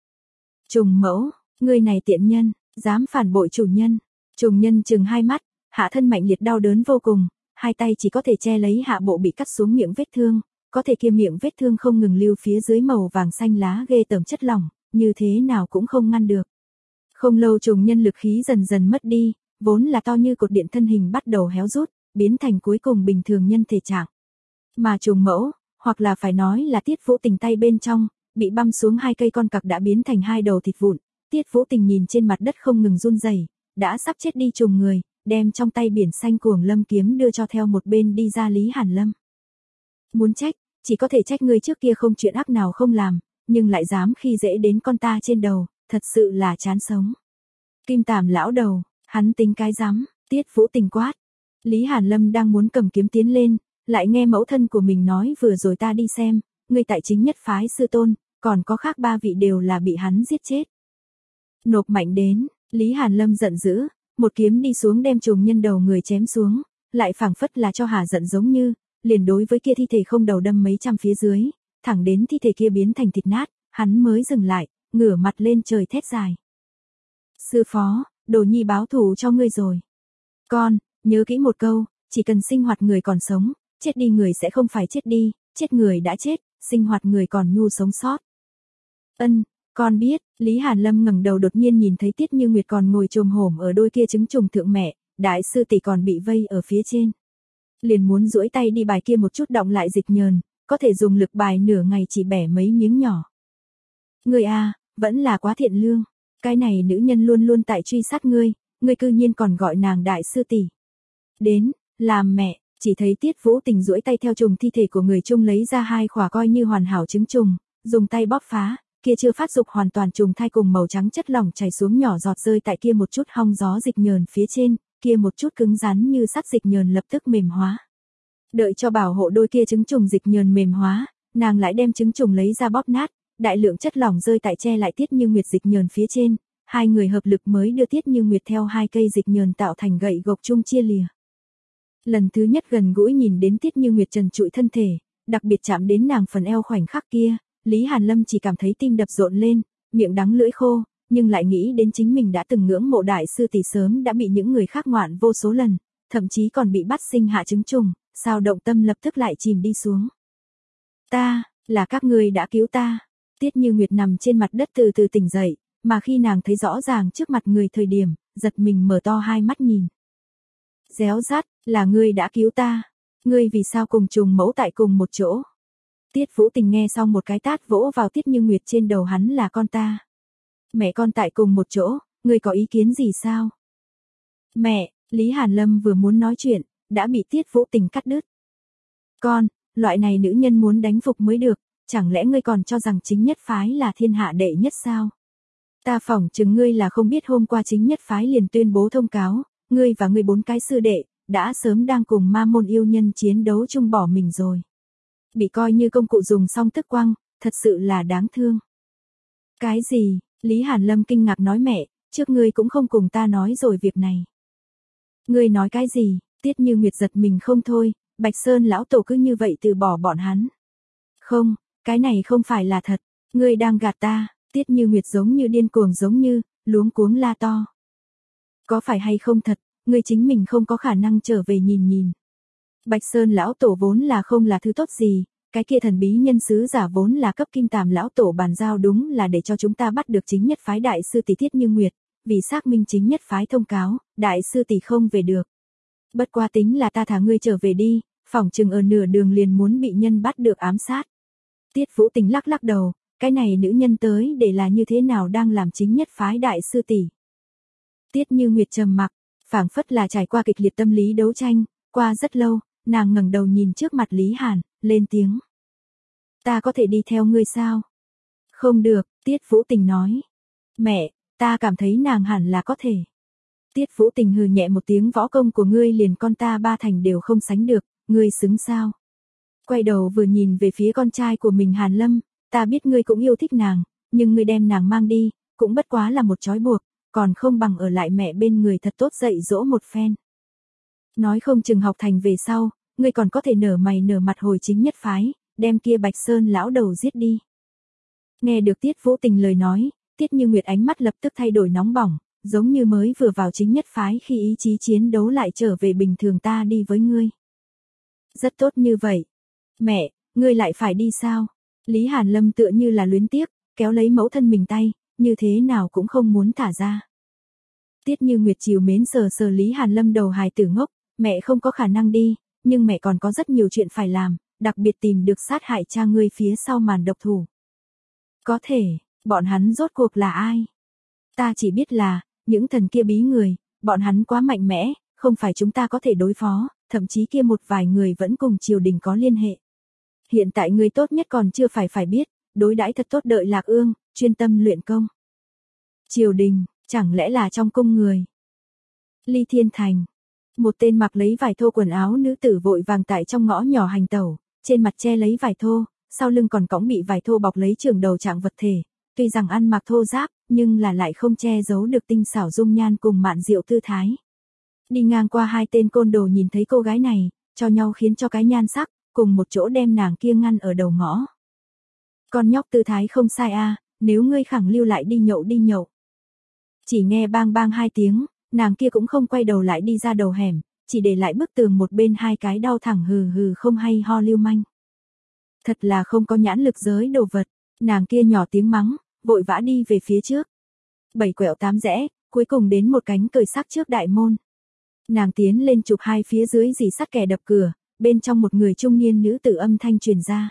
Trùng mẫu, ngươi này tiện nhân, dám phản bội chủ nhân. Trùng Nhân chừng hai mắt, hạ thân mạnh liệt đau đớn vô cùng, hai tay chỉ có thể che lấy hạ bộ bị cắt xuống miệng vết thương, có thể kia miệng vết thương không ngừng lưu phía dưới màu vàng xanh lá ghê tởm chất lỏng, như thế nào cũng không ngăn được. Không lâu Trùng Nhân lực khí dần dần mất đi, vốn là to như cột điện thân hình bắt đầu héo rút, biến thành cuối cùng bình thường nhân thể trạng. Mà trùng mẫu, hoặc là phải nói là Tiết Vũ Tình tay bên trong, bị băm xuống hai cây con cặc đã biến thành hai đầu thịt vụn. Tiết Vũ Tình nhìn trên mặt đất không ngừng run rẩy, đã sắp chết đi trùng người, đem trong tay biển xanh cuồng lâm kiếm đưa cho theo một bên đi ra Lý Hàn Lâm. Muốn trách, chỉ có thể trách ngươi trước kia không chuyện ác nào không làm, nhưng lại dám khi dễ đến con ta trên đầu, thật sự là chán sống. Kim Tàm lão đầu, hắn tính cái rắm, Tiết Vũ Tình quát. Lý Hàn Lâm đang muốn cầm kiếm tiến lên, lại nghe mẫu thân của mình nói vừa rồi ta đi xem, ngươi tại chính nhất phái sư tôn, còn có khác ba vị đều là bị hắn giết chết. Nộp mạnh đến, Lý Hàn Lâm giận dữ, một kiếm đi xuống đem Trùng Nhân đầu người chém xuống, lại phảng phất là cho hà giận giống như, liền đối với kia thi thể không đầu đâm mấy trăm phía dưới, thẳng đến thi thể kia biến thành thịt nát, hắn mới dừng lại, ngửa mặt lên trời thét dài. Sư phó, đồ nhi báo thù cho ngươi rồi. Con, nhớ kỹ một câu, chỉ cần sinh hoạt người còn sống, chết đi người sẽ không phải chết đi, chết người đã chết, sinh hoạt người còn nhu sống sót. Ân, con biết. Lý Hàn Lâm ngẩng đầu đột nhiên nhìn thấy Tiết Như Nguyệt còn ngồi chồm hổm ở đôi kia trứng trùng thượng mẹ, đại sư tỷ còn bị vây ở phía trên. Liền muốn duỗi tay đi bài kia một chút động lại dịch nhờn, có thể dùng lực bài nửa ngày chỉ bẻ mấy miếng nhỏ. Ngươi a, vẫn là quá thiện lương, cái này nữ nhân luôn luôn tại truy sát ngươi, ngươi cư nhiên còn gọi nàng đại sư tỷ. Đến, làm mẹ. Chỉ thấy Tiết Vũ Tình duỗi tay theo trùng thi thể của người chung lấy ra hai khỏa coi như hoàn hảo trứng trùng, dùng tay bóp phá, kia chưa phát dục hoàn toàn trùng thai cùng màu trắng chất lỏng chảy xuống nhỏ giọt rơi tại kia một chút hong gió dịch nhờn phía trên, kia một chút cứng rắn như sắt dịch nhờn lập tức mềm hóa. Đợi cho bảo hộ đôi kia trứng trùng dịch nhờn mềm hóa, nàng lại đem trứng trùng lấy ra bóp nát, đại lượng chất lỏng rơi tại che lại Tiết Như Nguyệt dịch nhờn phía trên, hai người hợp lực mới đưa Tiết Như Nguyệt theo hai cây dịch nhờn tạo thành gậy gộc chung chia lìa. Lần thứ nhất gần gũi nhìn đến Tiết Như Nguyệt trần trụi thân thể, đặc biệt chạm đến nàng phần eo khoảnh khắc kia, Lý Hàn Lâm chỉ cảm thấy tim đập rộn lên, miệng đắng lưỡi khô, nhưng lại nghĩ đến chính mình đã từng ngưỡng mộ đại sư tỷ sớm đã bị những người khác ngoạn vô số lần, thậm chí còn bị bắt sinh hạ trứng trùng, sao động tâm lập tức lại chìm đi xuống. Ta, là các ngươi đã cứu ta. Tiết Như Nguyệt nằm trên mặt đất từ từ tỉnh dậy, mà khi nàng thấy rõ ràng trước mặt người thời điểm, giật mình mở to hai mắt nhìn. Réo rắt, là ngươi đã cứu ta. Ngươi vì sao cùng trùng mẫu tại cùng một chỗ? Tiết Vũ Tình nghe xong một cái tát vỗ vào Tiết Như Nguyệt trên đầu, hắn là con ta. Mẹ con tại cùng một chỗ, ngươi có ý kiến gì sao? Mẹ, Lý Hàn Lâm vừa muốn nói chuyện, đã bị Tiết Vũ Tình cắt đứt. Con, loại này nữ nhân muốn đánh phục mới được, chẳng lẽ ngươi còn cho rằng chính nhất phái là thiên hạ đệ nhất sao? Ta phỏng chừng ngươi là không biết hôm qua chính nhất phái liền tuyên bố thông cáo, ngươi và ngươi bốn cái sư đệ, đã sớm đang cùng ma môn yêu nhân chiến đấu chung bỏ mình rồi. Bị coi như công cụ dùng xong tức quăng, thật sự là đáng thương. Cái gì? Lý Hàn Lâm kinh ngạc nói mẹ, trước ngươi cũng không cùng ta nói rồi việc này. Ngươi nói cái gì? Tiết Như Nguyệt giật mình không thôi, Bạch Sơn lão tổ cứ như vậy từ bỏ bọn hắn. Không, cái này không phải là thật, ngươi đang gạt ta, Tiết Như Nguyệt giống như điên cuồng giống như, luống cuống la to. Có phải hay không thật, ngươi chính mình không có khả năng trở về nhìn nhìn. Bạch Sơn lão tổ vốn là không là thứ tốt gì, cái kia thần bí nhân sứ giả vốn là cấp kim tàm lão tổ bàn giao đúng là để cho chúng ta bắt được chính nhất phái đại sư tỷ Tiết Như Nguyệt, vì xác minh chính nhất phái thông cáo, đại sư tỷ không về được. Bất qua tính là ta thả ngươi trở về đi, phỏng chừng ở nửa đường liền muốn bị nhân bắt được ám sát. Tiết Vũ Tình lắc lắc đầu, cái này nữ nhân tới để là như thế nào đang làm chính nhất phái đại sư tỷ. Tiết Như Nguyệt trầm mặc, phảng phất là trải qua kịch liệt tâm lý đấu tranh, qua rất lâu, nàng ngẩng đầu nhìn trước mặt Lý Hàn, lên tiếng. Ta có thể đi theo ngươi sao? Không được, Tiết Vũ Tình nói. Mẹ, ta cảm thấy nàng hẳn là có thể. Tiết Vũ Tình hừ nhẹ một tiếng, võ công của ngươi liền con ta ba thành đều không sánh được, ngươi xứng sao? Quay đầu vừa nhìn về phía con trai của mình Hàn Lâm, ta biết ngươi cũng yêu thích nàng, nhưng ngươi đem nàng mang đi, cũng bất quá là một trói buộc, còn không bằng ở lại mẹ bên người thật tốt dạy dỗ một phen. Nói không chừng học thành về sau, ngươi còn có thể nở mày nở mặt hồi chính nhất phái, đem kia Bạch Sơn lão đầu giết đi. Nghe được Tiết Vũ Tình lời nói, Tiết Như Nguyệt ánh mắt lập tức thay đổi nóng bỏng, giống như mới vừa vào chính nhất phái khi ý chí chiến đấu lại trở về bình thường, ta đi với ngươi. Rất tốt như vậy. Mẹ, ngươi lại phải đi sao? Lý Hàn Lâm tựa như là luyến tiếc, kéo lấy mẫu thân mình tay, như thế nào cũng không muốn thả ra. Tiết Như Nguyệt chiều mến sờ sờ Lý Hàn Lâm đầu hài tử ngốc, mẹ không có khả năng đi, nhưng mẹ còn có rất nhiều chuyện phải làm, đặc biệt tìm được sát hại cha ngươi phía sau màn độc thủ. Có thể, bọn hắn rốt cuộc là ai? Ta chỉ biết là, những thần kia bí người, bọn hắn quá mạnh mẽ, không phải chúng ta có thể đối phó, thậm chí kia một vài người vẫn cùng triều đình có liên hệ. Hiện tại ngươi tốt nhất còn chưa phải phải biết, đối đãi thật tốt đợi Lạc Ương, chuyên tâm luyện công. Triều đình, chẳng lẽ là trong cung người? Ly Thiên Thành. Một tên mặc lấy vải thô quần áo nữ tử vội vàng tại trong ngõ nhỏ hành tẩu, trên mặt che lấy vải thô, sau lưng còn cõng bị vải thô bọc lấy trường đầu trạng vật thể, tuy rằng ăn mặc thô ráp, nhưng là lại không che giấu được tinh xảo dung nhan cùng mạn diệu tư thái. Đi ngang qua hai tên côn đồ nhìn thấy cô gái này, cho nhau khiến cho cái nhan sắc, cùng một chỗ đem nàng kia ngăn ở đầu ngõ. Con nhóc tư thái không sai a, à, nếu ngươi khẳng lưu lại đi nhậu đi nhậu. Chỉ nghe bang bang hai tiếng, nàng kia cũng không quay đầu lại đi ra đầu hẻm, chỉ để lại bức tường một bên hai cái đau thẳng hừ hừ không hay ho lưu manh. Thật là không có nhãn lực giới đồ vật, nàng kia nhỏ tiếng mắng, vội vã đi về phía trước. Bảy quẹo tám rẽ, cuối cùng đến một cánh cởi sắc trước đại môn. Nàng tiến lên chụp hai phía dưới dì sắt kẻ đập cửa, bên trong một người trung niên nữ tử âm thanh truyền ra.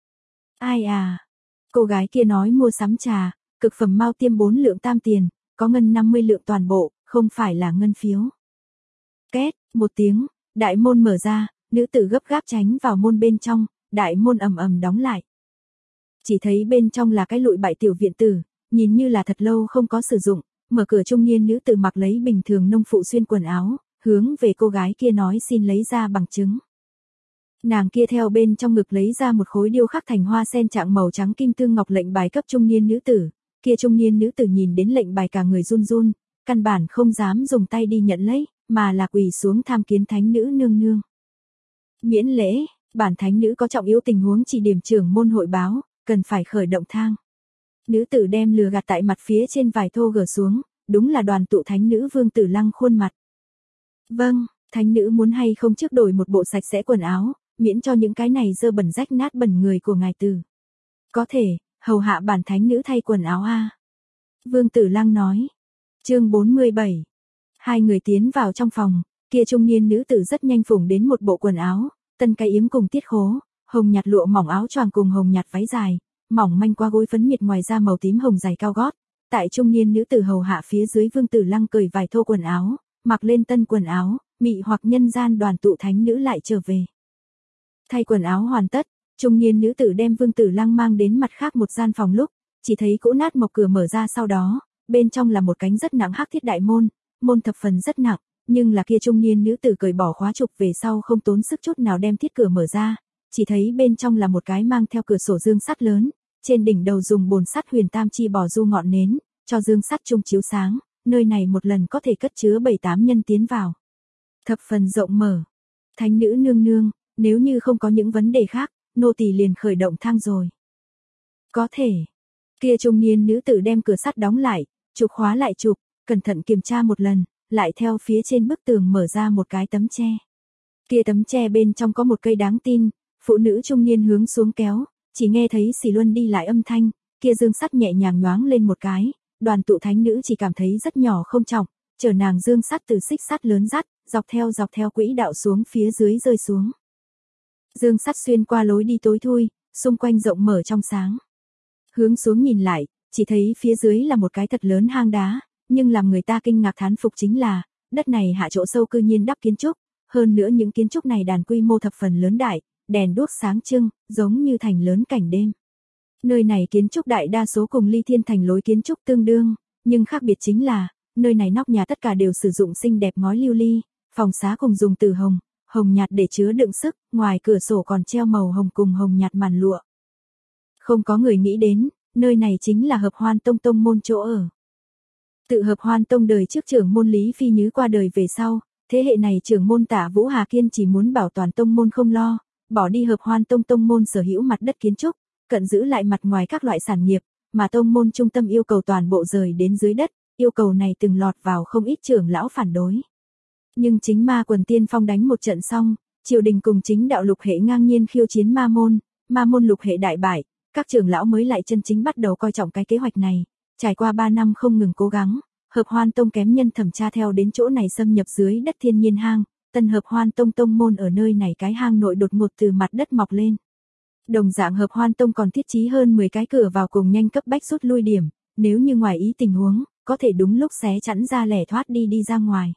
Ai à? Cô gái kia nói mua sắm trà, cực phẩm mao tiêm bốn lượng tam tiền, có ngân năm mươi lượng toàn bộ, không phải là ngân phiếu. Két, một tiếng, đại môn mở ra, nữ tử gấp gáp tránh vào môn bên trong, đại môn ầm ầm đóng lại. Chỉ thấy bên trong là cái lụi bại tiểu viện tử, nhìn như là thật lâu không có sử dụng, mở cửa trung niên nữ tử mặc lấy bình thường nông phụ xuyên quần áo, hướng về cô gái kia nói xin lấy ra bằng chứng. Nàng kia theo bên trong ngực lấy ra một khối điêu khắc thành hoa sen trạng màu trắng kim tương ngọc lệnh bài cấp trung niên nữ tử, kia trung niên nữ tử nhìn đến lệnh bài cả người run run, căn bản không dám dùng tay đi nhận lấy, mà là quỳ xuống tham kiến thánh nữ nương nương. Miễn lễ, bản thánh nữ có trọng yếu tình huống chỉ điểm trưởng môn hội báo, cần phải khởi động thang. Nữ tử đem lừa gạt tại mặt phía trên vải thô gỡ xuống, đúng là đoàn tụ thánh nữ Vương Tử Lăng khuôn mặt. Vâng, thánh nữ muốn hay không trước đổi một bộ sạch sẽ quần áo, miễn cho những cái này dơ bẩn rách nát bẩn người của ngài tử. Có thể, hầu hạ bản thánh nữ thay quần áo a. Vương Tử Lăng nói. Chương bốn mươi bảy. Hai người tiến vào trong phòng, kia trung niên nữ tử rất nhanh phủng đến một bộ quần áo, tân cái yếm cùng tiết khố, hồng nhạt lụa mỏng áo choàng cùng hồng nhạt váy dài, mỏng manh qua gối phấn miệt ngoài ra màu tím hồng giày cao gót. Tại trung niên nữ tử hầu hạ phía dưới Vương Tử Lăng cởi vài thô quần áo, mặc lên tân quần áo, mị hoặc nhân gian đoàn tụ thánh nữ lại trở về. Thay quần áo hoàn tất, trung niên nữ tử đem Vương Tử Lăng mang đến mặt khác một gian phòng lúc, chỉ thấy cỗ nát mộc cửa mở ra, sau đó, bên trong là một cánh rất nặng hắc thiết đại môn, môn thập phần rất nặng, nhưng là kia trung niên nữ tử cởi bỏ khóa trục về sau không tốn sức chút nào đem thiết cửa mở ra, chỉ thấy bên trong là một cái mang theo cửa sổ dương sắt lớn, trên đỉnh đầu dùng bồn sắt huyền tam chi bỏ du ngọn nến, cho dương sắt trung chiếu sáng, nơi này một lần có thể cất chứa bảy tám nhân tiến vào. Thập phần rộng mở. Thánh nữ nương nương, nếu như không có những vấn đề khác, nô tỳ liền khởi động thang rồi. Có thể. Kia trung niên nữ tử đem cửa sắt đóng lại, chụp khóa lại chụp, cẩn thận kiểm tra một lần, lại theo phía trên bức tường mở ra một cái tấm tre. Kia tấm tre bên trong có một cây đáng tin, phụ nữ trung niên hướng xuống kéo, chỉ nghe thấy xì luân đi lại âm thanh, kia dương sắt nhẹ nhàng nhoáng lên một cái, đoàn tụ thánh nữ chỉ cảm thấy rất nhỏ không trọng, chở nàng dương sắt từ xích sắt lớn dắt, dọc theo dọc theo quỹ đạo xuống phía dưới rơi xuống. Dương sắt xuyên qua lối đi tối thui, xung quanh rộng mở trong sáng. Hướng xuống nhìn lại, chỉ thấy phía dưới là một cái thật lớn hang đá, nhưng làm người ta kinh ngạc thán phục chính là, đất này hạ chỗ sâu cư nhiên đắp kiến trúc, hơn nữa những kiến trúc này đàn quy mô thập phần lớn đại, đèn đuốc sáng trưng, giống như thành lớn cảnh đêm. Nơi này kiến trúc đại đa số cùng Ly Thiên Thành lối kiến trúc tương đương, nhưng khác biệt chính là, nơi này nóc nhà tất cả đều sử dụng xinh đẹp ngói lưu ly, phòng xá cùng dùng từ hồng, hồng nhạt để chứa đựng sức, ngoài cửa sổ còn treo màu hồng cùng hồng nhạt màn lụa. Không có người nghĩ đến, nơi này chính là Hợp Hoan Tông tông môn chỗ ở. Tự Hợp Hoan Tông đời trước trưởng môn Lý Phi Nhứ qua đời về sau, thế hệ này trưởng môn Tạ Vũ Hà Kiên chỉ muốn bảo toàn tông môn không lo, bỏ đi Hợp Hoan Tông tông môn sở hữu mặt đất kiến trúc, cận giữ lại mặt ngoài các loại sản nghiệp, mà tông môn trung tâm yêu cầu toàn bộ rời đến dưới đất, yêu cầu này từng lọt vào không ít trưởng lão phản đối. Nhưng chính ma quần tiên phong đánh một trận xong, triều đình cùng chính đạo lục hệ ngang nhiên khiêu chiến ma môn, ma môn lục hệ đại bại, các trưởng lão mới lại chân chính bắt đầu coi trọng cái kế hoạch này. Trải qua ba năm không ngừng cố gắng, Hợp Hoan Tông kém nhân thẩm tra theo đến chỗ này xâm nhập dưới đất thiên nhiên hang, tân Hợp Hoan Tông tông môn ở nơi này cái hang nội đột ngột từ mặt đất mọc lên. Đồng dạng Hợp Hoan Tông còn thiết trí hơn mười cái cửa vào cùng nhanh cấp bách rút lui điểm, nếu như ngoài ý tình huống, có thể đúng lúc xé chắn ra lẻ thoát đi đi ra ngoài.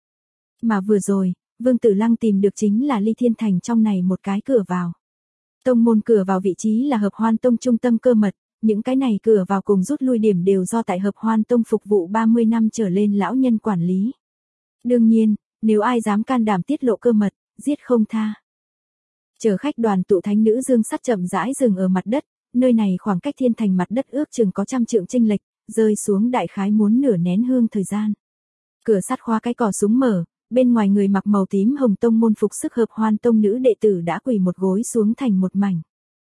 Mà vừa rồi, Vương Tử Lăng tìm được chính là Ly Thiên Thành trong này một cái cửa vào. Tông môn cửa vào vị trí là Hợp Hoan Tông trung tâm cơ mật, những cái này cửa vào cùng rút lui điểm đều do tại Hợp Hoan Tông phục vụ ba mươi năm trở lên lão nhân quản lý. Đương nhiên, nếu ai dám can đảm tiết lộ cơ mật, giết không tha. Chở khách đoàn tụ thánh nữ dương sắt chậm rãi dừng ở mặt đất, nơi này khoảng cách thiên thành mặt đất ước chừng có trăm trượng chênh lệch, rơi xuống đại khái muốn nửa nén hương thời gian. Cửa sắt khóa cái cò súng mở, bên ngoài người mặc màu tím hồng tông môn phục sức Hợp Hoan Tông nữ đệ tử đã quỳ một gối xuống thành một mảnh.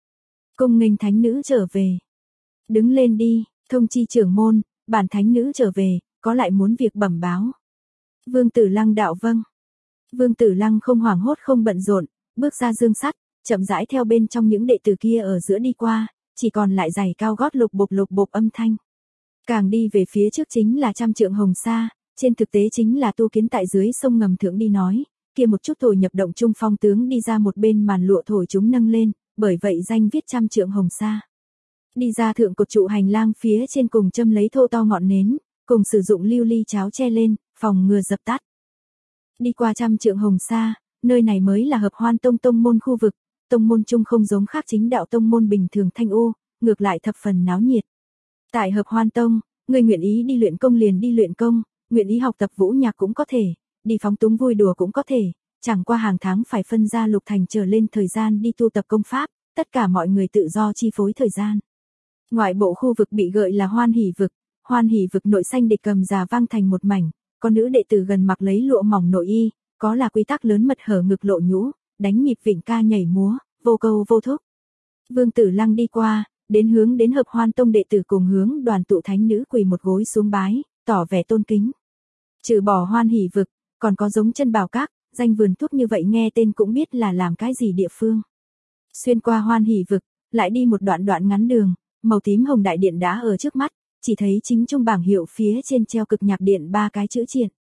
Cung nghênh thánh nữ trở về. Đứng lên đi, thông chi trưởng môn, bản thánh nữ trở về, có lại muốn việc bẩm báo. Vương Tử Lăng đạo vâng. Vương Tử Lăng không hoảng hốt không bận rộn, bước ra dương sắt, chậm rãi theo bên trong những đệ tử kia ở giữa đi qua, chỉ còn lại giày cao gót lục bộp lục bộp âm thanh. Càng đi về phía trước chính là trăm trượng hồng sa, trên thực tế chính là tu kiến tại dưới sông ngầm thượng đi nói, kia một chút thổi nhập động trung phong tướng đi ra một bên màn lụa thổi chúng nâng lên, bởi vậy danh viết trăm trượng hồng sa. Đi ra thượng cột trụ hành lang phía trên cùng châm lấy thô to ngọn nến, cùng sử dụng lưu ly cháo che lên, phòng ngừa dập tắt. Đi qua trăm trượng hồng sa, nơi này mới là Hợp Hoan Tông tông môn khu vực, tông môn chung không giống khác chính đạo tông môn bình thường thanh u, ngược lại thập phần náo nhiệt. Tại Hợp Hoan Tông, người nguyện ý đi luyện công liền đi luyện công, nguyện ý học tập vũ nhạc cũng có thể, đi phóng túng vui đùa cũng có thể, chẳng qua hàng tháng phải phân ra lục thành trở lên thời gian đi tu tập công pháp, tất cả mọi người tự do chi phối thời gian. Ngoại bộ khu vực bị gợi là Hoan Hỷ vực, Hoan Hỷ vực nội xanh địch cầm già vang thành một mảnh, có nữ đệ tử gần mặc lấy lụa mỏng nội y, có là quy tắc lớn mật hở ngực lộ nhũ, đánh nhịp vịnh ca nhảy múa, vô câu vô thúc. Vương Tử Lăng đi qua, đến hướng đến Hợp Hoan Tông đệ tử cùng hướng đoàn tụ thánh nữ quỳ một gối xuống bái, tỏ vẻ tôn kính. Trừ bỏ Hoan Hỷ vực, còn có giống chân bảo các, danh vườn thuốc như vậy nghe tên cũng biết là làm cái gì địa phương. Xuyên qua Hoan Hỷ vực, lại đi một đoạn đoạn ngắn đường, màu tím hồng đại điện đã ở trước mắt, chỉ thấy chính trung bảng hiệu phía trên treo cực nhạc điện ba cái chữ triện.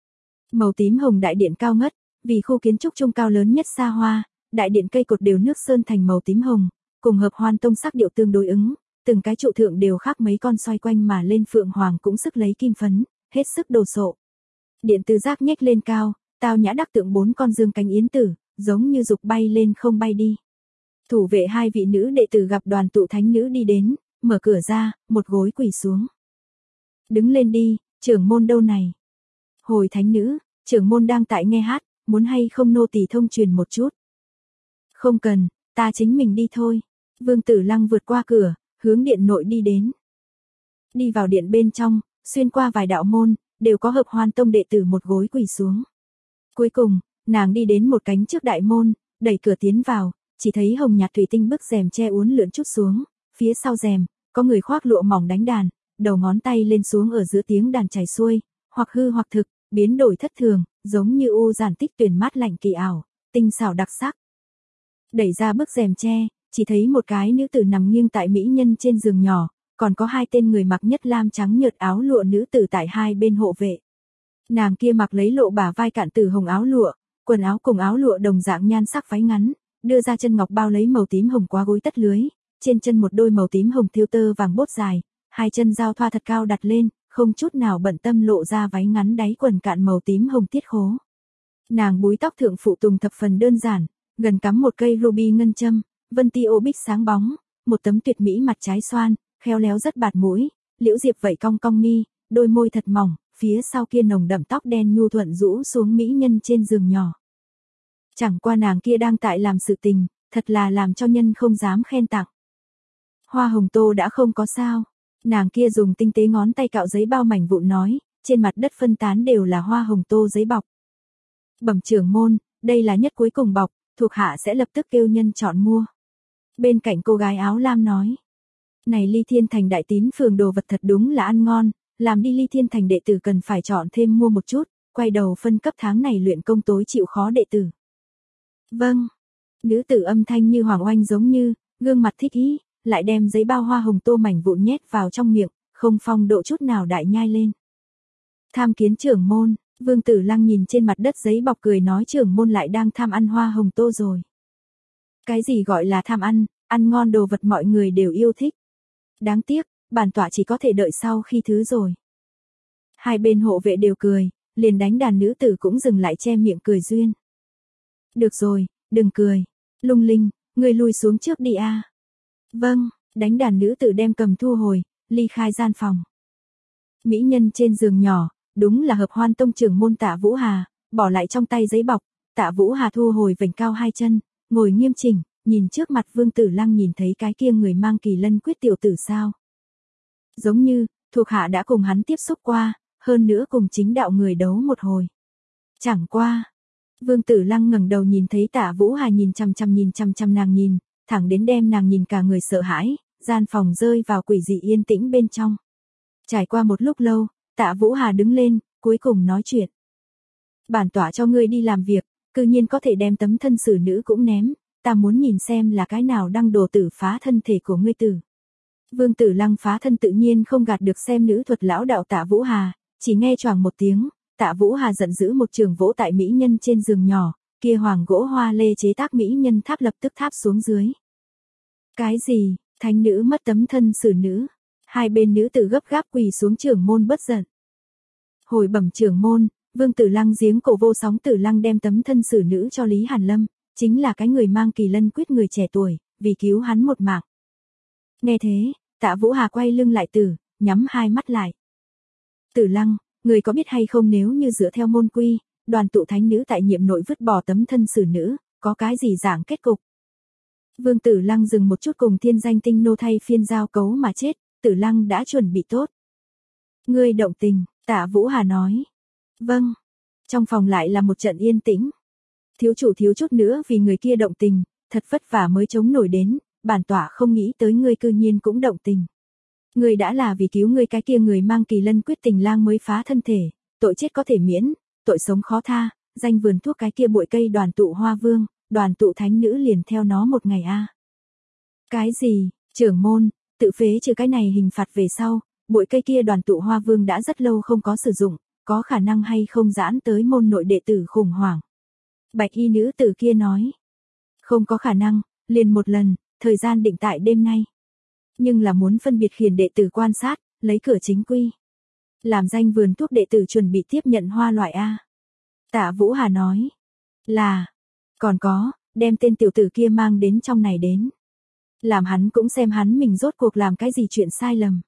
Màu tím hồng đại điện cao ngất, vì khu kiến trúc trung cao lớn nhất xa hoa, đại điện cây cột đều nước sơn thành màu tím hồng, cùng Hợp Hoan Tông sắc điệu tương đối ứng, từng cái trụ thượng đều khác mấy con xoay quanh mà lên phượng hoàng cũng sức lấy kim phấn, hết sức đồ sộ. Điện tứ giác nhếch lên cao, tao nhã đắc tượng bốn con dương cánh yến tử, giống như dục bay lên không bay đi. Thủ vệ hai vị nữ đệ tử gặp đoàn tụ thánh nữ đi đến, mở cửa ra, một gối quỳ xuống. Đứng lên đi, trưởng môn đâu này? Hồi thánh nữ, trưởng môn đang tại nghe hát, muốn hay không nô tỳ thông truyền một chút? Không cần, ta chính mình đi thôi. Vương Tử Lăng vượt qua cửa, hướng điện nội đi đến. Đi vào điện bên trong, xuyên qua vài đạo môn, đều có Hợp Hoan Tông đệ tử một gối quỳ xuống. Cuối cùng, nàng đi đến một cánh trước đại môn, đẩy cửa tiến vào, chỉ thấy hồng nhạt thủy tinh bức rèm che uốn lượn chút xuống, phía sau rèm, có người khoác lụa mỏng đánh đàn, đầu ngón tay lên xuống ở giữa tiếng đàn chảy xuôi, hoặc hư hoặc thực, biến đổi thất thường, giống như u giản tích tuyển mát lạnh kỳ ảo, tinh xảo đặc sắc. Đẩy ra bức rèm che, chỉ thấy một cái nữ tử nằm nghiêng tại mỹ nhân trên giường nhỏ, còn có hai tên người mặc nhất lam trắng nhợt áo lụa nữ tử tại hai bên hộ vệ. Nàng kia mặc lấy lộ bả vai cạn tử hồng áo lụa, quần áo cùng áo lụa đồng dạng nhan sắc váy ngắn, đưa ra chân ngọc bao lấy màu tím hồng quá gối tất lưới, trên chân một đôi màu tím hồng thêu tơ vàng bốt dài, hai chân giao thoa thật cao đặt lên, không chút nào bận tâm lộ ra váy ngắn đáy quần cạn màu tím hồng tiết khố. Nàng búi tóc thượng phụ tùng thập phần đơn giản, gần cắm một cây ruby ngân châm, vân ti ô bích sáng bóng, một tấm tuyệt mỹ mặt trái xoan, khéo léo rất bạt mũi, liễu diệp vậy cong cong mi, đôi môi thật mỏng, phía sau kia nồng đậm tóc đen nhu thuận rũ xuống mỹ nhân trên giường nhỏ. Chẳng qua nàng kia đang tại làm sự tình, thật là làm cho nhân không dám khen tặng. Hoa hồng tô đã không có sao. Nàng kia dùng tinh tế ngón tay cạo giấy bao mảnh vụn nói, trên mặt đất phân tán đều là hoa hồng tô giấy bọc. Bẩm trưởng môn, đây là nhất cuối cùng bọc, thuộc hạ sẽ lập tức kêu nhân chọn mua. Bên cạnh cô gái áo lam nói. Này Ly Thiên Thành đại tín phường đồ vật thật đúng là ăn ngon, làm đi Ly Thiên Thành đệ tử cần phải chọn thêm mua một chút, quay đầu phân cấp tháng này luyện công tối chịu khó đệ tử. Vâng. Nữ tử âm thanh như hoàng oanh giống như, gương mặt thích ý, lại đem giấy bao hoa hồng tô mảnh vụn nhét vào trong miệng, không phong độ chút nào đại nhai lên. Tham kiến trưởng môn, Vương Tử Lăng nhìn trên mặt đất giấy bọc cười nói trưởng môn lại đang tham ăn hoa hồng tô rồi. Cái gì gọi là tham ăn, ăn ngon đồ vật mọi người đều yêu thích. Đáng tiếc, bản tọa chỉ có thể đợi sau khi thứ rồi. Hai bên hộ vệ đều cười, liền đánh đàn nữ tử cũng dừng lại che miệng cười duyên. Được rồi, đừng cười. Lung Linh, ngươi lui xuống trước đi a. Vâng, đánh đàn nữ tử đem cầm thu hồi, ly khai gian phòng. Mỹ nhân trên giường nhỏ, đúng là Hợp Hoan Tông trưởng môn Tạ Vũ Hà, bỏ lại trong tay giấy bọc, Tạ Vũ Hà thu hồi vành cao hai chân, ngồi nghiêm chỉnh, nhìn trước mặt Vương Tử Lăng nhìn thấy cái kia người mang kỳ lân quyết tiểu tử sao. Giống như, thuộc hạ đã cùng hắn tiếp xúc qua, hơn nữa cùng chính đạo người đấu một hồi. Chẳng qua. Vương Tử Lăng ngẩng đầu nhìn thấy Tạ Vũ Hà nhìn chằm chằm nhìn chằm chằm nàng nhìn, thẳng đến đem nàng nhìn cả người sợ hãi, gian phòng rơi vào quỷ dị yên tĩnh bên trong. Trải qua một lúc lâu, Tạ Vũ Hà đứng lên, cuối cùng nói chuyện. Bản tọa cho ngươi đi làm việc, cư nhiên có thể đem tấm thân xử nữ cũng ném, ta muốn nhìn xem là cái nào đăng đồ tử phá thân thể của ngươi tử. Vương Tử Lăng phá thân tự nhiên không gạt được xem nữ thuật lão đạo Tạ Vũ Hà, chỉ nghe choàng một tiếng, Tạ Vũ Hà giận dữ một trường vỗ tại mỹ nhân trên giường nhỏ, kia hoàng gỗ hoa lê chế tác mỹ nhân tháp lập tức tháp xuống dưới. Cái gì, thánh nữ mất tấm thân xử nữ, hai bên nữ tử gấp gáp quỳ xuống trưởng môn bất giận. Hồi bẩm trưởng môn, Vương Tử Lăng giếng cổ vô sóng Tử Lăng đem tấm thân xử nữ cho Lý Hàn Lâm, chính là cái người mang kỳ lân quyết người trẻ tuổi, vì cứu hắn một mạng. Nghe thế, Tạ Vũ Hà quay lưng lại tử, nhắm hai mắt lại. Tử Lăng, người có biết hay không nếu như dựa theo môn quy, đoàn tụ thánh nữ tại nhiệm nội vứt bỏ tấm thân xử nữ, có cái gì dạng kết cục? Vương Tử Lăng dừng một chút cùng thiên danh tinh nô thay phiên giao cấu mà chết, Tử Lăng đã chuẩn bị tốt. Ngươi động tình, Tạ Vũ Hà nói. Vâng. Trong phòng lại là một trận yên tĩnh. Thiếu chủ thiếu chút nữa vì người kia động tình, thật vất vả mới chống nổi đến, bản tọa không nghĩ tới ngươi cư nhiên cũng động tình. Ngươi đã là vì cứu ngươi cái kia người mang kỳ lân quyết tình lang mới phá thân thể, tội chết có thể miễn, tội sống khó tha, danh vườn thuốc cái kia bụi cây đoàn tụ hoa vương, đoàn tụ thánh nữ liền theo nó một ngày a. À. Cái gì, trưởng môn, tự phế trừ cái này hình phạt về sau, bụi cây kia đoàn tụ hoa vương đã rất lâu không có sử dụng, có khả năng hay không giãn tới môn nội đệ tử khủng hoảng. Bạch y nữ tử kia nói, không có khả năng, liền một lần, thời gian định tại đêm nay. Nhưng là muốn phân biệt khiển đệ tử quan sát, lấy cửa chính quy. Làm danh vườn thuốc đệ tử chuẩn bị tiếp nhận hoa loại A. Tạ Vũ Hà nói, là, Còn có, đem tên tiểu tử kia mang đến trong này đến. Làm hắn cũng xem hắn mình rốt cuộc làm cái gì chuyện sai lầm.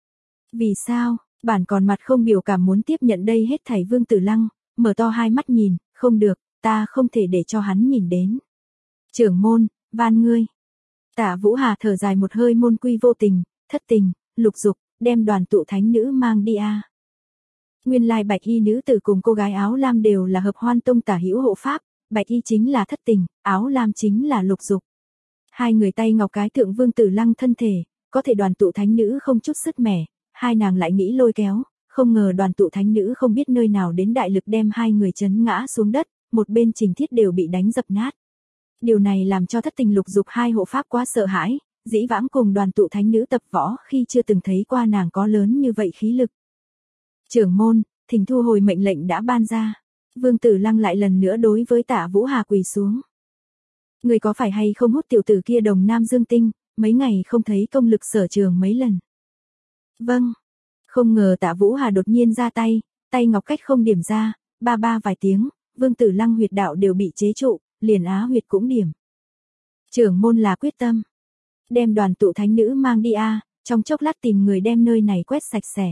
Vì sao, bản còn mặt không biểu cảm muốn tiếp nhận đây hết thảy Vương Tử Lăng, mở to hai mắt nhìn, không được, ta không thể để cho hắn nhìn đến. Trưởng môn, van ngươi. Tạ Vũ Hà thở dài một hơi môn quy vô tình, thất tình, lục dục, đem đoàn tụ thánh nữ mang đi a. Nguyên lai bạch y nữ tử cùng cô gái áo lam đều là hợp hoan tông tả hữu hộ pháp, bạch y chính là thất tình, áo lam chính là lục dục. Hai người tay ngọc cái thượng Vương Tử Lăng thân thể, có thể đoàn tụ thánh nữ không chút sức mẻ, hai nàng lại nghĩ lôi kéo, không ngờ đoàn tụ thánh nữ không biết nơi nào đến đại lực đem hai người chấn ngã xuống đất, một bên Trình Thiết đều bị đánh dập nát. Điều này làm cho thất tình lục dục hai hộ pháp quá sợ hãi, dĩ vãng cùng đoàn tụ thánh nữ tập võ khi chưa từng thấy qua nàng có lớn như vậy khí lực. Trưởng môn, thỉnh thu hồi mệnh lệnh đã ban ra. Vương Tử Lăng lại lần nữa đối với Tạ Vũ Hà quỳ xuống. Người có phải hay không hút tiểu tử kia đồng nam dương tinh, mấy ngày không thấy công lực sở trường mấy lần. Vâng. Không ngờ Tạ Vũ Hà đột nhiên ra tay, tay ngọc cách không điểm ra, ba ba vài tiếng, Vương Tử Lăng huyệt đạo đều bị chế trụ, liền á huyệt cũng điểm. Trưởng môn là quyết tâm. Đem đoàn tụ thánh nữ mang đi a, trong chốc lát tìm người đem nơi này quét sạch sẽ.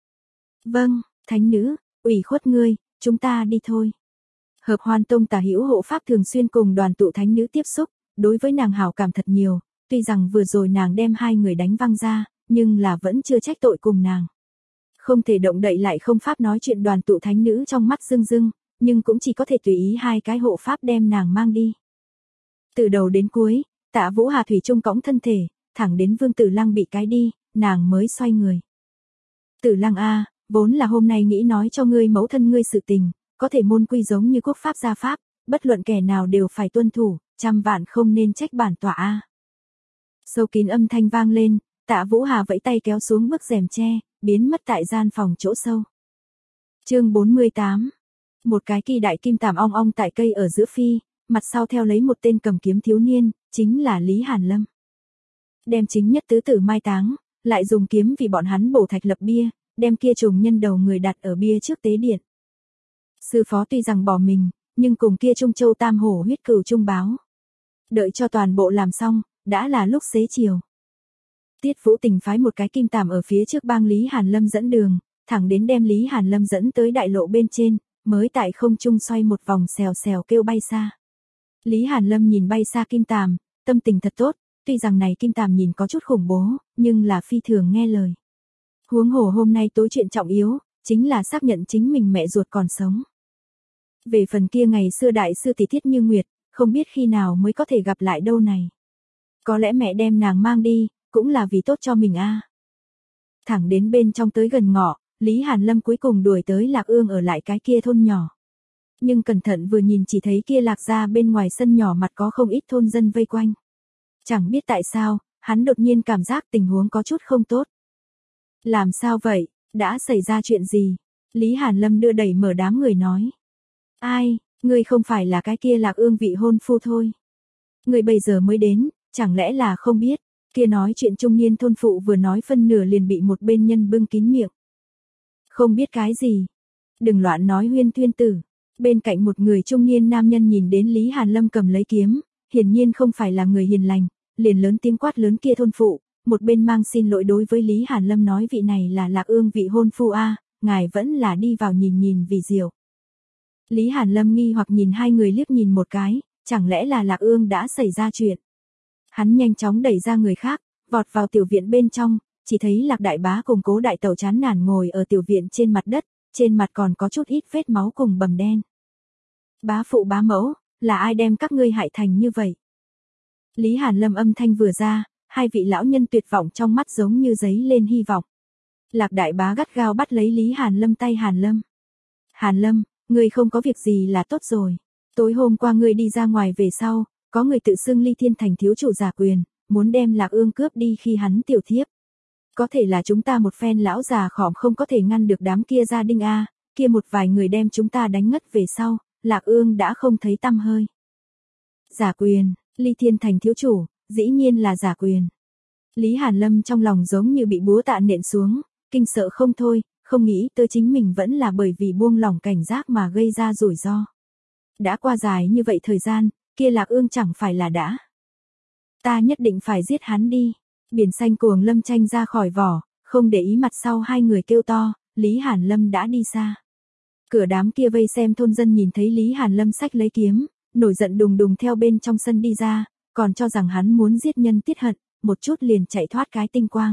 Vâng, thánh nữ, ủy khuất ngươi, chúng ta đi thôi. Hợp Hoan Tông tả hữu hộ pháp thường xuyên cùng đoàn tụ thánh nữ tiếp xúc, đối với nàng hảo cảm thật nhiều, tuy rằng vừa rồi nàng đem hai người đánh văng ra, nhưng là vẫn chưa trách tội cùng nàng. Không thể động đậy lại không pháp nói chuyện đoàn tụ thánh nữ trong mắt rưng rưng, nhưng cũng chỉ có thể tùy ý hai cái hộ pháp đem nàng mang đi. Từ đầu đến cuối, Tạ Vũ Hà thủy chung cõng thân thể, thẳng đến Vương Tử Lăng bị cái đi, nàng mới xoay người. Tử Lăng a, vốn là hôm nay nghĩ nói cho ngươi mẫu thân ngươi sự tình, có thể môn quy giống như quốc pháp gia pháp, bất luận kẻ nào đều phải tuân thủ, trăm vạn không nên trách bản tọa a. Sâu kín âm thanh vang lên, Tạ Vũ Hà vẫy tay kéo xuống bức rèm tre, biến mất tại gian phòng chỗ sâu. Chương bốn mươi tám. Một cái kỳ đại kim tàm ong ong tại cây ở giữa phi, mặt sau theo lấy một tên cầm kiếm thiếu niên, chính là Lý Hàn Lâm. Đem chính nhất tứ tử mai táng, lại dùng kiếm vì bọn hắn bổ thạch lập bia, đem kia trùng nhân đầu người đặt ở bia trước tế điện. Sư phó tuy rằng bỏ mình, nhưng cùng kia Trung Châu Tam Hổ huyết cừu chung báo. Đợi cho toàn bộ làm xong, đã là lúc xế chiều. Tiết Vũ Tình phái một cái kim tàm ở phía trước bang Lý Hàn Lâm dẫn đường, thẳng đến đem Lý Hàn Lâm dẫn tới đại lộ bên trên, mới tại không trung xoay một vòng xèo xèo kêu bay xa. Lý Hàn Lâm nhìn bay xa kim tàm, tâm tình thật tốt, tuy rằng này kim tàm nhìn có chút khủng bố, nhưng là phi thường nghe lời. Huống hồ hôm nay tối chuyện trọng yếu, chính là xác nhận chính mình mẹ ruột còn sống. Về phần kia ngày xưa đại sư tỷ Thiết Như Nguyệt, không biết khi nào mới có thể gặp lại đâu này. Có lẽ mẹ đem nàng mang đi, cũng là vì tốt cho mình a. Thẳng đến bên trong tới gần ngõ, Lý Hàn Lâm cuối cùng đuổi tới Lạc Ương ở lại cái kia thôn nhỏ. Nhưng cẩn thận vừa nhìn chỉ thấy kia Lạc gia bên ngoài sân nhỏ mặt có không ít thôn dân vây quanh. Chẳng biết tại sao, hắn đột nhiên cảm giác tình huống có chút không tốt. Làm sao vậy, đã xảy ra chuyện gì? Lý Hàn Lâm đưa đẩy mở đám người nói. Ai, ngươi không phải là cái kia Lạc Ương vị hôn phu thôi. Ngươi bây giờ mới đến, chẳng lẽ là không biết, kia nói chuyện trung niên thôn phụ vừa nói phân nửa liền bị một bên nhân bưng kín miệng. Không biết cái gì? Đừng loạn nói huyên thuyên tử. Bên cạnh một người trung niên nam nhân nhìn đến Lý Hàn Lâm cầm lấy kiếm, hiển nhiên không phải là người hiền lành, liền lớn tiếng quát lớn kia thôn phụ, một bên mang xin lỗi đối với Lý Hàn Lâm nói vị này là Lạc Ương vị hôn phu a, ngài vẫn là đi vào nhìn nhìn vì diệu. Lý Hàn Lâm nghi hoặc nhìn hai người liếc nhìn một cái, chẳng lẽ là Lạc Ương đã xảy ra chuyện. Hắn nhanh chóng đẩy ra người khác, vọt vào tiểu viện bên trong, chỉ thấy Lạc Đại Bá cùng Cố Đại Tẩu chán nản ngồi ở tiểu viện trên mặt đất, trên mặt còn có chút ít vết máu cùng bầm đen. Bá phụ bá mẫu, là ai đem các ngươi hại thành như vậy? Lý Hàn Lâm âm thanh vừa ra, hai vị lão nhân tuyệt vọng trong mắt giống như giấy lên hy vọng. Lạc Đại Bá gắt gao bắt lấy Lý Hàn Lâm tay Hàn Lâm. Hàn Lâm, ngươi không có việc gì là tốt rồi. Tối hôm qua ngươi đi ra ngoài về sau, có người tự xưng Ly Thiên Thành thiếu chủ giả quyền, muốn đem Lạc Ương cướp đi khi hắn tiểu thiếp. Có thể là chúng ta một phen lão già khỏm không có thể ngăn được đám kia gia đinh a, kia một vài người đem chúng ta đánh ngất về sau, Lạc Ương đã không thấy tăm hơi. Giả quyền, Ly Thiên Thành thiếu chủ, dĩ nhiên là giả quyền. Lý Hàn Lâm trong lòng giống như bị búa tạ nện xuống, kinh sợ không thôi, không nghĩ tới chính mình vẫn là bởi vì buông lỏng cảnh giác mà gây ra rủi ro. Đã qua dài như vậy thời gian, kia Lạc Ương chẳng phải là đã. Ta nhất định phải giết hắn đi. Biển xanh cuồng lâm tranh ra khỏi vỏ, không để ý mặt sau hai người kêu to, Lý Hàn Lâm đã đi xa. Cửa đám kia vây xem thôn dân nhìn thấy Lý Hàn Lâm xách lấy kiếm, nổi giận đùng đùng theo bên trong sân đi ra, còn cho rằng hắn muốn giết nhân tiết hận, một chút liền chạy thoát cái tinh quang.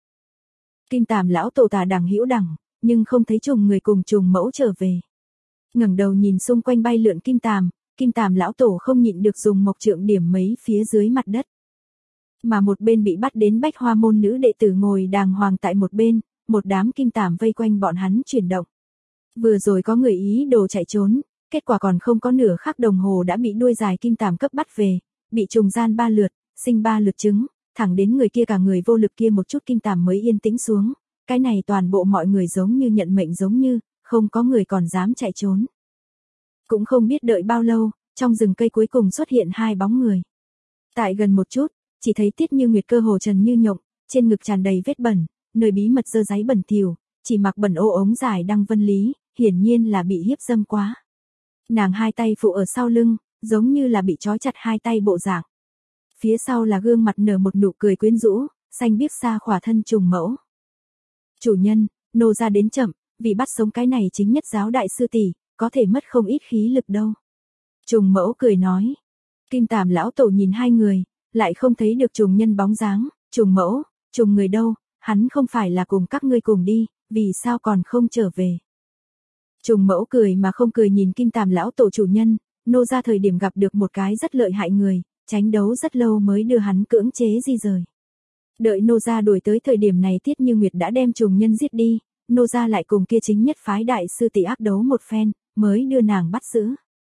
Kim Tàm lão tổ tà đằng hữu đẳng, nhưng không thấy trùng người cùng trùng mẫu trở về. Ngẩng đầu nhìn xung quanh bay lượn kim tàm, Kim Tàm lão tổ không nhịn được dùng mộc trượng điểm mấy phía dưới mặt đất. Mà một bên bị bắt đến Bách Hoa môn nữ đệ tử ngồi đàng hoàng tại một bên, một đám kim tàm vây quanh bọn hắn chuyển động. Vừa rồi có người ý đồ chạy trốn, kết quả còn không có nửa khắc đồng hồ đã bị đuôi dài kim tàm cấp bắt về, bị trùng gian ba lượt, sinh ba lượt trứng, thẳng đến người kia cả người vô lực kia một chút kim tàm mới yên tĩnh xuống. Cái này toàn bộ mọi người giống như nhận mệnh giống như, không có người còn dám chạy trốn. Cũng không biết đợi bao lâu, trong rừng cây cuối cùng xuất hiện hai bóng người. Tại gần một chút, chỉ thấy Tiết Như Nguyệt cơ hồ trần như nhộng, trên ngực tràn đầy vết bẩn, nơi bí mật dơ dáy bẩn thỉu, chỉ mặc bẩn ô ống dài đăng vân lý, hiển nhiên là bị hiếp dâm quá. Nàng hai tay phụ ở sau lưng, giống như là bị trói chặt hai tay bộ dạng. Phía sau là gương mặt nở một nụ cười quyến rũ, xanh biếc xa khỏa thân trùng mẫu. Chủ nhân, nô ra đến chậm, vì bắt sống cái này chính nhất giáo đại sư tỷ, có thể mất không ít khí lực đâu. Trùng mẫu cười nói. Kim Tàm lão tổ nhìn hai người, lại không thấy được trùng nhân bóng dáng. Trùng mẫu, trùng người đâu, hắn không phải là cùng các ngươi cùng đi, vì sao còn không trở về. Trùng mẫu cười mà không cười nhìn Kim Tàm lão tổ chủ nhân, nô ra thời điểm gặp được một cái rất lợi hại người, tránh đấu rất lâu mới đưa hắn cưỡng chế di rời. Đợi nô gia đuổi tới thời điểm này Tiết Như Nguyệt đã đem trùng nhân giết đi, nô gia lại cùng kia chính nhất phái đại sư tỷ ác đấu một phen, mới đưa nàng bắt giữ.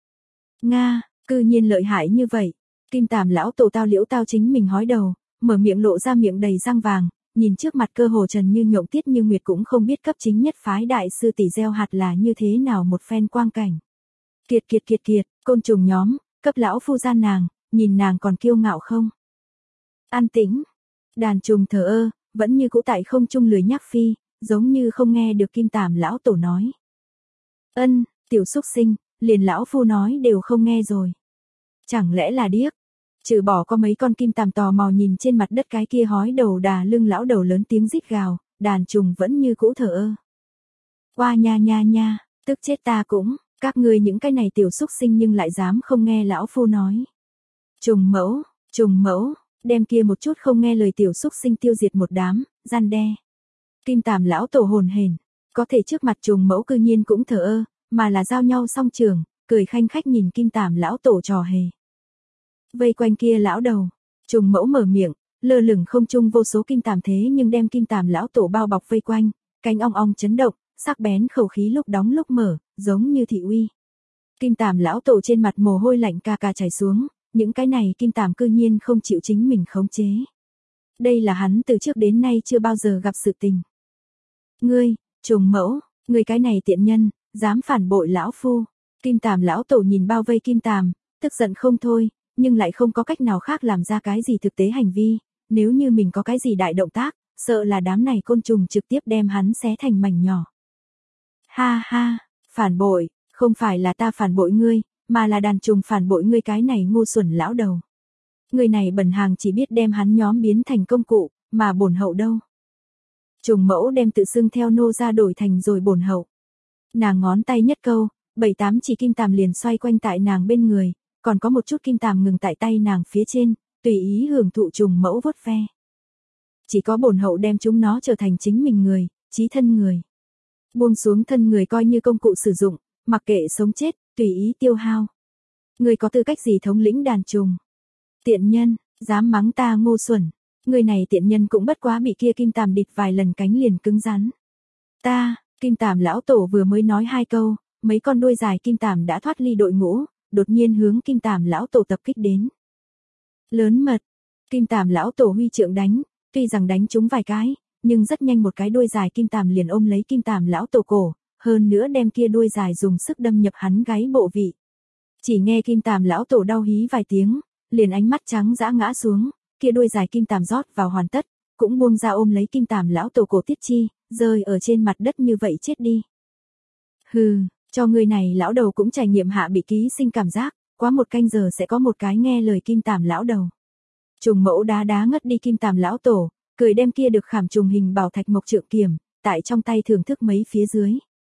Nga, cư nhiên lợi hại như vậy. Kim Tàm lão tổ tao liễu tao chính mình hói đầu, mở miệng lộ ra miệng đầy răng vàng, nhìn trước mặt cơ hồ trần như nhộng Tiết Như Nguyệt cũng không biết cấp chính nhất phái đại sư tỷ gieo hạt là như thế nào một phen quang cảnh. Kiệt kiệt kiệt kiệt, côn trùng nhóm, cấp lão phu gian nàng, nhìn nàng còn kiêu ngạo không? An tĩnh. Đàn trùng thờ ơ, vẫn như cũ tại không trung lười nhác phi, giống như không nghe được Kim Tàm lão tổ nói. Ân, tiểu xúc sinh, liền lão phu nói đều không nghe rồi. Chẳng lẽ là điếc? Trừ bỏ có mấy con kim tàm tò mò nhìn trên mặt đất cái kia hói đầu đà lưng lão đầu lớn tiếng rít gào, đàn trùng vẫn như cũ thờ ơ. Qua nha nha nha, tức chết ta cũng, các ngươi những cái này tiểu xúc sinh nhưng lại dám không nghe lão phu nói. Trùng mẫu, trùng mẫu, đem kia một chút không nghe lời tiểu xúc sinh tiêu diệt một đám, gian đe. Kim Tàm lão tổ hồn hển, có thể trước mặt trùng mẫu cư nhiên cũng thờ ơ, mà là giao nhau song trường, cười khanh khách nhìn Kim Tàm lão tổ trò hề. Vây quanh kia lão đầu, trùng mẫu mở miệng, lơ lửng không trung vô số kim tàm thế nhưng đem Kim Tàm lão tổ bao bọc vây quanh, cánh ong ong chấn động, sắc bén khẩu khí lúc đóng lúc mở, giống như thị uy. Kim Tàm lão tổ trên mặt mồ hôi lạnh ca ca chảy xuống, những cái này kim tàm cư nhiên không chịu chính mình khống chế. Đây là hắn từ trước đến nay chưa bao giờ gặp sự tình. Ngươi, trùng mẫu, ngươi cái này tiện nhân, dám phản bội lão phu. Kim Tàm lão tổ nhìn bao vây kim tàm, tức giận không thôi, nhưng lại không có cách nào khác làm ra cái gì thực tế hành vi, nếu như mình có cái gì đại động tác, sợ là đám này côn trùng trực tiếp đem hắn xé thành mảnh nhỏ. Ha ha, phản bội, không phải là ta phản bội ngươi, mà là đàn trùng phản bội ngươi cái này ngu xuẩn lão đầu. Người này bẩn hàng chỉ biết đem hắn nhóm biến thành công cụ, mà bổn hậu đâu. Trùng mẫu đem tự xưng theo nô ra đổi thành rồi bổn hậu. Nàng ngón tay nhất câu, bảy tám chỉ kim tàm liền xoay quanh tại nàng bên người, còn có một chút kim tàm ngừng tại tay nàng phía trên, tùy ý hưởng thụ trùng mẫu vuốt ve. Chỉ có bổn hậu đem chúng nó trở thành chính mình người, chí thân người. Buông xuống thân người coi như công cụ sử dụng, mặc kệ sống chết, tùy ý tiêu hao. Người có tư cách gì thống lĩnh đàn trùng? Tiện nhân, dám mắng ta ngu xuẩn. Người này tiện nhân cũng bất quá bị kia kim tàm địt vài lần cánh liền cứng rắn. Ta, Kim Tàm lão tổ vừa mới nói hai câu, mấy con đuôi dài kim tàm đã thoát ly đội ngũ, đột nhiên hướng Kim Tàm lão tổ tập kích đến. Lớn mật, Kim Tàm lão tổ huy trượng đánh, tuy rằng đánh trúng vài cái, nhưng rất nhanh một cái đuôi dài kim tàm liền ôm lấy Kim Tàm lão tổ cổ, hơn nữa đem kia đuôi dài dùng sức đâm nhập hắn gáy bộ vị. Chỉ nghe Kim Tàm lão tổ đau hí vài tiếng, liền ánh mắt trắng dã ngã xuống, kia đuôi dài kim tàm rót vào hoàn tất, cũng buông ra ôm lấy Kim Tàm lão tổ cổ tiết chi, rơi ở trên mặt đất như vậy chết đi. Hừ, cho người này lão đầu cũng trải nghiệm hạ bị ký sinh cảm giác, quá một canh giờ sẽ có một cái nghe lời Kim Tàm lão đầu. Trùng mẫu đá đá ngất đi Kim Tàm lão tổ, cười đem kia được khảm trùng hình bảo thạch mộc trượng kiểm, tại trong tay thưởng thức mấy phía dưới.